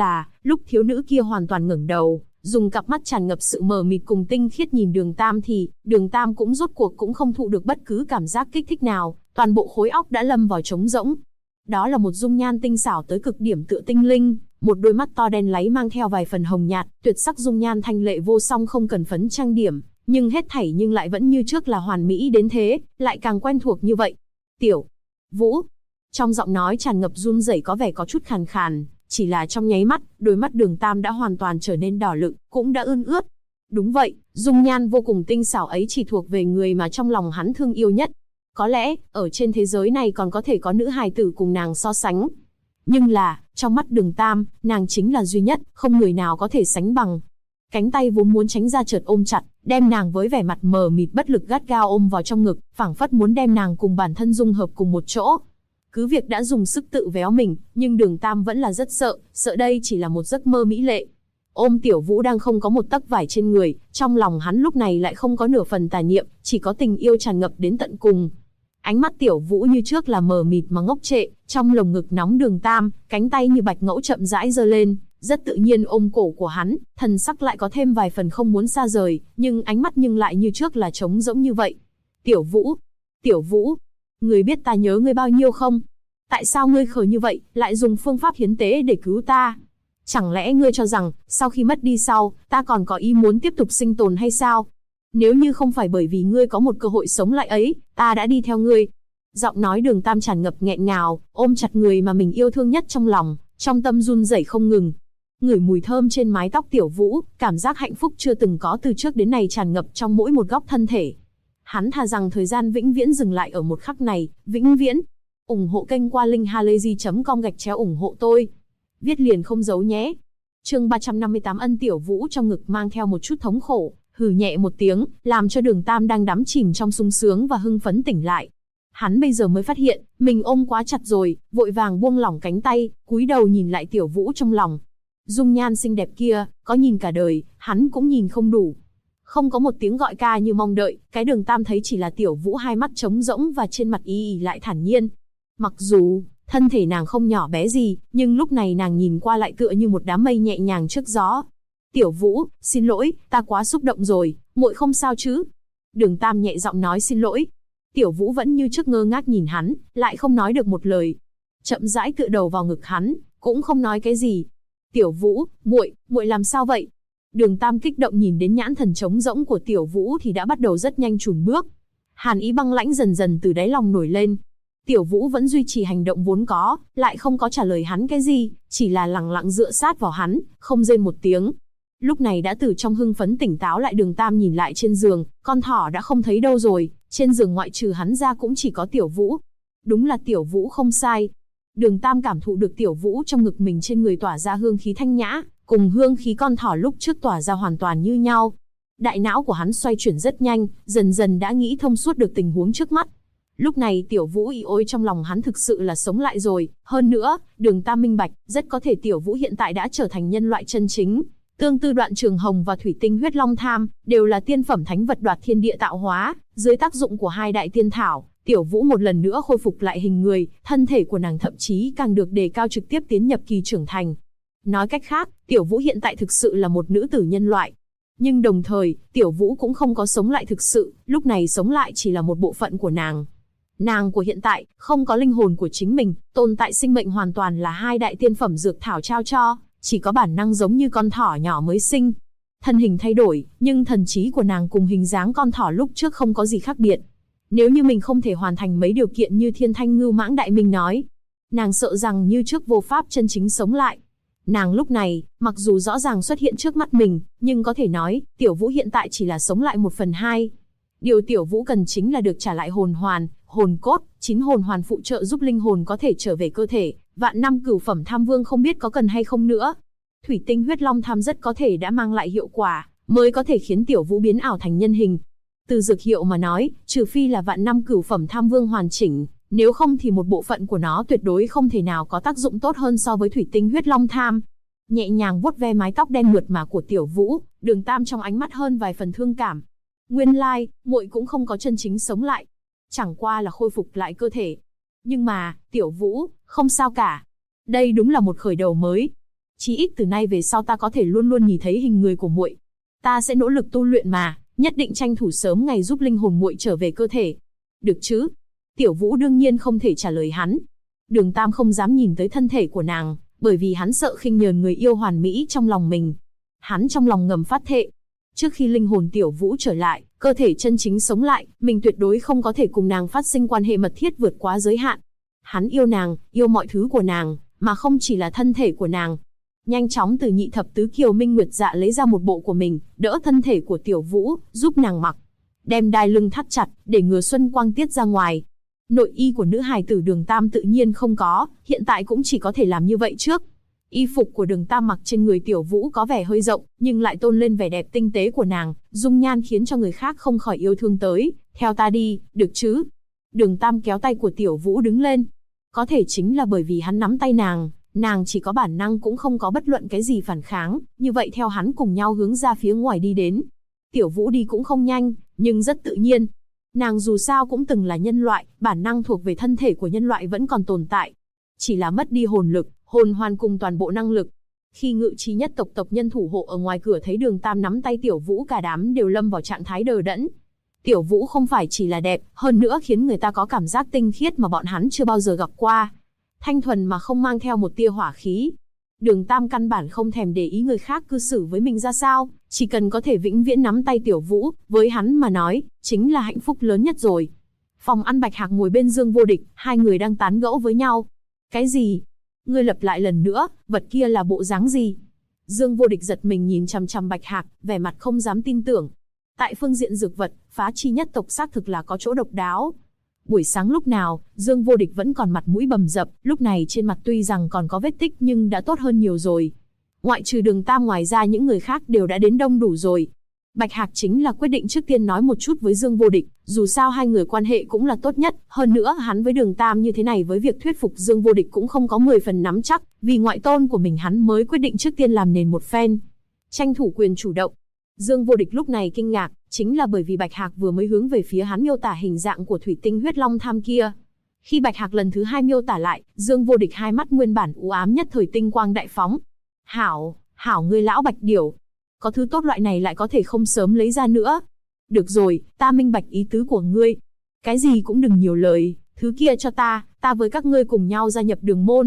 Lúc thiếu nữ kia hoàn toàn ngẩng đầu, dùng cặp mắt tràn ngập sự mờ mịt cùng tinh khiết nhìn Đường Tam thì, Đường Tam cũng rốt cuộc cũng không thụ được bất cứ cảm giác kích thích nào, toàn bộ khối óc đã lâm vào trống rỗng. Đó là một dung nhan tinh xảo tới cực điểm tựa tinh linh, một đôi mắt to đen láy mang theo vài phần hồng nhạt, tuyệt sắc dung nhan thanh lệ vô song không cần phấn trang điểm, nhưng hết thảy nhưng lại vẫn như trước là hoàn mỹ đến thế, lại càng quen thuộc như vậy. Tiểu Vũ, trong giọng nói tràn ngập run rẩy có vẻ có chút khàn khàn, chỉ là trong nháy mắt, đôi mắt Đường Tam đã hoàn toàn trở nên đỏ lựng, cũng đã ươn ướt. Đúng vậy, dung nhan vô cùng tinh xảo ấy chỉ thuộc về người mà trong lòng hắn thương yêu nhất. Có lẽ, ở trên thế giới này còn có thể có nữ hài tử cùng nàng so sánh. Nhưng là, trong mắt Đường Tam, nàng chính là duy nhất, không người nào có thể sánh bằng. Cánh tay vốn muốn tránh ra chợt ôm chặt, đem nàng với vẻ mặt mờ mịt bất lực gắt gao ôm vào trong ngực, phảng phất muốn đem nàng cùng bản thân dung hợp cùng một chỗ. Cứ việc đã dùng sức tự véo mình, nhưng Đường Tam vẫn là rất sợ đây chỉ là một giấc mơ mỹ lệ. Ôm Tiểu Vũ đang không có một tấc vải trên người, trong lòng hắn lúc này lại không có nửa phần tà niệm, chỉ có tình yêu tràn ngập đến tận cùng. Ánh mắt Tiểu Vũ như trước là mờ mịt mà ngốc trệ, trong lồng ngực nóng Đường Tam, cánh tay như bạch ngẫu chậm rãi giơ lên, rất tự nhiên ôm cổ của hắn, thần sắc lại có thêm vài phần không muốn xa rời, nhưng ánh mắt nhưng lại như trước là trống rỗng như vậy. Tiểu Vũ, ngươi biết ta nhớ ngươi bao nhiêu không? Tại sao ngươi khờ như vậy, lại dùng phương pháp hiến tế để cứu ta? Chẳng lẽ ngươi cho rằng, sau khi mất đi sau, ta còn có ý muốn tiếp tục sinh tồn hay sao? Nếu như không phải bởi vì ngươi có một cơ hội sống lại ấy, ta đã đi theo ngươi. Giọng nói Đường Tam tràn ngập nghẹn ngào, ôm chặt người mà mình yêu thương nhất trong lòng, trong tâm run rẩy không ngừng. Ngửi mùi thơm trên mái tóc Tiểu Vũ, cảm giác hạnh phúc chưa từng có từ trước đến nay tràn ngập trong mỗi một góc thân thể. Hắn thà rằng thời gian vĩnh viễn dừng lại ở một khắc này, vĩnh viễn. Ủng hộ kênh qua linkhalazy.com/ủng hộ tôi. Viết liền không giấu nhé. Chương 358 Ân. Tiểu Vũ trong ngực mang theo một chút thống khổ, hừ nhẹ một tiếng, làm cho Đường Tam đang đắm chìm trong sung sướng và hưng phấn tỉnh lại. Hắn bây giờ mới phát hiện, mình ôm quá chặt rồi, vội vàng buông lỏng cánh tay, cúi đầu nhìn lại Tiểu Vũ trong lòng. Dung nhan xinh đẹp kia, có nhìn cả đời, hắn cũng nhìn không đủ. Không có một tiếng gọi ca như mong đợi, cái Đường Tam thấy chỉ là Tiểu Vũ hai mắt trống rỗng và trên mặt y lại thản nhiên. Mặc dù, thân thể nàng không nhỏ bé gì, nhưng lúc này nàng nhìn qua lại tựa như một đám mây nhẹ nhàng trước gió. Tiểu Vũ, xin lỗi, ta quá xúc động rồi, muội không sao chứ? Đường Tam nhẹ giọng nói xin lỗi. Tiểu Vũ vẫn như trước ngơ ngác nhìn hắn, lại không nói được một lời. Chậm rãi tựa đầu vào ngực hắn, cũng không nói cái gì. Tiểu Vũ, muội làm sao vậy? Đường Tam kích động nhìn đến nhãn thần trống rỗng của Tiểu Vũ thì đã bắt đầu rất nhanh chùn bước. Hàn ý băng lãnh dần dần từ đáy lòng nổi lên. Tiểu Vũ vẫn duy trì hành động vốn có, lại không có trả lời hắn cái gì, chỉ là lẳng lặng dựa sát vào hắn, không rên một tiếng. Lúc này đã từ trong hưng phấn tỉnh táo lại, Đường Tam nhìn lại trên giường, con thỏ đã không thấy đâu rồi, trên giường ngoại trừ hắn ra cũng chỉ có Tiểu Vũ. Đúng là Tiểu Vũ không sai. Đường Tam cảm thụ được Tiểu Vũ trong ngực mình trên người tỏa ra hương khí thanh nhã, cùng hương khí con thỏ lúc trước tỏa ra hoàn toàn như nhau. Đại não của hắn xoay chuyển rất nhanh, dần dần đã nghĩ thông suốt được tình huống trước mắt. Lúc này Tiểu Vũ y ôi trong lòng hắn thực sự là sống lại rồi, hơn nữa, Đường Tam minh bạch, rất có thể Tiểu Vũ hiện tại đã trở thành nhân loại chân chính. Tương tự Đoạn Trường Hồng và Thủy Tinh Huyết Long Tham, đều là tiên phẩm thánh vật đoạt thiên địa tạo hóa, dưới tác dụng của hai đại tiên thảo, Tiểu Vũ một lần nữa khôi phục lại hình người, thân thể của nàng thậm chí càng được đề cao trực tiếp tiến nhập kỳ trưởng thành. Nói cách khác, Tiểu Vũ hiện tại thực sự là một nữ tử nhân loại. Nhưng đồng thời, Tiểu Vũ cũng không có sống lại thực sự, lúc này sống lại chỉ là một bộ phận của nàng. Nàng của hiện tại, không có linh hồn của chính mình, tồn tại sinh mệnh hoàn toàn là hai đại tiên phẩm dược thảo trao cho, chỉ có bản năng giống như con thỏ nhỏ mới sinh. Thân hình thay đổi, nhưng thần trí của nàng cùng hình dáng con thỏ lúc trước không có gì khác biệt. Nếu như mình không thể hoàn thành mấy điều kiện như Thiên Thanh Ngưu Mãng Đại Minh nói, nàng sợ rằng như trước vô pháp chân chính sống lại. Nàng lúc này, mặc dù rõ ràng xuất hiện trước mắt mình, nhưng có thể nói, Tiểu Vũ hiện tại chỉ là sống lại 1/2. Điều Tiểu Vũ cần chính là được trả lại hồn hoàn, hồn cốt, 9 hồn hoàn phụ trợ giúp linh hồn có thể trở về cơ thể. Vạn năm cửu phẩm tham vương không biết có cần hay không nữa. Thủy Tinh Huyết Long Tham rất có thể đã mang lại hiệu quả, mới có thể khiến Tiểu Vũ biến ảo thành nhân hình. Từ dược hiệu mà nói, trừ phi là vạn năm cửu phẩm tham vương hoàn chỉnh, nếu không thì một bộ phận của nó tuyệt đối không thể nào có tác dụng tốt hơn so với Thủy Tinh Huyết Long Tham. Nhẹ nhàng vuốt ve mái tóc đen mượt mà của Tiểu Vũ, Đường Tam trong ánh mắt hơn vài phần thương cảm. Nguyên lai, muội cũng không có chân chính sống lại, chẳng qua là khôi phục lại cơ thể. Nhưng mà, Tiểu Vũ, không sao cả. Đây đúng là một khởi đầu mới. Chí ít từ nay về sau ta có thể luôn luôn nhìn thấy hình người của muội. Ta sẽ nỗ lực tu luyện mà, nhất định tranh thủ sớm ngày giúp linh hồn muội trở về cơ thể. Được chứ? Tiểu Vũ đương nhiên không thể trả lời hắn. Đường Tam không dám nhìn tới thân thể của nàng, bởi vì hắn sợ khinh nhờn người yêu hoàn mỹ trong lòng mình. Hắn trong lòng ngầm phát thệ, trước khi linh hồn Tiểu Vũ trở lại, cơ thể chân chính sống lại, mình tuyệt đối không có thể cùng nàng phát sinh quan hệ mật thiết vượt quá giới hạn. Hắn yêu nàng, yêu mọi thứ của nàng, mà không chỉ là thân thể của nàng. Nhanh chóng từ nhị thập tứ kiều Minh Nguyệt Dạ lấy ra một bộ của mình, đỡ thân thể của Tiểu Vũ, giúp nàng mặc. Đem đai lưng thắt chặt, để ngừa xuân quang tiết ra ngoài. Nội y của nữ hài tử Đường Tam tự nhiên không có, hiện tại cũng chỉ có thể làm như vậy trước. Y phục của Đường Tam mặc trên người Tiểu Vũ có vẻ hơi rộng, nhưng lại tôn lên vẻ đẹp tinh tế của nàng, dung nhan khiến cho người khác không khỏi yêu thương tới. Theo ta đi, được chứ? Đường Tam kéo tay của Tiểu Vũ đứng lên. Có thể chính là bởi vì hắn nắm tay nàng chỉ có bản năng cũng không có bất luận cái gì phản kháng, như vậy theo hắn cùng nhau hướng ra phía ngoài đi đến. Tiểu Vũ đi cũng không nhanh, nhưng rất tự nhiên. Nàng dù sao cũng từng là nhân loại, bản năng thuộc về thân thể của nhân loại vẫn còn tồn tại. Chỉ là mất đi hồn lực, hồn hoàn cùng toàn bộ năng lực. Khi Ngự Chi nhất tộc tộc nhân thủ hộ ở ngoài cửa thấy Đường Tam nắm tay Tiểu Vũ, cả đám đều lâm vào trạng thái đờ đẫn. Tiểu Vũ không phải chỉ là đẹp, hơn nữa khiến người ta có cảm giác tinh khiết mà bọn hắn chưa bao giờ gặp qua. Thanh thuần mà không mang theo một tia hỏa khí. Đường Tam căn bản không thèm để ý người khác cư xử với mình ra sao, chỉ cần có thể vĩnh viễn nắm tay Tiểu Vũ, với hắn mà nói, chính là hạnh phúc lớn nhất rồi. Phòng ăn Bạch Hạc ngồi bên Dương Vô Địch, hai người đang tán gẫu với nhau. Cái gì? Ngươi lặp lại lần nữa, vật kia là bộ dáng gì? Dương Vô Địch giật mình nhìn chằm chằm Bạch Hạc, vẻ mặt không dám tin tưởng. Tại phương diện dược vật, Phá Chi nhất tộc xác thực là có chỗ độc đáo. Buổi sáng lúc nào, Dương Vô Địch vẫn còn mặt mũi bầm dập, lúc này trên mặt tuy rằng còn có vết tích nhưng đã tốt hơn nhiều rồi. Ngoại trừ Đường Tam, ngoài ra những người khác đều đã đến đông đủ rồi. Bạch Hạc chính là quyết định trước tiên nói một chút với Dương Vô Địch, dù sao hai người quan hệ cũng là tốt nhất, hơn nữa hắn với Đường Tam như thế này với việc thuyết phục Dương Vô Địch cũng không có 10 phần nắm chắc, vì ngoại tôn của mình hắn mới quyết định trước tiên làm nền một phen. Tranh thủ quyền chủ động. Dương Vô Địch lúc này kinh ngạc, chính là bởi vì Bạch Hạc vừa mới hướng về phía hắn miêu tả hình dạng của thủy tinh huyết long tham kia. Khi Bạch Hạc lần thứ hai miêu tả lại, Dương Vô Địch hai mắt nguyên bản u ám nhất thời tinh quang đại phóng. Hảo ngươi lão Bạch Điểu. Có thứ tốt loại này lại có thể không sớm lấy ra nữa. Được rồi, ta minh bạch ý tứ của ngươi. Cái gì cũng đừng nhiều lời, thứ kia cho ta với các ngươi cùng nhau gia nhập Đường môn.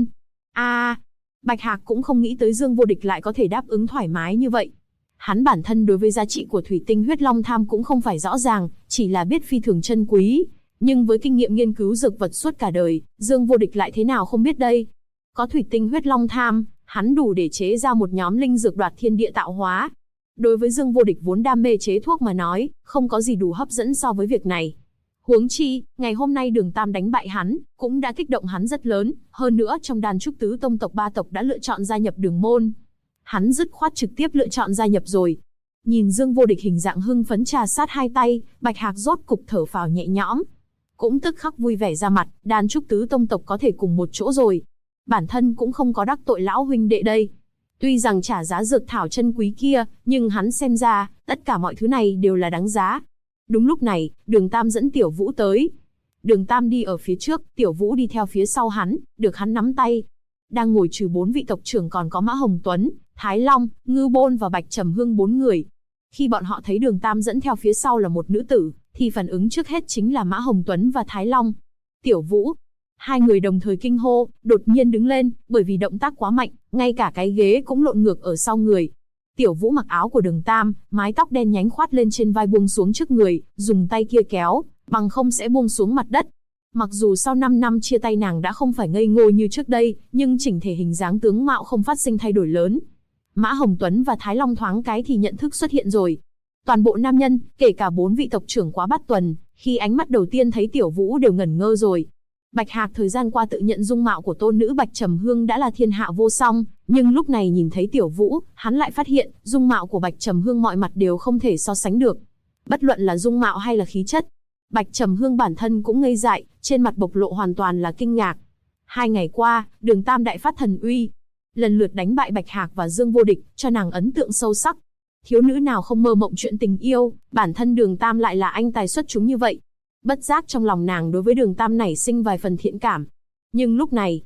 Bạch Hạc cũng không nghĩ tới Dương Vô Địch lại có thể đáp ứng thoải mái như vậy. Hắn bản thân đối với giá trị của thủy tinh huyết long tham cũng không phải rõ ràng, chỉ là biết phi thường chân quý. Nhưng với kinh nghiệm nghiên cứu dược vật suốt cả đời, Dương Vô Địch lại thế nào không biết đây. Có thủy tinh huyết long tham, hắn đủ để chế ra một nhóm linh dược đoạt thiên địa tạo hóa. Đối với Dương Vô Địch vốn đam mê chế thuốc mà nói, không có gì đủ hấp dẫn so với việc này. Huống chi, ngày hôm nay Đường Tam đánh bại hắn, cũng đã kích động hắn rất lớn, hơn nữa trong đàn trúc tứ tông tộc ba tộc đã lựa chọn gia nhập Đường môn. Hắn dứt khoát trực tiếp lựa chọn gia nhập rồi. Nhìn Dương Vô Địch hình dạng hưng phấn trà sát hai tay, Bạch Hạc rốt cục thở phào nhẹ nhõm. Cũng tức khắc vui vẻ ra mặt, đàn trúc tứ tông tộc có thể cùng một chỗ rồi. Bản thân cũng không có đắc tội lão huynh đệ đây. Tuy rằng trả giá dược thảo chân quý kia, nhưng hắn xem ra, tất cả mọi thứ này đều là đáng giá. Đúng lúc này, Đường Tam dẫn Tiểu Vũ tới. Đường Tam đi ở phía trước, Tiểu Vũ đi theo phía sau hắn, được hắn nắm tay. Đang ngồi trừ 4 vị tộc trưởng còn có Mã Hồng Tuấn, Thái Long, Ngư Bôn và Bạch Trầm Hương 4 người. Khi bọn họ thấy Đường Tam dẫn theo phía sau là một nữ tử, thì phản ứng trước hết chính là Mã Hồng Tuấn và Thái Long. Tiểu Vũ. Hai người đồng thời kinh hô, đột nhiên đứng lên, bởi vì động tác quá mạnh, ngay cả cái ghế cũng lộn ngược ở sau người. Tiểu Vũ mặc áo của Đường Tam, mái tóc đen nhánh khoát lên trên vai buông xuống trước người, dùng tay kia kéo, bằng không sẽ buông xuống mặt đất. Mặc dù sau 5 năm chia tay nàng đã không phải ngây ngô như trước đây, nhưng chỉnh thể hình dáng tướng mạo không phát sinh thay đổi lớn. Mã Hồng Tuấn và Thái Long thoáng cái thì nhận thức xuất hiện rồi. Toàn bộ nam nhân, kể cả 4 vị tộc trưởng Quá Bát Tuần, khi ánh mắt đầu tiên thấy Tiểu Vũ đều ngẩn ngơ rồi. Bạch Hạc thời gian qua tự nhận dung mạo của tôn nữ Bạch Trầm Hương đã là thiên hạ vô song, nhưng lúc này nhìn thấy Tiểu Vũ, hắn lại phát hiện, dung mạo của Bạch Trầm Hương mọi mặt đều không thể so sánh được. Bất luận là dung mạo hay là khí chất, Bạch Trầm Hương bản thân cũng ngây dại, trên mặt bộc lộ hoàn toàn là kinh ngạc. 2 ngày qua, Đường Tam đại phát thần uy, lần lượt đánh bại Bạch Hạc và Dương Vô Địch, cho nàng ấn tượng sâu sắc. Thiếu nữ nào không mơ mộng chuyện tình yêu, bản thân Đường Tam lại là anh tài xuất chúng như vậy. Bất giác trong lòng nàng đối với Đường Tam nảy sinh vài phần thiện cảm. Nhưng lúc này,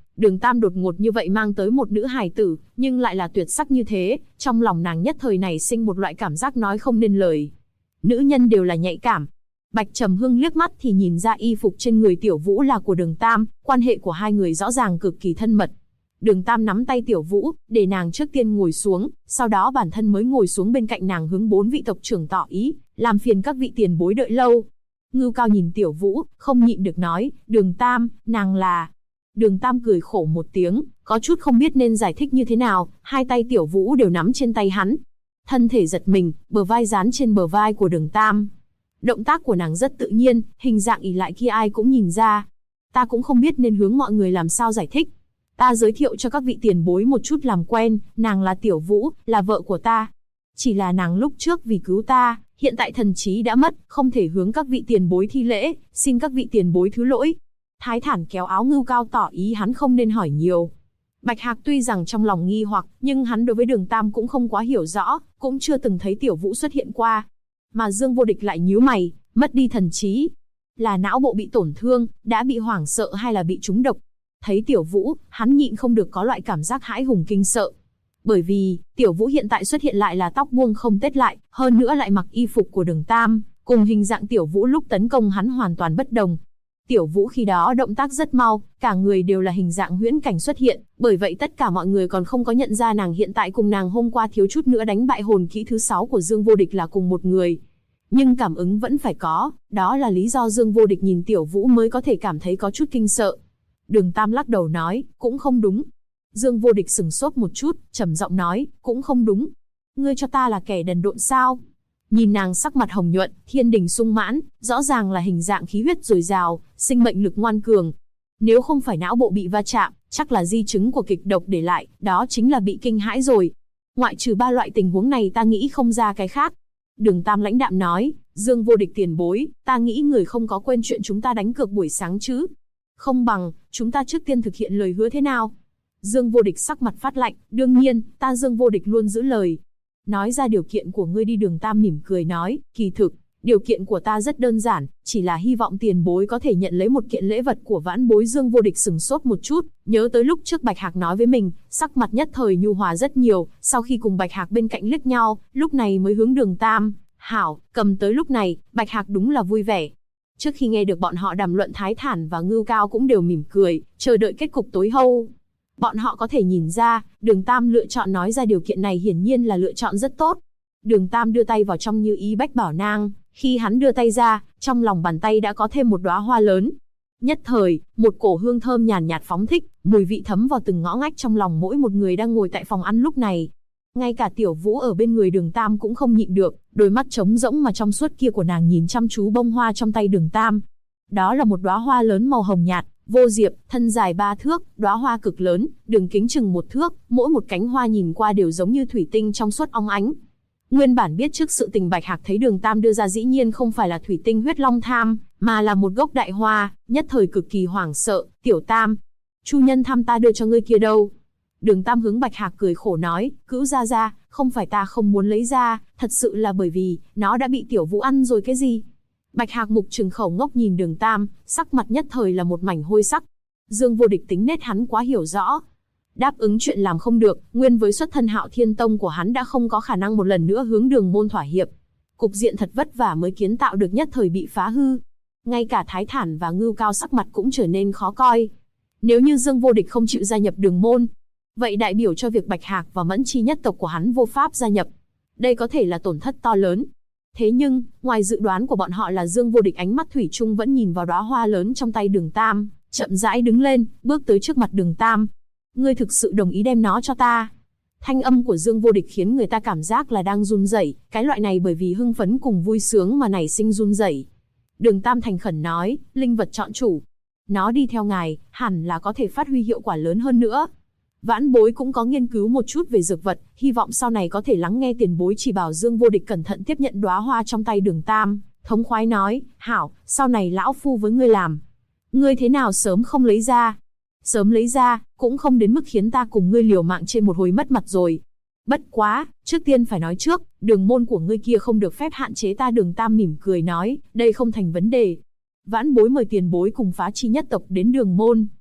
Đường Tam đột ngột như vậy mang tới một nữ hài tử, nhưng lại là tuyệt sắc như thế, trong lòng nàng nhất thời này sinh một loại cảm giác nói không nên lời. Nữ nhân đều là nhạy cảm. Bạch Trầm Hương liếc mắt thì nhìn ra y phục trên người Tiểu Vũ là của Đường Tam, quan hệ của hai người rõ ràng cực kỳ thân mật. Đường Tam nắm tay Tiểu Vũ, để nàng trước tiên ngồi xuống, sau đó bản thân mới ngồi xuống bên cạnh nàng hướng 4 vị tộc trưởng tỏ ý, làm phiền các vị tiền bối đợi lâu. Ngưu Cao nhìn Tiểu Vũ, không nhịn được nói, Đường Tam, nàng là... Đường Tam cười khổ một tiếng, có chút không biết nên giải thích như thế nào, hai tay Tiểu Vũ đều nắm trên tay hắn. Thân thể giật mình, bờ vai dán trên bờ vai của Đường Tam. Động tác của nàng rất tự nhiên, hình dạng ỷ lại kia ai cũng nhìn ra. Ta cũng không biết nên hướng mọi người làm sao giải thích. Ta giới thiệu cho các vị tiền bối một chút làm quen, nàng là Tiểu Vũ, là vợ của ta. Chỉ là nàng lúc trước vì cứu ta, hiện tại thần trí đã mất, không thể hướng các vị tiền bối thi lễ, xin các vị tiền bối thứ lỗi. Thái Thản kéo áo Ngưu Cao tỏ ý hắn không nên hỏi nhiều. Bạch Hạc tuy rằng trong lòng nghi hoặc, nhưng hắn đối với Đường Tam cũng không quá hiểu rõ, cũng chưa từng thấy Tiểu Vũ xuất hiện qua. Mà Dương Vô Địch lại nhíu mày, mất đi thần trí. Là não bộ bị tổn thương, đã bị hoảng sợ hay là bị trúng độc? Thấy Tiểu Vũ, hắn nhịn không được có loại cảm giác hãi hùng kinh sợ. Bởi vì, Tiểu Vũ hiện tại xuất hiện lại là tóc buông không tết lại, hơn nữa lại mặc y phục của Đường Tam, cùng hình dạng Tiểu Vũ lúc tấn công hắn hoàn toàn bất đồng. Tiểu Vũ khi đó động tác rất mau, cả người đều là hình dạng huyễn cảnh xuất hiện, bởi vậy tất cả mọi người còn không có nhận ra nàng hiện tại cùng nàng hôm qua thiếu chút nữa đánh bại hồn kỹ thứ 6 của Dương Vô Địch là cùng một người. Nhưng cảm ứng vẫn phải có, đó là lý do Dương Vô Địch nhìn Tiểu Vũ mới có thể cảm thấy có chút kinh sợ. Đường Tam lắc đầu nói, cũng không đúng. Dương Vô Địch sửng sốt một chút, trầm giọng nói, cũng không đúng. Ngươi cho ta là kẻ đần độn sao? Nhìn nàng sắc mặt hồng nhuận, thiên đình sung mãn, rõ ràng là hình dạng khí huyết dồi dào, sinh mệnh lực ngoan cường. Nếu không phải não bộ bị va chạm, chắc là di chứng của kịch độc để lại, đó chính là bị kinh hãi rồi. Ngoại trừ 3 loại tình huống này ta nghĩ không ra cái khác. Đường Tam lãnh đạm nói, Dương Vô Địch tiền bối, ta nghĩ người không có quên chuyện chúng ta đánh cược buổi sáng chứ. Không bằng, chúng ta trước tiên thực hiện lời hứa thế nào? Dương Vô Địch sắc mặt phát lạnh, đương nhiên, ta Dương Vô Địch luôn giữ lời. Nói ra điều kiện của ngươi đi. Đường Tam mỉm cười nói, kỳ thực, điều kiện của ta rất đơn giản, chỉ là hy vọng tiền bối có thể nhận lấy một kiện lễ vật của vãn bối. Dương Vô Địch sừng sốt một chút, nhớ tới lúc trước Bạch Hạc nói với mình, sắc mặt nhất thời nhu hòa rất nhiều, sau khi cùng Bạch Hạc bên cạnh liếc nhau, lúc này mới hướng Đường Tam, hảo, cầm tới. Lúc này, Bạch Hạc đúng là vui vẻ. Trước khi nghe được bọn họ đàm luận, Thái Thản và Ngưu Cao cũng đều mỉm cười, chờ đợi kết cục tối hậu. Bọn họ có thể nhìn ra, Đường Tam lựa chọn nói ra điều kiện này hiển nhiên là lựa chọn rất tốt. Đường Tam đưa tay vào trong như ý bách bảo nang, khi hắn đưa tay ra, trong lòng bàn tay đã có thêm một đóa hoa lớn. Nhất thời, một cổ hương thơm nhàn nhạt phóng thích, mùi vị thấm vào từng ngõ ngách trong lòng mỗi một người đang ngồi tại phòng ăn lúc này. Ngay cả Tiểu Vũ ở bên người Đường Tam cũng không nhịn được, đôi mắt trống rỗng mà trong suốt kia của nàng nhìn chăm chú bông hoa trong tay Đường Tam. Đó là một đóa hoa lớn màu hồng nhạt, vô diệp, thân dài 3 thước, đóa hoa cực lớn, đường kính chừng 1 thước, mỗi một cánh hoa nhìn qua đều giống như thủy tinh trong suốt óng ánh. Nguyên bản biết trước sự tình, Bạch Hạc thấy Đường Tam đưa ra dĩ nhiên không phải là thủy tinh huyết long tham, mà là một gốc đại hoa, nhất thời cực kỳ hoảng sợ, Tiểu Tam, chu nhân tham ta đưa cho ngươi kia đâu? Đường Tam hướng Bạch Hạc cười khổ nói, cữu gia gia, không phải ta không muốn lấy ra, thật sự là bởi vì, nó đã bị Tiểu Vũ ăn rồi. Cái gì? Bạch Hạc mục trừng khẩu ngốc nhìn Đường Tam, sắc mặt nhất thời là một mảnh hôi sắc. Dương Vô Địch tính nết hắn quá hiểu rõ. Đáp ứng chuyện làm không được, nguyên với xuất thân Hạo Thiên Tông của hắn đã không có khả năng một lần nữa hướng Đường môn thỏa hiệp. Cục diện thật vất vả mới kiến tạo được nhất thời bị phá hư. Ngay cả Thái Thản và Ngưu Cao sắc mặt cũng trở nên khó coi. Nếu như Dương Vô Địch không chịu gia nhập Đường môn, vậy đại biểu cho việc Bạch Hạc và Mẫn Chi nhất tộc của hắn vô pháp gia nhập. Đây có thể là tổn thất to lớn. Thế nhưng, ngoài dự đoán của bọn họ là Dương Vô Địch ánh mắt thủy chung vẫn nhìn vào đóa hoa lớn trong tay Đường Tam, chậm rãi đứng lên, bước tới trước mặt Đường Tam. Ngươi thực sự đồng ý đem nó cho ta? Thanh âm của Dương Vô Địch khiến người ta cảm giác là đang run rẩy, cái loại này bởi vì hưng phấn cùng vui sướng mà nảy sinh run rẩy. Đường Tam thành khẩn nói, linh vật chọn chủ. Nó đi theo ngài, hẳn là có thể phát huy hiệu quả lớn hơn nữa. Vãn bối cũng có nghiên cứu một chút về dược vật, hy vọng sau này có thể lắng nghe tiền bối chỉ bảo. Dương Vô Địch cẩn thận tiếp nhận đóa hoa trong tay Đường Tam, thống khoái nói, hảo, sau này lão phu với ngươi làm. Ngươi thế nào sớm không lấy ra? Sớm lấy ra, cũng không đến mức khiến ta cùng ngươi liều mạng trên một hồi mất mặt rồi. Bất quá, trước tiên phải nói trước, Đường môn của ngươi kia không được phép hạn chế ta. Đường Tam mỉm cười nói, đây không thành vấn đề. Vãn bối mời tiền bối cùng Phá Chi nhất tộc đến Đường môn,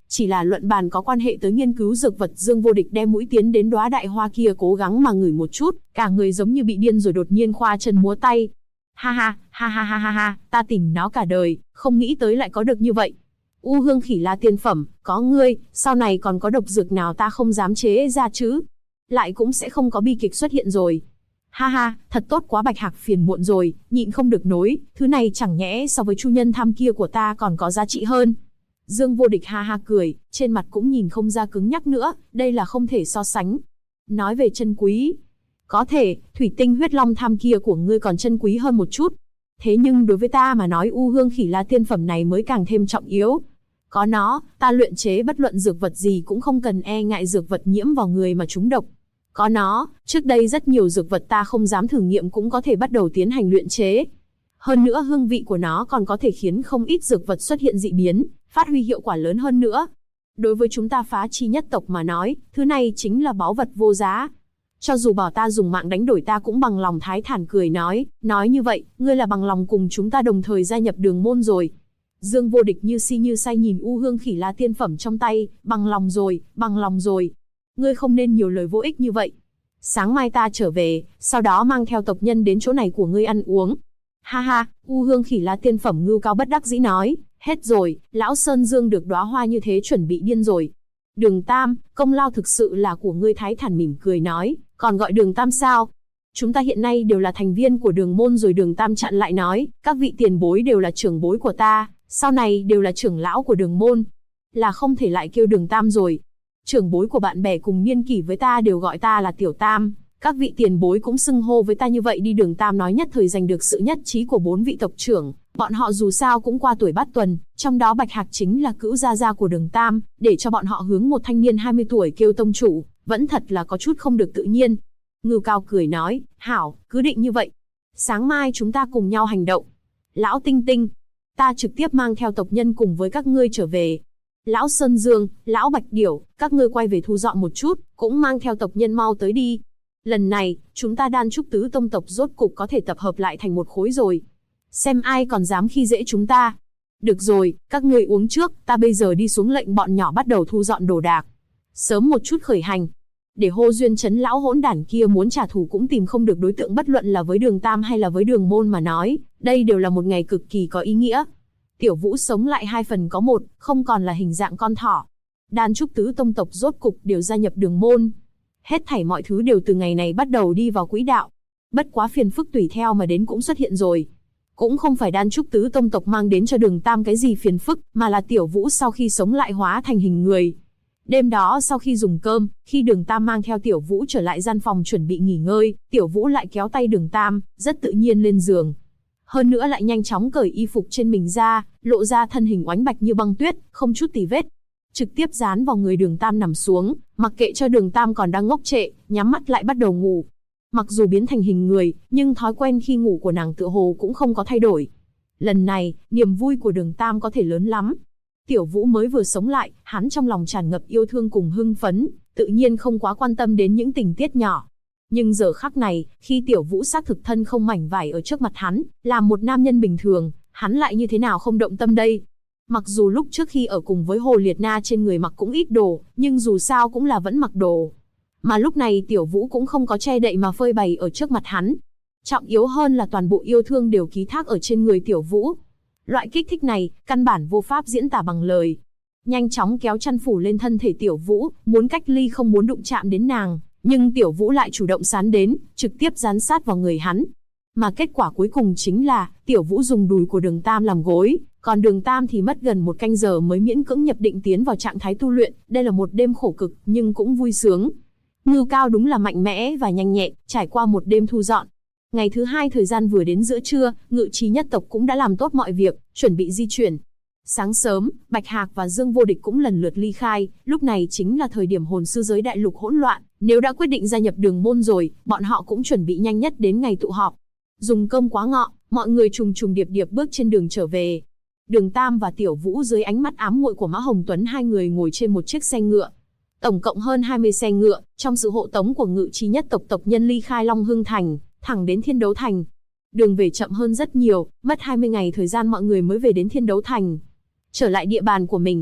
Chỉ là luận bàn có quan hệ tới nghiên cứu dược vật. Dương Vô Địch đem mũi tiến đến đóa đại hoa kia cố gắng mà ngửi một chút, cả người giống như bị điên rồi đột nhiên khoa chân múa tay. Ha ha, ha ha ha ha ha, ta tìm nó cả đời, không nghĩ tới lại có được như vậy. U hương khỉ la tiên phẩm, có ngươi, sau này còn có độc dược nào ta không dám chế ra chứ? Lại cũng sẽ không có bi kịch xuất hiện rồi. Ha ha, thật tốt quá. Bạch Hạc phiền muộn rồi, nhịn không được nối, thứ này chẳng nhẽ so với chu nhân tham kia của ta còn có giá trị hơn. Dương Vô Địch ha ha cười, trên mặt cũng nhìn không ra cứng nhắc nữa, đây là không thể so sánh. Nói về chân quý, có thể, thủy tinh huyết long tham kia của ngươi còn chân quý hơn một chút. Thế nhưng đối với ta mà nói u hương khỉ la tiên phẩm này mới càng thêm trọng yếu. Có nó, ta luyện chế bất luận dược vật gì cũng không cần e ngại dược vật nhiễm vào người mà trúng độc. Có nó, trước đây rất nhiều dược vật ta không dám thử nghiệm cũng có thể bắt đầu tiến hành luyện chế. Hơn nữa hương vị của nó còn có thể khiến không ít dược vật xuất hiện dị biến, phát huy hiệu quả lớn hơn nữa. Đối với chúng ta Phá Chi nhất tộc mà nói, thứ này chính là báu vật vô giá. Cho dù bảo ta dùng mạng đánh đổi ta cũng bằng lòng. Thái thản cười nói như vậy, ngươi là bằng lòng cùng chúng ta đồng thời gia nhập Đường môn rồi. Dương Vô Địch như si như say nhìn u hương khỉ la tiên phẩm trong tay, bằng lòng rồi, bằng lòng rồi. Ngươi không nên nhiều lời vô ích như vậy. Sáng mai ta trở về, sau đó mang theo tộc nhân đến chỗ này của ngươi ăn uống. Ha ha, u hương khỉ la tiên phẩm ngưu cao bất đắc dĩ nói, hết rồi, lão Sơn Dương được đóa hoa như thế chuẩn bị điên rồi. Đường Tam, công lao thực sự là của ngươi. Thái thản mỉm cười nói, còn gọi Đường Tam sao? Chúng ta hiện nay đều là thành viên của Đường môn rồi. Đường Tam chặn lại nói, các vị tiền bối đều là trưởng bối của ta, sau này đều là trưởng lão của Đường môn, là không thể lại kêu Đường Tam rồi. Trưởng bối của bạn bè cùng niên kỷ với ta đều gọi ta là Tiểu Tam, các vị tiền bối cũng xưng hô với ta như vậy đi. Đường Tam nói nhất thời giành được sự nhất trí của 4 vị tộc trưởng, bọn họ dù sao cũng qua tuổi bát tuần, trong đó Bạch Hạc chính là cữu gia gia của Đường Tam, để cho bọn họ hướng một thanh niên 20 tuổi kêu tông chủ, vẫn thật là có chút không được tự nhiên. Ngưu Cao cười nói, hảo, cứ định như vậy. Sáng mai chúng ta cùng nhau hành động. Lão Tinh Tinh, ta trực tiếp mang theo tộc nhân cùng với các ngươi trở về. Lão Sơn Dương, Lão Bạch Điểu, các ngươi quay về thu dọn một chút, cũng mang theo tộc nhân mau tới đi. Lần này, chúng ta Đan Trúc Tứ Tông tộc rốt cục có thể tập hợp lại thành một khối rồi. Xem ai còn dám khi dễ chúng ta. Được rồi, các ngươi uống trước, ta bây giờ đi xuống lệnh bọn nhỏ bắt đầu thu dọn đồ đạc. Sớm một chút khởi hành. Để Hô Duyên Trấn lão hỗn đản kia muốn trả thù cũng tìm không được đối tượng, bất luận là với Đường Tam hay là với Đường môn mà nói, đây đều là một ngày cực kỳ có ý nghĩa. Tiểu Vũ sống lại 2 phần có 1, không còn là hình dạng con thỏ. Đan Trúc Tứ Tông tộc rốt cục đều gia nhập Đường môn. Hết thảy mọi thứ đều từ ngày này bắt đầu đi vào quỹ đạo. Bất quá phiền phức tùy theo mà đến cũng xuất hiện rồi. Cũng không phải Đan Trúc Tứ Tông tộc mang đến cho Đường Tam cái gì phiền phức, mà là Tiểu Vũ sau khi sống lại hóa thành hình người. Đêm đó sau khi dùng cơm, khi Đường Tam mang theo Tiểu Vũ trở lại gian phòng chuẩn bị nghỉ ngơi, Tiểu Vũ lại kéo tay Đường Tam, rất tự nhiên lên giường. Hơn nữa lại nhanh chóng cởi y phục trên mình ra, lộ ra thân hình oánh bạch như băng tuyết, không chút tì vết. Trực tiếp dán vào người Đường Tam nằm xuống, mặc kệ cho Đường Tam còn đang ngốc trệ, nhắm mắt lại bắt đầu ngủ. Mặc dù biến thành hình người, nhưng thói quen khi ngủ của nàng tựa hồ cũng không có thay đổi. Lần này, niềm vui của Đường Tam có thể lớn lắm. Tiểu Vũ mới vừa sống lại, hắn trong lòng tràn ngập yêu thương cùng hưng phấn, tự nhiên không quá quan tâm đến những tình tiết nhỏ. Nhưng giờ khắc này, khi Tiểu Vũ xác thực thân không mảnh vải ở trước mặt hắn, làm một nam nhân bình thường, hắn lại như thế nào không động tâm đây? Mặc dù lúc trước khi ở cùng với Hồ Liệt Na trên người mặc cũng ít đồ, nhưng dù sao cũng là vẫn mặc đồ. Mà lúc này Tiểu Vũ cũng không có che đậy mà phơi bày ở trước mặt hắn. Trọng yếu hơn là toàn bộ yêu thương đều ký thác ở trên người Tiểu Vũ. Loại kích thích này, căn bản vô pháp diễn tả bằng lời. Nhanh chóng kéo chăn phủ lên thân thể Tiểu Vũ, muốn cách ly không muốn đụng chạm đến nàng, nhưng Tiểu Vũ lại chủ động sán đến, trực tiếp dán sát vào người hắn. Mà kết quả cuối cùng chính là, Tiểu Vũ dùng đùi của Đường Tam làm gối, còn Đường Tam thì mất gần 1 canh giờ mới miễn cưỡng nhập định tiến vào trạng thái tu luyện. Đây là một đêm khổ cực, nhưng cũng vui sướng. Ngưu Cao đúng là mạnh mẽ và nhanh nhẹn, trải qua một đêm thu dọn. Ngày thứ 2 thời gian vừa đến giữa trưa, Ngự Trí nhất tộc cũng đã làm tốt mọi việc, chuẩn bị di chuyển. Sáng sớm, Bạch Hạc và Dương Vô Địch cũng lần lượt ly khai, lúc này chính là thời điểm hồn sư giới đại lục hỗn loạn, nếu đã quyết định gia nhập Đường môn rồi, bọn họ cũng chuẩn bị nhanh nhất đến ngày tụ họp. Dùng cơm quá ngọ, mọi người trùng trùng điệp điệp bước trên đường trở về. Đường Tam và Tiểu Vũ dưới ánh mắt ám muội của Mã Hồng Tuấn, 2 người ngồi trên một chiếc xe ngựa. Tổng cộng hơn 20 xe ngựa, trong sự hộ tống của Ngự Trí nhất tộc tộc nhân ly khai Long Hưng Thành, thẳng đến Thiên Đấu Thành. Đường về chậm hơn rất nhiều, mất 20 ngày thời gian mọi người mới về đến Thiên Đấu Thành. Trở lại địa bàn của mình.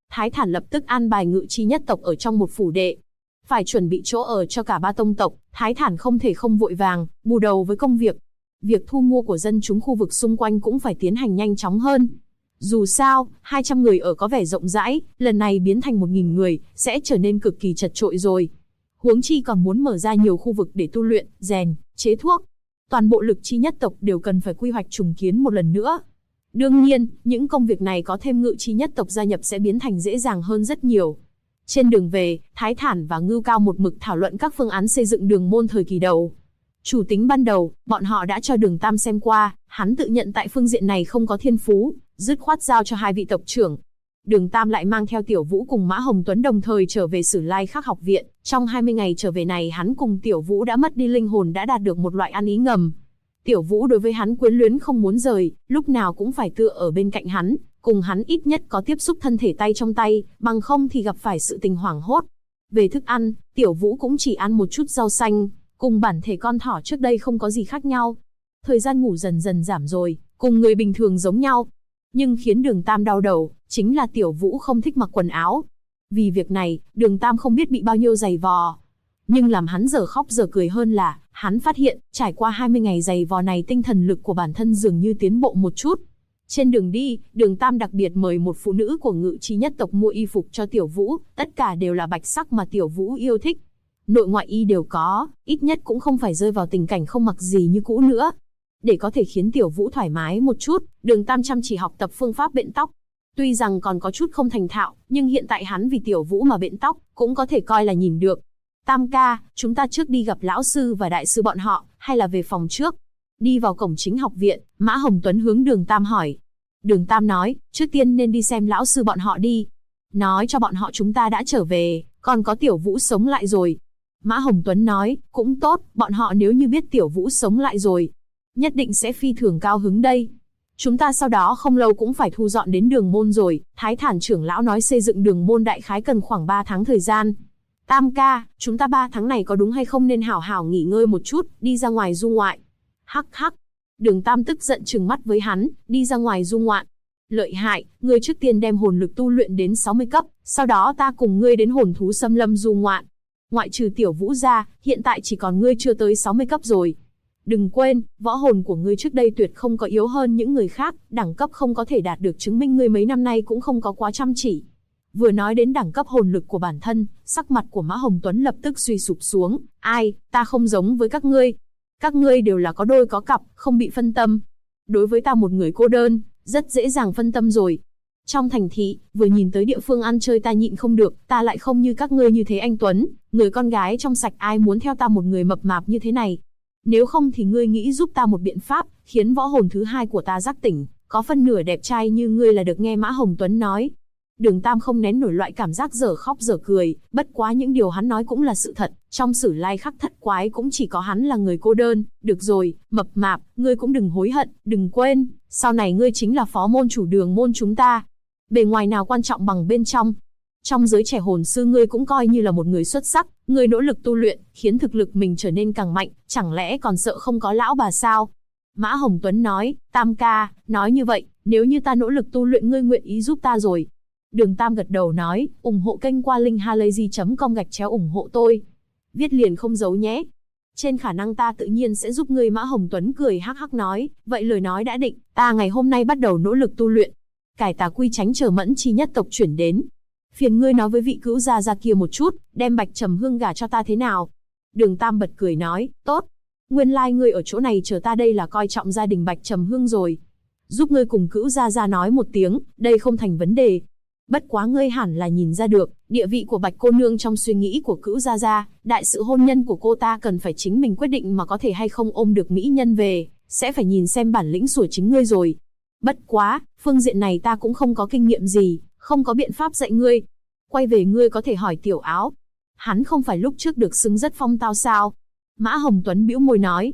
Thái Thản lập tức an bài Ngự Chi nhất tộc ở trong một phủ đệ. Phải chuẩn bị chỗ ở cho cả ba tông tộc, Thái Thản không thể không vội vàng, bù đầu với công việc. Việc thu mua của dân chúng khu vực xung quanh cũng phải tiến hành nhanh chóng hơn. Dù sao, 200 người ở có vẻ rộng rãi, lần này biến thành 1000 người, sẽ trở nên cực kỳ chật chội rồi. Huống chi còn muốn mở ra nhiều khu vực để tu luyện, rèn, chế thuốc. Toàn bộ Lực Chi nhất tộc đều cần phải quy hoạch trùng kiến một lần nữa. Đương nhiên, những công việc này có thêm Ngự Chi nhất tộc gia nhập sẽ biến thành dễ dàng hơn rất nhiều. Trên đường về, Thái Thản và Ngưu Cao một mực thảo luận các phương án xây dựng đường môn thời kỳ đầu. Chủ tính ban đầu, bọn họ đã cho Đường Tam xem qua, hắn tự nhận tại phương diện này không có thiên phú, dứt khoát giao cho hai vị tộc trưởng. Đường Tam lại mang theo Tiểu Vũ cùng Mã Hồng Tuấn đồng thời trở về Sử Lai Khắc học viện. Trong 20 ngày trở về này hắn cùng Tiểu Vũ đã mất đi linh hồn, đã đạt được một loại ăn ý ngầm. Tiểu Vũ đối với hắn quyến luyến không muốn rời, lúc nào cũng phải tựa ở bên cạnh hắn, cùng hắn ít nhất có tiếp xúc thân thể tay trong tay, bằng không thì gặp phải sự tình hoảng hốt. Về thức ăn, Tiểu Vũ cũng chỉ ăn một chút rau xanh, cùng bản thể con thỏ trước đây không có gì khác nhau. Thời gian ngủ dần dần giảm rồi, cùng người bình thường giống nhau. Nhưng khiến Đường Tam đau đầu, chính là Tiểu Vũ không thích mặc quần áo. Vì việc này, Đường Tam không biết bị bao nhiêu giày vò. Nhưng làm hắn giờ khóc giờ cười hơn là, hắn phát hiện, trải qua 20 ngày giày vò này tinh thần lực của bản thân dường như tiến bộ một chút. Trên đường đi, Đường Tam đặc biệt mời một phụ nữ của Ngự Chi nhất tộc mua y phục cho Tiểu Vũ, tất cả đều là bạch sắc mà Tiểu Vũ yêu thích. Nội ngoại y đều có, ít nhất cũng không phải rơi vào tình cảnh không mặc gì như cũ nữa. Để có thể khiến Tiểu Vũ thoải mái một chút, Đường Tam chăm chỉ học tập phương pháp bện tóc. Tuy rằng còn có chút không thành thạo, nhưng hiện tại hắn vì Tiểu Vũ mà bện tóc, cũng có thể coi là nhìn được. Tam ca, chúng ta trước đi gặp lão sư và đại sư bọn họ, hay là về phòng trước? Đi vào cổng chính học viện, Mã Hồng Tuấn hướng Đường Tam hỏi. Đường Tam nói, trước tiên nên đi xem lão sư bọn họ đi. Nói cho bọn họ chúng ta đã trở về, còn có Tiểu Vũ sống lại rồi. Mã Hồng Tuấn nói, cũng tốt, bọn họ nếu như biết Tiểu Vũ sống lại rồi, nhất định sẽ phi thường cao hứng đây. Chúng ta sau đó không lâu cũng phải thu dọn đến đường môn rồi, Thái Thản trưởng lão nói xây dựng đường môn đại khái cần khoảng 3 tháng thời gian. Tam ca, chúng ta 3 tháng này có đúng hay không nên hảo hảo nghỉ ngơi một chút, đi ra ngoài du ngoại. Hắc hắc. Đường Tam tức giận trừng mắt với hắn, đi ra ngoài du ngoạn. Lợi hại, ngươi trước tiên đem hồn lực tu luyện đến 60 cấp, sau đó ta cùng ngươi đến hồn thú xâm lâm du ngoạn. Ngoại trừ Tiểu Vũ ra, hiện tại chỉ còn ngươi chưa tới 60 cấp rồi. Đừng quên, võ hồn của ngươi trước đây tuyệt không có yếu hơn những người khác, đẳng cấp không có thể đạt được chứng minh ngươi mấy năm nay cũng không có quá chăm chỉ. Vừa nói đến đẳng cấp hồn lực của bản thân, sắc mặt của Mã Hồng Tuấn lập tức suy sụp xuống. Ai, ta không giống với các ngươi. Các ngươi đều là có đôi có cặp, không bị phân tâm. Đối với ta một người cô đơn, rất dễ dàng phân tâm rồi. Trong thành thị, vừa nhìn tới địa phương ăn chơi ta nhịn không được, ta lại không như các ngươi như thế anh Tuấn. Người con gái trong sạch ai muốn theo ta một người mập mạp như thế này. Nếu không thì ngươi nghĩ giúp ta một biện pháp, khiến võ hồn thứ hai của ta giác tỉnh, có phân nửa đẹp trai như ngươi là được, nghe Mã Hồng Tuấn nói. Đường Tam không nén nổi loại cảm giác dở khóc dở cười, bất quá những điều hắn nói cũng là sự thật, trong Sử Lai Khắc thất quái cũng chỉ có hắn là người cô đơn. Được rồi, mập mạp, ngươi cũng đừng hối hận, đừng quên, sau này ngươi chính là phó môn chủ đường môn chúng ta. Bề ngoài nào quan trọng bằng bên trong. Trong giới trẻ hồn sư ngươi cũng coi như là một người xuất sắc, ngươi nỗ lực tu luyện, khiến thực lực mình trở nên càng mạnh, chẳng lẽ còn sợ không có lão bà sao? Mã Hồng Tuấn nói, Tam ca, nói như vậy, nếu như ta nỗ lực tu luyện ngươi nguyện ý giúp ta rồi. Đường Tam gật đầu nói, ủng hộ kênh qua link halayzi.com ủng hộ tôi. Viết liền không giấu nhé. Trên khả năng ta tự nhiên sẽ giúp ngươi. Mã Hồng Tuấn cười hắc hắc nói, vậy lời nói đã định, ta ngày hôm nay bắt đầu nỗ lực tu luyện. Cải tà quy tránh chờ Mẫn Chi nhất tộc chuyển đến. Phiền ngươi nói với vị cữu gia gia kia một chút, đem Bạch Trầm Hương gả cho ta thế nào? Đường Tam bật cười nói, tốt. Nguyên lai ngươi ở chỗ này chờ ta đây là coi trọng gia đình Bạch Trầm Hương rồi. Giúp ngươi cùng cữu gia gia nói một tiếng, đây không thành vấn đề. Bất quá ngươi hẳn là nhìn ra được, địa vị của Bạch cô nương trong suy nghĩ của cữu gia gia, đại sự hôn nhân của cô ta cần phải chính mình quyết định mà có thể hay không ôm được mỹ nhân về, sẽ phải nhìn xem bản lĩnh của chính ngươi rồi. Bất quá, phương diện này ta cũng không có kinh nghiệm gì, không có biện pháp dạy ngươi. Quay về ngươi có thể hỏi Tiểu Áo. Hắn không phải lúc trước được xưng rất phong tao sao? Mã Hồng Tuấn bĩu môi nói,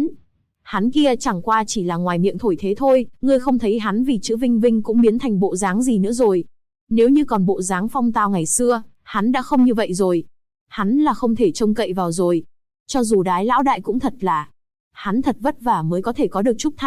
hắn kia chẳng qua chỉ là ngoài miệng thổi thế thôi, ngươi không thấy hắn vì chữ Vinh Vinh cũng biến thành bộ dáng gì nữa rồi. Nếu như còn bộ dáng phong tao ngày xưa, hắn đã không như vậy rồi. Hắn là không thể trông cậy vào rồi. Cho dù Đái lão đại cũng thật là, hắn thật vất vả mới có thể có được Trúc Thanh,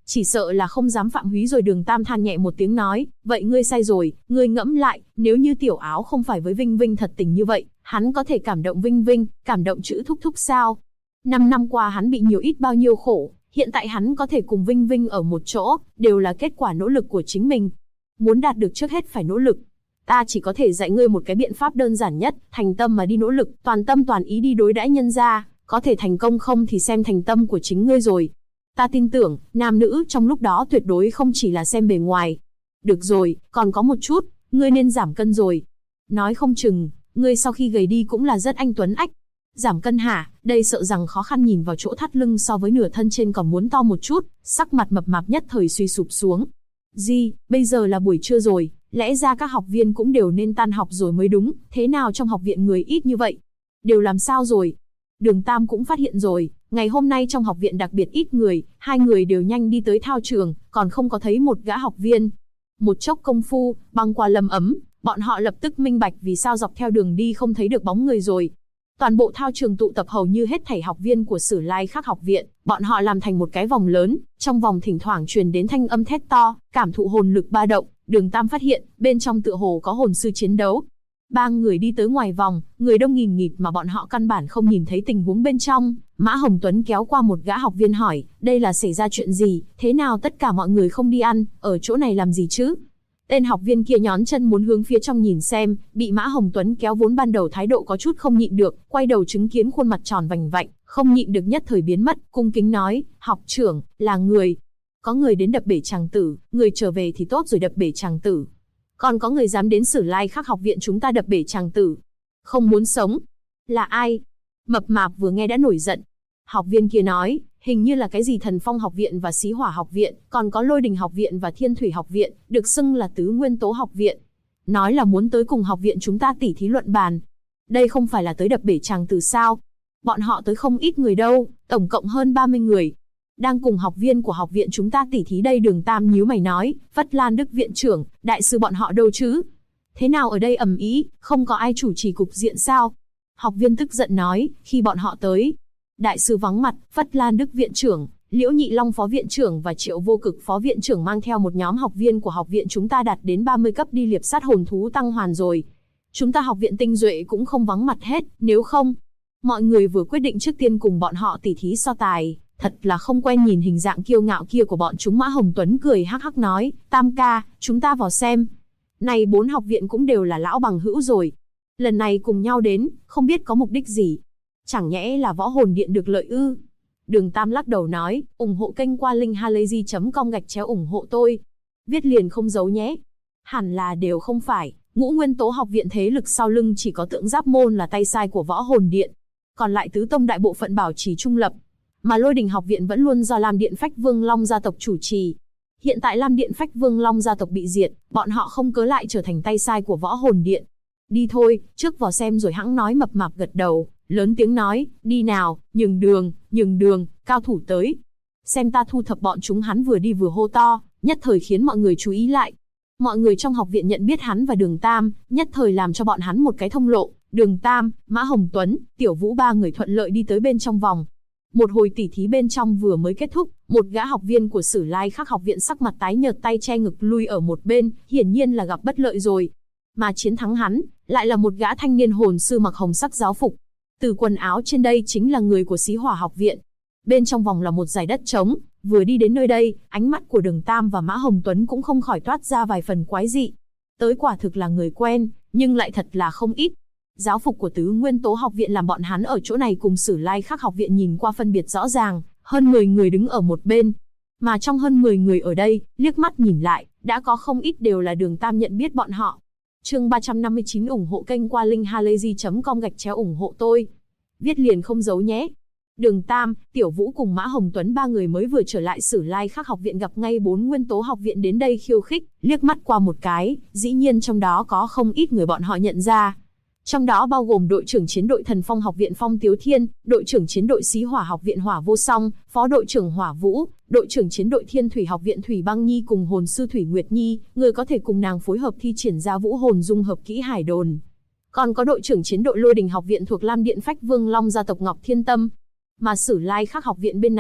chỉ sợ là không dám phạm húy rồi. Đường Tam than nhẹ một tiếng nói, vậy ngươi sai rồi, ngươi ngẫm lại, nếu như Tiểu Áo không phải với Vinh Vinh thật tình như vậy, hắn có thể cảm động Vinh Vinh, cảm động chữ thúc thúc sao? 5 năm qua hắn bị nhiều ít bao nhiêu khổ, hiện tại hắn có thể cùng Vinh Vinh ở một chỗ, đều là kết quả nỗ lực của chính mình. Muốn đạt được trước hết phải nỗ lực. Ta chỉ có thể dạy ngươi một cái biện pháp đơn giản nhất, thành tâm mà đi nỗ lực, toàn tâm toàn ý đi đối đãi nhân gia, có thể thành công không thì xem thành tâm của chính ngươi rồi. Ta tin tưởng, nam nữ trong lúc đó tuyệt đối không chỉ là xem bề ngoài. Được rồi, còn có một chút, ngươi nên giảm cân rồi. Nói không chừng, ngươi sau khi gầy đi cũng là rất anh tuấn ách. Giảm cân hả? Đây sợ rằng khó khăn, nhìn vào chỗ thắt lưng so với nửa thân trên còn muốn to một chút, sắc mặt mập mạp nhất thời suy sụp xuống. Gì, bây giờ là buổi trưa rồi, lẽ ra các học viên cũng đều nên tan học rồi mới đúng, thế nào trong học viện người ít như vậy? Đều làm sao rồi? Đường Tam cũng phát hiện rồi, ngày hôm nay trong học viện đặc biệt ít người, hai người đều nhanh đi tới thao trường, còn không có thấy một gã học viên. Một chốc công phu, băng qua Lâm Ấm, bọn họ lập tức minh bạch vì sao dọc theo đường đi không thấy được bóng người rồi. Toàn bộ thao trường tụ tập hầu như hết thảy học viên của Sử Lai Khắc học viện, bọn họ làm thành một cái vòng lớn, trong vòng thỉnh thoảng truyền đến thanh âm thét to, cảm thụ hồn lực ba động. Đường Tam phát hiện, bên trong tựa hồ có hồn sư chiến đấu. Ba người đi tới ngoài vòng, người đông nghìn nghịt mà bọn họ căn bản không nhìn thấy tình huống bên trong. Mã Hồng Tuấn kéo qua một gã học viên hỏi, đây là xảy ra chuyện gì, thế nào tất cả mọi người không đi ăn, ở chỗ này làm gì chứ? Tên học viên kia nhón chân muốn hướng phía trong nhìn xem, bị Mã Hồng Tuấn kéo, vốn ban đầu thái độ có chút không nhịn được, quay đầu chứng kiến khuôn mặt tròn vành vạnh, không nhịn được nhất thời biến mất, cung kính nói, học trưởng, là người. Có người đến đập bể chàng tử, người trở về thì tốt rồi, đập bể chàng tử. Còn có người dám đến Sử Lai Khắc học viện chúng ta đập bể chàng tử. Không muốn sống. Là ai? Mập mạp vừa nghe đã nổi giận. Học viên kia nói, hình như là cái gì Thần Phong học viện và Xí Hỏa học viện, còn có Lôi Đình học viện và Thiên Thủy học viện, được xưng là Tứ Nguyên Tố học viện. Nói là muốn tới cùng học viện chúng ta tỉ thí luận bàn. Đây không phải là tới đập bể chàng tử sao? Bọn họ tới không ít người đâu, tổng cộng hơn 30 người. Đang cùng học viên của học viện chúng ta tỉ thí đây. Đường Tam nhíu mày nói, Vất Lan Đức viện trưởng, đại sư bọn họ đâu chứ? Thế nào ở đây ầm ĩ, không có ai chủ trì cục diện sao? Học viên tức giận nói, khi bọn họ tới, đại sư vắng mặt, Vất Lan Đức viện trưởng, Liễu Nhị Long phó viện trưởng và Triệu Vô Cực phó viện trưởng mang theo một nhóm học viên của học viện chúng ta đạt đến 30 cấp đi liệp sát hồn thú tăng hoàn rồi. Chúng ta học viện tinh duệ cũng không vắng mặt hết, nếu không, mọi người vừa quyết định trước tiên cùng bọn họ tỉ thí so tài. Thật là không quen nhìn hình dạng kiêu ngạo kia của bọn chúng. Mã Hồng Tuấn cười hắc hắc nói, Tam ca, chúng ta vào xem. Này 4 học viện cũng đều là lão bằng hữu rồi. Lần này cùng nhau đến, không biết có mục đích gì. Chẳng nhẽ là võ hồn điện được lợi ư? Đường Tam lắc đầu nói, ủng hộ kênh qua linkhalazy.com ủng hộ tôi. Viết liền không giấu nhé. Hẳn là đều không phải. Ngũ Nguyên Tố học viện thế lực sau lưng chỉ có Tượng Giáp môn là tay sai của võ hồn điện. Còn lại tứ tông đại bộ phận bảo trì trung lập. Mà Lôi Đình học viện vẫn luôn do Lam Điện Phách Vương Long gia tộc chủ trì. Hiện tại Lam Điện Phách Vương Long gia tộc bị diệt, bọn họ không cớ lại trở thành tay sai của võ hồn điện. Đi thôi, trước vào xem rồi hẵng nói. Mập mạp gật đầu, lớn tiếng nói, đi nào, nhường đường, cao thủ tới. Xem ta thu thập bọn chúng. Hắn vừa đi vừa hô to, nhất thời khiến mọi người chú ý lại. Mọi người trong học viện nhận biết hắn và Đường Tam, nhất thời làm cho bọn hắn một cái thông lộ. Đường Tam, Mã Hồng Tuấn, Tiểu Vũ ba người thuận lợi đi tới bên trong vòng. Một hồi tỉ thí bên trong vừa mới kết thúc, một gã học viên của Sử Lai Khắc học viện sắc mặt tái nhợt, tay che ngực lui ở một bên, hiển nhiên là gặp bất lợi rồi. Mà chiến thắng hắn, lại là một gã thanh niên hồn sư mặc hồng sắc giáo phục. Từ quần áo trên đây chính là người của Xí Hỏa học viện. Bên trong vòng là một dải đất trống, vừa đi đến nơi đây, ánh mắt của Đường Tam và Mã Hồng Tuấn cũng không khỏi toát ra vài phần quái dị. Tới quả thực là người quen, nhưng lại thật là không ít. Giáo phục của Tứ Nguyên Tố học viện làm bọn hắn ở chỗ này cùng Sử Lai Khắc học viện nhìn qua phân biệt rõ ràng, hơn 10 người đứng ở một bên. Mà trong hơn 10 người ở đây, liếc mắt nhìn lại, đã có không ít đều là Đường Tam nhận biết bọn họ. Chương 359 ủng hộ kênh qua linkhalazy.com ủng hộ tôi. Viết liền không giấu nhé. Đường Tam, Tiểu Vũ cùng Mã Hồng Tuấn ba người mới vừa trở lại Sử Lai Khắc học viện gặp ngay 4 Nguyên Tố học viện đến đây khiêu khích, liếc mắt qua một cái, dĩ nhiên trong đó có không ít người bọn họ nhận ra. Trong đó bao gồm đội trưởng chiến đội Thần Phong học viện Phong Tiếu Thiên, đội trưởng chiến đội Xí Hỏa học viện Hỏa Vô Song, phó đội trưởng Hỏa Vũ, đội trưởng chiến đội Thiên Thủy học viện Thủy Băng Nhi cùng hồn sư Thủy Nguyệt Nhi, người có thể cùng nàng phối hợp thi triển ra vũ hồn dung hợp kỹ Hải Đồn. Còn có đội trưởng chiến đội Lôi Đình học viện thuộc Lam Điện Phách Vương Long gia tộc Ngọc Thiên Tâm. Mà Sử Lai Khắc học viện bên này,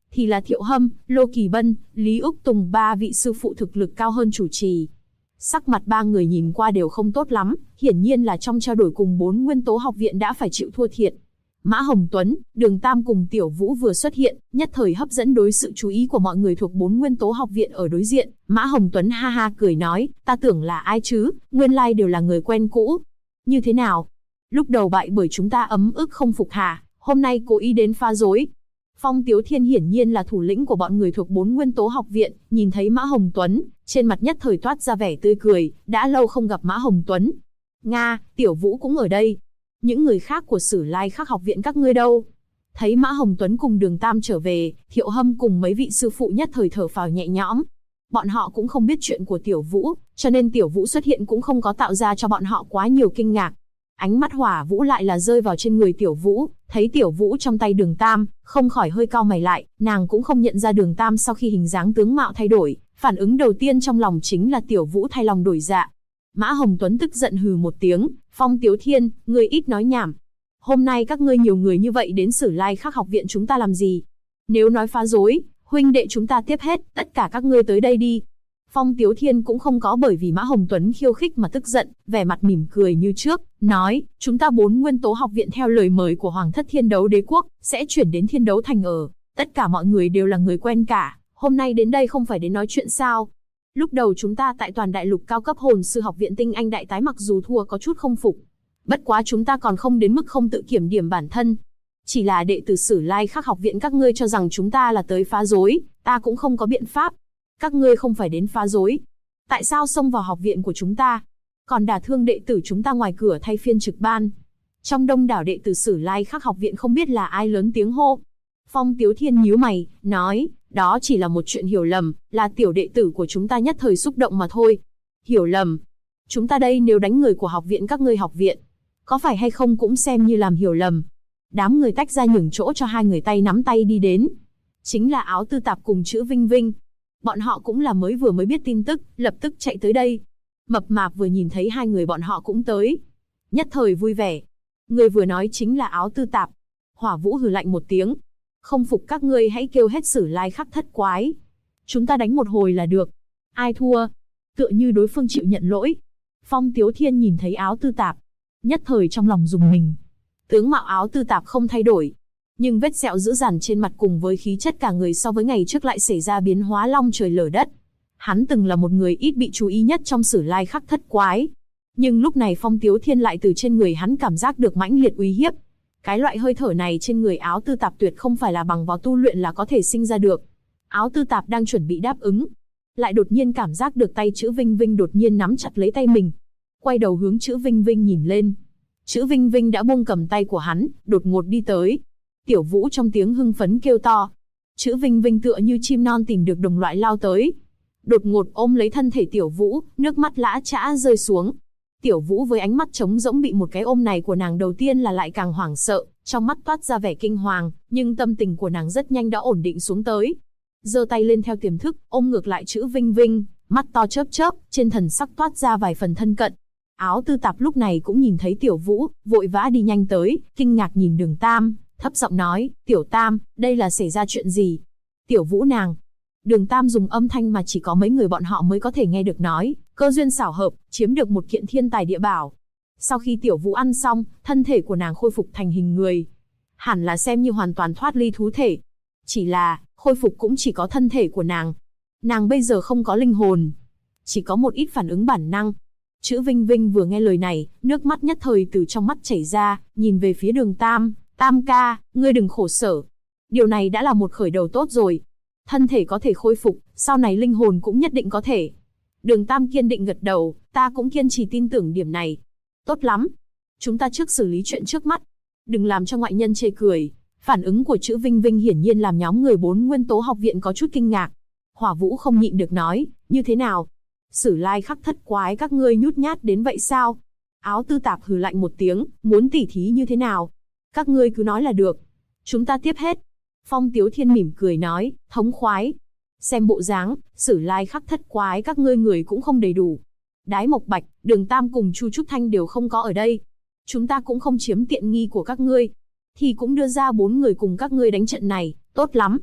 thì là Thiệu Hâm, Lô Kỳ Bân, Lý Úc Tùng ba vị sư phụ thực lực cao hơn chủ trì. Sắc mặt ba người nhìn qua đều không tốt lắm, hiển nhiên là trong trao đổi cùng 4 nguyên tố học viện đã phải chịu thua thiệt. Mã Hồng Tuấn, Đường Tam cùng Tiểu Vũ vừa xuất hiện, nhất thời hấp dẫn đối sự chú ý của mọi người thuộc 4 nguyên tố học viện ở đối diện. Mã Hồng Tuấn ha ha cười nói, ta tưởng là ai chứ, nguyên lai đều là người quen cũ. Như thế nào? Lúc đầu bại bởi chúng ta ấm ức không phục hả, hôm nay cố ý đến phá rối. Phong Tiếu Thiên hiển nhiên là thủ lĩnh của bọn người thuộc 4 nguyên tố học viện, nhìn thấy Mã Hồng Tuấn, trên mặt nhất thời toát ra vẻ tươi cười, đã lâu không gặp Mã Hồng Tuấn. Nga, Tiểu Vũ cũng ở đây. Những người khác của Sử Lai Khắc học viện các ngươi đâu? Thấy Mã Hồng Tuấn cùng Đường Tam trở về, Thiệu Hâm cùng mấy vị sư phụ nhất thời thở phào nhẹ nhõm. Bọn họ cũng không biết chuyện của Tiểu Vũ, cho nên Tiểu Vũ xuất hiện cũng không có tạo ra cho bọn họ quá nhiều kinh ngạc. Ánh mắt Hỏa Vũ lại là rơi vào trên người Tiểu Vũ, thấy Tiểu Vũ trong tay Đường Tam, không khỏi hơi cau mày lại, nàng cũng không nhận ra Đường Tam sau khi hình dáng tướng mạo thay đổi, phản ứng đầu tiên trong lòng chính là Tiểu Vũ thay lòng đổi dạ. Mã Hồng Tuấn tức giận hừ một tiếng, Phong Tiếu Thiên, ngươi ít nói nhảm. Hôm nay các ngươi nhiều người như vậy đến Sử Lai Khắc học viện chúng ta làm gì? Nếu nói phá rối, huynh đệ chúng ta tiếp hết, tất cả các ngươi tới đây đi. Phong Tiếu Thiên cũng không có bởi vì Mã Hồng Tuấn khiêu khích mà tức giận, vẻ mặt mỉm cười như trước, nói, chúng ta 4 nguyên tố học viện theo lời mời của Hoàng thất Thiên Đấu Đế Quốc, sẽ chuyển đến Thiên Đấu Thành ở. Tất cả mọi người đều là người quen cả, hôm nay đến đây không phải đến nói chuyện sao? Lúc đầu chúng ta tại toàn đại lục cao cấp hồn sư học viện tinh anh đại tái mặc dù thua có chút không phục. Bất quá chúng ta còn không đến mức không tự kiểm điểm bản thân. Chỉ là đệ tử Sử Lai Khắc học viện các ngươi cho rằng chúng ta là tới phá rối, ta cũng không có biện pháp. Các ngươi không phải đến phá rối. Tại sao xông vào học viện của chúng ta? Còn đả thương đệ tử chúng ta ngoài cửa thay phiên trực ban. Trong đông đảo đệ tử Sử Lai Khắc học viện không biết là ai lớn tiếng hô. Phong Tiếu Thiên nhíu mày, nói, đó chỉ là một chuyện hiểu lầm, là tiểu đệ tử của chúng ta nhất thời xúc động mà thôi. Hiểu lầm? Chúng ta đây nếu đánh người của học viện các ngươi học viện, có phải hay không cũng xem như làm hiểu lầm. Đám người tách ra nhường chỗ cho hai người tay nắm tay đi đến. Chính là Áo Tư Tạp cùng Chữ Vinh Vinh. Bọn họ cũng là vừa mới biết tin tức, lập tức chạy tới đây. Mập Mạp vừa nhìn thấy hai người bọn họ cũng tới, nhất thời vui vẻ. Người vừa nói chính là Áo Tư Tạp. Hỏa Vũ hừ lạnh một tiếng. Không phục các ngươi hãy kêu hết Sử Lai Khắc thất quái. Chúng ta đánh một hồi là được. Ai thua? Tựa như đối phương chịu nhận lỗi. Phong Tiếu Thiên nhìn thấy Áo Tư Tạp, nhất thời trong lòng rùng mình. Tướng mạo Áo Tư Tạp không thay đổi, nhưng vết sẹo dữ dằn trên mặt cùng với khí chất cả người so với ngày trước lại xảy ra biến hóa long trời lở đất. Hắn từng là một người ít bị chú ý nhất trong Sử Lai Khắc thất quái. Nhưng lúc này Phong Tiếu Thiên lại từ trên người hắn cảm giác được mãnh liệt uy hiếp. Cái loại hơi thở này trên người Áo Tư Tạp tuyệt không phải là bằng vào tu luyện là có thể sinh ra được. Áo Tư Tạp đang chuẩn bị đáp ứng, lại đột nhiên cảm giác được tay Chữ Vinh Vinh đột nhiên nắm chặt lấy tay mình. Quay đầu hướng Chữ Vinh Vinh nhìn lên. Chữ Vinh Vinh đã buông cầm tay của hắn, đột ngột đi tới. Tiểu Vũ trong tiếng hưng phấn kêu to. Chữ Vinh Vinh tựa như chim non tìm được đồng loại lao tới. Đột ngột ôm lấy thân thể Tiểu Vũ, nước mắt lã chã rơi xuống. Tiểu Vũ với ánh mắt trống rỗng bị một cái ôm này của nàng đầu tiên là lại càng hoảng sợ, trong mắt toát ra vẻ kinh hoàng, nhưng tâm tình của nàng rất nhanh đã ổn định xuống tới. Giơ tay lên theo tiềm thức, ôm ngược lại Chữ Vinh Vinh, mắt to chớp chớp, trên thần sắc toát ra vài phần thân cận. Áo Tư Tạp lúc này cũng nhìn thấy Tiểu Vũ, vội vã đi nhanh tới, kinh ngạc nhìn Đường Tam, thấp giọng nói, Tiểu Tam, đây là xảy ra chuyện gì? Tiểu Vũ nàng. Đường Tam dùng âm thanh mà chỉ có mấy người bọn họ mới có thể nghe được nói, cơ duyên xảo hợp, chiếm được một kiện thiên tài địa bảo. Sau khi Tiểu Vũ ăn xong, thân thể của nàng khôi phục thành hình người. Hẳn là xem như hoàn toàn thoát ly thú thể. Chỉ là, khôi phục cũng chỉ có thân thể của nàng. Nàng bây giờ không có linh hồn, chỉ có một ít phản ứng bản năng. Chữ Vinh Vinh vừa nghe lời này, nước mắt nhất thời từ trong mắt chảy ra, nhìn về phía Đường Tam, Tam ca, ngươi đừng khổ sở. Điều này đã là một khởi đầu tốt rồi. Thân thể có thể khôi phục, sau này linh hồn cũng nhất định có thể. Đường Tam kiên định gật đầu, ta cũng kiên trì tin tưởng điểm này. Tốt lắm. Chúng ta trước xử lý chuyện trước mắt. Đừng làm cho ngoại nhân chê cười. Phản ứng của Chữ Vinh Vinh hiển nhiên làm nhóm người 4 nguyên tố học viện có chút kinh ngạc. Hỏa Vũ không nhịn được nói, như thế nào? Sử Lai Khắc thất quái các ngươi nhút nhát đến vậy sao? Áo Tư Tạp hừ lạnh một tiếng, muốn tỉ thí như thế nào? Các ngươi cứ nói là được. Chúng ta tiếp hết. Phong Tiếu Thiên mỉm cười nói, thống khoái. Xem bộ dáng, Sử Lai Khắc thất quái các ngươi người cũng không đầy đủ. Đái Mộc Bạch, Đường Tam cùng Chu Trúc Thanh đều không có ở đây. Chúng ta cũng không chiếm tiện nghi của các ngươi. Thì cũng đưa ra 4 người cùng các ngươi đánh trận này, tốt lắm.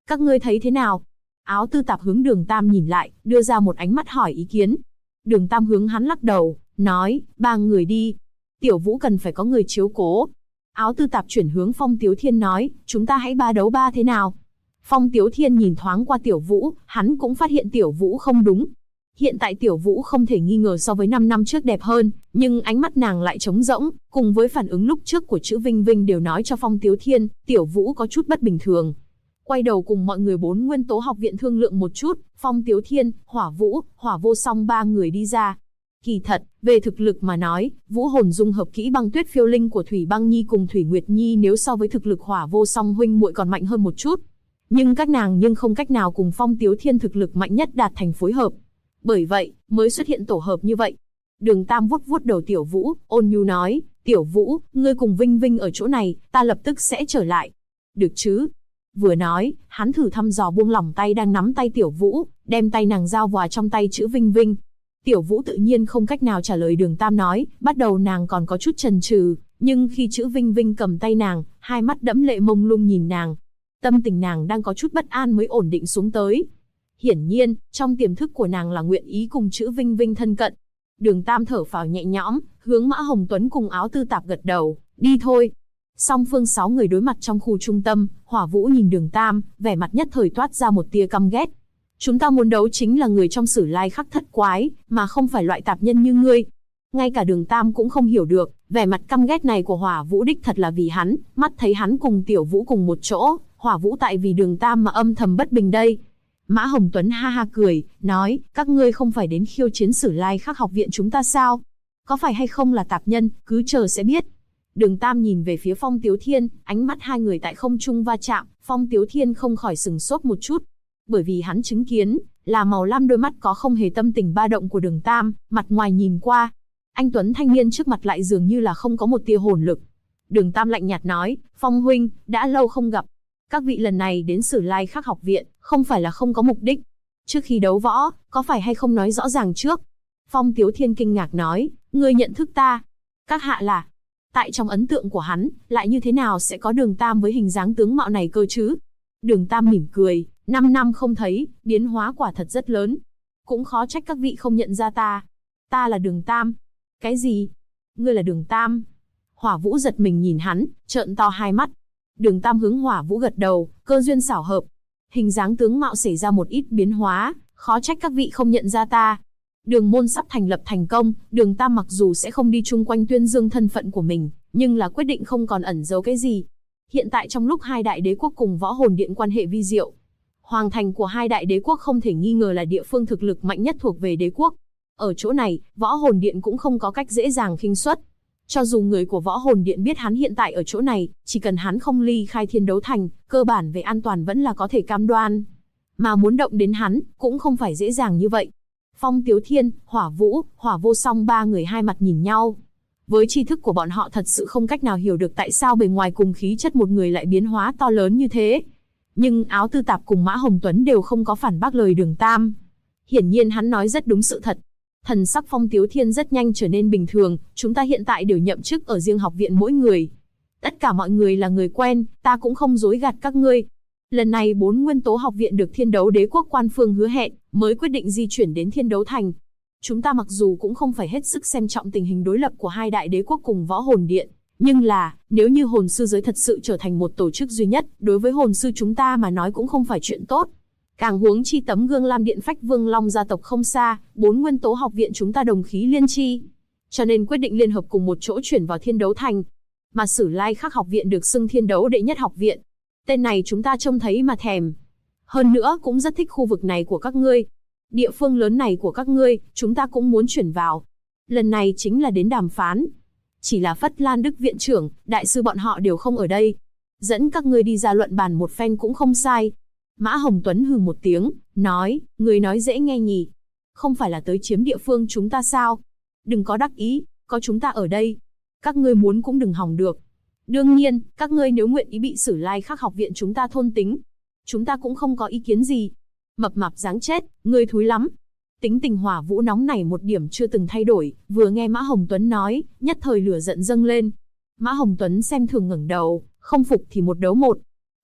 Các ngươi thấy thế nào? Áo tư tạp hướng Đường Tam nhìn lại, đưa ra một ánh mắt hỏi ý kiến. Đường Tam hướng hắn lắc đầu, nói, 3 người đi. Tiểu Vũ cần phải có người chiếu cố. Áo tư tạp chuyển hướng Phong Tiếu Thiên nói, chúng ta hãy 3 đấu 3 thế nào? Phong Tiếu Thiên nhìn thoáng qua Tiểu Vũ, hắn cũng phát hiện Tiểu Vũ không đúng. Hiện tại Tiểu Vũ không thể nghi ngờ so với 5 năm trước đẹp hơn, nhưng ánh mắt nàng lại trống rỗng, cùng với phản ứng lúc trước của chữ Vinh Vinh đều nói cho Phong Tiếu Thiên, Tiểu Vũ có chút bất bình thường. Quay đầu cùng mọi người 4 nguyên tố học viện thương lượng một chút, Phong Tiếu Thiên, Hỏa Vũ, Hỏa Vô Song 3 người đi ra. Kỳ thật, về thực lực mà nói, vũ hồn dung hợp kỹ băng tuyết phiêu linh của Thủy Băng Nhi cùng Thủy Nguyệt Nhi nếu so với thực lực Hỏa Vô Song huynh muội còn mạnh hơn một chút. Nhưng các nàng không cách nào cùng Phong Tiếu Thiên thực lực mạnh nhất đạt thành phối hợp. Bởi vậy, mới xuất hiện tổ hợp như vậy. Đường Tam vuốt vuốt đầu Tiểu Vũ, ôn nhu nói, Tiểu Vũ, ngươi cùng Vinh Vinh ở chỗ này, ta lập tức sẽ trở lại. Được chứ? Vừa nói, hắn thử thăm dò buông lỏng tay đang nắm tay Tiểu Vũ, đem tay nàng giao vào trong tay chữ Vinh Vinh. Tiểu Vũ tự nhiên không cách nào trả lời Đường Tam nói, bắt đầu nàng còn có chút chần chừ, nhưng khi chữ Vinh Vinh cầm tay nàng, hai mắt đẫm lệ mông lung nhìn nàng. Tâm tình nàng đang có chút bất an mới ổn định xuống tới. Hiển nhiên, trong tiềm thức của nàng là nguyện ý cùng chữ Vinh Vinh thân cận. Đường Tam thở phào nhẹ nhõm, hướng Mã Hồng Tuấn cùng Áo Tư Tạp gật đầu, đi thôi. Song phương 6 người đối mặt trong khu trung tâm, Hỏa Vũ nhìn Đường Tam, vẻ mặt nhất thời toát ra một tia căm ghét. Chúng ta muốn đấu chính là người trong Sử Lai Khắc Thất Quái, mà không phải loại tạp nhân như ngươi. Ngay cả Đường Tam cũng không hiểu được, vẻ mặt căm ghét này của Hỏa Vũ đích thật là vì hắn, mắt thấy hắn cùng Tiểu Vũ cùng một chỗ, Hỏa Vũ tại vì Đường Tam mà âm thầm bất bình đây. Mã Hồng Tuấn ha ha cười, nói, các ngươi không phải đến khiêu chiến Sử Lai Khắc học viện chúng ta sao? Có phải hay không là tạp nhân, cứ chờ sẽ biết. Đường Tam nhìn về phía Phong Tiếu Thiên, ánh mắt hai người tại không trung va chạm, Phong Tiếu Thiên không khỏi sừng sốt một chút. Bởi vì hắn chứng kiến, là màu lam đôi mắt có không hề tâm tình ba động của Đường Tam, mặt ngoài nhìn qua. Anh Tuấn thanh niên trước mặt lại dường như là không có một tia hồn lực. Đường Tam lạnh nhạt nói, Phong huynh, đã lâu không gặp. Các vị lần này đến Sử Lai Khắc học viện, không phải là không có mục đích. Trước khi đấu võ, có phải hay không nói rõ ràng trước? Phong Tiếu Thiên kinh ngạc nói, ngươi nhận thức ta. Các hạ là... Tại trong ấn tượng của hắn, lại như thế nào sẽ có Đường Tam với hình dáng tướng mạo này cơ chứ? Đường Tam mỉm cười, 5 năm không thấy, biến hóa quả thật rất lớn. Cũng khó trách các vị không nhận ra ta. Ta là Đường Tam. Cái gì? Ngươi là Đường Tam? Hỏa Vũ giật mình nhìn hắn, trợn to hai mắt. Đường Tam hướng Hỏa Vũ gật đầu, cơ duyên xảo hợp. Hình dáng tướng mạo xảy ra một ít biến hóa, khó trách các vị không nhận ra ta. Đường môn sắp thành lập thành công, Đường Tam mặc dù sẽ không đi chung quanh tuyên dương thân phận của mình, nhưng là quyết định không còn ẩn giấu cái gì. Hiện tại trong lúc hai đại đế quốc cùng Võ Hồn Điện quan hệ vi diệu, hoàng thành của hai đại đế quốc không thể nghi ngờ là địa phương thực lực mạnh nhất thuộc về đế quốc. Ở chỗ này, Võ Hồn Điện cũng không có cách dễ dàng khinh suất. Cho dù người của Võ Hồn Điện biết hắn hiện tại ở chỗ này, chỉ cần hắn không ly khai Thiên Đấu Thành, cơ bản về an toàn vẫn là có thể cam đoan. Mà muốn động đến hắn, cũng không phải dễ dàng như vậy. Phong Tiếu Thiên, Hỏa Vũ, Hỏa Vô Song ba người hai mặt nhìn nhau. Với tri thức của bọn họ thật sự không cách nào hiểu được tại sao bề ngoài cùng khí chất một người lại biến hóa to lớn như thế. Nhưng Áo Tư Tạp cùng Mã Hồng Tuấn đều không có phản bác lời Đường Tam. Hiển nhiên hắn nói rất đúng sự thật. Thần sắc Phong Tiếu Thiên rất nhanh trở nên bình thường, chúng ta hiện tại đều nhậm chức ở riêng học viện mỗi người. Tất cả mọi người là người quen, ta cũng không dối gạt các ngươi. Lần này 4 nguyên tố học viện được Thiên Đấu Đế quốc quan phương hứa hẹn, mới quyết định di chuyển đến Thiên Đấu Thành. Chúng ta mặc dù cũng không phải hết sức xem trọng tình hình đối lập của hai đại đế quốc cùng Võ Hồn Điện, nhưng là, nếu như hồn sư giới thật sự trở thành một tổ chức duy nhất, đối với hồn sư chúng ta mà nói cũng không phải chuyện tốt. Càng huống chi tấm gương Lam Điện Phách Vương Long gia tộc không xa, 4 nguyên tố học viện chúng ta đồng khí liên chi. Cho nên quyết định liên hợp cùng một chỗ chuyển vào Thiên Đấu Thành. Mà Sử Lai Khắc học viện được xưng Thiên Đấu đệ nhất học viện. Tên này chúng ta trông thấy mà thèm. Hơn nữa cũng rất thích khu vực này của các ngươi. Địa phương lớn này của các ngươi, chúng ta cũng muốn chuyển vào. Lần này chính là đến đàm phán. Chỉ là Phất Lan Đức viện trưởng, đại sư bọn họ đều không ở đây. Dẫn các ngươi đi ra luận bàn một phen cũng không sai. Mã Hồng Tuấn hừ một tiếng, nói, người nói dễ nghe nhỉ. Không phải là tới chiếm địa phương chúng ta sao? Đừng có đắc ý, có chúng ta ở đây. Các ngươi muốn cũng đừng hòng được. Đương nhiên, các ngươi nếu nguyện ý bị Sử Lai Khắc học viện chúng ta thôn tính, chúng ta cũng không có ý kiến gì. Mập mạp dáng chết, ngươi thúi lắm. Tính tình Hỏa Vũ nóng này một điểm chưa từng thay đổi, vừa nghe Mã Hồng Tuấn nói, nhất thời lửa giận dâng lên. Mã Hồng Tuấn xem thường ngẩng đầu, không phục thì một đấu một.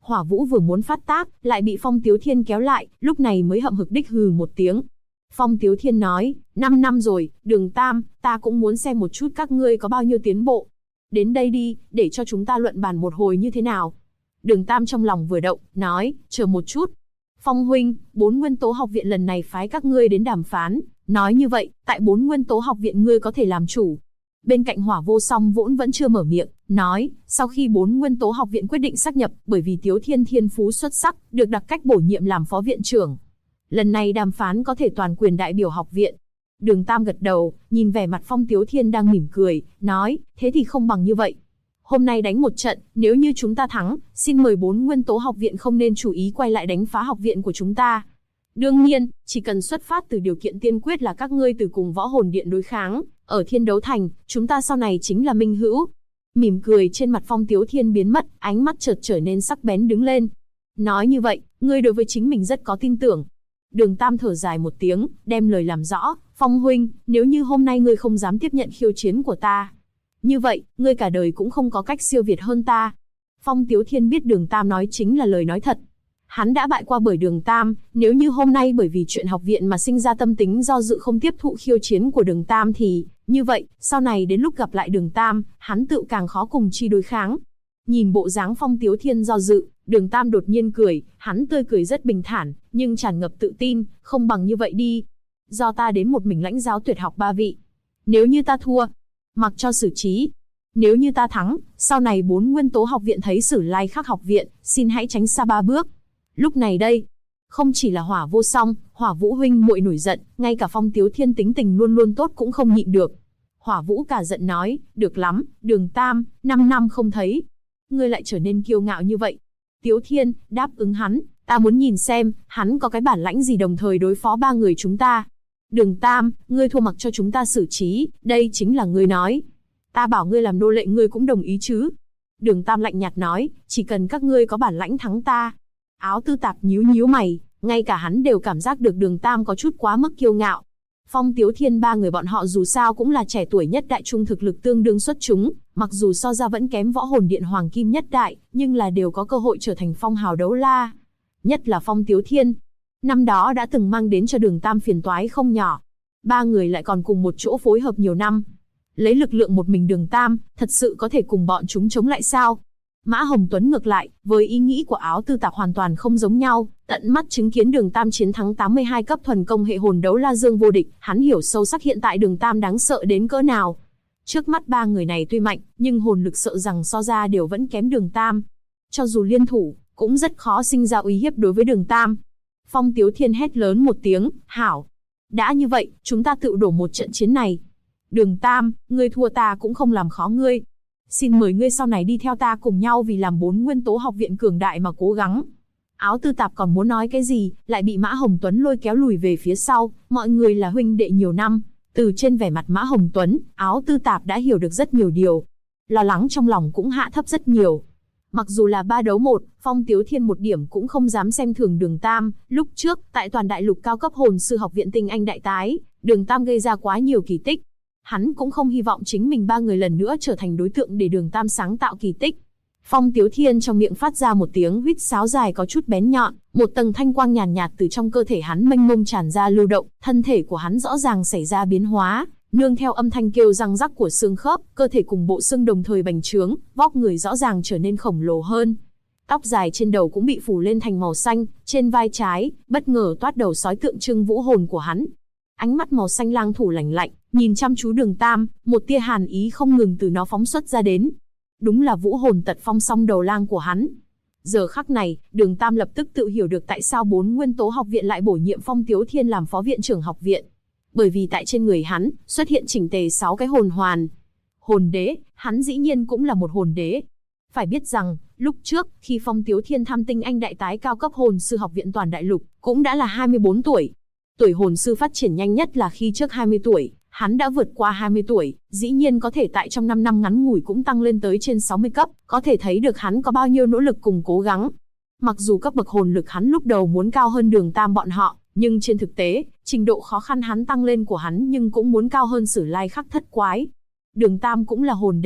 Hỏa Vũ vừa muốn phát tác, lại bị Phong Tiếu Thiên kéo lại, lúc này mới hậm hực đích hừ một tiếng. Phong Tiếu Thiên nói, 5 năm rồi, Đường Tam, ta cũng muốn xem một chút các ngươi có bao nhiêu tiến bộ. Đến đây đi, để cho chúng ta luận bàn một hồi như thế nào. Đường Tam trong lòng vừa động, nói, chờ một chút. Phong huynh, 4 nguyên tố học viện lần này phái các ngươi đến đàm phán. Nói như vậy, tại 4 nguyên tố học viện ngươi có thể làm chủ. Bên cạnh Hỏa Vô Song vẫn chưa mở miệng, nói, sau khi 4 nguyên tố học viện quyết định sáp nhập, bởi vì Tiếu Thiên thiên phú xuất sắc, được đặc cách bổ nhiệm làm phó viện trưởng. Lần này đàm phán có thể toàn quyền đại biểu học viện. Đường Tam gật đầu, nhìn vẻ mặt Phong Tiếu Thiên đang mỉm cười, nói, thế thì không bằng như vậy. Hôm nay đánh một trận, nếu như chúng ta thắng, xin mời 4 nguyên tố học viện không nên chủ ý quay lại đánh phá học viện của chúng ta. Đương nhiên, chỉ cần xuất phát từ điều kiện tiên quyết là các ngươi từ cùng Võ Hồn Điện đối kháng, ở Thiên Đấu Thành, chúng ta sau này chính là minh hữu. Mỉm cười trên mặt Phong Tiếu Thiên biến mất, ánh mắt chợt trở nên sắc bén đứng lên. Nói như vậy, ngươi đối với chính mình rất có tin tưởng. Đường Tam thở dài một tiếng, đem lời làm rõ, Phong huynh, nếu như hôm nay ngươi không dám tiếp nhận khiêu chiến của ta, như vậy, ngươi cả đời cũng không có cách siêu việt hơn ta. Phong Tiếu Thiên biết Đường Tam nói chính là lời nói thật. Hắn đã bại qua bởi Đường Tam, nếu như hôm nay bởi vì chuyện học viện mà sinh ra tâm tính do dự không tiếp thụ khiêu chiến của Đường Tam thì, như vậy, sau này đến lúc gặp lại Đường Tam, hắn tự càng khó cùng chi đối kháng. Nhìn bộ dáng Phong Tiếu Thiên do dự, Đường Tam đột nhiên cười, hắn tươi cười rất bình thản, nhưng tràn ngập tự tin, không bằng như vậy đi. Do ta đến một mình lãnh giáo tuyệt học 3 vị. Nếu như ta thua, mặc cho xử trí. Nếu như ta thắng, sau này 4 nguyên tố học viện thấy Sử Lai Khắc học viện, xin hãy tránh xa 3 bước. Lúc này đây, không chỉ là Hỏa Vô Song, Hỏa Vũ huynh muội nổi giận, ngay cả Phong Tiếu Thiên tính tình luôn luôn tốt cũng không nhịn được. Hỏa Vũ cả giận nói, được lắm, Đường Tam, 5 năm không thấy, ngươi lại trở nên kiêu ngạo như vậy. Tiếu Thiên, đáp ứng hắn, ta muốn nhìn xem, hắn có cái bản lãnh gì đồng thời đối phó 3 người chúng ta. Đường Tam, ngươi thua mặc cho chúng ta xử trí, đây chính là ngươi nói. Ta bảo ngươi làm nô lệ ngươi cũng đồng ý chứ. Đường Tam lạnh nhạt nói, chỉ cần các ngươi có bản lãnh thắng ta. Áo Tư Tạp nhíu nhíu mày, ngay cả hắn đều cảm giác được Đường Tam có chút quá mức kiêu ngạo. Phong Tiếu Thiên 3 người bọn họ dù sao cũng là trẻ tuổi nhất đại trung thực lực tương đương xuất chúng, mặc dù so ra vẫn kém Võ Hồn Điện Hoàng Kim nhất đại, nhưng là đều có cơ hội trở thành phong hào đấu la. Nhất là Phong Tiếu Thiên, năm đó đã từng mang đến cho Đường Tam phiền toái không nhỏ. 3 người lại còn cùng một chỗ phối hợp nhiều năm. Lấy lực lượng một mình Đường Tam, thật sự có thể cùng bọn chúng chống lại sao? Mã Hồng Tuấn ngược lại, với ý nghĩ của Áo Tư Tạp hoàn toàn không giống nhau, tận mắt chứng kiến Đường Tam chiến thắng 82 cấp thuần công hệ hồn đấu la Dương vô địch, hắn hiểu sâu sắc hiện tại Đường Tam đáng sợ đến cỡ nào. Trước mắt 3 người này tuy mạnh, nhưng hồn lực sợ rằng so ra đều vẫn kém Đường Tam. Cho dù liên thủ, cũng rất khó sinh ra uy hiếp đối với Đường Tam. Phong Tiếu Thiên hét lớn một tiếng, hảo. Đã như vậy, chúng ta tự đổ một trận chiến này. Đường Tam, ngươi thua ta cũng không làm khó ngươi. Xin mời ngươi sau này đi theo ta cùng nhau vì làm 4 nguyên tố học viện cường đại mà cố gắng. Áo Tư Tạp còn muốn nói cái gì, lại bị Mã Hồng Tuấn lôi kéo lùi về phía sau, mọi người là huynh đệ nhiều năm. Từ trên vẻ mặt Mã Hồng Tuấn, Áo Tư Tạp đã hiểu được rất nhiều điều. Lo lắng trong lòng cũng hạ thấp rất nhiều. Mặc dù là 3 đấu 1, Phong Tiếu Thiên một điểm cũng không dám xem thường Đường Tam. Lúc trước, tại toàn đại lục cao cấp hồn sư học viện tinh anh đại tái, Đường Tam gây ra quá nhiều kỳ tích. Hắn cũng không hy vọng chính mình 3 người lần nữa trở thành đối tượng để Đường Tam sáng tạo kỳ tích. Phong Tiếu Thiên trong miệng phát ra một tiếng huýt sáo dài có chút bén nhọn, một tầng thanh quang nhàn nhạt từ trong cơ thể hắn mênh mông tràn ra lưu động, thân thể của hắn rõ ràng xảy ra biến hóa, nương theo âm thanh kêu răng rắc của xương khớp, cơ thể cùng bộ xương đồng thời bành trướng, vóc người rõ ràng trở nên khổng lồ hơn. Tóc dài trên đầu cũng bị phủ lên thành màu xanh, trên vai trái, bất ngờ toát đầu sói tượng trưng vũ hồn của hắn. Ánh mắt màu xanh lang thủ lạnh lạnh, nhìn chăm chú Đường Tam, một tia hàn ý không ngừng từ nó phóng xuất ra đến. Đúng là vũ hồn tật phong song đầu lang của hắn. Giờ khắc này, Đường Tam lập tức tự hiểu được tại sao 4 nguyên tố học viện lại bổ nhiệm Phong Tiếu Thiên làm phó viện trưởng học viện. Bởi vì tại trên người hắn, xuất hiện chỉnh tề 6 cái hồn hoàn. Hồn đế, hắn dĩ nhiên cũng là một hồn đế. Phải biết rằng, lúc trước, khi Phong Tiếu Thiên tham tinh anh đại tái cao cấp hồn sư học viện toàn đại lục, cũng đã là 24 tuổi. Tuổi hồn sư phát triển nhanh nhất là khi trước 20 tuổi, hắn đã vượt qua 20 tuổi, dĩ nhiên có thể tại trong 5 năm ngắn ngủi cũng tăng lên tới trên 60 cấp, có thể thấy được hắn có bao nhiêu nỗ lực cùng cố gắng. Mặc dù cấp bậc hồn lực hắn lúc đầu muốn cao hơn Đường Tam bọn họ, nhưng trên thực tế, trình độ khó khăn hắn tăng lên của hắn nhưng cũng muốn cao hơn Sử Lai Khắc thất quái. Đường Tam cũng là hồn đế,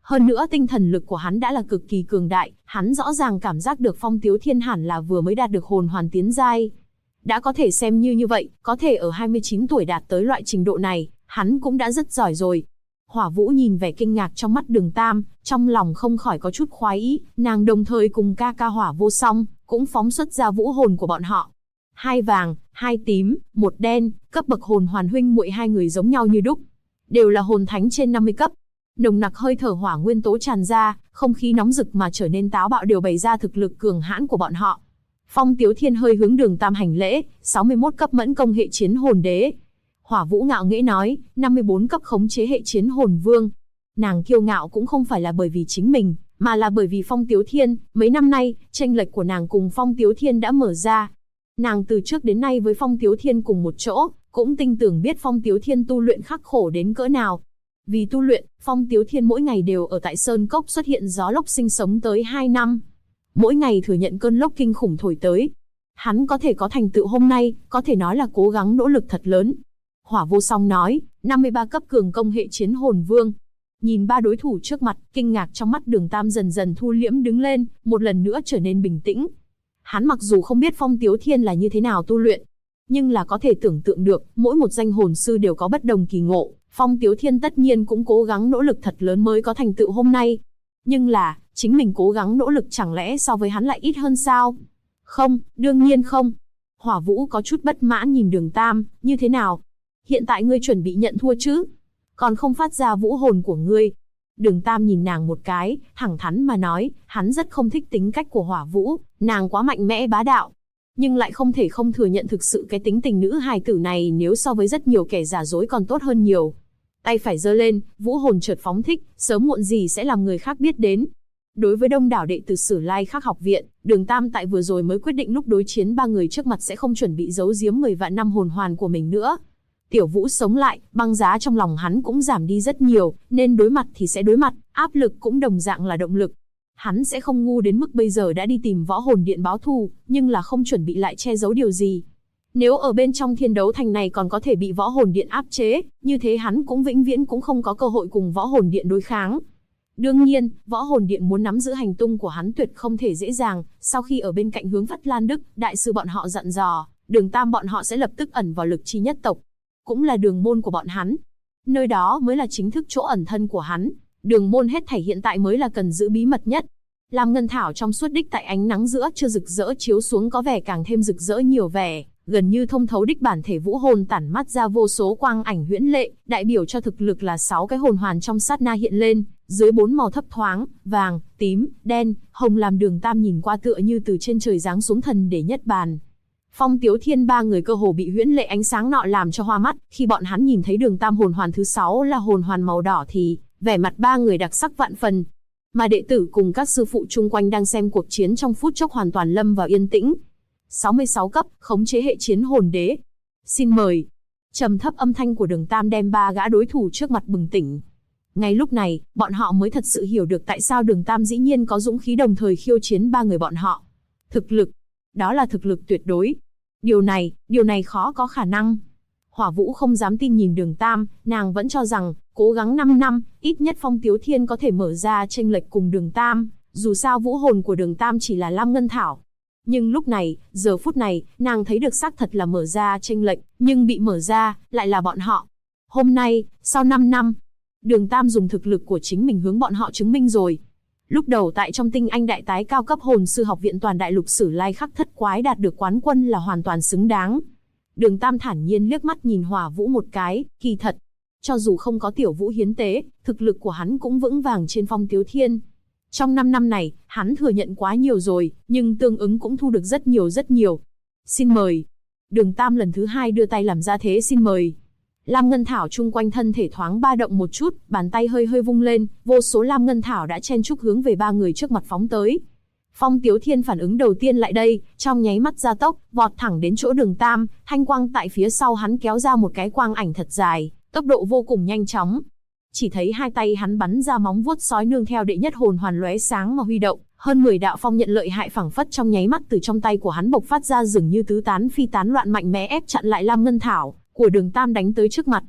Hơn nữa tinh thần lực của hắn đã là cực kỳ cường đại, hắn rõ ràng cảm giác được Phong Tiếu Thiên hẳn là vừa mới đạt được hồn hoàn tiến giai. Đã có thể xem như vậy, có thể ở 29 tuổi đạt tới loại trình độ này, hắn cũng đã rất giỏi rồi. Hỏa Vũ nhìn vẻ kinh ngạc trong mắt Đường Tam, trong lòng không khỏi có chút khoái ý, nàng đồng thời cùng ca ca Hỏa Vô Song, cũng phóng xuất ra vũ hồn của bọn họ. 2 vàng, 2 tím, 1 đen, cấp bậc hồn hoàn huynh muội hai người giống nhau như đúc. Đều là hồn thánh trên 50 cấp. Nồng nặc hơi thở hỏa nguyên tố tràn ra, không khí nóng rực mà trở nên táo bạo đều bày ra thực lực cường hãn của bọn họ. Phong Tiếu Thiên hơi hướng Đường Tam hành lễ, 61 cấp mẫn công hệ chiến hồn đế. Hỏa Vũ ngạo nghễ nói, 54 cấp khống chế hệ chiến hồn vương. Nàng kiêu ngạo cũng không phải là bởi vì chính mình, mà là bởi vì Phong Tiếu Thiên, mấy năm nay, chênh lệch của nàng cùng Phong Tiếu Thiên đã mở ra. Nàng từ trước đến nay với Phong Tiếu Thiên cùng một chỗ, cũng tin tưởng biết Phong Tiếu Thiên tu luyện khắc khổ đến cỡ nào. Vì tu luyện, Phong Tiếu Thiên mỗi ngày đều ở tại Sơn Cốc xuất hiện gió lốc sinh sống tới 2 năm. Mỗi ngày thừa nhận cơn lốc kinh khủng thổi tới. Hắn có thể có thành tựu hôm nay, có thể nói là cố gắng nỗ lực thật lớn. Hỏa Vô Song nói, 53 cấp cường công hệ chiến hồn vương. Nhìn ba đối thủ trước mặt, kinh ngạc trong mắt Đường Tam dần dần thu liễm đứng lên, một lần nữa trở nên bình tĩnh. Hắn mặc dù không biết Phong Tiếu Thiên là như thế nào tu luyện, nhưng là có thể tưởng tượng được, mỗi một danh hồn sư đều có bất đồng kỳ ngộ. Phong Tiếu Thiên tất nhiên cũng cố gắng nỗ lực thật lớn mới có thành tựu hôm nay. Nhưng là, chính mình cố gắng nỗ lực chẳng lẽ so với hắn lại ít hơn sao? Không, đương nhiên không. Hỏa Vũ có chút bất mãn nhìn Đường Tam, như thế nào? Hiện tại ngươi chuẩn bị nhận thua chứ? Còn không phát ra vũ hồn của ngươi. Đường Tam nhìn nàng một cái, thẳng thắn mà nói, hắn rất không thích tính cách của Hỏa Vũ, nàng quá mạnh mẽ bá đạo. Nhưng lại không thể không thừa nhận thực sự cái tính tình nữ hài tử này nếu so với rất nhiều kẻ giả dối còn tốt hơn nhiều. Tay phải giơ lên, vũ hồn chợt phóng thích, sớm muộn gì sẽ làm người khác biết đến. Đối với đông đảo đệ tử Sử Lai Khắc học viện, Đường Tam tại vừa rồi mới quyết định lúc đối chiến 3 người trước mặt sẽ không chuẩn bị giấu giếm 10 vạn năm hồn hoàn của mình nữa. Tiểu Vũ sống lại, băng giá trong lòng hắn cũng giảm đi rất nhiều, nên đối mặt thì sẽ đối mặt, áp lực cũng đồng dạng là động lực. Hắn sẽ không ngu đến mức bây giờ đã đi tìm Võ Hồn Điện báo thù, nhưng là không chuẩn bị lại che giấu điều gì. Nếu ở bên trong Thiên Đấu Thành này còn có thể bị Võ Hồn Điện áp chế, như thế hắn cũng vĩnh viễn cũng không có cơ hội cùng Võ Hồn Điện đối kháng. Đương nhiên, Võ Hồn Điện muốn nắm giữ hành tung của hắn tuyệt không thể dễ dàng, sau khi ở bên cạnh Hướng Phất Lan Đức, đại sư bọn họ dặn dò, Đường Tam bọn họ sẽ lập tức ẩn vào Lực Chi nhất tộc. Cũng là đường môn của bọn hắn. Nơi đó mới là chính thức chỗ ẩn thân của hắn. Đường môn hết thảy hiện tại mới là cần giữ bí mật nhất. Lam ngân thảo trong suốt đích tại ánh nắng giữa trưa rực rỡ chiếu xuống có vẻ càng thêm rực rỡ nhiều vẻ, gần như thông thấu đích bản thể vũ hồn tản mắt ra vô số quang ảnh huyễn lệ, đại biểu cho thực lực là 6 cái hồn hoàn trong sát na hiện lên, dưới 4 màu thấp thoáng, vàng, tím, đen, hồng làm Đường Tam nhìn qua tựa như từ trên trời giáng xuống thần để nhất bàn. Phong Tiếu Thiên 3 người cơ hồ bị huyễn lệ ánh sáng nọ làm cho hoa mắt, khi bọn hắn nhìn thấy Đường Tam hồn hoàn thứ 6 là hồn hoàn màu đỏ thì vẻ mặt 3 người đặc sắc vạn phần. Mà đệ tử cùng các sư phụ chung quanh đang xem cuộc chiến trong phút chốc hoàn toàn lâm vào yên tĩnh. 66 cấp, khống chế hệ chiến hồn đế. Xin mời. Trầm thấp âm thanh của Đường Tam đem 3 gã đối thủ trước mặt bừng tỉnh. Ngay lúc này, bọn họ mới thật sự hiểu được tại sao Đường Tam dĩ nhiên có dũng khí đồng thời khiêu chiến 3 người bọn họ. Thực lực. Đó là thực lực tuyệt đối. Điều này khó có khả năng. Hỏa Vũ không dám tin nhìn Đường Tam, nàng vẫn cho rằng, cố gắng 5 năm, ít nhất Phong Tiếu Thiên có thể mở ra chênh lệch cùng Đường Tam, dù sao vũ hồn của Đường Tam chỉ là Lam Ngân Thảo. Nhưng lúc này, giờ phút này, nàng thấy được xác thật là mở ra chênh lệch, nhưng bị mở ra, lại là bọn họ. Hôm nay, sau 5 năm, Đường Tam dùng thực lực của chính mình hướng bọn họ chứng minh rồi. Lúc đầu tại trong tinh anh đại tái cao cấp hồn sư học viện toàn đại lục Sử Lai Khắc thất quái đạt được quán quân là hoàn toàn xứng đáng. Đường Tam thản nhiên liếc mắt nhìn Hỏa Vũ một cái, kỳ thật. Cho dù không có Tiểu Vũ hiến tế, thực lực của hắn cũng vững vàng trên Phong Tiếu Thiên. Trong 5 năm này, hắn thừa nhận quá nhiều rồi, nhưng tương ứng cũng thu được rất nhiều. Xin mời. Đường Tam lần thứ 2 đưa tay làm ra thế xin mời. Lam ngân thảo chung quanh thân thể thoáng ba động một chút, bàn tay hơi vung lên, vô số lam ngân thảo đã chen chúc hướng về 3 người trước mặt phóng tới. Phong Tiếu Thiên phản ứng đầu tiên lại đây, trong nháy mắt gia tốc, vọt thẳng đến chỗ Đường Tam, thanh quang tại phía sau hắn kéo ra một cái quang ảnh thật dài, tốc độ vô cùng nhanh chóng. Chỉ thấy hai tay hắn bắn ra móng vuốt sói nương theo đệ nhất hồn hoàn lóe sáng mà huy động, hơn 10 đạo phong nhận lợi hại phảng phất trong nháy mắt từ trong tay của hắn bộc phát ra dường như tứ tán phi tán loạn mạnh mẽ ép chặn lại lam ngân thảo của Đường Tam đánh tới trước mặt.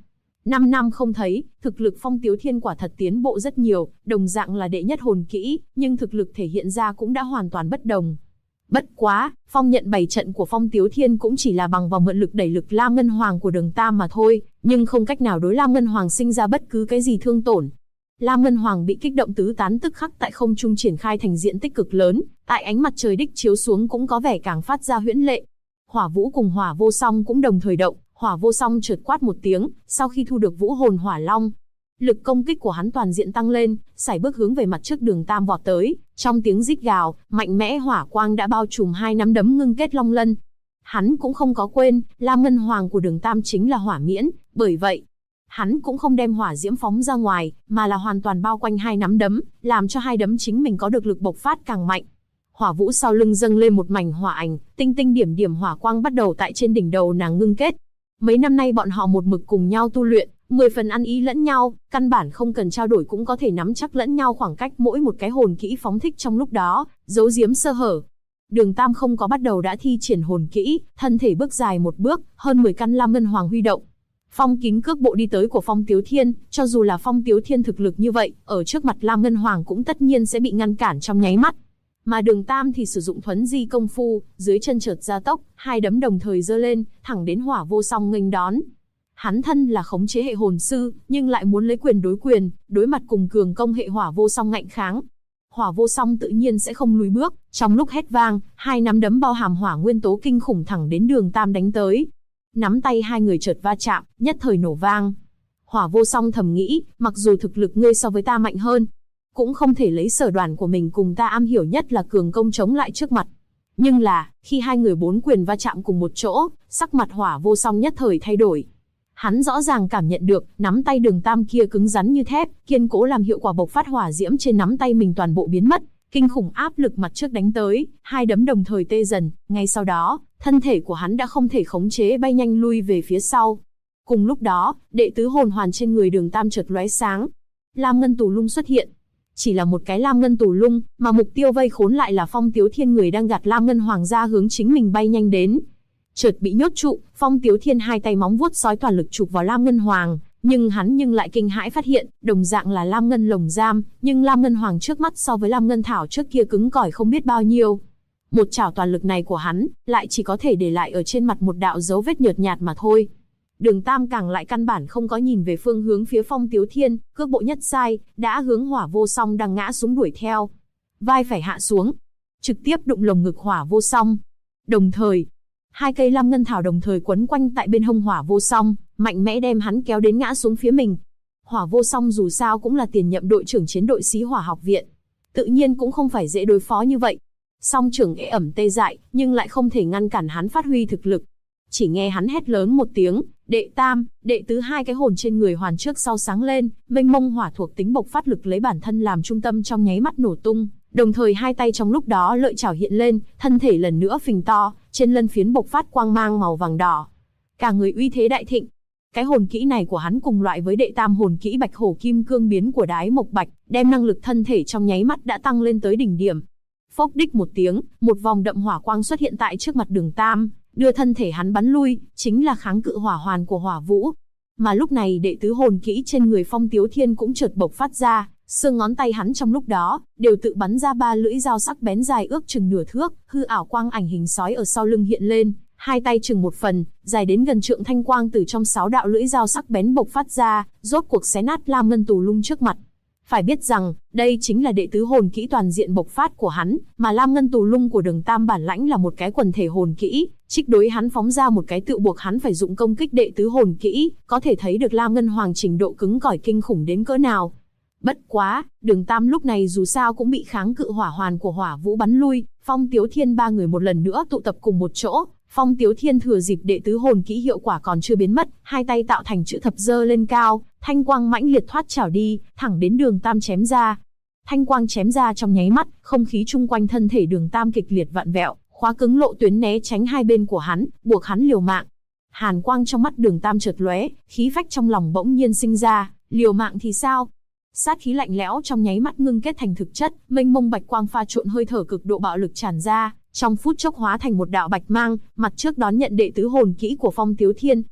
5 năm không thấy, thực lực Phong Tiếu Thiên quả thật tiến bộ rất nhiều, đồng dạng là đệ nhất hồn kỹ, nhưng thực lực thể hiện ra cũng đã hoàn toàn bất đồng. Bất quá, phong nhận 7 trận của Phong Tiếu Thiên cũng chỉ là bằng vào mượn lực đẩy lực Lam Ngân Hoàng của Đường Tam mà thôi, nhưng không cách nào đối Lam Ngân Hoàng sinh ra bất cứ cái gì thương tổn. Lam Ngân Hoàng bị kích động tứ tán tức khắc tại không trung triển khai thành diện tích cực lớn, tại ánh mặt trời đích chiếu xuống cũng có vẻ càng phát ra huyễn lệ. Hỏa Vũ cùng Hỏa Vô Song cũng đồng thời động, Hỏa Vô Song chợt quát một tiếng, sau khi thu được Vũ Hồn Hỏa Long, lực công kích của hắn toàn diện tăng lên, sải bước hướng về mặt trước Đường Tam vọt tới, trong tiếng rít gào, mạnh mẽ hỏa quang đã bao trùm hai nắm đấm ngưng kết long lân. Hắn cũng không có quên, Lam Ngân Hoàng của Đường Tam chính là hỏa miễn, bởi vậy, hắn cũng không đem hỏa diễm phóng ra ngoài, mà là hoàn toàn bao quanh hai nắm đấm, làm cho hai đấm chính mình có được lực bộc phát càng mạnh. Hỏa Vũ sau lưng dâng lên một mảnh hỏa ảnh, tinh tinh điểm điểm hỏa quang bắt đầu tại trên đỉnh đầu nàng ngưng kết. Mấy năm nay bọn họ một mực cùng nhau tu luyện, 10 phần ăn ý lẫn nhau, căn bản không cần trao đổi cũng có thể nắm chắc lẫn nhau khoảng cách mỗi một cái hồn kỹ phóng thích trong lúc đó, giấu giếm sơ hở. Đường Tam không có bắt đầu đã thi triển hồn kỹ, thân thể bước dài một bước, hơn 10 căn Lam Ngân Hoàng huy động. Phong kính cước bộ đi tới của Phong Tiếu Thiên, cho dù là Phong Tiếu Thiên thực lực như vậy, ở trước mặt Lam Ngân Hoàng cũng tất nhiên sẽ bị ngăn cản trong nháy mắt. Mà Đường Tam thì sử dụng thuấn di công phu, dưới chân chợt gia tốc, hai đấm đồng thời giơ lên, thẳng đến Hỏa Vô Song nghênh đón. Hắn thân là khống chế hệ hồn sư, nhưng lại muốn lấy quyền, đối mặt cùng cường công hệ Hỏa Vô Song ngạnh kháng. Hỏa Vô Song tự nhiên sẽ không lùi bước, trong lúc hét vang, hai nắm đấm bao hàm hỏa nguyên tố kinh khủng thẳng đến Đường Tam đánh tới. Nắm tay hai người chợt va chạm, nhất thời nổ vang. Hỏa Vô Song thầm nghĩ, mặc dù thực lực ngươi so với ta mạnh hơn, cũng không thể lấy sở đoàn của mình cùng ta am hiểu nhất là cường công chống lại trước mặt. Nhưng là, khi hai người bốn quyền va chạm cùng một chỗ, sắc mặt Hỏa Vô Song nhất thời thay đổi. Hắn rõ ràng cảm nhận được, nắm tay Đường Tam kia cứng rắn như thép, kiên cố làm hiệu quả bộc phát hỏa diễm trên nắm tay mình toàn bộ biến mất, kinh khủng áp lực mặt trước đánh tới, hai đấm đồng thời tê dần, ngay sau đó, thân thể của hắn đã không thể khống chế bay nhanh lui về phía sau. Cùng lúc đó, đệ tứ hồn hoàn trên người Đường Tam chợt lóe sáng. Lam Ngân Tù Lung xuất hiện. Chỉ là một cái Lam Ngân Tù Lung, mà mục tiêu vây khốn lại là Phong Tiếu Thiên người đang gạt Lam Ngân Hoàng ra hướng chính mình bay nhanh đến. Chợt bị nhốt trụ, Phong Tiếu Thiên hai tay móng vuốt sói toàn lực chụp vào Lam Ngân Hoàng, nhưng hắn lại kinh hãi phát hiện, đồng dạng là Lam Ngân lồng giam, nhưng Lam Ngân Hoàng trước mắt so với Lam Ngân Thảo trước kia cứng cỏi không biết bao nhiêu. Một chảo toàn lực này của hắn, lại chỉ có thể để lại ở trên mặt một đạo dấu vết nhợt nhạt mà thôi. Đường Tam càng lại căn bản không có nhìn về phương hướng phía Phong Tiếu Thiên, cước bộ nhất sai, đã hướng Hỏa Vô Song đang ngã xuống đuổi theo. Vai phải hạ xuống, trực tiếp đụng lồng ngực Hỏa Vô Song. Đồng thời, hai cây Lam Ngân Thảo đồng thời quấn quanh tại bên hông Hỏa Vô Song, mạnh mẽ đem hắn kéo đến ngã xuống phía mình. Hỏa Vô Song dù sao cũng là tiền nhậm đội trưởng chiến đội Xí Hỏa học viện, tự nhiên cũng không phải dễ đối phó như vậy. Song trưởng ê ẩm tê dại, nhưng lại không thể ngăn cản hắn phát huy thực lực. Chỉ nghe hắn hét lớn một tiếng, đệ tam, đệ tứ, hai cái hồn trên người hoàn trước sau sáng lên, mênh mông hỏa thuộc tính bộc phát lực lấy bản thân làm trung tâm trong nháy mắt nổ tung, đồng thời hai tay trong lúc đó lợi chảo hiện lên, thân thể lần nữa phình to, trên lân phiến bộc phát quang mang màu vàng đỏ. Cả người uy thế đại thịnh. Cái hồn kỹ này của hắn cùng loại với đệ tam hồn kỹ Bạch Hổ Kim Cương biến của Đái Mộc Bạch, đem năng lực thân thể trong nháy mắt đã tăng lên tới đỉnh điểm. Phốc đích một tiếng, một vòng đậm hỏa quang xuất hiện tại trước mặt Đường Tam, đưa thân thể hắn bắn lui, chính là kháng cự hỏa hoàn của Hỏa Vũ. Mà lúc này đệ tứ hồn kỹ trên người Phong Tiếu Thiên cũng chợt bộc phát ra, xương ngón tay hắn trong lúc đó đều tự bắn ra ba lưỡi dao sắc bén dài ước chừng nửa thước, hư ảo quang ảnh hình sói ở sau lưng hiện lên, hai tay chừng một phần, dài đến gần trượng thanh quang từ trong 6 đạo lưỡi dao sắc bén bộc phát ra, rốt cuộc xé nát Lam Ngân Tù Lung trước mặt. Phải biết rằng, đây chính là đệ tứ hồn kỹ toàn diện bộc phát của hắn, mà Lam Ngân Tù Lung của Đường Tam bản lãnh là một cái quần thể hồn kỹ, trích đối hắn phóng ra một cái tự buộc hắn phải dụng công kích đệ tứ hồn kỹ, có thể thấy được Lam Ngân Hoàng trình độ cứng cỏi kinh khủng đến cỡ nào. Bất quá, Đường Tam lúc này dù sao cũng bị kháng cự hỏa hoàn của Hỏa Vũ bắn lui, Phong Tiếu Thiên ba người một lần nữa tụ tập cùng một chỗ. Phong Tiếu Thiên thừa dịp đệ tứ hồn kỹ hiệu quả còn chưa biến mất, hai tay tạo thành chữ thập giơ lên cao, thanh quang mãnh liệt thoát chảo đi, thẳng đến Đường Tam chém ra. Thanh quang chém ra trong nháy mắt, không khí chung quanh thân thể Đường Tam kịch liệt vặn vẹo, khóa cứng lộ tuyến né tránh hai bên của hắn, buộc hắn liều mạng. Hàn quang trong mắt Đường Tam chợt lóe, khí phách trong lòng bỗng nhiên sinh ra, liều mạng thì sao? Sát khí lạnh lẽo trong nháy mắt ngưng kết thành thực chất, mênh mông bạch quang pha trộn hơi thở cực độ bạo lực tràn ra, trong phút chốc hóa thành một đạo bạch mang, mặt trước đón nhận đệ tứ hồn kỹ của Phong Tiếu Thiên.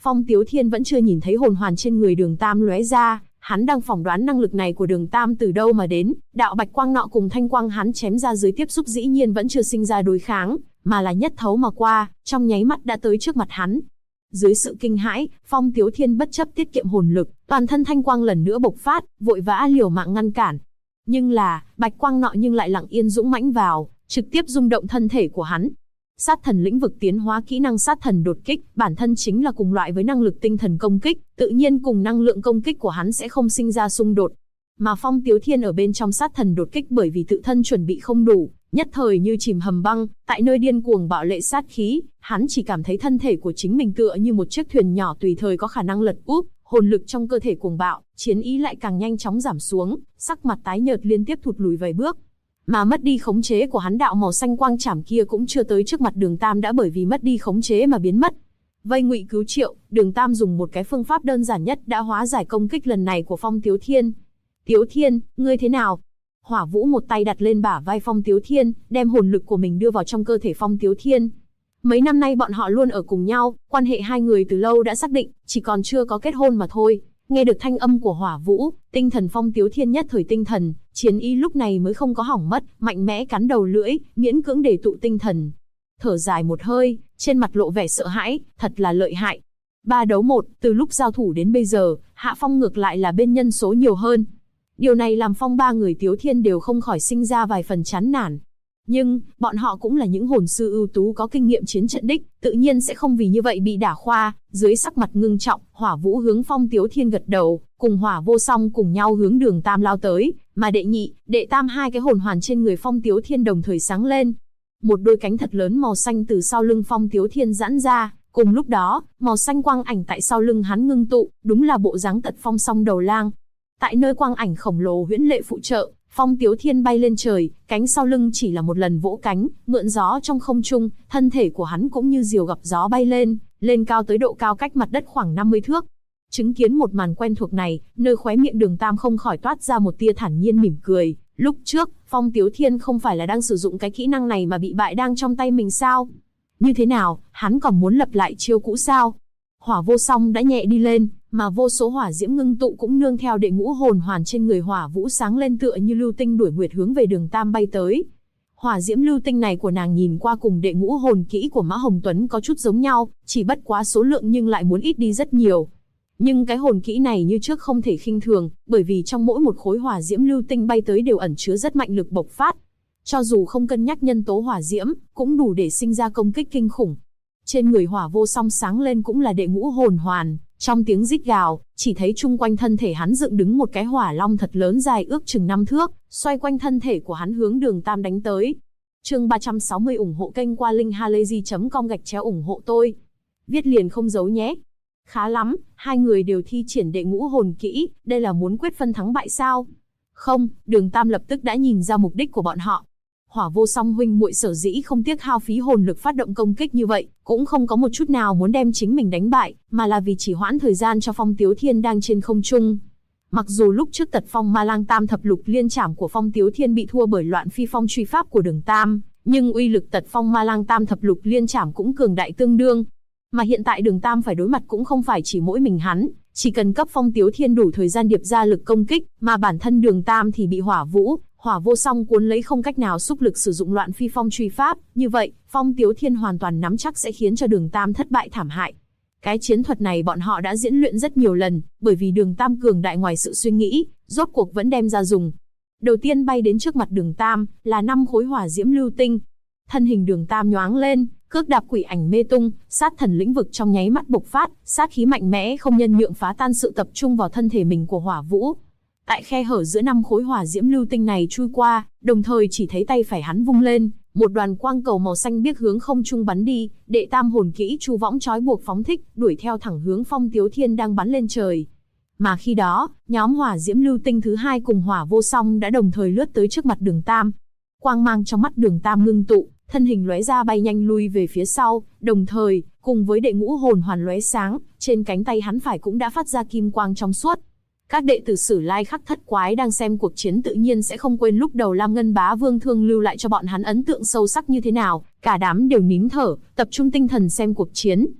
Phong Tiếu Thiên vẫn chưa nhìn thấy hồn hoàn trên người Đường Tam lóe ra, hắn đang phỏng đoán năng lực này của Đường Tam từ đâu mà đến, đạo bạch quang nọ cùng thanh quang hắn chém ra dưới tiếp xúc dĩ nhiên vẫn chưa sinh ra đối kháng, mà là nhất thấu mà qua, trong nháy mắt đã tới trước mặt hắn. Dưới sự kinh hãi, Phong Tiếu Thiên bất chấp tiết kiệm hồn lực, toàn thân thanh quang lần nữa bộc phát, vội vã liều mạng ngăn cản. Nhưng là, bạch quang nọ nhưng lại lặng yên dũng mãnh vào, trực tiếp rung động thân thể của hắn. Sát thần lĩnh vực tiến hóa kỹ năng sát thần đột kích, bản thân chính là cùng loại với năng lực tinh thần công kích, tự nhiên cùng năng lượng công kích của hắn sẽ không sinh ra xung đột. Mà Phong Tiếu Thiên ở bên trong sát thần đột kích bởi vì tự thân chuẩn bị không đủ, nhất thời như chìm hầm băng, tại nơi điên cuồng bạo lệ sát khí, hắn chỉ cảm thấy thân thể của chính mình tựa như một chiếc thuyền nhỏ tùy thời có khả năng lật úp, hồn lực trong cơ thể cuồng bạo, chiến ý lại càng nhanh chóng giảm xuống, sắc mặt tái nhợt liên tiếp thụt lùi vài bước. Mà mất đi khống chế của hắn, đạo màu xanh quang chảm kia cũng chưa tới trước mặt Đường Tam đã bởi vì mất đi khống chế mà biến mất. Vây ngụy cứu triệu, Đường Tam dùng một cái phương pháp đơn giản nhất đã hóa giải công kích lần này của Phong Tiếu Thiên. Tiếu Thiên, ngươi thế nào? Hỏa Vũ một tay đặt lên bả vai Phong Tiếu Thiên, đem hồn lực của mình đưa vào trong cơ thể Phong Tiếu Thiên. Mấy năm nay bọn họ luôn ở cùng nhau, quan hệ hai người từ lâu đã xác định, chỉ còn chưa có kết hôn mà thôi. Nghe được thanh âm của Hỏa Vũ, tinh thần Phong Tiếu Thiên nhất thời tinh thần, chiến ý lúc này mới không có hỏng mất, mạnh mẽ cắn đầu lưỡi, miễn cưỡng để tụ tinh thần. Thở dài một hơi, trên mặt lộ vẻ sợ hãi, thật là lợi hại. 3 đấu 1, từ lúc giao thủ đến bây giờ, Hạ Phong ngược lại là bên nhân số nhiều hơn. Điều này làm Phong ba người Tiếu Thiên đều không khỏi sinh ra vài phần chán nản. Nhưng, bọn họ cũng là những hồn sư ưu tú có kinh nghiệm chiến trận đích, tự nhiên sẽ không vì như vậy bị đả khoa. Dưới sắc mặt ngưng trọng, Hỏa Vũ hướng Phong Tiếu Thiên gật đầu, cùng Hỏa Vô Song cùng nhau hướng Đường Tam lao tới, mà đệ nhị, đệ tam hai cái hồn hoàn trên người Phong Tiếu Thiên đồng thời sáng lên. Một đôi cánh thật lớn màu xanh từ sau lưng Phong Tiếu Thiên giãn ra, cùng lúc đó, màu xanh quang ảnh tại sau lưng hắn ngưng tụ, đúng là bộ dáng Tật Phong song đầu lang. Tại nơi quang ảnh khổng lồ huyễn lệ phụ trợ, Phong Tiếu Thiên bay lên trời, cánh sau lưng chỉ là một lần vỗ cánh, mượn gió trong không trung, thân thể của hắn cũng như diều gặp gió bay lên cao tới độ cao cách mặt đất khoảng 50 thước. Chứng kiến một màn quen thuộc này, nơi khóe miệng Đường Tam không khỏi toát ra một tia thản nhiên mỉm cười. Lúc trước, Phong Tiếu Thiên không phải là đang sử dụng cái kỹ năng này mà bị bại đang trong tay mình sao? Như thế nào, hắn còn muốn lập lại chiêu cũ sao? Hỏa Vô Song đã nhẹ đi lên, mà vô số hỏa diễm ngưng tụ cũng nương theo đệ ngũ hồn hoàn trên người Hỏa Vũ sáng lên tựa như lưu tinh đuổi nguyệt hướng về Đường Tam bay tới. Hỏa diễm lưu tinh này của nàng nhìn qua cùng đệ ngũ hồn kỹ của Mã Hồng Tuấn có chút giống nhau, chỉ bất quá số lượng nhưng lại muốn ít đi rất nhiều. Nhưng cái hồn kỹ này như trước không thể khinh thường, bởi vì trong mỗi một khối hỏa diễm lưu tinh bay tới đều ẩn chứa rất mạnh lực bộc phát. Cho dù không cân nhắc nhân tố hỏa diễm, cũng đủ để sinh ra công kích kinh khủng. Trên người Hỏa Vô Song sáng lên cũng là đệ ngũ hồn hoàn, trong tiếng rít gào, chỉ thấy chung quanh thân thể hắn dựng đứng một cái hỏa long thật lớn dài ước chừng 5 thước, xoay quanh thân thể của hắn hướng Đường Tam đánh tới. Chương 360 ủng hộ kênh qua linkhalazy.com ủng hộ tôi. Viết liền không giấu nhé. Khá lắm, hai người đều thi triển đệ ngũ hồn kỹ, đây là muốn quyết phân thắng bại sao? Không, Đường Tam lập tức đã nhìn ra mục đích của bọn họ. Hỏa Vô Song huynh muội sở dĩ không tiếc hao phí hồn lực phát động công kích như vậy, cũng không có một chút nào muốn đem chính mình đánh bại, mà là vì chỉ hoãn thời gian cho Phong Tiếu Thiên đang trên không trung. Mặc dù lúc trước Tật Phong Ma Lang Tam thập lục liên trảm của Phong Tiếu Thiên bị thua bởi Loạn Phi Phong truy pháp của Đường Tam, nhưng uy lực Tật Phong Ma Lang Tam thập lục liên trảm cũng cường đại tương đương. Mà hiện tại Đường Tam phải đối mặt cũng không phải chỉ mỗi mình hắn, chỉ cần cấp Phong Tiếu Thiên đủ thời gian điệp ra lực công kích, mà bản thân Đường Tam thì bị Hỏa Vô Song cuốn lấy không cách nào xúc lực sử dụng Loạn Phi Phong truy pháp, như vậy, Phong Tiếu Thiên hoàn toàn nắm chắc sẽ khiến cho Đường Tam thất bại thảm hại. Cái chiến thuật này bọn họ đã diễn luyện rất nhiều lần, bởi vì Đường Tam cường đại ngoài sự suy nghĩ, rốt cuộc vẫn đem ra dùng. Đầu tiên bay đến trước mặt Đường Tam, là 5 khối hỏa diễm lưu tinh. Thân hình Đường Tam nhoáng lên, cước đạp quỷ ảnh mê tung, sát thần lĩnh vực trong nháy mắt bộc phát, sát khí mạnh mẽ không nhân nhượng phá tan sự tập trung vào thân thể mình của Hỏa Vũ. Tại khe hở giữa 5 khối hỏa diễm lưu tinh này chui qua, đồng thời chỉ thấy tay phải hắn vung lên, một đoàn quang cầu màu xanh biếc hướng không trung bắn đi, đệ tam hồn kỹ chu võng trói buộc phóng thích, đuổi theo thẳng hướng Phong Tiếu Thiên đang bắn lên trời. Mà khi đó, nhóm hỏa diễm lưu tinh thứ hai cùng Hỏa Vô Song đã đồng thời lướt tới trước mặt Đường Tam. Quang mang trong mắt Đường Tam ngưng tụ, thân hình lóe ra bay nhanh lui về phía sau, đồng thời, cùng với đệ ngũ hồn hoàn lóe sáng, trên cánh tay hắn phải cũng đã phát ra kim quang trong suốt. Các đệ tử Sử Lai Khắc Thất Quái đang xem cuộc chiến tự nhiên sẽ không quên lúc đầu Lam Ngân Bá Vương Thương lưu lại cho bọn hắn ấn tượng sâu sắc như thế nào, cả đám đều nín thở, tập trung tinh thần xem cuộc chiến.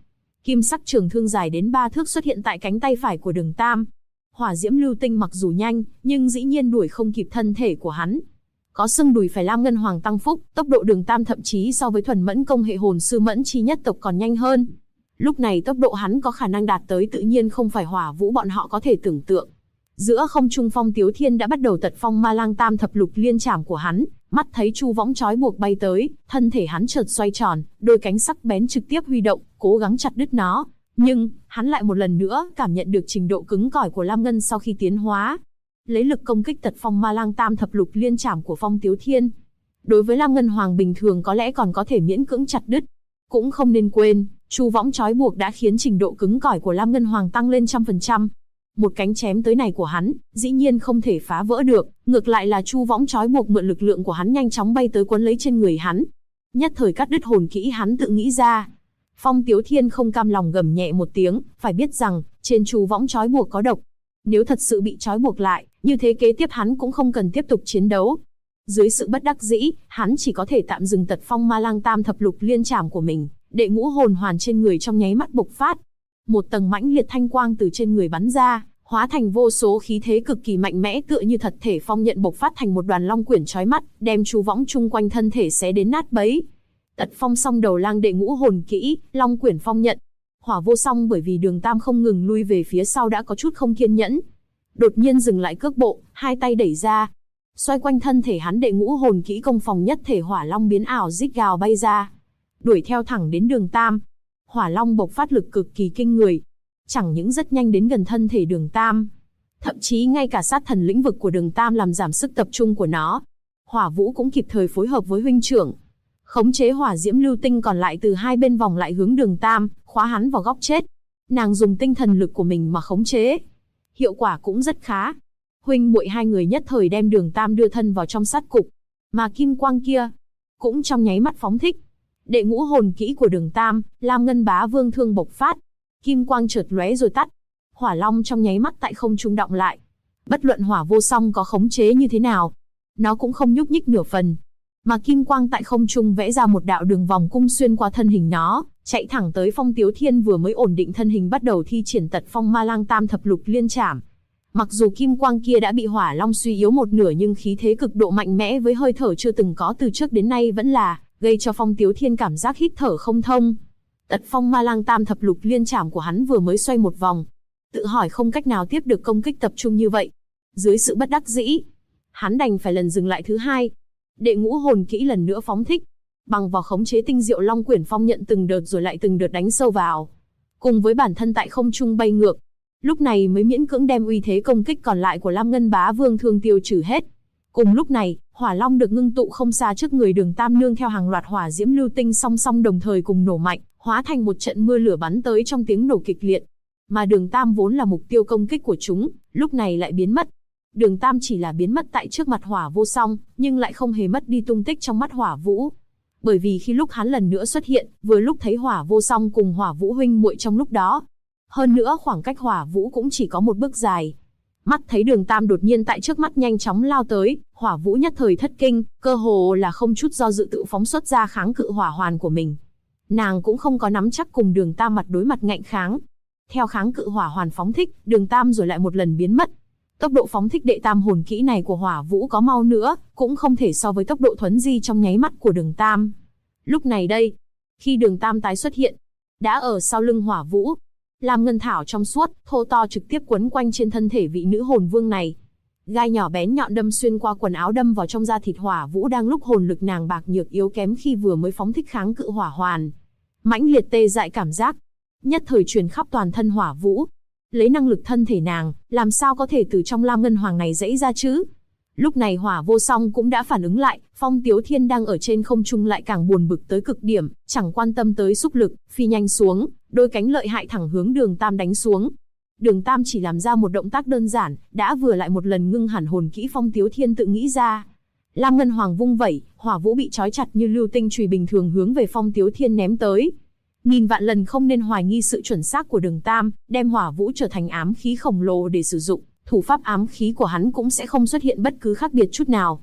Kim sắc trường thương dài đến 3 thước xuất hiện tại cánh tay phải của Đường Tam. Hỏa diễm lưu tinh mặc dù nhanh, nhưng dĩ nhiên đuổi không kịp thân thể của hắn. Có xương đùi phải Lam Ngân Hoàng tăng phúc, tốc độ Đường Tam thậm chí so với thuần mẫn công hệ hồn sư Mẫn Chi nhất tộc còn nhanh hơn. Lúc này tốc độ hắn có khả năng đạt tới tự nhiên không phải Hỏa Vũ bọn họ có thể tưởng tượng. Giữa không trung Phong Tiếu Thiên đã bắt đầu tật phong ma lang tam thập lục liên chảm của hắn, mắt thấy chu võng trói buộc bay tới, thân thể hắn chợt xoay tròn, đôi cánh sắc bén trực tiếp huy động, cố gắng chặt đứt nó. Nhưng, hắn lại một lần nữa cảm nhận được trình độ cứng cỏi của Lam Ngân sau khi tiến hóa. Lấy lực công kích tật phong ma lang tam thập lục liên chảm của Phong Tiếu Thiên. Đối với Lam Ngân Hoàng bình thường có lẽ còn có thể miễn cưỡng chặt đứt. Cũng không nên quên, chu võng trói buộc đã khiến trình độ cứng cỏi của Lam Ngân Hoàng tăng lên 100%. Một cánh chém tới này của hắn, dĩ nhiên không thể phá vỡ được, ngược lại là chu võng trói buộc mượn lực lượng của hắn nhanh chóng bay tới quấn lấy trên người hắn. Nhất thời cắt đứt hồn kỹ hắn tự nghĩ ra. Phong Tiếu Thiên không cam lòng gầm nhẹ một tiếng, phải biết rằng, trên chu võng trói buộc có độc. Nếu thật sự bị trói buộc lại, như thế kế tiếp hắn cũng không cần tiếp tục chiến đấu. Dưới sự bất đắc dĩ, hắn chỉ có thể tạm dừng tật phong ma lang tam thập lục liên chảm của mình, đệ ngũ hồn hoàn trên người trong nháy mắt bộc phát. Một tầng mãnh liệt thanh quang từ trên người bắn ra, hóa thành vô số khí thế cực kỳ mạnh mẽ tựa như thật thể phong nhận bộc phát thành một đoàn long quyển chói mắt, đem chu võng chung quanh thân thể xé đến nát bấy. Tật phong song đầu lang đệ ngũ hồn kỹ, long quyển phong nhận. Hỏa vô song bởi vì Đường Tam không ngừng lui về phía sau đã có chút không kiên nhẫn. Đột nhiên dừng lại cước bộ, hai tay đẩy ra. Xoay quanh thân thể hắn đệ ngũ hồn kỹ công phòng nhất thể hỏa long biến ảo rít gào bay ra. Đuổi theo thẳng đến Đường Tam. Hỏa long bộc phát lực cực kỳ kinh người. Chẳng những rất nhanh đến gần thân thể Đường Tam. Thậm chí ngay cả sát thần lĩnh vực của Đường Tam làm giảm sức tập trung của nó. Hỏa Vũ cũng kịp thời phối hợp với huynh trưởng. Khống chế hỏa diễm lưu tinh còn lại từ hai bên vòng lại hướng Đường Tam, khóa hắn vào góc chết. Nàng dùng tinh thần lực của mình mà khống chế. Hiệu quả cũng rất khá. Huynh muội hai người nhất thời đem Đường Tam đưa thân vào trong sát cục. Mà kim quang kia, cũng trong nháy mắt phóng thích. Đệ ngũ hồn kỹ của Đường Tam, Lam Ngân Bá Vương thương bộc phát. Kim quang chợt lóe rồi tắt. Hỏa long trong nháy mắt tại không trung động lại. Bất luận hỏa vô song có khống chế như thế nào, nó cũng không nhúc nhích nửa phần. Mà kim quang tại không trung vẽ ra một đạo đường vòng cung xuyên qua thân hình nó, chạy thẳng tới Phong Tiếu Thiên vừa mới ổn định thân hình bắt đầu thi triển tật phong ma lang tam thập lục liên chảm. Mặc dù kim quang kia đã bị hỏa long suy yếu một nửa nhưng khí thế cực độ mạnh mẽ với hơi thở chưa từng có từ trước đến nay vẫn là gây cho Phong Tiếu Thiên cảm giác hít thở không thông. Tật phong ma lang tam thập lục liên chảm của hắn vừa mới xoay một vòng, tự hỏi không cách nào tiếp được công kích tập trung như vậy. Dưới sự bất đắc dĩ, hắn đành phải lần dừng lại thứ hai. Đệ ngũ hồn kỹ lần nữa phóng thích, bằng vào khống chế tinh diệu long quyển phong nhận từng đợt rồi lại từng đợt đánh sâu vào, cùng với bản thân tại không trung bay ngược. Lúc này mới miễn cưỡng đem uy thế công kích còn lại của Lam Ngân Bá Vương thương tiêu trừ hết. Cùng lúc này, hỏa long được ngưng tụ không xa trước người Đường Tam nương theo hàng loạt hỏa diễm lưu tinh song song đồng thời cùng nổ mạnh, hóa thành một trận mưa lửa bắn tới trong tiếng nổ kịch liệt. Mà Đường Tam vốn là mục tiêu công kích của chúng, lúc này lại biến mất. Đường Tam chỉ là biến mất tại trước mặt hỏa vô song, nhưng lại không hề mất đi tung tích trong mắt hỏa vũ. Bởi vì khi lúc hắn lần nữa xuất hiện, vừa lúc thấy hỏa vô song cùng hỏa vũ huynh muội trong lúc đó. Hơn nữa khoảng cách hỏa vũ cũng chỉ có một bước dài. Mắt thấy Đường Tam đột nhiên tại trước mắt nhanh chóng lao tới, hỏa vũ nhất thời thất kinh, cơ hồ là không chút do dự tự phóng xuất ra kháng cự hỏa hoàn của mình. Nàng cũng không có nắm chắc cùng Đường Tam mặt đối mặt ngạnh kháng. Theo kháng cự hỏa hoàn phóng thích, Đường Tam rồi lại một lần biến mất. Tốc độ phóng thích đệ tam hồn kỹ này của hỏa vũ có mau nữa, cũng không thể so với tốc độ thuấn di trong nháy mắt của Đường Tam. Lúc này đây, khi Đường Tam tái xuất hiện, đã ở sau lưng hỏa vũ. Lam ngân thảo trong suốt, thô to trực tiếp quấn quanh trên thân thể vị nữ hồn vương này. Gai nhỏ bén nhọn đâm xuyên qua quần áo đâm vào trong da thịt hỏa vũ đang lúc hồn lực nàng bạc nhược yếu kém khi vừa mới phóng thích kháng cự hỏa hoàn. Mãnh liệt tê dại cảm giác, nhất thời truyền khắp toàn thân hỏa vũ. Lấy năng lực thân thể nàng, làm sao có thể từ trong Lam Ngân Hoàng này dãy ra chứ? Lúc này hỏa vô song cũng đã phản ứng lại, Phong Tiếu Thiên đang ở trên không trung lại càng buồn bực tới cực điểm, chẳng quan tâm tới xúc lực, phi nhanh xuống, đôi cánh lợi hại thẳng hướng Đường Tam đánh xuống. Đường Tam chỉ làm ra một động tác đơn giản, đã vừa lại một lần ngưng hẳn hồn kỹ Phong Tiếu Thiên tự nghĩ ra. Lam Ngân Hoàng vung vẩy, hỏa vũ bị trói chặt như lưu tinh chùy bình thường hướng về Phong Tiếu Thiên ném tới. Nghìn vạn lần không nên hoài nghi sự chuẩn xác của Đường Tam, đem hỏa vũ trở thành ám khí khổng lồ để sử dụng, thủ pháp ám khí của hắn cũng sẽ không xuất hiện bất cứ khác biệt chút nào.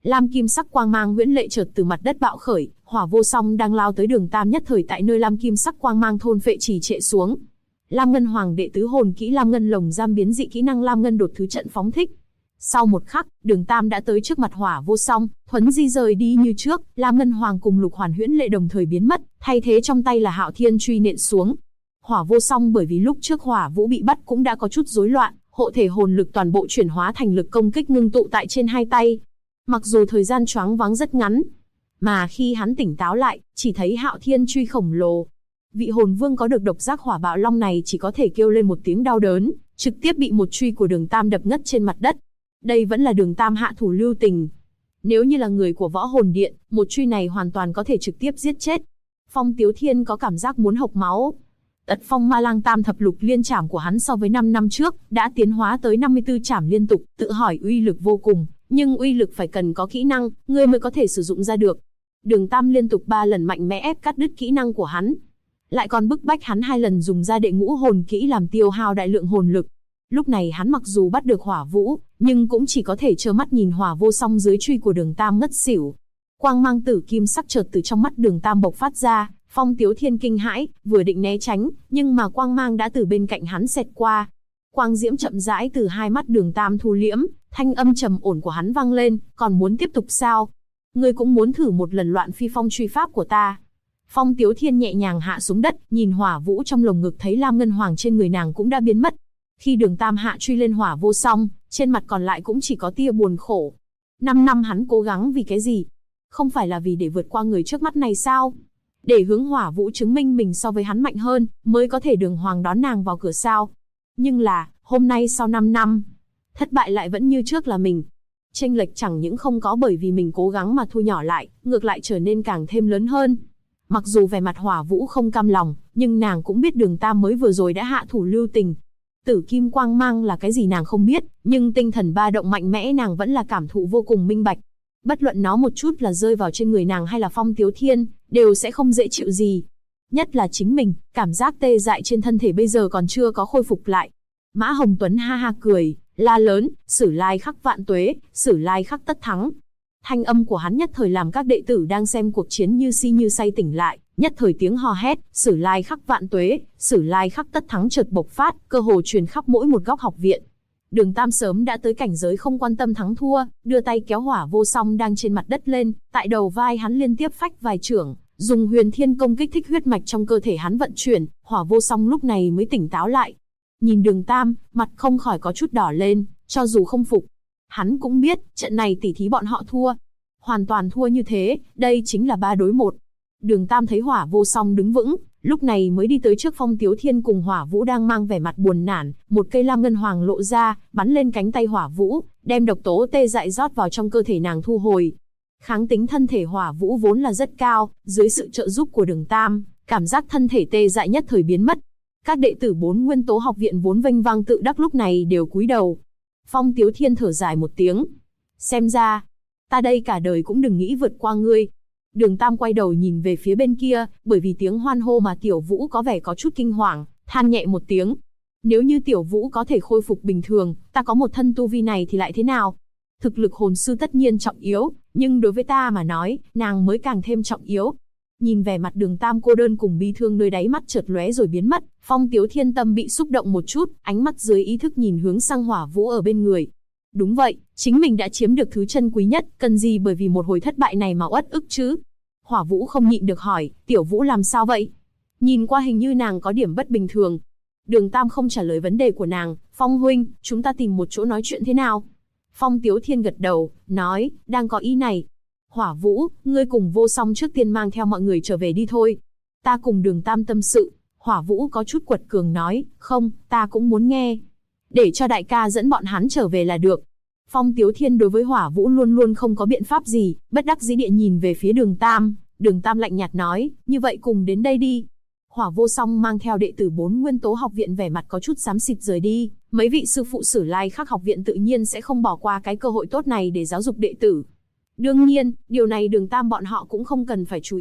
Lam kim sắc quang mang huyễn lệ chợt từ mặt đất bạo khởi, Hỏa Vô Song đang lao tới Đường Tam nhất thời tại nơi lam kim sắc quang mang thôn phệ trì trệ xuống. Lam Ngân Hoàng đệ tứ hồn kỹ Lam Ngân Lồng Giam biến dị kỹ năng Lam Ngân đột thứ trận phóng thích. Sau một khắc, Đường Tam đã tới trước mặt Hỏa Vô Song, thuấn di rời đi như trước, Lam Ngân Hoàng cùng Lục Hoàn huyễn lệ đồng thời biến mất, thay thế trong tay là Hạo Thiên truy nện xuống. Hỏa Vô Song bởi vì lúc trước Hỏa Vũ bị bắt cũng đã có chút rối loạn, hộ thể hồn lực toàn bộ chuyển hóa thành lực công kích ngưng tụ tại trên hai tay. Mặc dù thời gian choáng váng rất ngắn, mà khi hắn tỉnh táo lại, chỉ thấy Hạo Thiên truy khổng lồ. Vị hồn vương có được độc giác hỏa bạo long này chỉ có thể kêu lên một tiếng đau đớn, trực tiếp bị một truy của Đường Tam đập ngất trên mặt đất. Đây vẫn là Đường Tam hạ thủ lưu tình. Nếu như là người của Võ Hồn Điện, một truy này hoàn toàn có thể trực tiếp giết chết. Phong Tiếu Thiên có cảm giác muốn hộc máu. Tật phong ma lang tam thập lục liên chảm của hắn so với 5 năm trước, đã tiến hóa tới 54 chảm liên tục, tự hỏi uy lực vô cùng, nhưng uy lực phải cần có kỹ năng, người mới có thể sử dụng ra được. Đường Tam liên tục 3 lần mạnh mẽ ép cắt đứt kỹ năng của hắn, lại còn bức bách hắn 2 lần dùng ra đệ ngũ hồn kỹ làm tiêu hao đại lượng hồn lực. Lúc này hắn mặc dù bắt được Hỏa Vũ, nhưng cũng chỉ có thể trơ mắt nhìn Hỏa Vô Song dưới truy của Đường Tam ngất xỉu. Quang mang tử kim sắc chợt từ trong mắt Đường Tam bộc phát ra, Phong Tiếu Thiên kinh hãi, vừa định né tránh, nhưng mà quang mang đã từ bên cạnh hắn xẹt qua. Quang diễm chậm rãi từ hai mắt Đường Tam thu liễm, thanh âm trầm ổn của hắn vang lên, còn muốn tiếp tục sao? Ngươi cũng muốn thử một lần loạn phi phong truy pháp của ta? Phong Tiếu Thiên nhẹ nhàng hạ xuống đất, nhìn Hỏa Vũ trong lồng ngực thấy Lam Ngân Hoàng trên người nàng cũng đã biến mất. Khi Đường Tam hạ truy lên Hỏa Vô Song, trên mặt còn lại cũng chỉ có tia buồn khổ. 5 năm hắn cố gắng vì cái gì? Không phải là vì để vượt qua người trước mắt này sao? Để hướng Hỏa Vũ chứng minh mình so với hắn mạnh hơn, mới có thể đường hoàng đón nàng vào cửa sao? Nhưng là, hôm nay sau 5 năm, thất bại lại vẫn như trước là mình. Chênh lệch chẳng những không có bởi vì mình cố gắng mà thu nhỏ lại, ngược lại trở nên càng thêm lớn hơn. Mặc dù vẻ mặt Hỏa Vũ không cam lòng, nhưng nàng cũng biết Đường Tam mới vừa rồi đã hạ thủ lưu tình. Tử kim quang mang là cái gì nàng không biết, nhưng tinh thần ba động mạnh mẽ nàng vẫn là cảm thụ vô cùng minh bạch. Bất luận nó một chút là rơi vào trên người nàng hay là Phong Tiếu Thiên, đều sẽ không dễ chịu gì. Nhất là chính mình, cảm giác tê dại trên thân thể bây giờ còn chưa có khôi phục lại. Mã Hồng Tuấn ha ha cười, la lớn, Sử Lai Khắc vạn tuế, Sử Lai Khắc tất thắng. Thanh âm của hắn nhất thời làm các đệ tử đang xem cuộc chiến như si như say tỉnh lại, nhất thời tiếng hò hét, Sử Lai Khắc vạn tuế, Sử Lai Khắc tất thắng chợt bộc phát, cơ hồ truyền khắp mỗi một góc học viện. Đường Tam sớm đã tới cảnh giới không quan tâm thắng thua, đưa tay kéo Hỏa Vô Song đang trên mặt đất lên, tại đầu vai hắn liên tiếp phách vài chưởng, dùng huyền thiên công kích thích huyết mạch trong cơ thể hắn vận chuyển, Hỏa Vô Song lúc này mới tỉnh táo lại. Nhìn Đường Tam, mặt không khỏi có chút đỏ lên, cho dù không phục. Hắn cũng biết, trận này tỉ thí bọn họ thua. Hoàn toàn thua như thế, đây chính là 3 đối 1. Đường Tam thấy Hỏa Vô Song đứng vững, lúc này mới đi tới trước Phong Tiếu Thiên cùng Hỏa Vũ đang mang vẻ mặt buồn nản, một cây lam ngân hoàng lộ ra, bắn lên cánh tay Hỏa Vũ, đem độc tố tê dại rót vào trong cơ thể nàng thu hồi. Kháng tính thân thể Hỏa Vũ vốn là rất cao, dưới sự trợ giúp của Đường Tam, cảm giác thân thể tê dại nhất thời biến mất. Các đệ tử 4 nguyên tố học viện vốn vênh vang tự đắc lúc này đều cúi đầu. Phong Tiếu Thiên thở dài một tiếng. Xem ra, ta đây cả đời cũng đừng nghĩ vượt qua ngươi. Đường Tam quay đầu nhìn về phía bên kia, bởi vì tiếng hoan hô mà Tiểu Vũ có vẻ có chút kinh hoàng, than nhẹ một tiếng. Nếu như Tiểu Vũ có thể khôi phục bình thường, ta có một thân tu vi này thì lại thế nào? Thực lực hồn sư tất nhiên trọng yếu, nhưng đối với ta mà nói, nàng mới càng thêm trọng yếu. Nhìn vẻ mặt Đường Tam cô đơn cùng bi thương nơi đáy mắt chợt lóe rồi biến mất, Phong Tiếu Thiên tâm bị xúc động một chút, ánh mắt dưới ý thức nhìn hướng sang Hỏa Vũ ở bên người. Đúng vậy, chính mình đã chiếm được thứ chân quý nhất, cần gì bởi vì một hồi thất bại này mà uất ức chứ? Hỏa Vũ không nhịn được hỏi, Tiểu Vũ làm sao vậy? Nhìn qua hình như nàng có điểm bất bình thường. Đường Tam không trả lời vấn đề của nàng, Phong huynh, chúng ta tìm một chỗ nói chuyện thế nào? Phong Tiếu Thiên gật đầu, nói, đang có ý này. Hỏa Vũ, ngươi cùng Vô Song trước tiên mang theo mọi người trở về đi thôi. Ta cùng Đường Tam tâm sự. Hỏa Vũ có chút quật cường nói, không, ta cũng muốn nghe. Để cho đại ca dẫn bọn hắn trở về là được. Phong Tiếu Thiên đối với Hỏa Vũ luôn luôn không có biện pháp gì, bất đắc dĩ địa nhìn về phía Đường Tam. Đường Tam lạnh nhạt nói, như vậy cùng đến đây đi. Hỏa Vô Song mang theo đệ tử 4 nguyên tố học viện vẻ mặt có chút xám xịt rời đi. Mấy vị sư phụ Sử Lai Khắc học viện tự nhiên sẽ không bỏ qua cái cơ hội tốt này để giáo dục đệ tử. Đương nhiên, điều này Đường Tam bọn họ cũng không cần phải chú ý.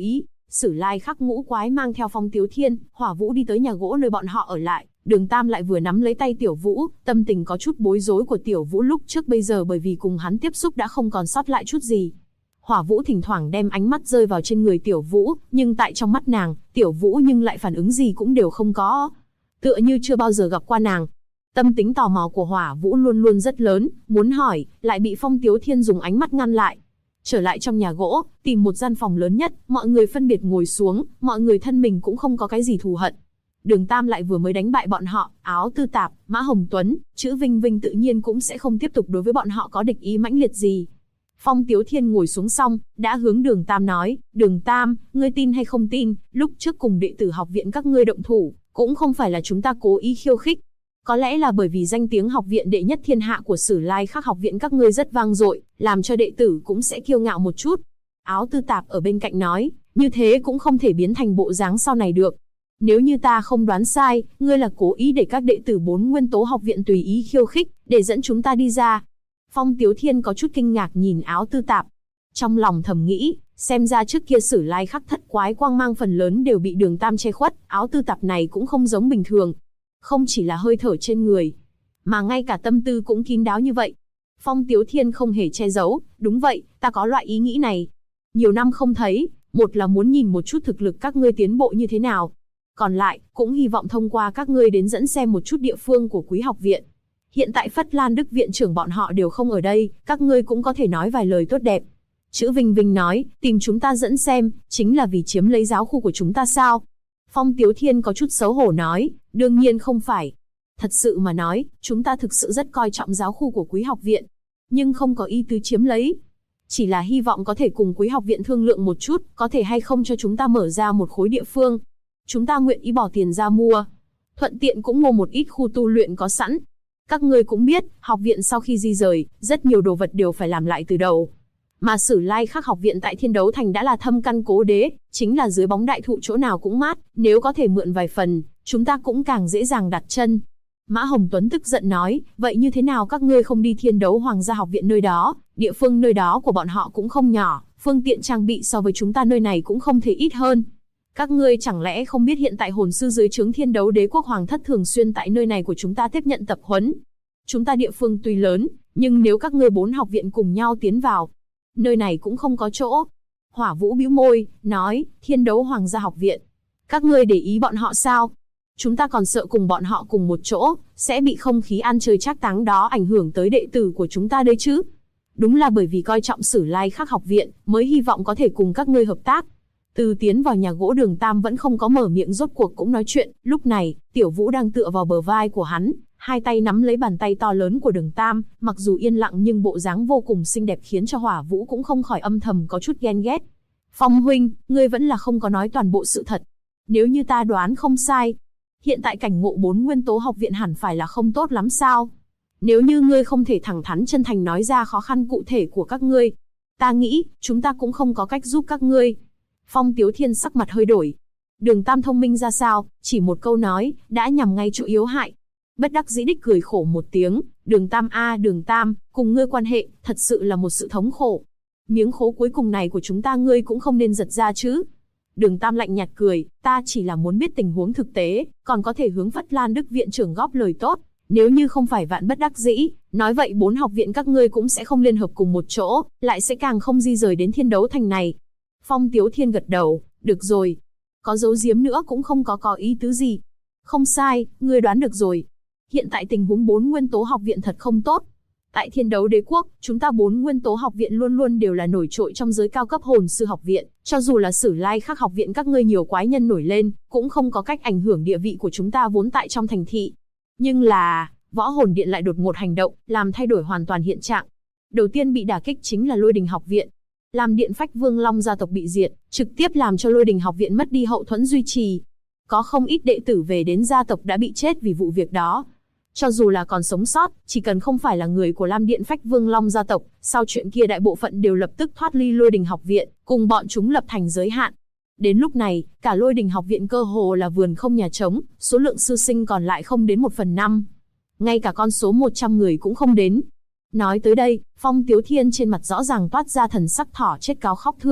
Sử Lai Khắc ngũ quái mang theo Phong Tiếu Thiên, Hỏa Vũ đi tới nhà gỗ nơi bọn họ ở lại. Đường Tam lại vừa nắm lấy tay Tiểu Vũ, tâm tình có chút bối rối của Tiểu Vũ lúc trước bây giờ bởi vì cùng hắn tiếp xúc đã không còn sót lại chút gì. Hỏa Vũ thỉnh thoảng đem ánh mắt rơi vào trên người Tiểu Vũ, nhưng tại trong mắt nàng, Tiểu Vũ nhưng lại phản ứng gì cũng đều không có. Tựa như chưa bao giờ gặp qua nàng. Tâm tính tò mò của Hỏa Vũ luôn luôn rất lớn, muốn hỏi, lại bị Phong Tiếu Thiên dùng ánh mắt ngăn lại. Trở lại trong nhà gỗ, tìm một gian phòng lớn nhất, mọi người phân biệt ngồi xuống, mọi người thân mình cũng không có cái gì thù hận. Đường Tam lại vừa mới đánh bại bọn họ, Áo Tư Tạp, Mã Hồng Tuấn, Chữ Vinh Vinh tự nhiên cũng sẽ không tiếp tục đối với bọn họ có địch ý mãnh liệt gì. Phong Tiếu Thiên ngồi xuống xong, đã hướng Đường Tam nói, Đường Tam, ngươi tin hay không tin, lúc trước cùng đệ tử học viện các ngươi động thủ, cũng không phải là chúng ta cố ý khiêu khích. Có lẽ là bởi vì danh tiếng học viện đệ nhất thiên hạ của Sử Lai Khắc học viện các ngươi rất vang dội, làm cho đệ tử cũng sẽ kiêu ngạo một chút. Áo Tư Tạp ở bên cạnh nói, như thế cũng không thể biến thành bộ dáng sau này được. Nếu như ta không đoán sai, ngươi là cố ý để các đệ tử 4 nguyên tố học viện tùy ý khiêu khích, để dẫn chúng ta đi ra. Phong Tiếu Thiên có chút kinh ngạc nhìn Áo Tư Tạp. Trong lòng thầm nghĩ, xem ra trước kia Sử Lai Khắc thất quái quang mang phần lớn đều bị Đường Tam che khuất, Áo Tư Tạp này cũng không giống bình thường. Không chỉ là hơi thở trên người, mà ngay cả tâm tư cũng kín đáo như vậy. Phong Tiếu Thiên không hề che giấu, đúng vậy, ta có loại ý nghĩ này. Nhiều năm không thấy, một là muốn nhìn một chút thực lực các ngươi tiến bộ như thế nào. Còn lại, cũng hy vọng thông qua các ngươi đến dẫn xem một chút địa phương của Quý học viện. Hiện tại Phất Lan Đức viện trưởng bọn họ đều không ở đây, các ngươi cũng có thể nói vài lời tốt đẹp. Chữ Vinh Vinh nói, tìm chúng ta dẫn xem, chính là vì chiếm lấy giáo khu của chúng ta sao? Phong Tiếu Thiên có chút xấu hổ nói, đương nhiên không phải. Thật sự mà nói, chúng ta thực sự rất coi trọng giáo khu của Quý học viện, nhưng không có ý tứ chiếm lấy. Chỉ là hy vọng có thể cùng Quý học viện thương lượng một chút, có thể hay không cho chúng ta mở ra một khối địa phương. Chúng ta nguyện ý bỏ tiền ra mua. Thuận tiện cũng mua một ít khu tu luyện có sẵn. Các ngươi cũng biết, học viện sau khi di rời, rất nhiều đồ vật đều phải làm lại từ đầu. Mà Sử Lai Khắc học viện tại Thiên Đấu Thành đã là thâm căn cố đế, chính là dưới bóng đại thụ chỗ nào cũng mát, nếu có thể mượn vài phần, chúng ta cũng càng dễ dàng đặt chân. Mã Hồng Tuấn tức giận nói, vậy như thế nào các ngươi không đi Thiên Đấu Hoàng gia học viện nơi đó, địa phương nơi đó của bọn họ cũng không nhỏ, phương tiện trang bị so với chúng ta nơi này cũng không thể ít hơn. Các ngươi chẳng lẽ không biết hiện tại hồn sư dưới trướng Thiên Đấu Đế quốc hoàng thất thường xuyên tại nơi này của chúng ta tiếp nhận tập huấn. Chúng ta địa phương tuy lớn, nhưng nếu các ngươi 4 học viện cùng nhau tiến vào, nơi này cũng không có chỗ. Hỏa Vũ bĩu môi, nói, Thiên Đấu Hoàng gia học viện. Các ngươi để ý bọn họ sao? Chúng ta còn sợ cùng bọn họ cùng một chỗ, sẽ bị không khí ăn chơi trác táng đó ảnh hưởng tới đệ tử của chúng ta đấy chứ. Đúng là bởi vì coi trọng Sử Lai Khắc học viện, mới hy vọng có thể cùng các ngươi hợp tác. Từ tiến vào nhà gỗ Đường Tam vẫn không có mở miệng rốt cuộc cũng nói chuyện, lúc này, Tiểu Vũ đang tựa vào bờ vai của hắn, hai tay nắm lấy bàn tay to lớn của Đường Tam, mặc dù yên lặng nhưng bộ dáng vô cùng xinh đẹp khiến cho Hỏa Vũ cũng không khỏi âm thầm có chút ghen ghét. Phong huynh, ngươi vẫn là không có nói toàn bộ sự thật. Nếu như ta đoán không sai, hiện tại cảnh ngộ 4 nguyên tố học viện hẳn phải là không tốt lắm sao? Nếu như ngươi không thể thẳng thắn chân thành nói ra khó khăn cụ thể của các ngươi, ta nghĩ, chúng ta cũng không có cách giúp các ngươi. Phong Tiếu Thiên sắc mặt hơi đổi. Đường Tam thông minh ra sao, chỉ một câu nói, đã nhằm ngay chỗ yếu hại. Bất đắc dĩ đích cười khổ một tiếng, Đường Tam a Đường Tam, cùng ngươi quan hệ, thật sự là một sự thống khổ. Miếng khố cuối cùng này của chúng ta ngươi cũng không nên giật ra chứ. Đường Tam lạnh nhạt cười, ta chỉ là muốn biết tình huống thực tế, còn có thể hướng Phất Lan Đức viện trưởng góp lời tốt. Nếu như không phải vạn bất đắc dĩ, nói vậy 4 học viện các ngươi cũng sẽ không liên hợp cùng một chỗ, lại sẽ càng không di rời đến Thiên Đấu Thành này. Phong Tiếu Thiên gật đầu, được rồi. Có giấu giếm nữa cũng không có ý tứ gì. Không sai, ngươi đoán được rồi. Hiện tại tình huống 4 nguyên tố học viện thật không tốt. Tại Thiên Đấu Đế quốc, chúng ta 4 nguyên tố học viện luôn luôn đều là nổi trội trong giới cao cấp hồn sư học viện. Cho dù là Sử Lai Khắc học viện các ngươi nhiều quái nhân nổi lên, cũng không có cách ảnh hưởng địa vị của chúng ta vốn tại trong thành thị. Nhưng là, Võ Hồn Điện lại đột ngột hành động, làm thay đổi hoàn toàn hiện trạng. Đầu tiên bị đả kích chính là Lôi Đình học viện. Làm Điện Phách Vương Long gia tộc bị diệt, trực tiếp làm cho Lôi Đình học viện mất đi hậu thuẫn duy trì. Có không ít đệ tử về đến gia tộc đã bị chết vì vụ việc đó. Cho dù là còn sống sót, chỉ cần không phải là người của Lam Điện Phách Vương Long gia tộc, sau chuyện kia đại bộ phận đều lập tức thoát ly Lôi Đình học viện, cùng bọn chúng lập thành giới hạn. Đến lúc này, cả Lôi Đình học viện cơ hồ là vườn không nhà trống, số lượng sư sinh còn lại không đến 1/5. Ngay cả con số 100 người cũng không đến. Nói tới đây, Phong Tiếu Thiên trên mặt rõ ràng toát ra thần sắc thỏ chết cáo khóc thương,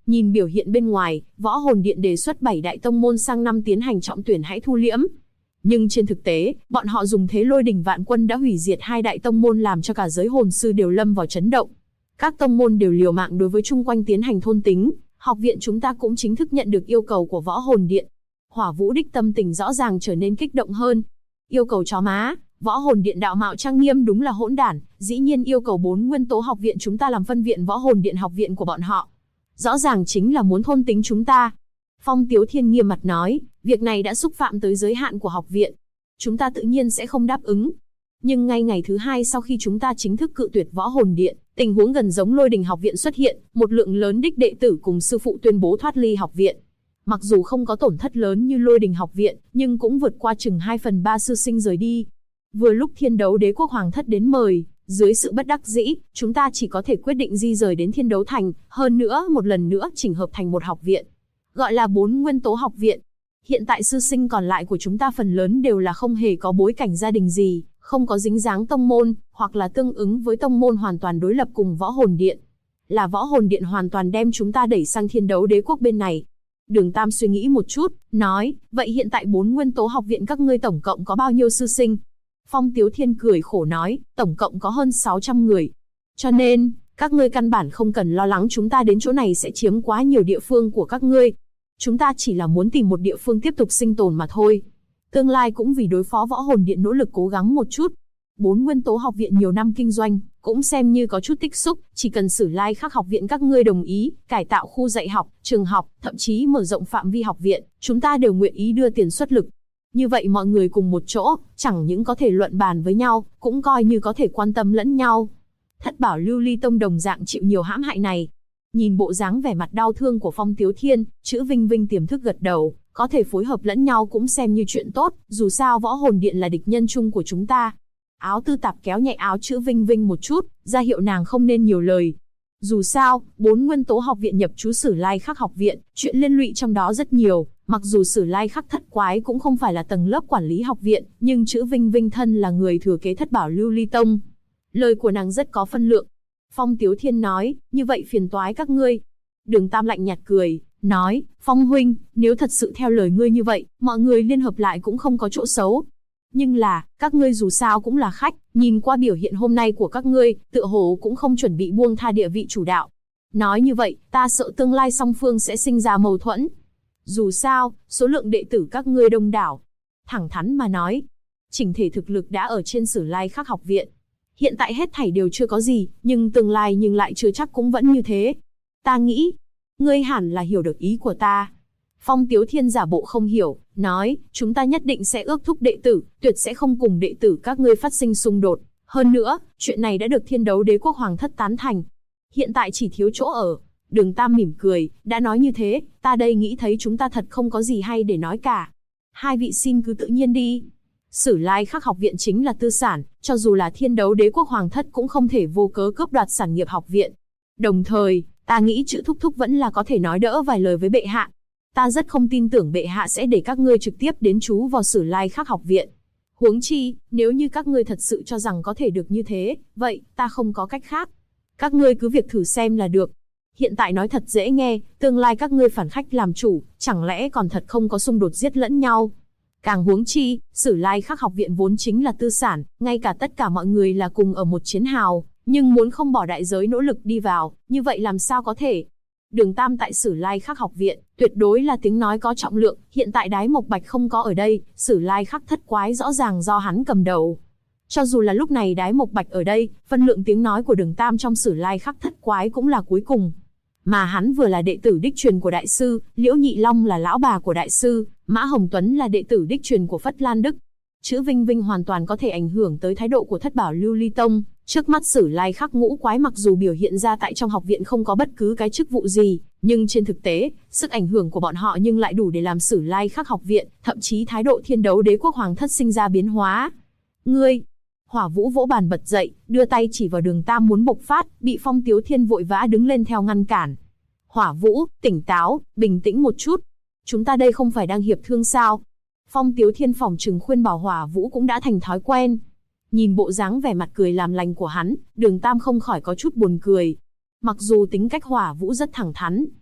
Nhìn biểu hiện bên ngoài, Võ Hồn Điện đề xuất 7 đại tông môn sang năm tiến hành trọng tuyển hãy thu liễm. Nhưng trên thực tế, bọn họ dùng thế lôi đình vạn quân đã hủy diệt 2 đại tông môn làm cho cả giới hồn sư đều lâm vào chấn động. Các tông môn đều liều mạng đối với chung quanh tiến hành thôn tính, học viện chúng ta cũng chính thức nhận được yêu cầu của Võ Hồn Điện. Hỏa Vũ Đích tâm tình rõ ràng trở nên kích động hơn. Yêu cầu chó má, Võ Hồn Điện đạo mạo trang nghiêm đúng là hỗn đản, dĩ nhiên yêu cầu 4 nguyên tố học viện chúng ta làm phân viện Võ Hồn Điện học viện của bọn họ. Rõ ràng chính là muốn thôn tính chúng ta. Phong Tiếu Thiên nghiêm mặt nói, việc này đã xúc phạm tới giới hạn của học viện. Chúng ta tự nhiên sẽ không đáp ứng. Nhưng ngay ngày thứ 2 sau khi chúng ta chính thức cự tuyệt Võ Hồn Điện, tình huống gần giống Lôi Đình học viện xuất hiện, một lượng lớn đích đệ tử cùng sư phụ tuyên bố thoát ly học viện. Mặc dù không có tổn thất lớn như Lôi Đình học viện, nhưng cũng vượt qua chừng 2/3 sư sinh rời đi. Vừa lúc Thiên Đấu Đế quốc hoàng thất đến mời, dưới sự bất đắc dĩ, chúng ta chỉ có thể quyết định di rời đến Thiên Đấu Thành, hơn nữa một lần nữa chỉnh hợp thành một học viện, gọi là 4 nguyên tố học viện. Hiện tại sư sinh còn lại của chúng ta phần lớn đều là không hề có bối cảnh gia đình gì, không có dính dáng tông môn, hoặc là tương ứng với tông môn hoàn toàn đối lập cùng Võ Hồn Điện. Là Võ Hồn Điện hoàn toàn đem chúng ta đẩy sang Thiên Đấu Đế quốc bên này. Đường Tam suy nghĩ một chút, nói, vậy hiện tại 4 nguyên tố học viện các ngươi tổng cộng có bao nhiêu sư sinh? Phong Tiếu Thiên cười khổ nói, tổng cộng có hơn 600 người. Cho nên, các ngươi căn bản không cần lo lắng chúng ta đến chỗ này sẽ chiếm quá nhiều địa phương của các ngươi. Chúng ta chỉ là muốn tìm một địa phương tiếp tục sinh tồn mà thôi. Tương lai cũng vì đối phó Võ Hồn Điện nỗ lực cố gắng một chút. 4 nguyên tố học viện nhiều năm kinh doanh, cũng xem như có chút tích xúc, chỉ cần Sử Lai Khắc học viện các ngươi đồng ý, cải tạo khu dạy học, trường học, thậm chí mở rộng phạm vi học viện, chúng ta đều nguyện ý đưa tiền xuất lực. Như vậy mọi người cùng một chỗ, chẳng những có thể luận bàn với nhau, cũng coi như có thể quan tâm lẫn nhau. Thất Bảo Lưu Ly Tông đồng dạng chịu nhiều hãm hại này. Nhìn bộ dáng vẻ mặt đau thương của Phong Tiếu Thiên, Chữ Vinh Vinh tiềm thức gật đầu, có thể phối hợp lẫn nhau cũng xem như chuyện tốt, dù sao Võ Hồn Điện là địch nhân chung của chúng ta. Áo Tư Tạp kéo nhẹ áo Chữ Vinh Vinh một chút, ra hiệu nàng không nên nhiều lời. Dù sao, 4 nguyên tố học viện nhập trú Sử Lai Khắc học viện, chuyện liên lụy trong đó rất nhiều, mặc dù Sử Lai Khắc thất quái cũng không phải là tầng lớp quản lý học viện, nhưng Chữ Vinh Vinh thân là người thừa kế Thất Bảo Lưu Ly Tông. Lời của nàng rất có phân lượng. Phong Tiếu Thiên nói, như vậy phiền toái các ngươi. Đường Tam lạnh nhạt cười, nói, Phong huynh, nếu thật sự theo lời ngươi như vậy, mọi người liên hợp lại cũng không có chỗ xấu. Nhưng là, các ngươi dù sao cũng là khách, nhìn qua biểu hiện hôm nay của các ngươi, tựa hồ cũng không chuẩn bị buông tha địa vị chủ đạo. Nói như vậy, ta sợ tương lai song phương sẽ sinh ra mâu thuẫn. Dù sao, số lượng đệ tử các ngươi đông đảo. Thẳng thắn mà nói, chỉnh thể thực lực đã ở trên Sử Lai Khắc học viện. Hiện tại hết thảy đều chưa có gì, nhưng tương lai nhưng lại chưa chắc cũng vẫn như thế. Ta nghĩ, ngươi hẳn là hiểu được ý của ta. Phong Tiếu Thiên giả bộ không hiểu, nói, chúng ta nhất định sẽ ước thúc đệ tử, tuyệt sẽ không cùng đệ tử các ngươi phát sinh xung đột. Hơn nữa, chuyện này đã được Thiên Đấu Đế quốc hoàng thất tán thành. Hiện tại chỉ thiếu chỗ ở. Đường Tam mỉm cười, đã nói như thế, ta đây nghĩ thấy chúng ta thật không có gì hay để nói cả. Hai vị xin cứ tự nhiên đi. Sử Lai Khắc học viện chính là tư sản, cho dù là Thiên Đấu Đế quốc hoàng thất cũng không thể vô cớ cướp đoạt sản nghiệp học viện. Đồng thời, ta nghĩ Chữ thúc thúc vẫn là có thể nói đỡ vài lời với bệ hạ. Ta rất không tin tưởng bệ hạ sẽ để các ngươi trực tiếp đến trú vào Sử Lai Khắc học viện. Huống chi, nếu như các ngươi thật sự cho rằng có thể được như thế, vậy, ta không có cách khác. Các ngươi cứ việc thử xem là được. Hiện tại nói thật dễ nghe, tương lai các ngươi phản khách làm chủ, chẳng lẽ còn thật không có xung đột giết lẫn nhau. Càng huống chi, Sử Lai Khắc học viện vốn chính là tư sản, ngay cả tất cả mọi người là cùng ở một chiến hào, nhưng muốn không bỏ đại giới nỗ lực đi vào, như vậy làm sao có thể. Đường Tam tại Sử Lai Khắc học viện, tuyệt đối là tiếng nói có trọng lượng, hiện tại Đái Mộc Bạch không có ở đây, Sử Lai Khắc thất quái rõ ràng do hắn cầm đầu. Cho dù là lúc này Đái Mộc Bạch ở đây, phân lượng tiếng nói của Đường Tam trong Sử Lai Khắc thất quái cũng là cuối cùng. Mà hắn vừa là đệ tử đích truyền của đại sư, Liễu Nhị Long là lão bà của đại sư, Mã Hồng Tuấn là đệ tử đích truyền của Phất Lan Đức. Chữ Vinh Vinh hoàn toàn có thể ảnh hưởng tới thái độ của Thất Bảo Lưu Ly Tông. Trước mắt Sử Lai Khắc ngũ quái mặc dù biểu hiện ra tại trong học viện không có bất cứ cái chức vụ gì, nhưng trên thực tế, sức ảnh hưởng của bọn họ nhưng lại đủ để làm Sử Lai Khắc học viện, thậm chí thái độ Thiên Đấu Đế quốc hoàng thất sinh ra biến hóa. Ngươi! Hỏa Vũ vỗ bàn bật dậy, đưa tay chỉ vào Đường Tam muốn bộc phát, bị Phong Tiếu Thiên vội vã đứng lên theo ngăn cản. Hỏa Vũ, tỉnh táo, bình tĩnh một chút. Chúng ta đây không phải đang hiệp thương sao? Phong Tiếu Thiên phỏng chừng khuyên bảo Hỏa Vũ cũng đã thành thói quen. Nhìn bộ dáng vẻ mặt cười làm lành của hắn, Đường Tam không khỏi có chút buồn cười. Mặc dù tính cách Hỏa Vũ rất thẳng thắn,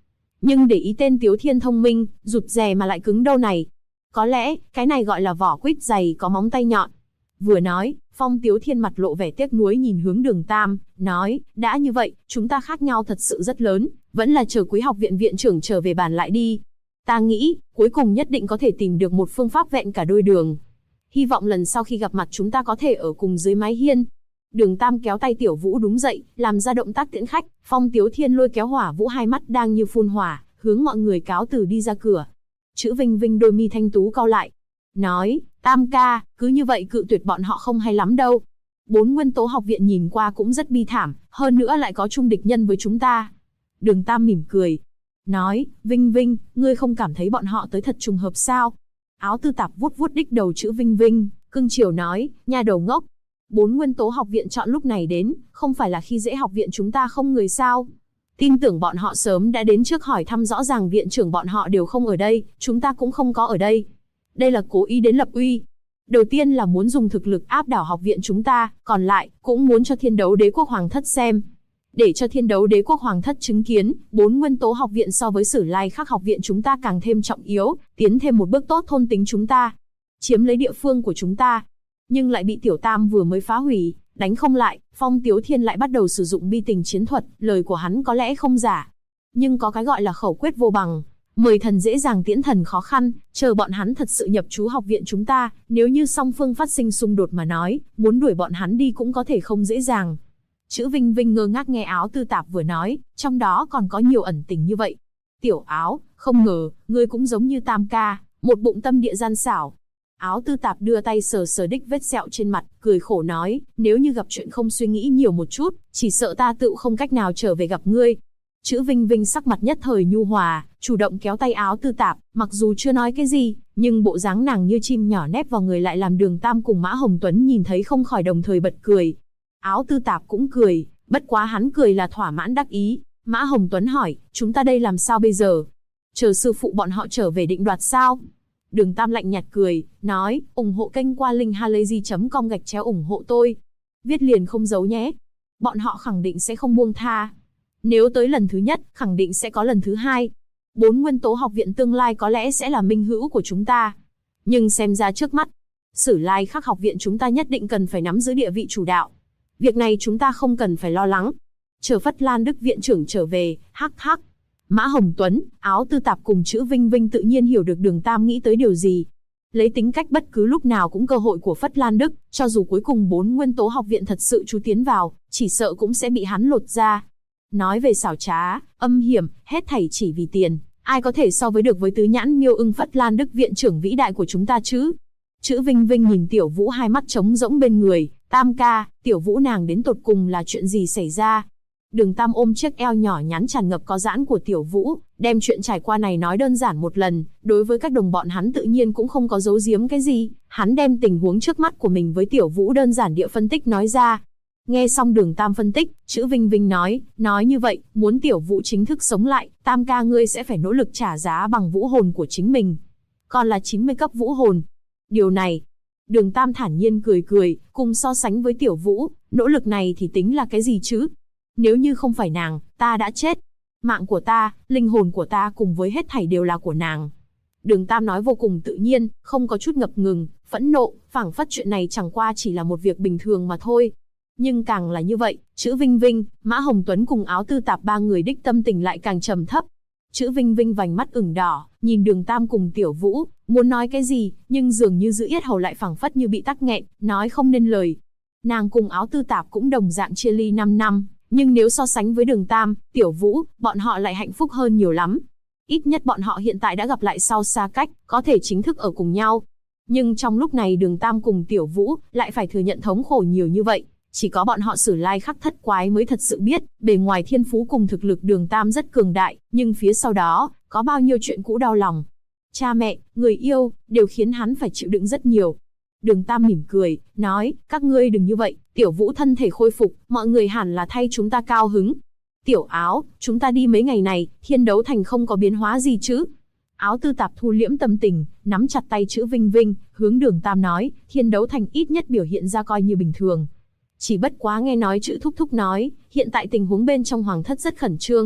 Nhưng để ý tên Tiếu Thiên thông minh, rụt rè mà lại cứng đâu này. Có lẽ, cái này gọi là vỏ quýt dày có móng tay nhọn. Vừa nói, Phong Tiếu Thiên mặt lộ vẻ tiếc nuối nhìn hướng Đường Tam, nói, đã như vậy, chúng ta khác nhau thật sự rất lớn, vẫn là chờ Quý học viện viện trưởng trở về bàn lại đi. Ta nghĩ, cuối cùng nhất định có thể tìm được một phương pháp vẹn cả đôi đường. Hy vọng lần sau khi gặp mặt chúng ta có thể ở cùng dưới mái hiên. Đường Tam kéo tay Tiểu Vũ đứng dậy, làm ra động tác tiễn khách. Phong Tiếu Thiên lôi kéo Hỏa Vũ hai mắt đang như phun hỏa, hướng mọi người cáo từ đi ra cửa. Chữ Vinh Vinh đôi mi thanh tú cau lại, nói, Tam ca, cứ như vậy cự tuyệt bọn họ không hay lắm đâu. 4 nguyên tố học viện nhìn qua cũng rất bi thảm, hơn nữa lại có chung địch nhân với chúng ta. Đường Tam mỉm cười, nói, Vinh Vinh, ngươi không cảm thấy bọn họ tới thật trùng hợp sao? Áo Tư Tạp vuốt vuốt đích đầu chữ Vinh Vinh, cưng chiều nói, nha đầu ngốc. 4 nguyên tố học viện chọn lúc này đến, không phải là khi dễ học viện chúng ta không người sao? Tin tưởng bọn họ sớm đã đến trước hỏi thăm rõ ràng viện trưởng bọn họ đều không ở đây, chúng ta cũng không có ở đây. Đây là cố ý đến lập uy. Đầu tiên là muốn dùng thực lực áp đảo học viện chúng ta, còn lại, cũng muốn cho Thiên Đấu Đế Quốc Hoàng Thất xem. Để cho Thiên Đấu Đế Quốc Hoàng Thất chứng kiến, 4 nguyên tố học viện so với Sử Lai Khắc học viện chúng ta càng thêm trọng yếu, tiến thêm một bước tốt thôn tính chúng ta. Chiếm lấy địa phương của chúng ta. Nhưng lại bị Tiểu Tam vừa mới phá hủy, đánh không lại, Phong Tiếu Thiên lại bắt đầu sử dụng bi tình chiến thuật, lời của hắn có lẽ không giả. Nhưng có cái gọi là khẩu quyết vô bằng. Mời thần dễ dàng tiễn thần khó khăn, chờ bọn hắn thật sự nhập trú học viện chúng ta, nếu như song phương phát sinh xung đột mà nói, muốn đuổi bọn hắn đi cũng có thể không dễ dàng. Chữ Vinh Vinh ngơ ngác nghe Áo Tư Tạp vừa nói, trong đó còn có nhiều ẩn tình như vậy. Tiểu Áo, không ngờ, ngươi cũng giống như Tam ca, một bụng tâm địa gian xảo. Áo Tư Tạp đưa tay sờ sờ đích vết sẹo trên mặt, cười khổ nói, nếu như gặp chuyện không suy nghĩ nhiều một chút, chỉ sợ ta tự không cách nào trở về gặp ngươi. Chữ Vinh Vinh sắc mặt nhất thời nhu hòa, chủ động kéo tay Áo Tư Tạp, mặc dù chưa nói cái gì, nhưng bộ dáng nàng như chim nhỏ nép vào người lại làm Đường Tam cùng Mã Hồng Tuấn nhìn thấy không khỏi đồng thời bật cười. Áo Tư Tạp cũng cười, bất quá hắn cười là thỏa mãn đắc ý. Mã Hồng Tuấn hỏi, chúng ta đây làm sao bây giờ? Chờ sư phụ bọn họ trở về định đoạt sao? Đường Tam lạnh nhạt cười, nói, ủng hộ kênh qua link halayzi.com ủng hộ tôi. Viết liền không giấu nhé. Bọn họ khẳng định sẽ không buông tha. Nếu tới lần thứ nhất, khẳng định sẽ có lần thứ hai. 4 nguyên tố học viện tương lai có lẽ sẽ là minh hữu của chúng ta. Nhưng xem ra trước mắt, Sử Lai Khắc học viện chúng ta nhất định cần phải nắm giữ địa vị chủ đạo. Việc này chúng ta không cần phải lo lắng. Chờ Phất Lan Đức viện trưởng trở về, hắc hắc. Mã Hồng Tuấn, Áo Tư Tạp cùng chữ Vinh Vinh tự nhiên hiểu được Đường Tam nghĩ tới điều gì. Lấy tính cách bất cứ lúc nào cũng cơ hội của Phất Lan Đức, cho dù cuối cùng 4 nguyên tố học viện thật sự chú tiến vào, chỉ sợ cũng sẽ bị hắn lột ra. Nói về xảo trá, âm hiểm, hết thảy chỉ vì tiền, ai có thể so với được với tứ nhãn miêu ưng Phất Lan Đức viện trưởng vĩ đại của chúng ta chứ? Chữ Vinh Vinh nhìn Tiểu Vũ hai mắt trống rỗng bên người, Tam ca, Tiểu Vũ nàng đến tột cùng là chuyện gì xảy ra? Đường Tam ôm chiếc eo nhỏ nhắn tràn ngập có giãn của Tiểu Vũ, đem chuyện trải qua này nói đơn giản một lần, đối với các đồng bọn hắn tự nhiên cũng không có giấu giếm cái gì, hắn đem tình huống trước mắt của mình với Tiểu Vũ đơn giản địa phân tích nói ra. Nghe xong Đường Tam phân tích, chữ Vinh Vinh nói như vậy, muốn Tiểu Vũ chính thức sống lại, Tam ca ngươi sẽ phải nỗ lực trả giá bằng vũ hồn của chính mình. Còn là 90 cấp vũ hồn. Điều này, Đường Tam thản nhiên cười, cùng so sánh với Tiểu Vũ, nỗ lực này thì tính là cái gì chứ? Nếu như không phải nàng, ta đã chết. Mạng của ta, linh hồn của ta cùng với hết thảy đều là của nàng. Đường Tam nói vô cùng tự nhiên, không có chút ngập ngừng, phẫn nộ, phảng phất chuyện này chẳng qua chỉ là một việc bình thường mà thôi. Nhưng càng là như vậy, chữ Vinh Vinh, Mã Hồng Tuấn cùng Áo Tư Tạp ba người đích tâm tình lại càng trầm thấp. Chữ Vinh Vinh vành mắt ửng đỏ, nhìn Đường Tam cùng Tiểu Vũ, muốn nói cái gì, nhưng dường như giữ yết hầu lại phảng phất như bị tắc nghẹn, nói không nên lời. Nàng cùng Áo Tư Tạp cũng đồng dạng chia ly 5 năm, nhưng nếu so sánh với Đường Tam, Tiểu Vũ, bọn họ lại hạnh phúc hơn nhiều lắm. Ít nhất bọn họ hiện tại đã gặp lại sau xa cách, có thể chính thức ở cùng nhau. Nhưng trong lúc này Đường Tam cùng Tiểu Vũ lại phải thừa nhận thống khổ nhiều như vậy. Chỉ có bọn họ Sử Lai Khắc thất quái mới thật sự biết, bề ngoài thiên phú cùng thực lực Đường Tam rất cường đại, nhưng phía sau đó, có bao nhiêu chuyện cũ đau lòng. Cha mẹ, người yêu, đều khiến hắn phải chịu đựng rất nhiều. Đường Tam mỉm cười, nói, các ngươi đừng như vậy, Tiểu Vũ thân thể khôi phục, mọi người hẳn là thay chúng ta cao hứng. Tiểu Áo, chúng ta đi mấy ngày này, Thiên Đấu Thành không có biến hóa gì chứ? Áo Tư Tạp thu liễm tâm tình, nắm chặt tay chữ Vinh Vinh, hướng Đường Tam nói, Thiên Đấu Thành ít nhất biểu hiện ra coi như bình thường. Chỉ bất quá nghe nói chữ Thúc Thúc nói, hiện tại tình huống bên trong Hoàng Thất rất khẩn trương.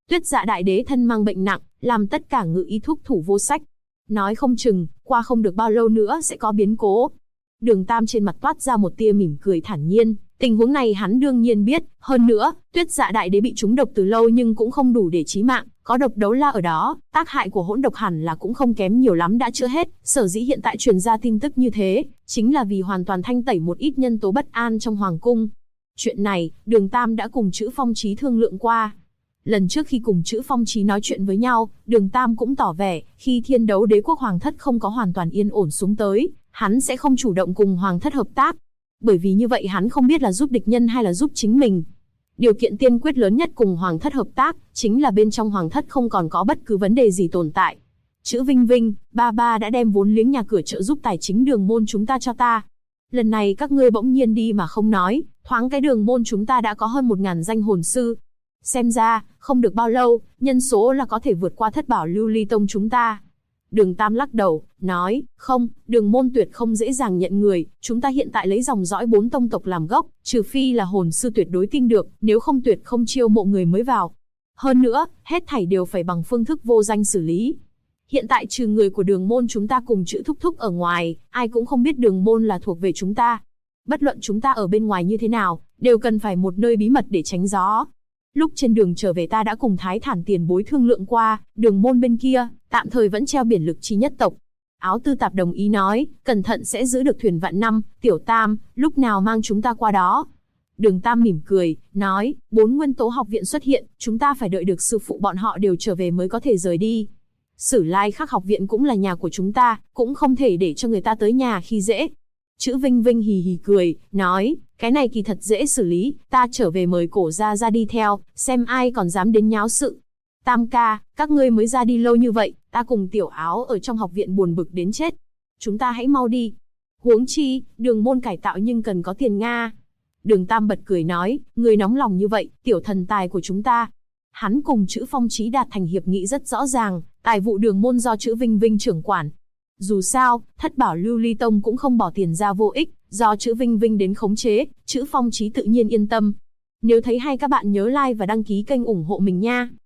Tuyết Dạ Đại Đế thân mang bệnh nặng, làm tất cả ngự y thúc thủ vô sách. Nói không chừng, qua không được bao lâu nữa sẽ có biến cố. Đường Tam trên mặt toát ra một tia mỉm cười thản nhiên, tình huống này hắn đương nhiên biết, hơn nữa, Tuyết Dạ Đại Đế bị trúng độc từ lâu nhưng cũng không đủ để chí mạng, có độc đấu la ở đó, tác hại của hỗn độc hẳn là cũng không kém nhiều lắm đã chữa hết, sở dĩ hiện tại truyền ra tin tức như thế, chính là vì hoàn toàn thanh tẩy một ít nhân tố bất an trong hoàng cung. Chuyện này, Đường Tam đã cùng Chữ Phong Chí thương lượng qua. Lần trước khi cùng Chữ Phong Chí nói chuyện với nhau, Đường Tam cũng tỏ vẻ, khi Thiên Đấu Đế quốc hoàng thất không có hoàn toàn yên ổn xuống tới, hắn sẽ không chủ động cùng hoàng thất hợp tác. Bởi vì như vậy hắn không biết là giúp địch nhân hay là giúp chính mình. Điều kiện tiên quyết lớn nhất cùng hoàng thất hợp tác, chính là bên trong hoàng thất không còn có bất cứ vấn đề gì tồn tại. Chữ Vinh Vinh, ba đã đem vốn liếng nhà cửa trợ giúp tài chính Đường môn chúng ta cho ta. Lần này các ngươi bỗng nhiên đi mà không nói, thoáng cái Đường môn chúng ta đã có hơn 1000 danh hồn sư. Xem ra, không được bao lâu, nhân số là có thể vượt qua Thất Bảo Lưu Ly Tông chúng ta. Đường Tam lắc đầu, nói, không, Đường môn tuyệt không dễ dàng nhận người, chúng ta hiện tại lấy dòng dõi 4 tông tộc làm gốc, trừ phi là hồn sư tuyệt đối tin được, nếu không tuyệt không chiêu mộ người mới vào. Hơn nữa, hết thảy đều phải bằng phương thức vô danh xử lý. Hiện tại trừ người của Đường môn chúng ta cùng Chữ Thúc Thúc ở ngoài, ai cũng không biết Đường môn là thuộc về chúng ta. Bất luận chúng ta ở bên ngoài như thế nào, đều cần phải một nơi bí mật để tránh gió. Lúc trên đường trở về ta đã cùng Thái Thản tiền bối thương lượng qua, Đường môn bên kia, tạm thời vẫn treo biển lực chi nhất tộc. Áo Tư Tạp đồng ý nói, cẩn thận sẽ giữ được thuyền vạn năm, Tiểu Tam, lúc nào mang chúng ta qua đó. Đường Tam mỉm cười, nói, 4 nguyên tố học viện xuất hiện, chúng ta phải đợi được sư phụ bọn họ đều trở về mới có thể rời đi. Sử Lai Khắc học viện cũng là nhà của chúng ta, cũng không thể để cho người ta tới nhà khi dễ. Chữ Vinh Vinh hì hì cười, nói, cái này kỳ thật dễ xử lý, ta trở về mời Cổ gia ra đi theo, xem ai còn dám đến nháo sự. Tam ca, các ngươi mới ra đi lâu như vậy, ta cùng Tiểu Áo ở trong học viện buồn bực đến chết. Chúng ta hãy mau đi. Huống chi, Đường môn cải tạo nhưng cần có tiền Nga. Đường Tam bật cười nói, người nóng lòng như vậy, tiểu thần tài của chúng ta. Hắn cùng Chữ Phong Chí đạt thành hiệp nghị rất rõ ràng, tài vụ Đường môn do Chữ Vinh Vinh trưởng quản. Dù sao, Thất Bảo Lưu Ly Tông cũng không bỏ tiền ra vô ích, do Chữ Vinh Vinh đến khống chế, Chữ Phong Chí tự nhiên yên tâm. Nếu thấy hay các bạn nhớ like và đăng ký kênh ủng hộ mình nha.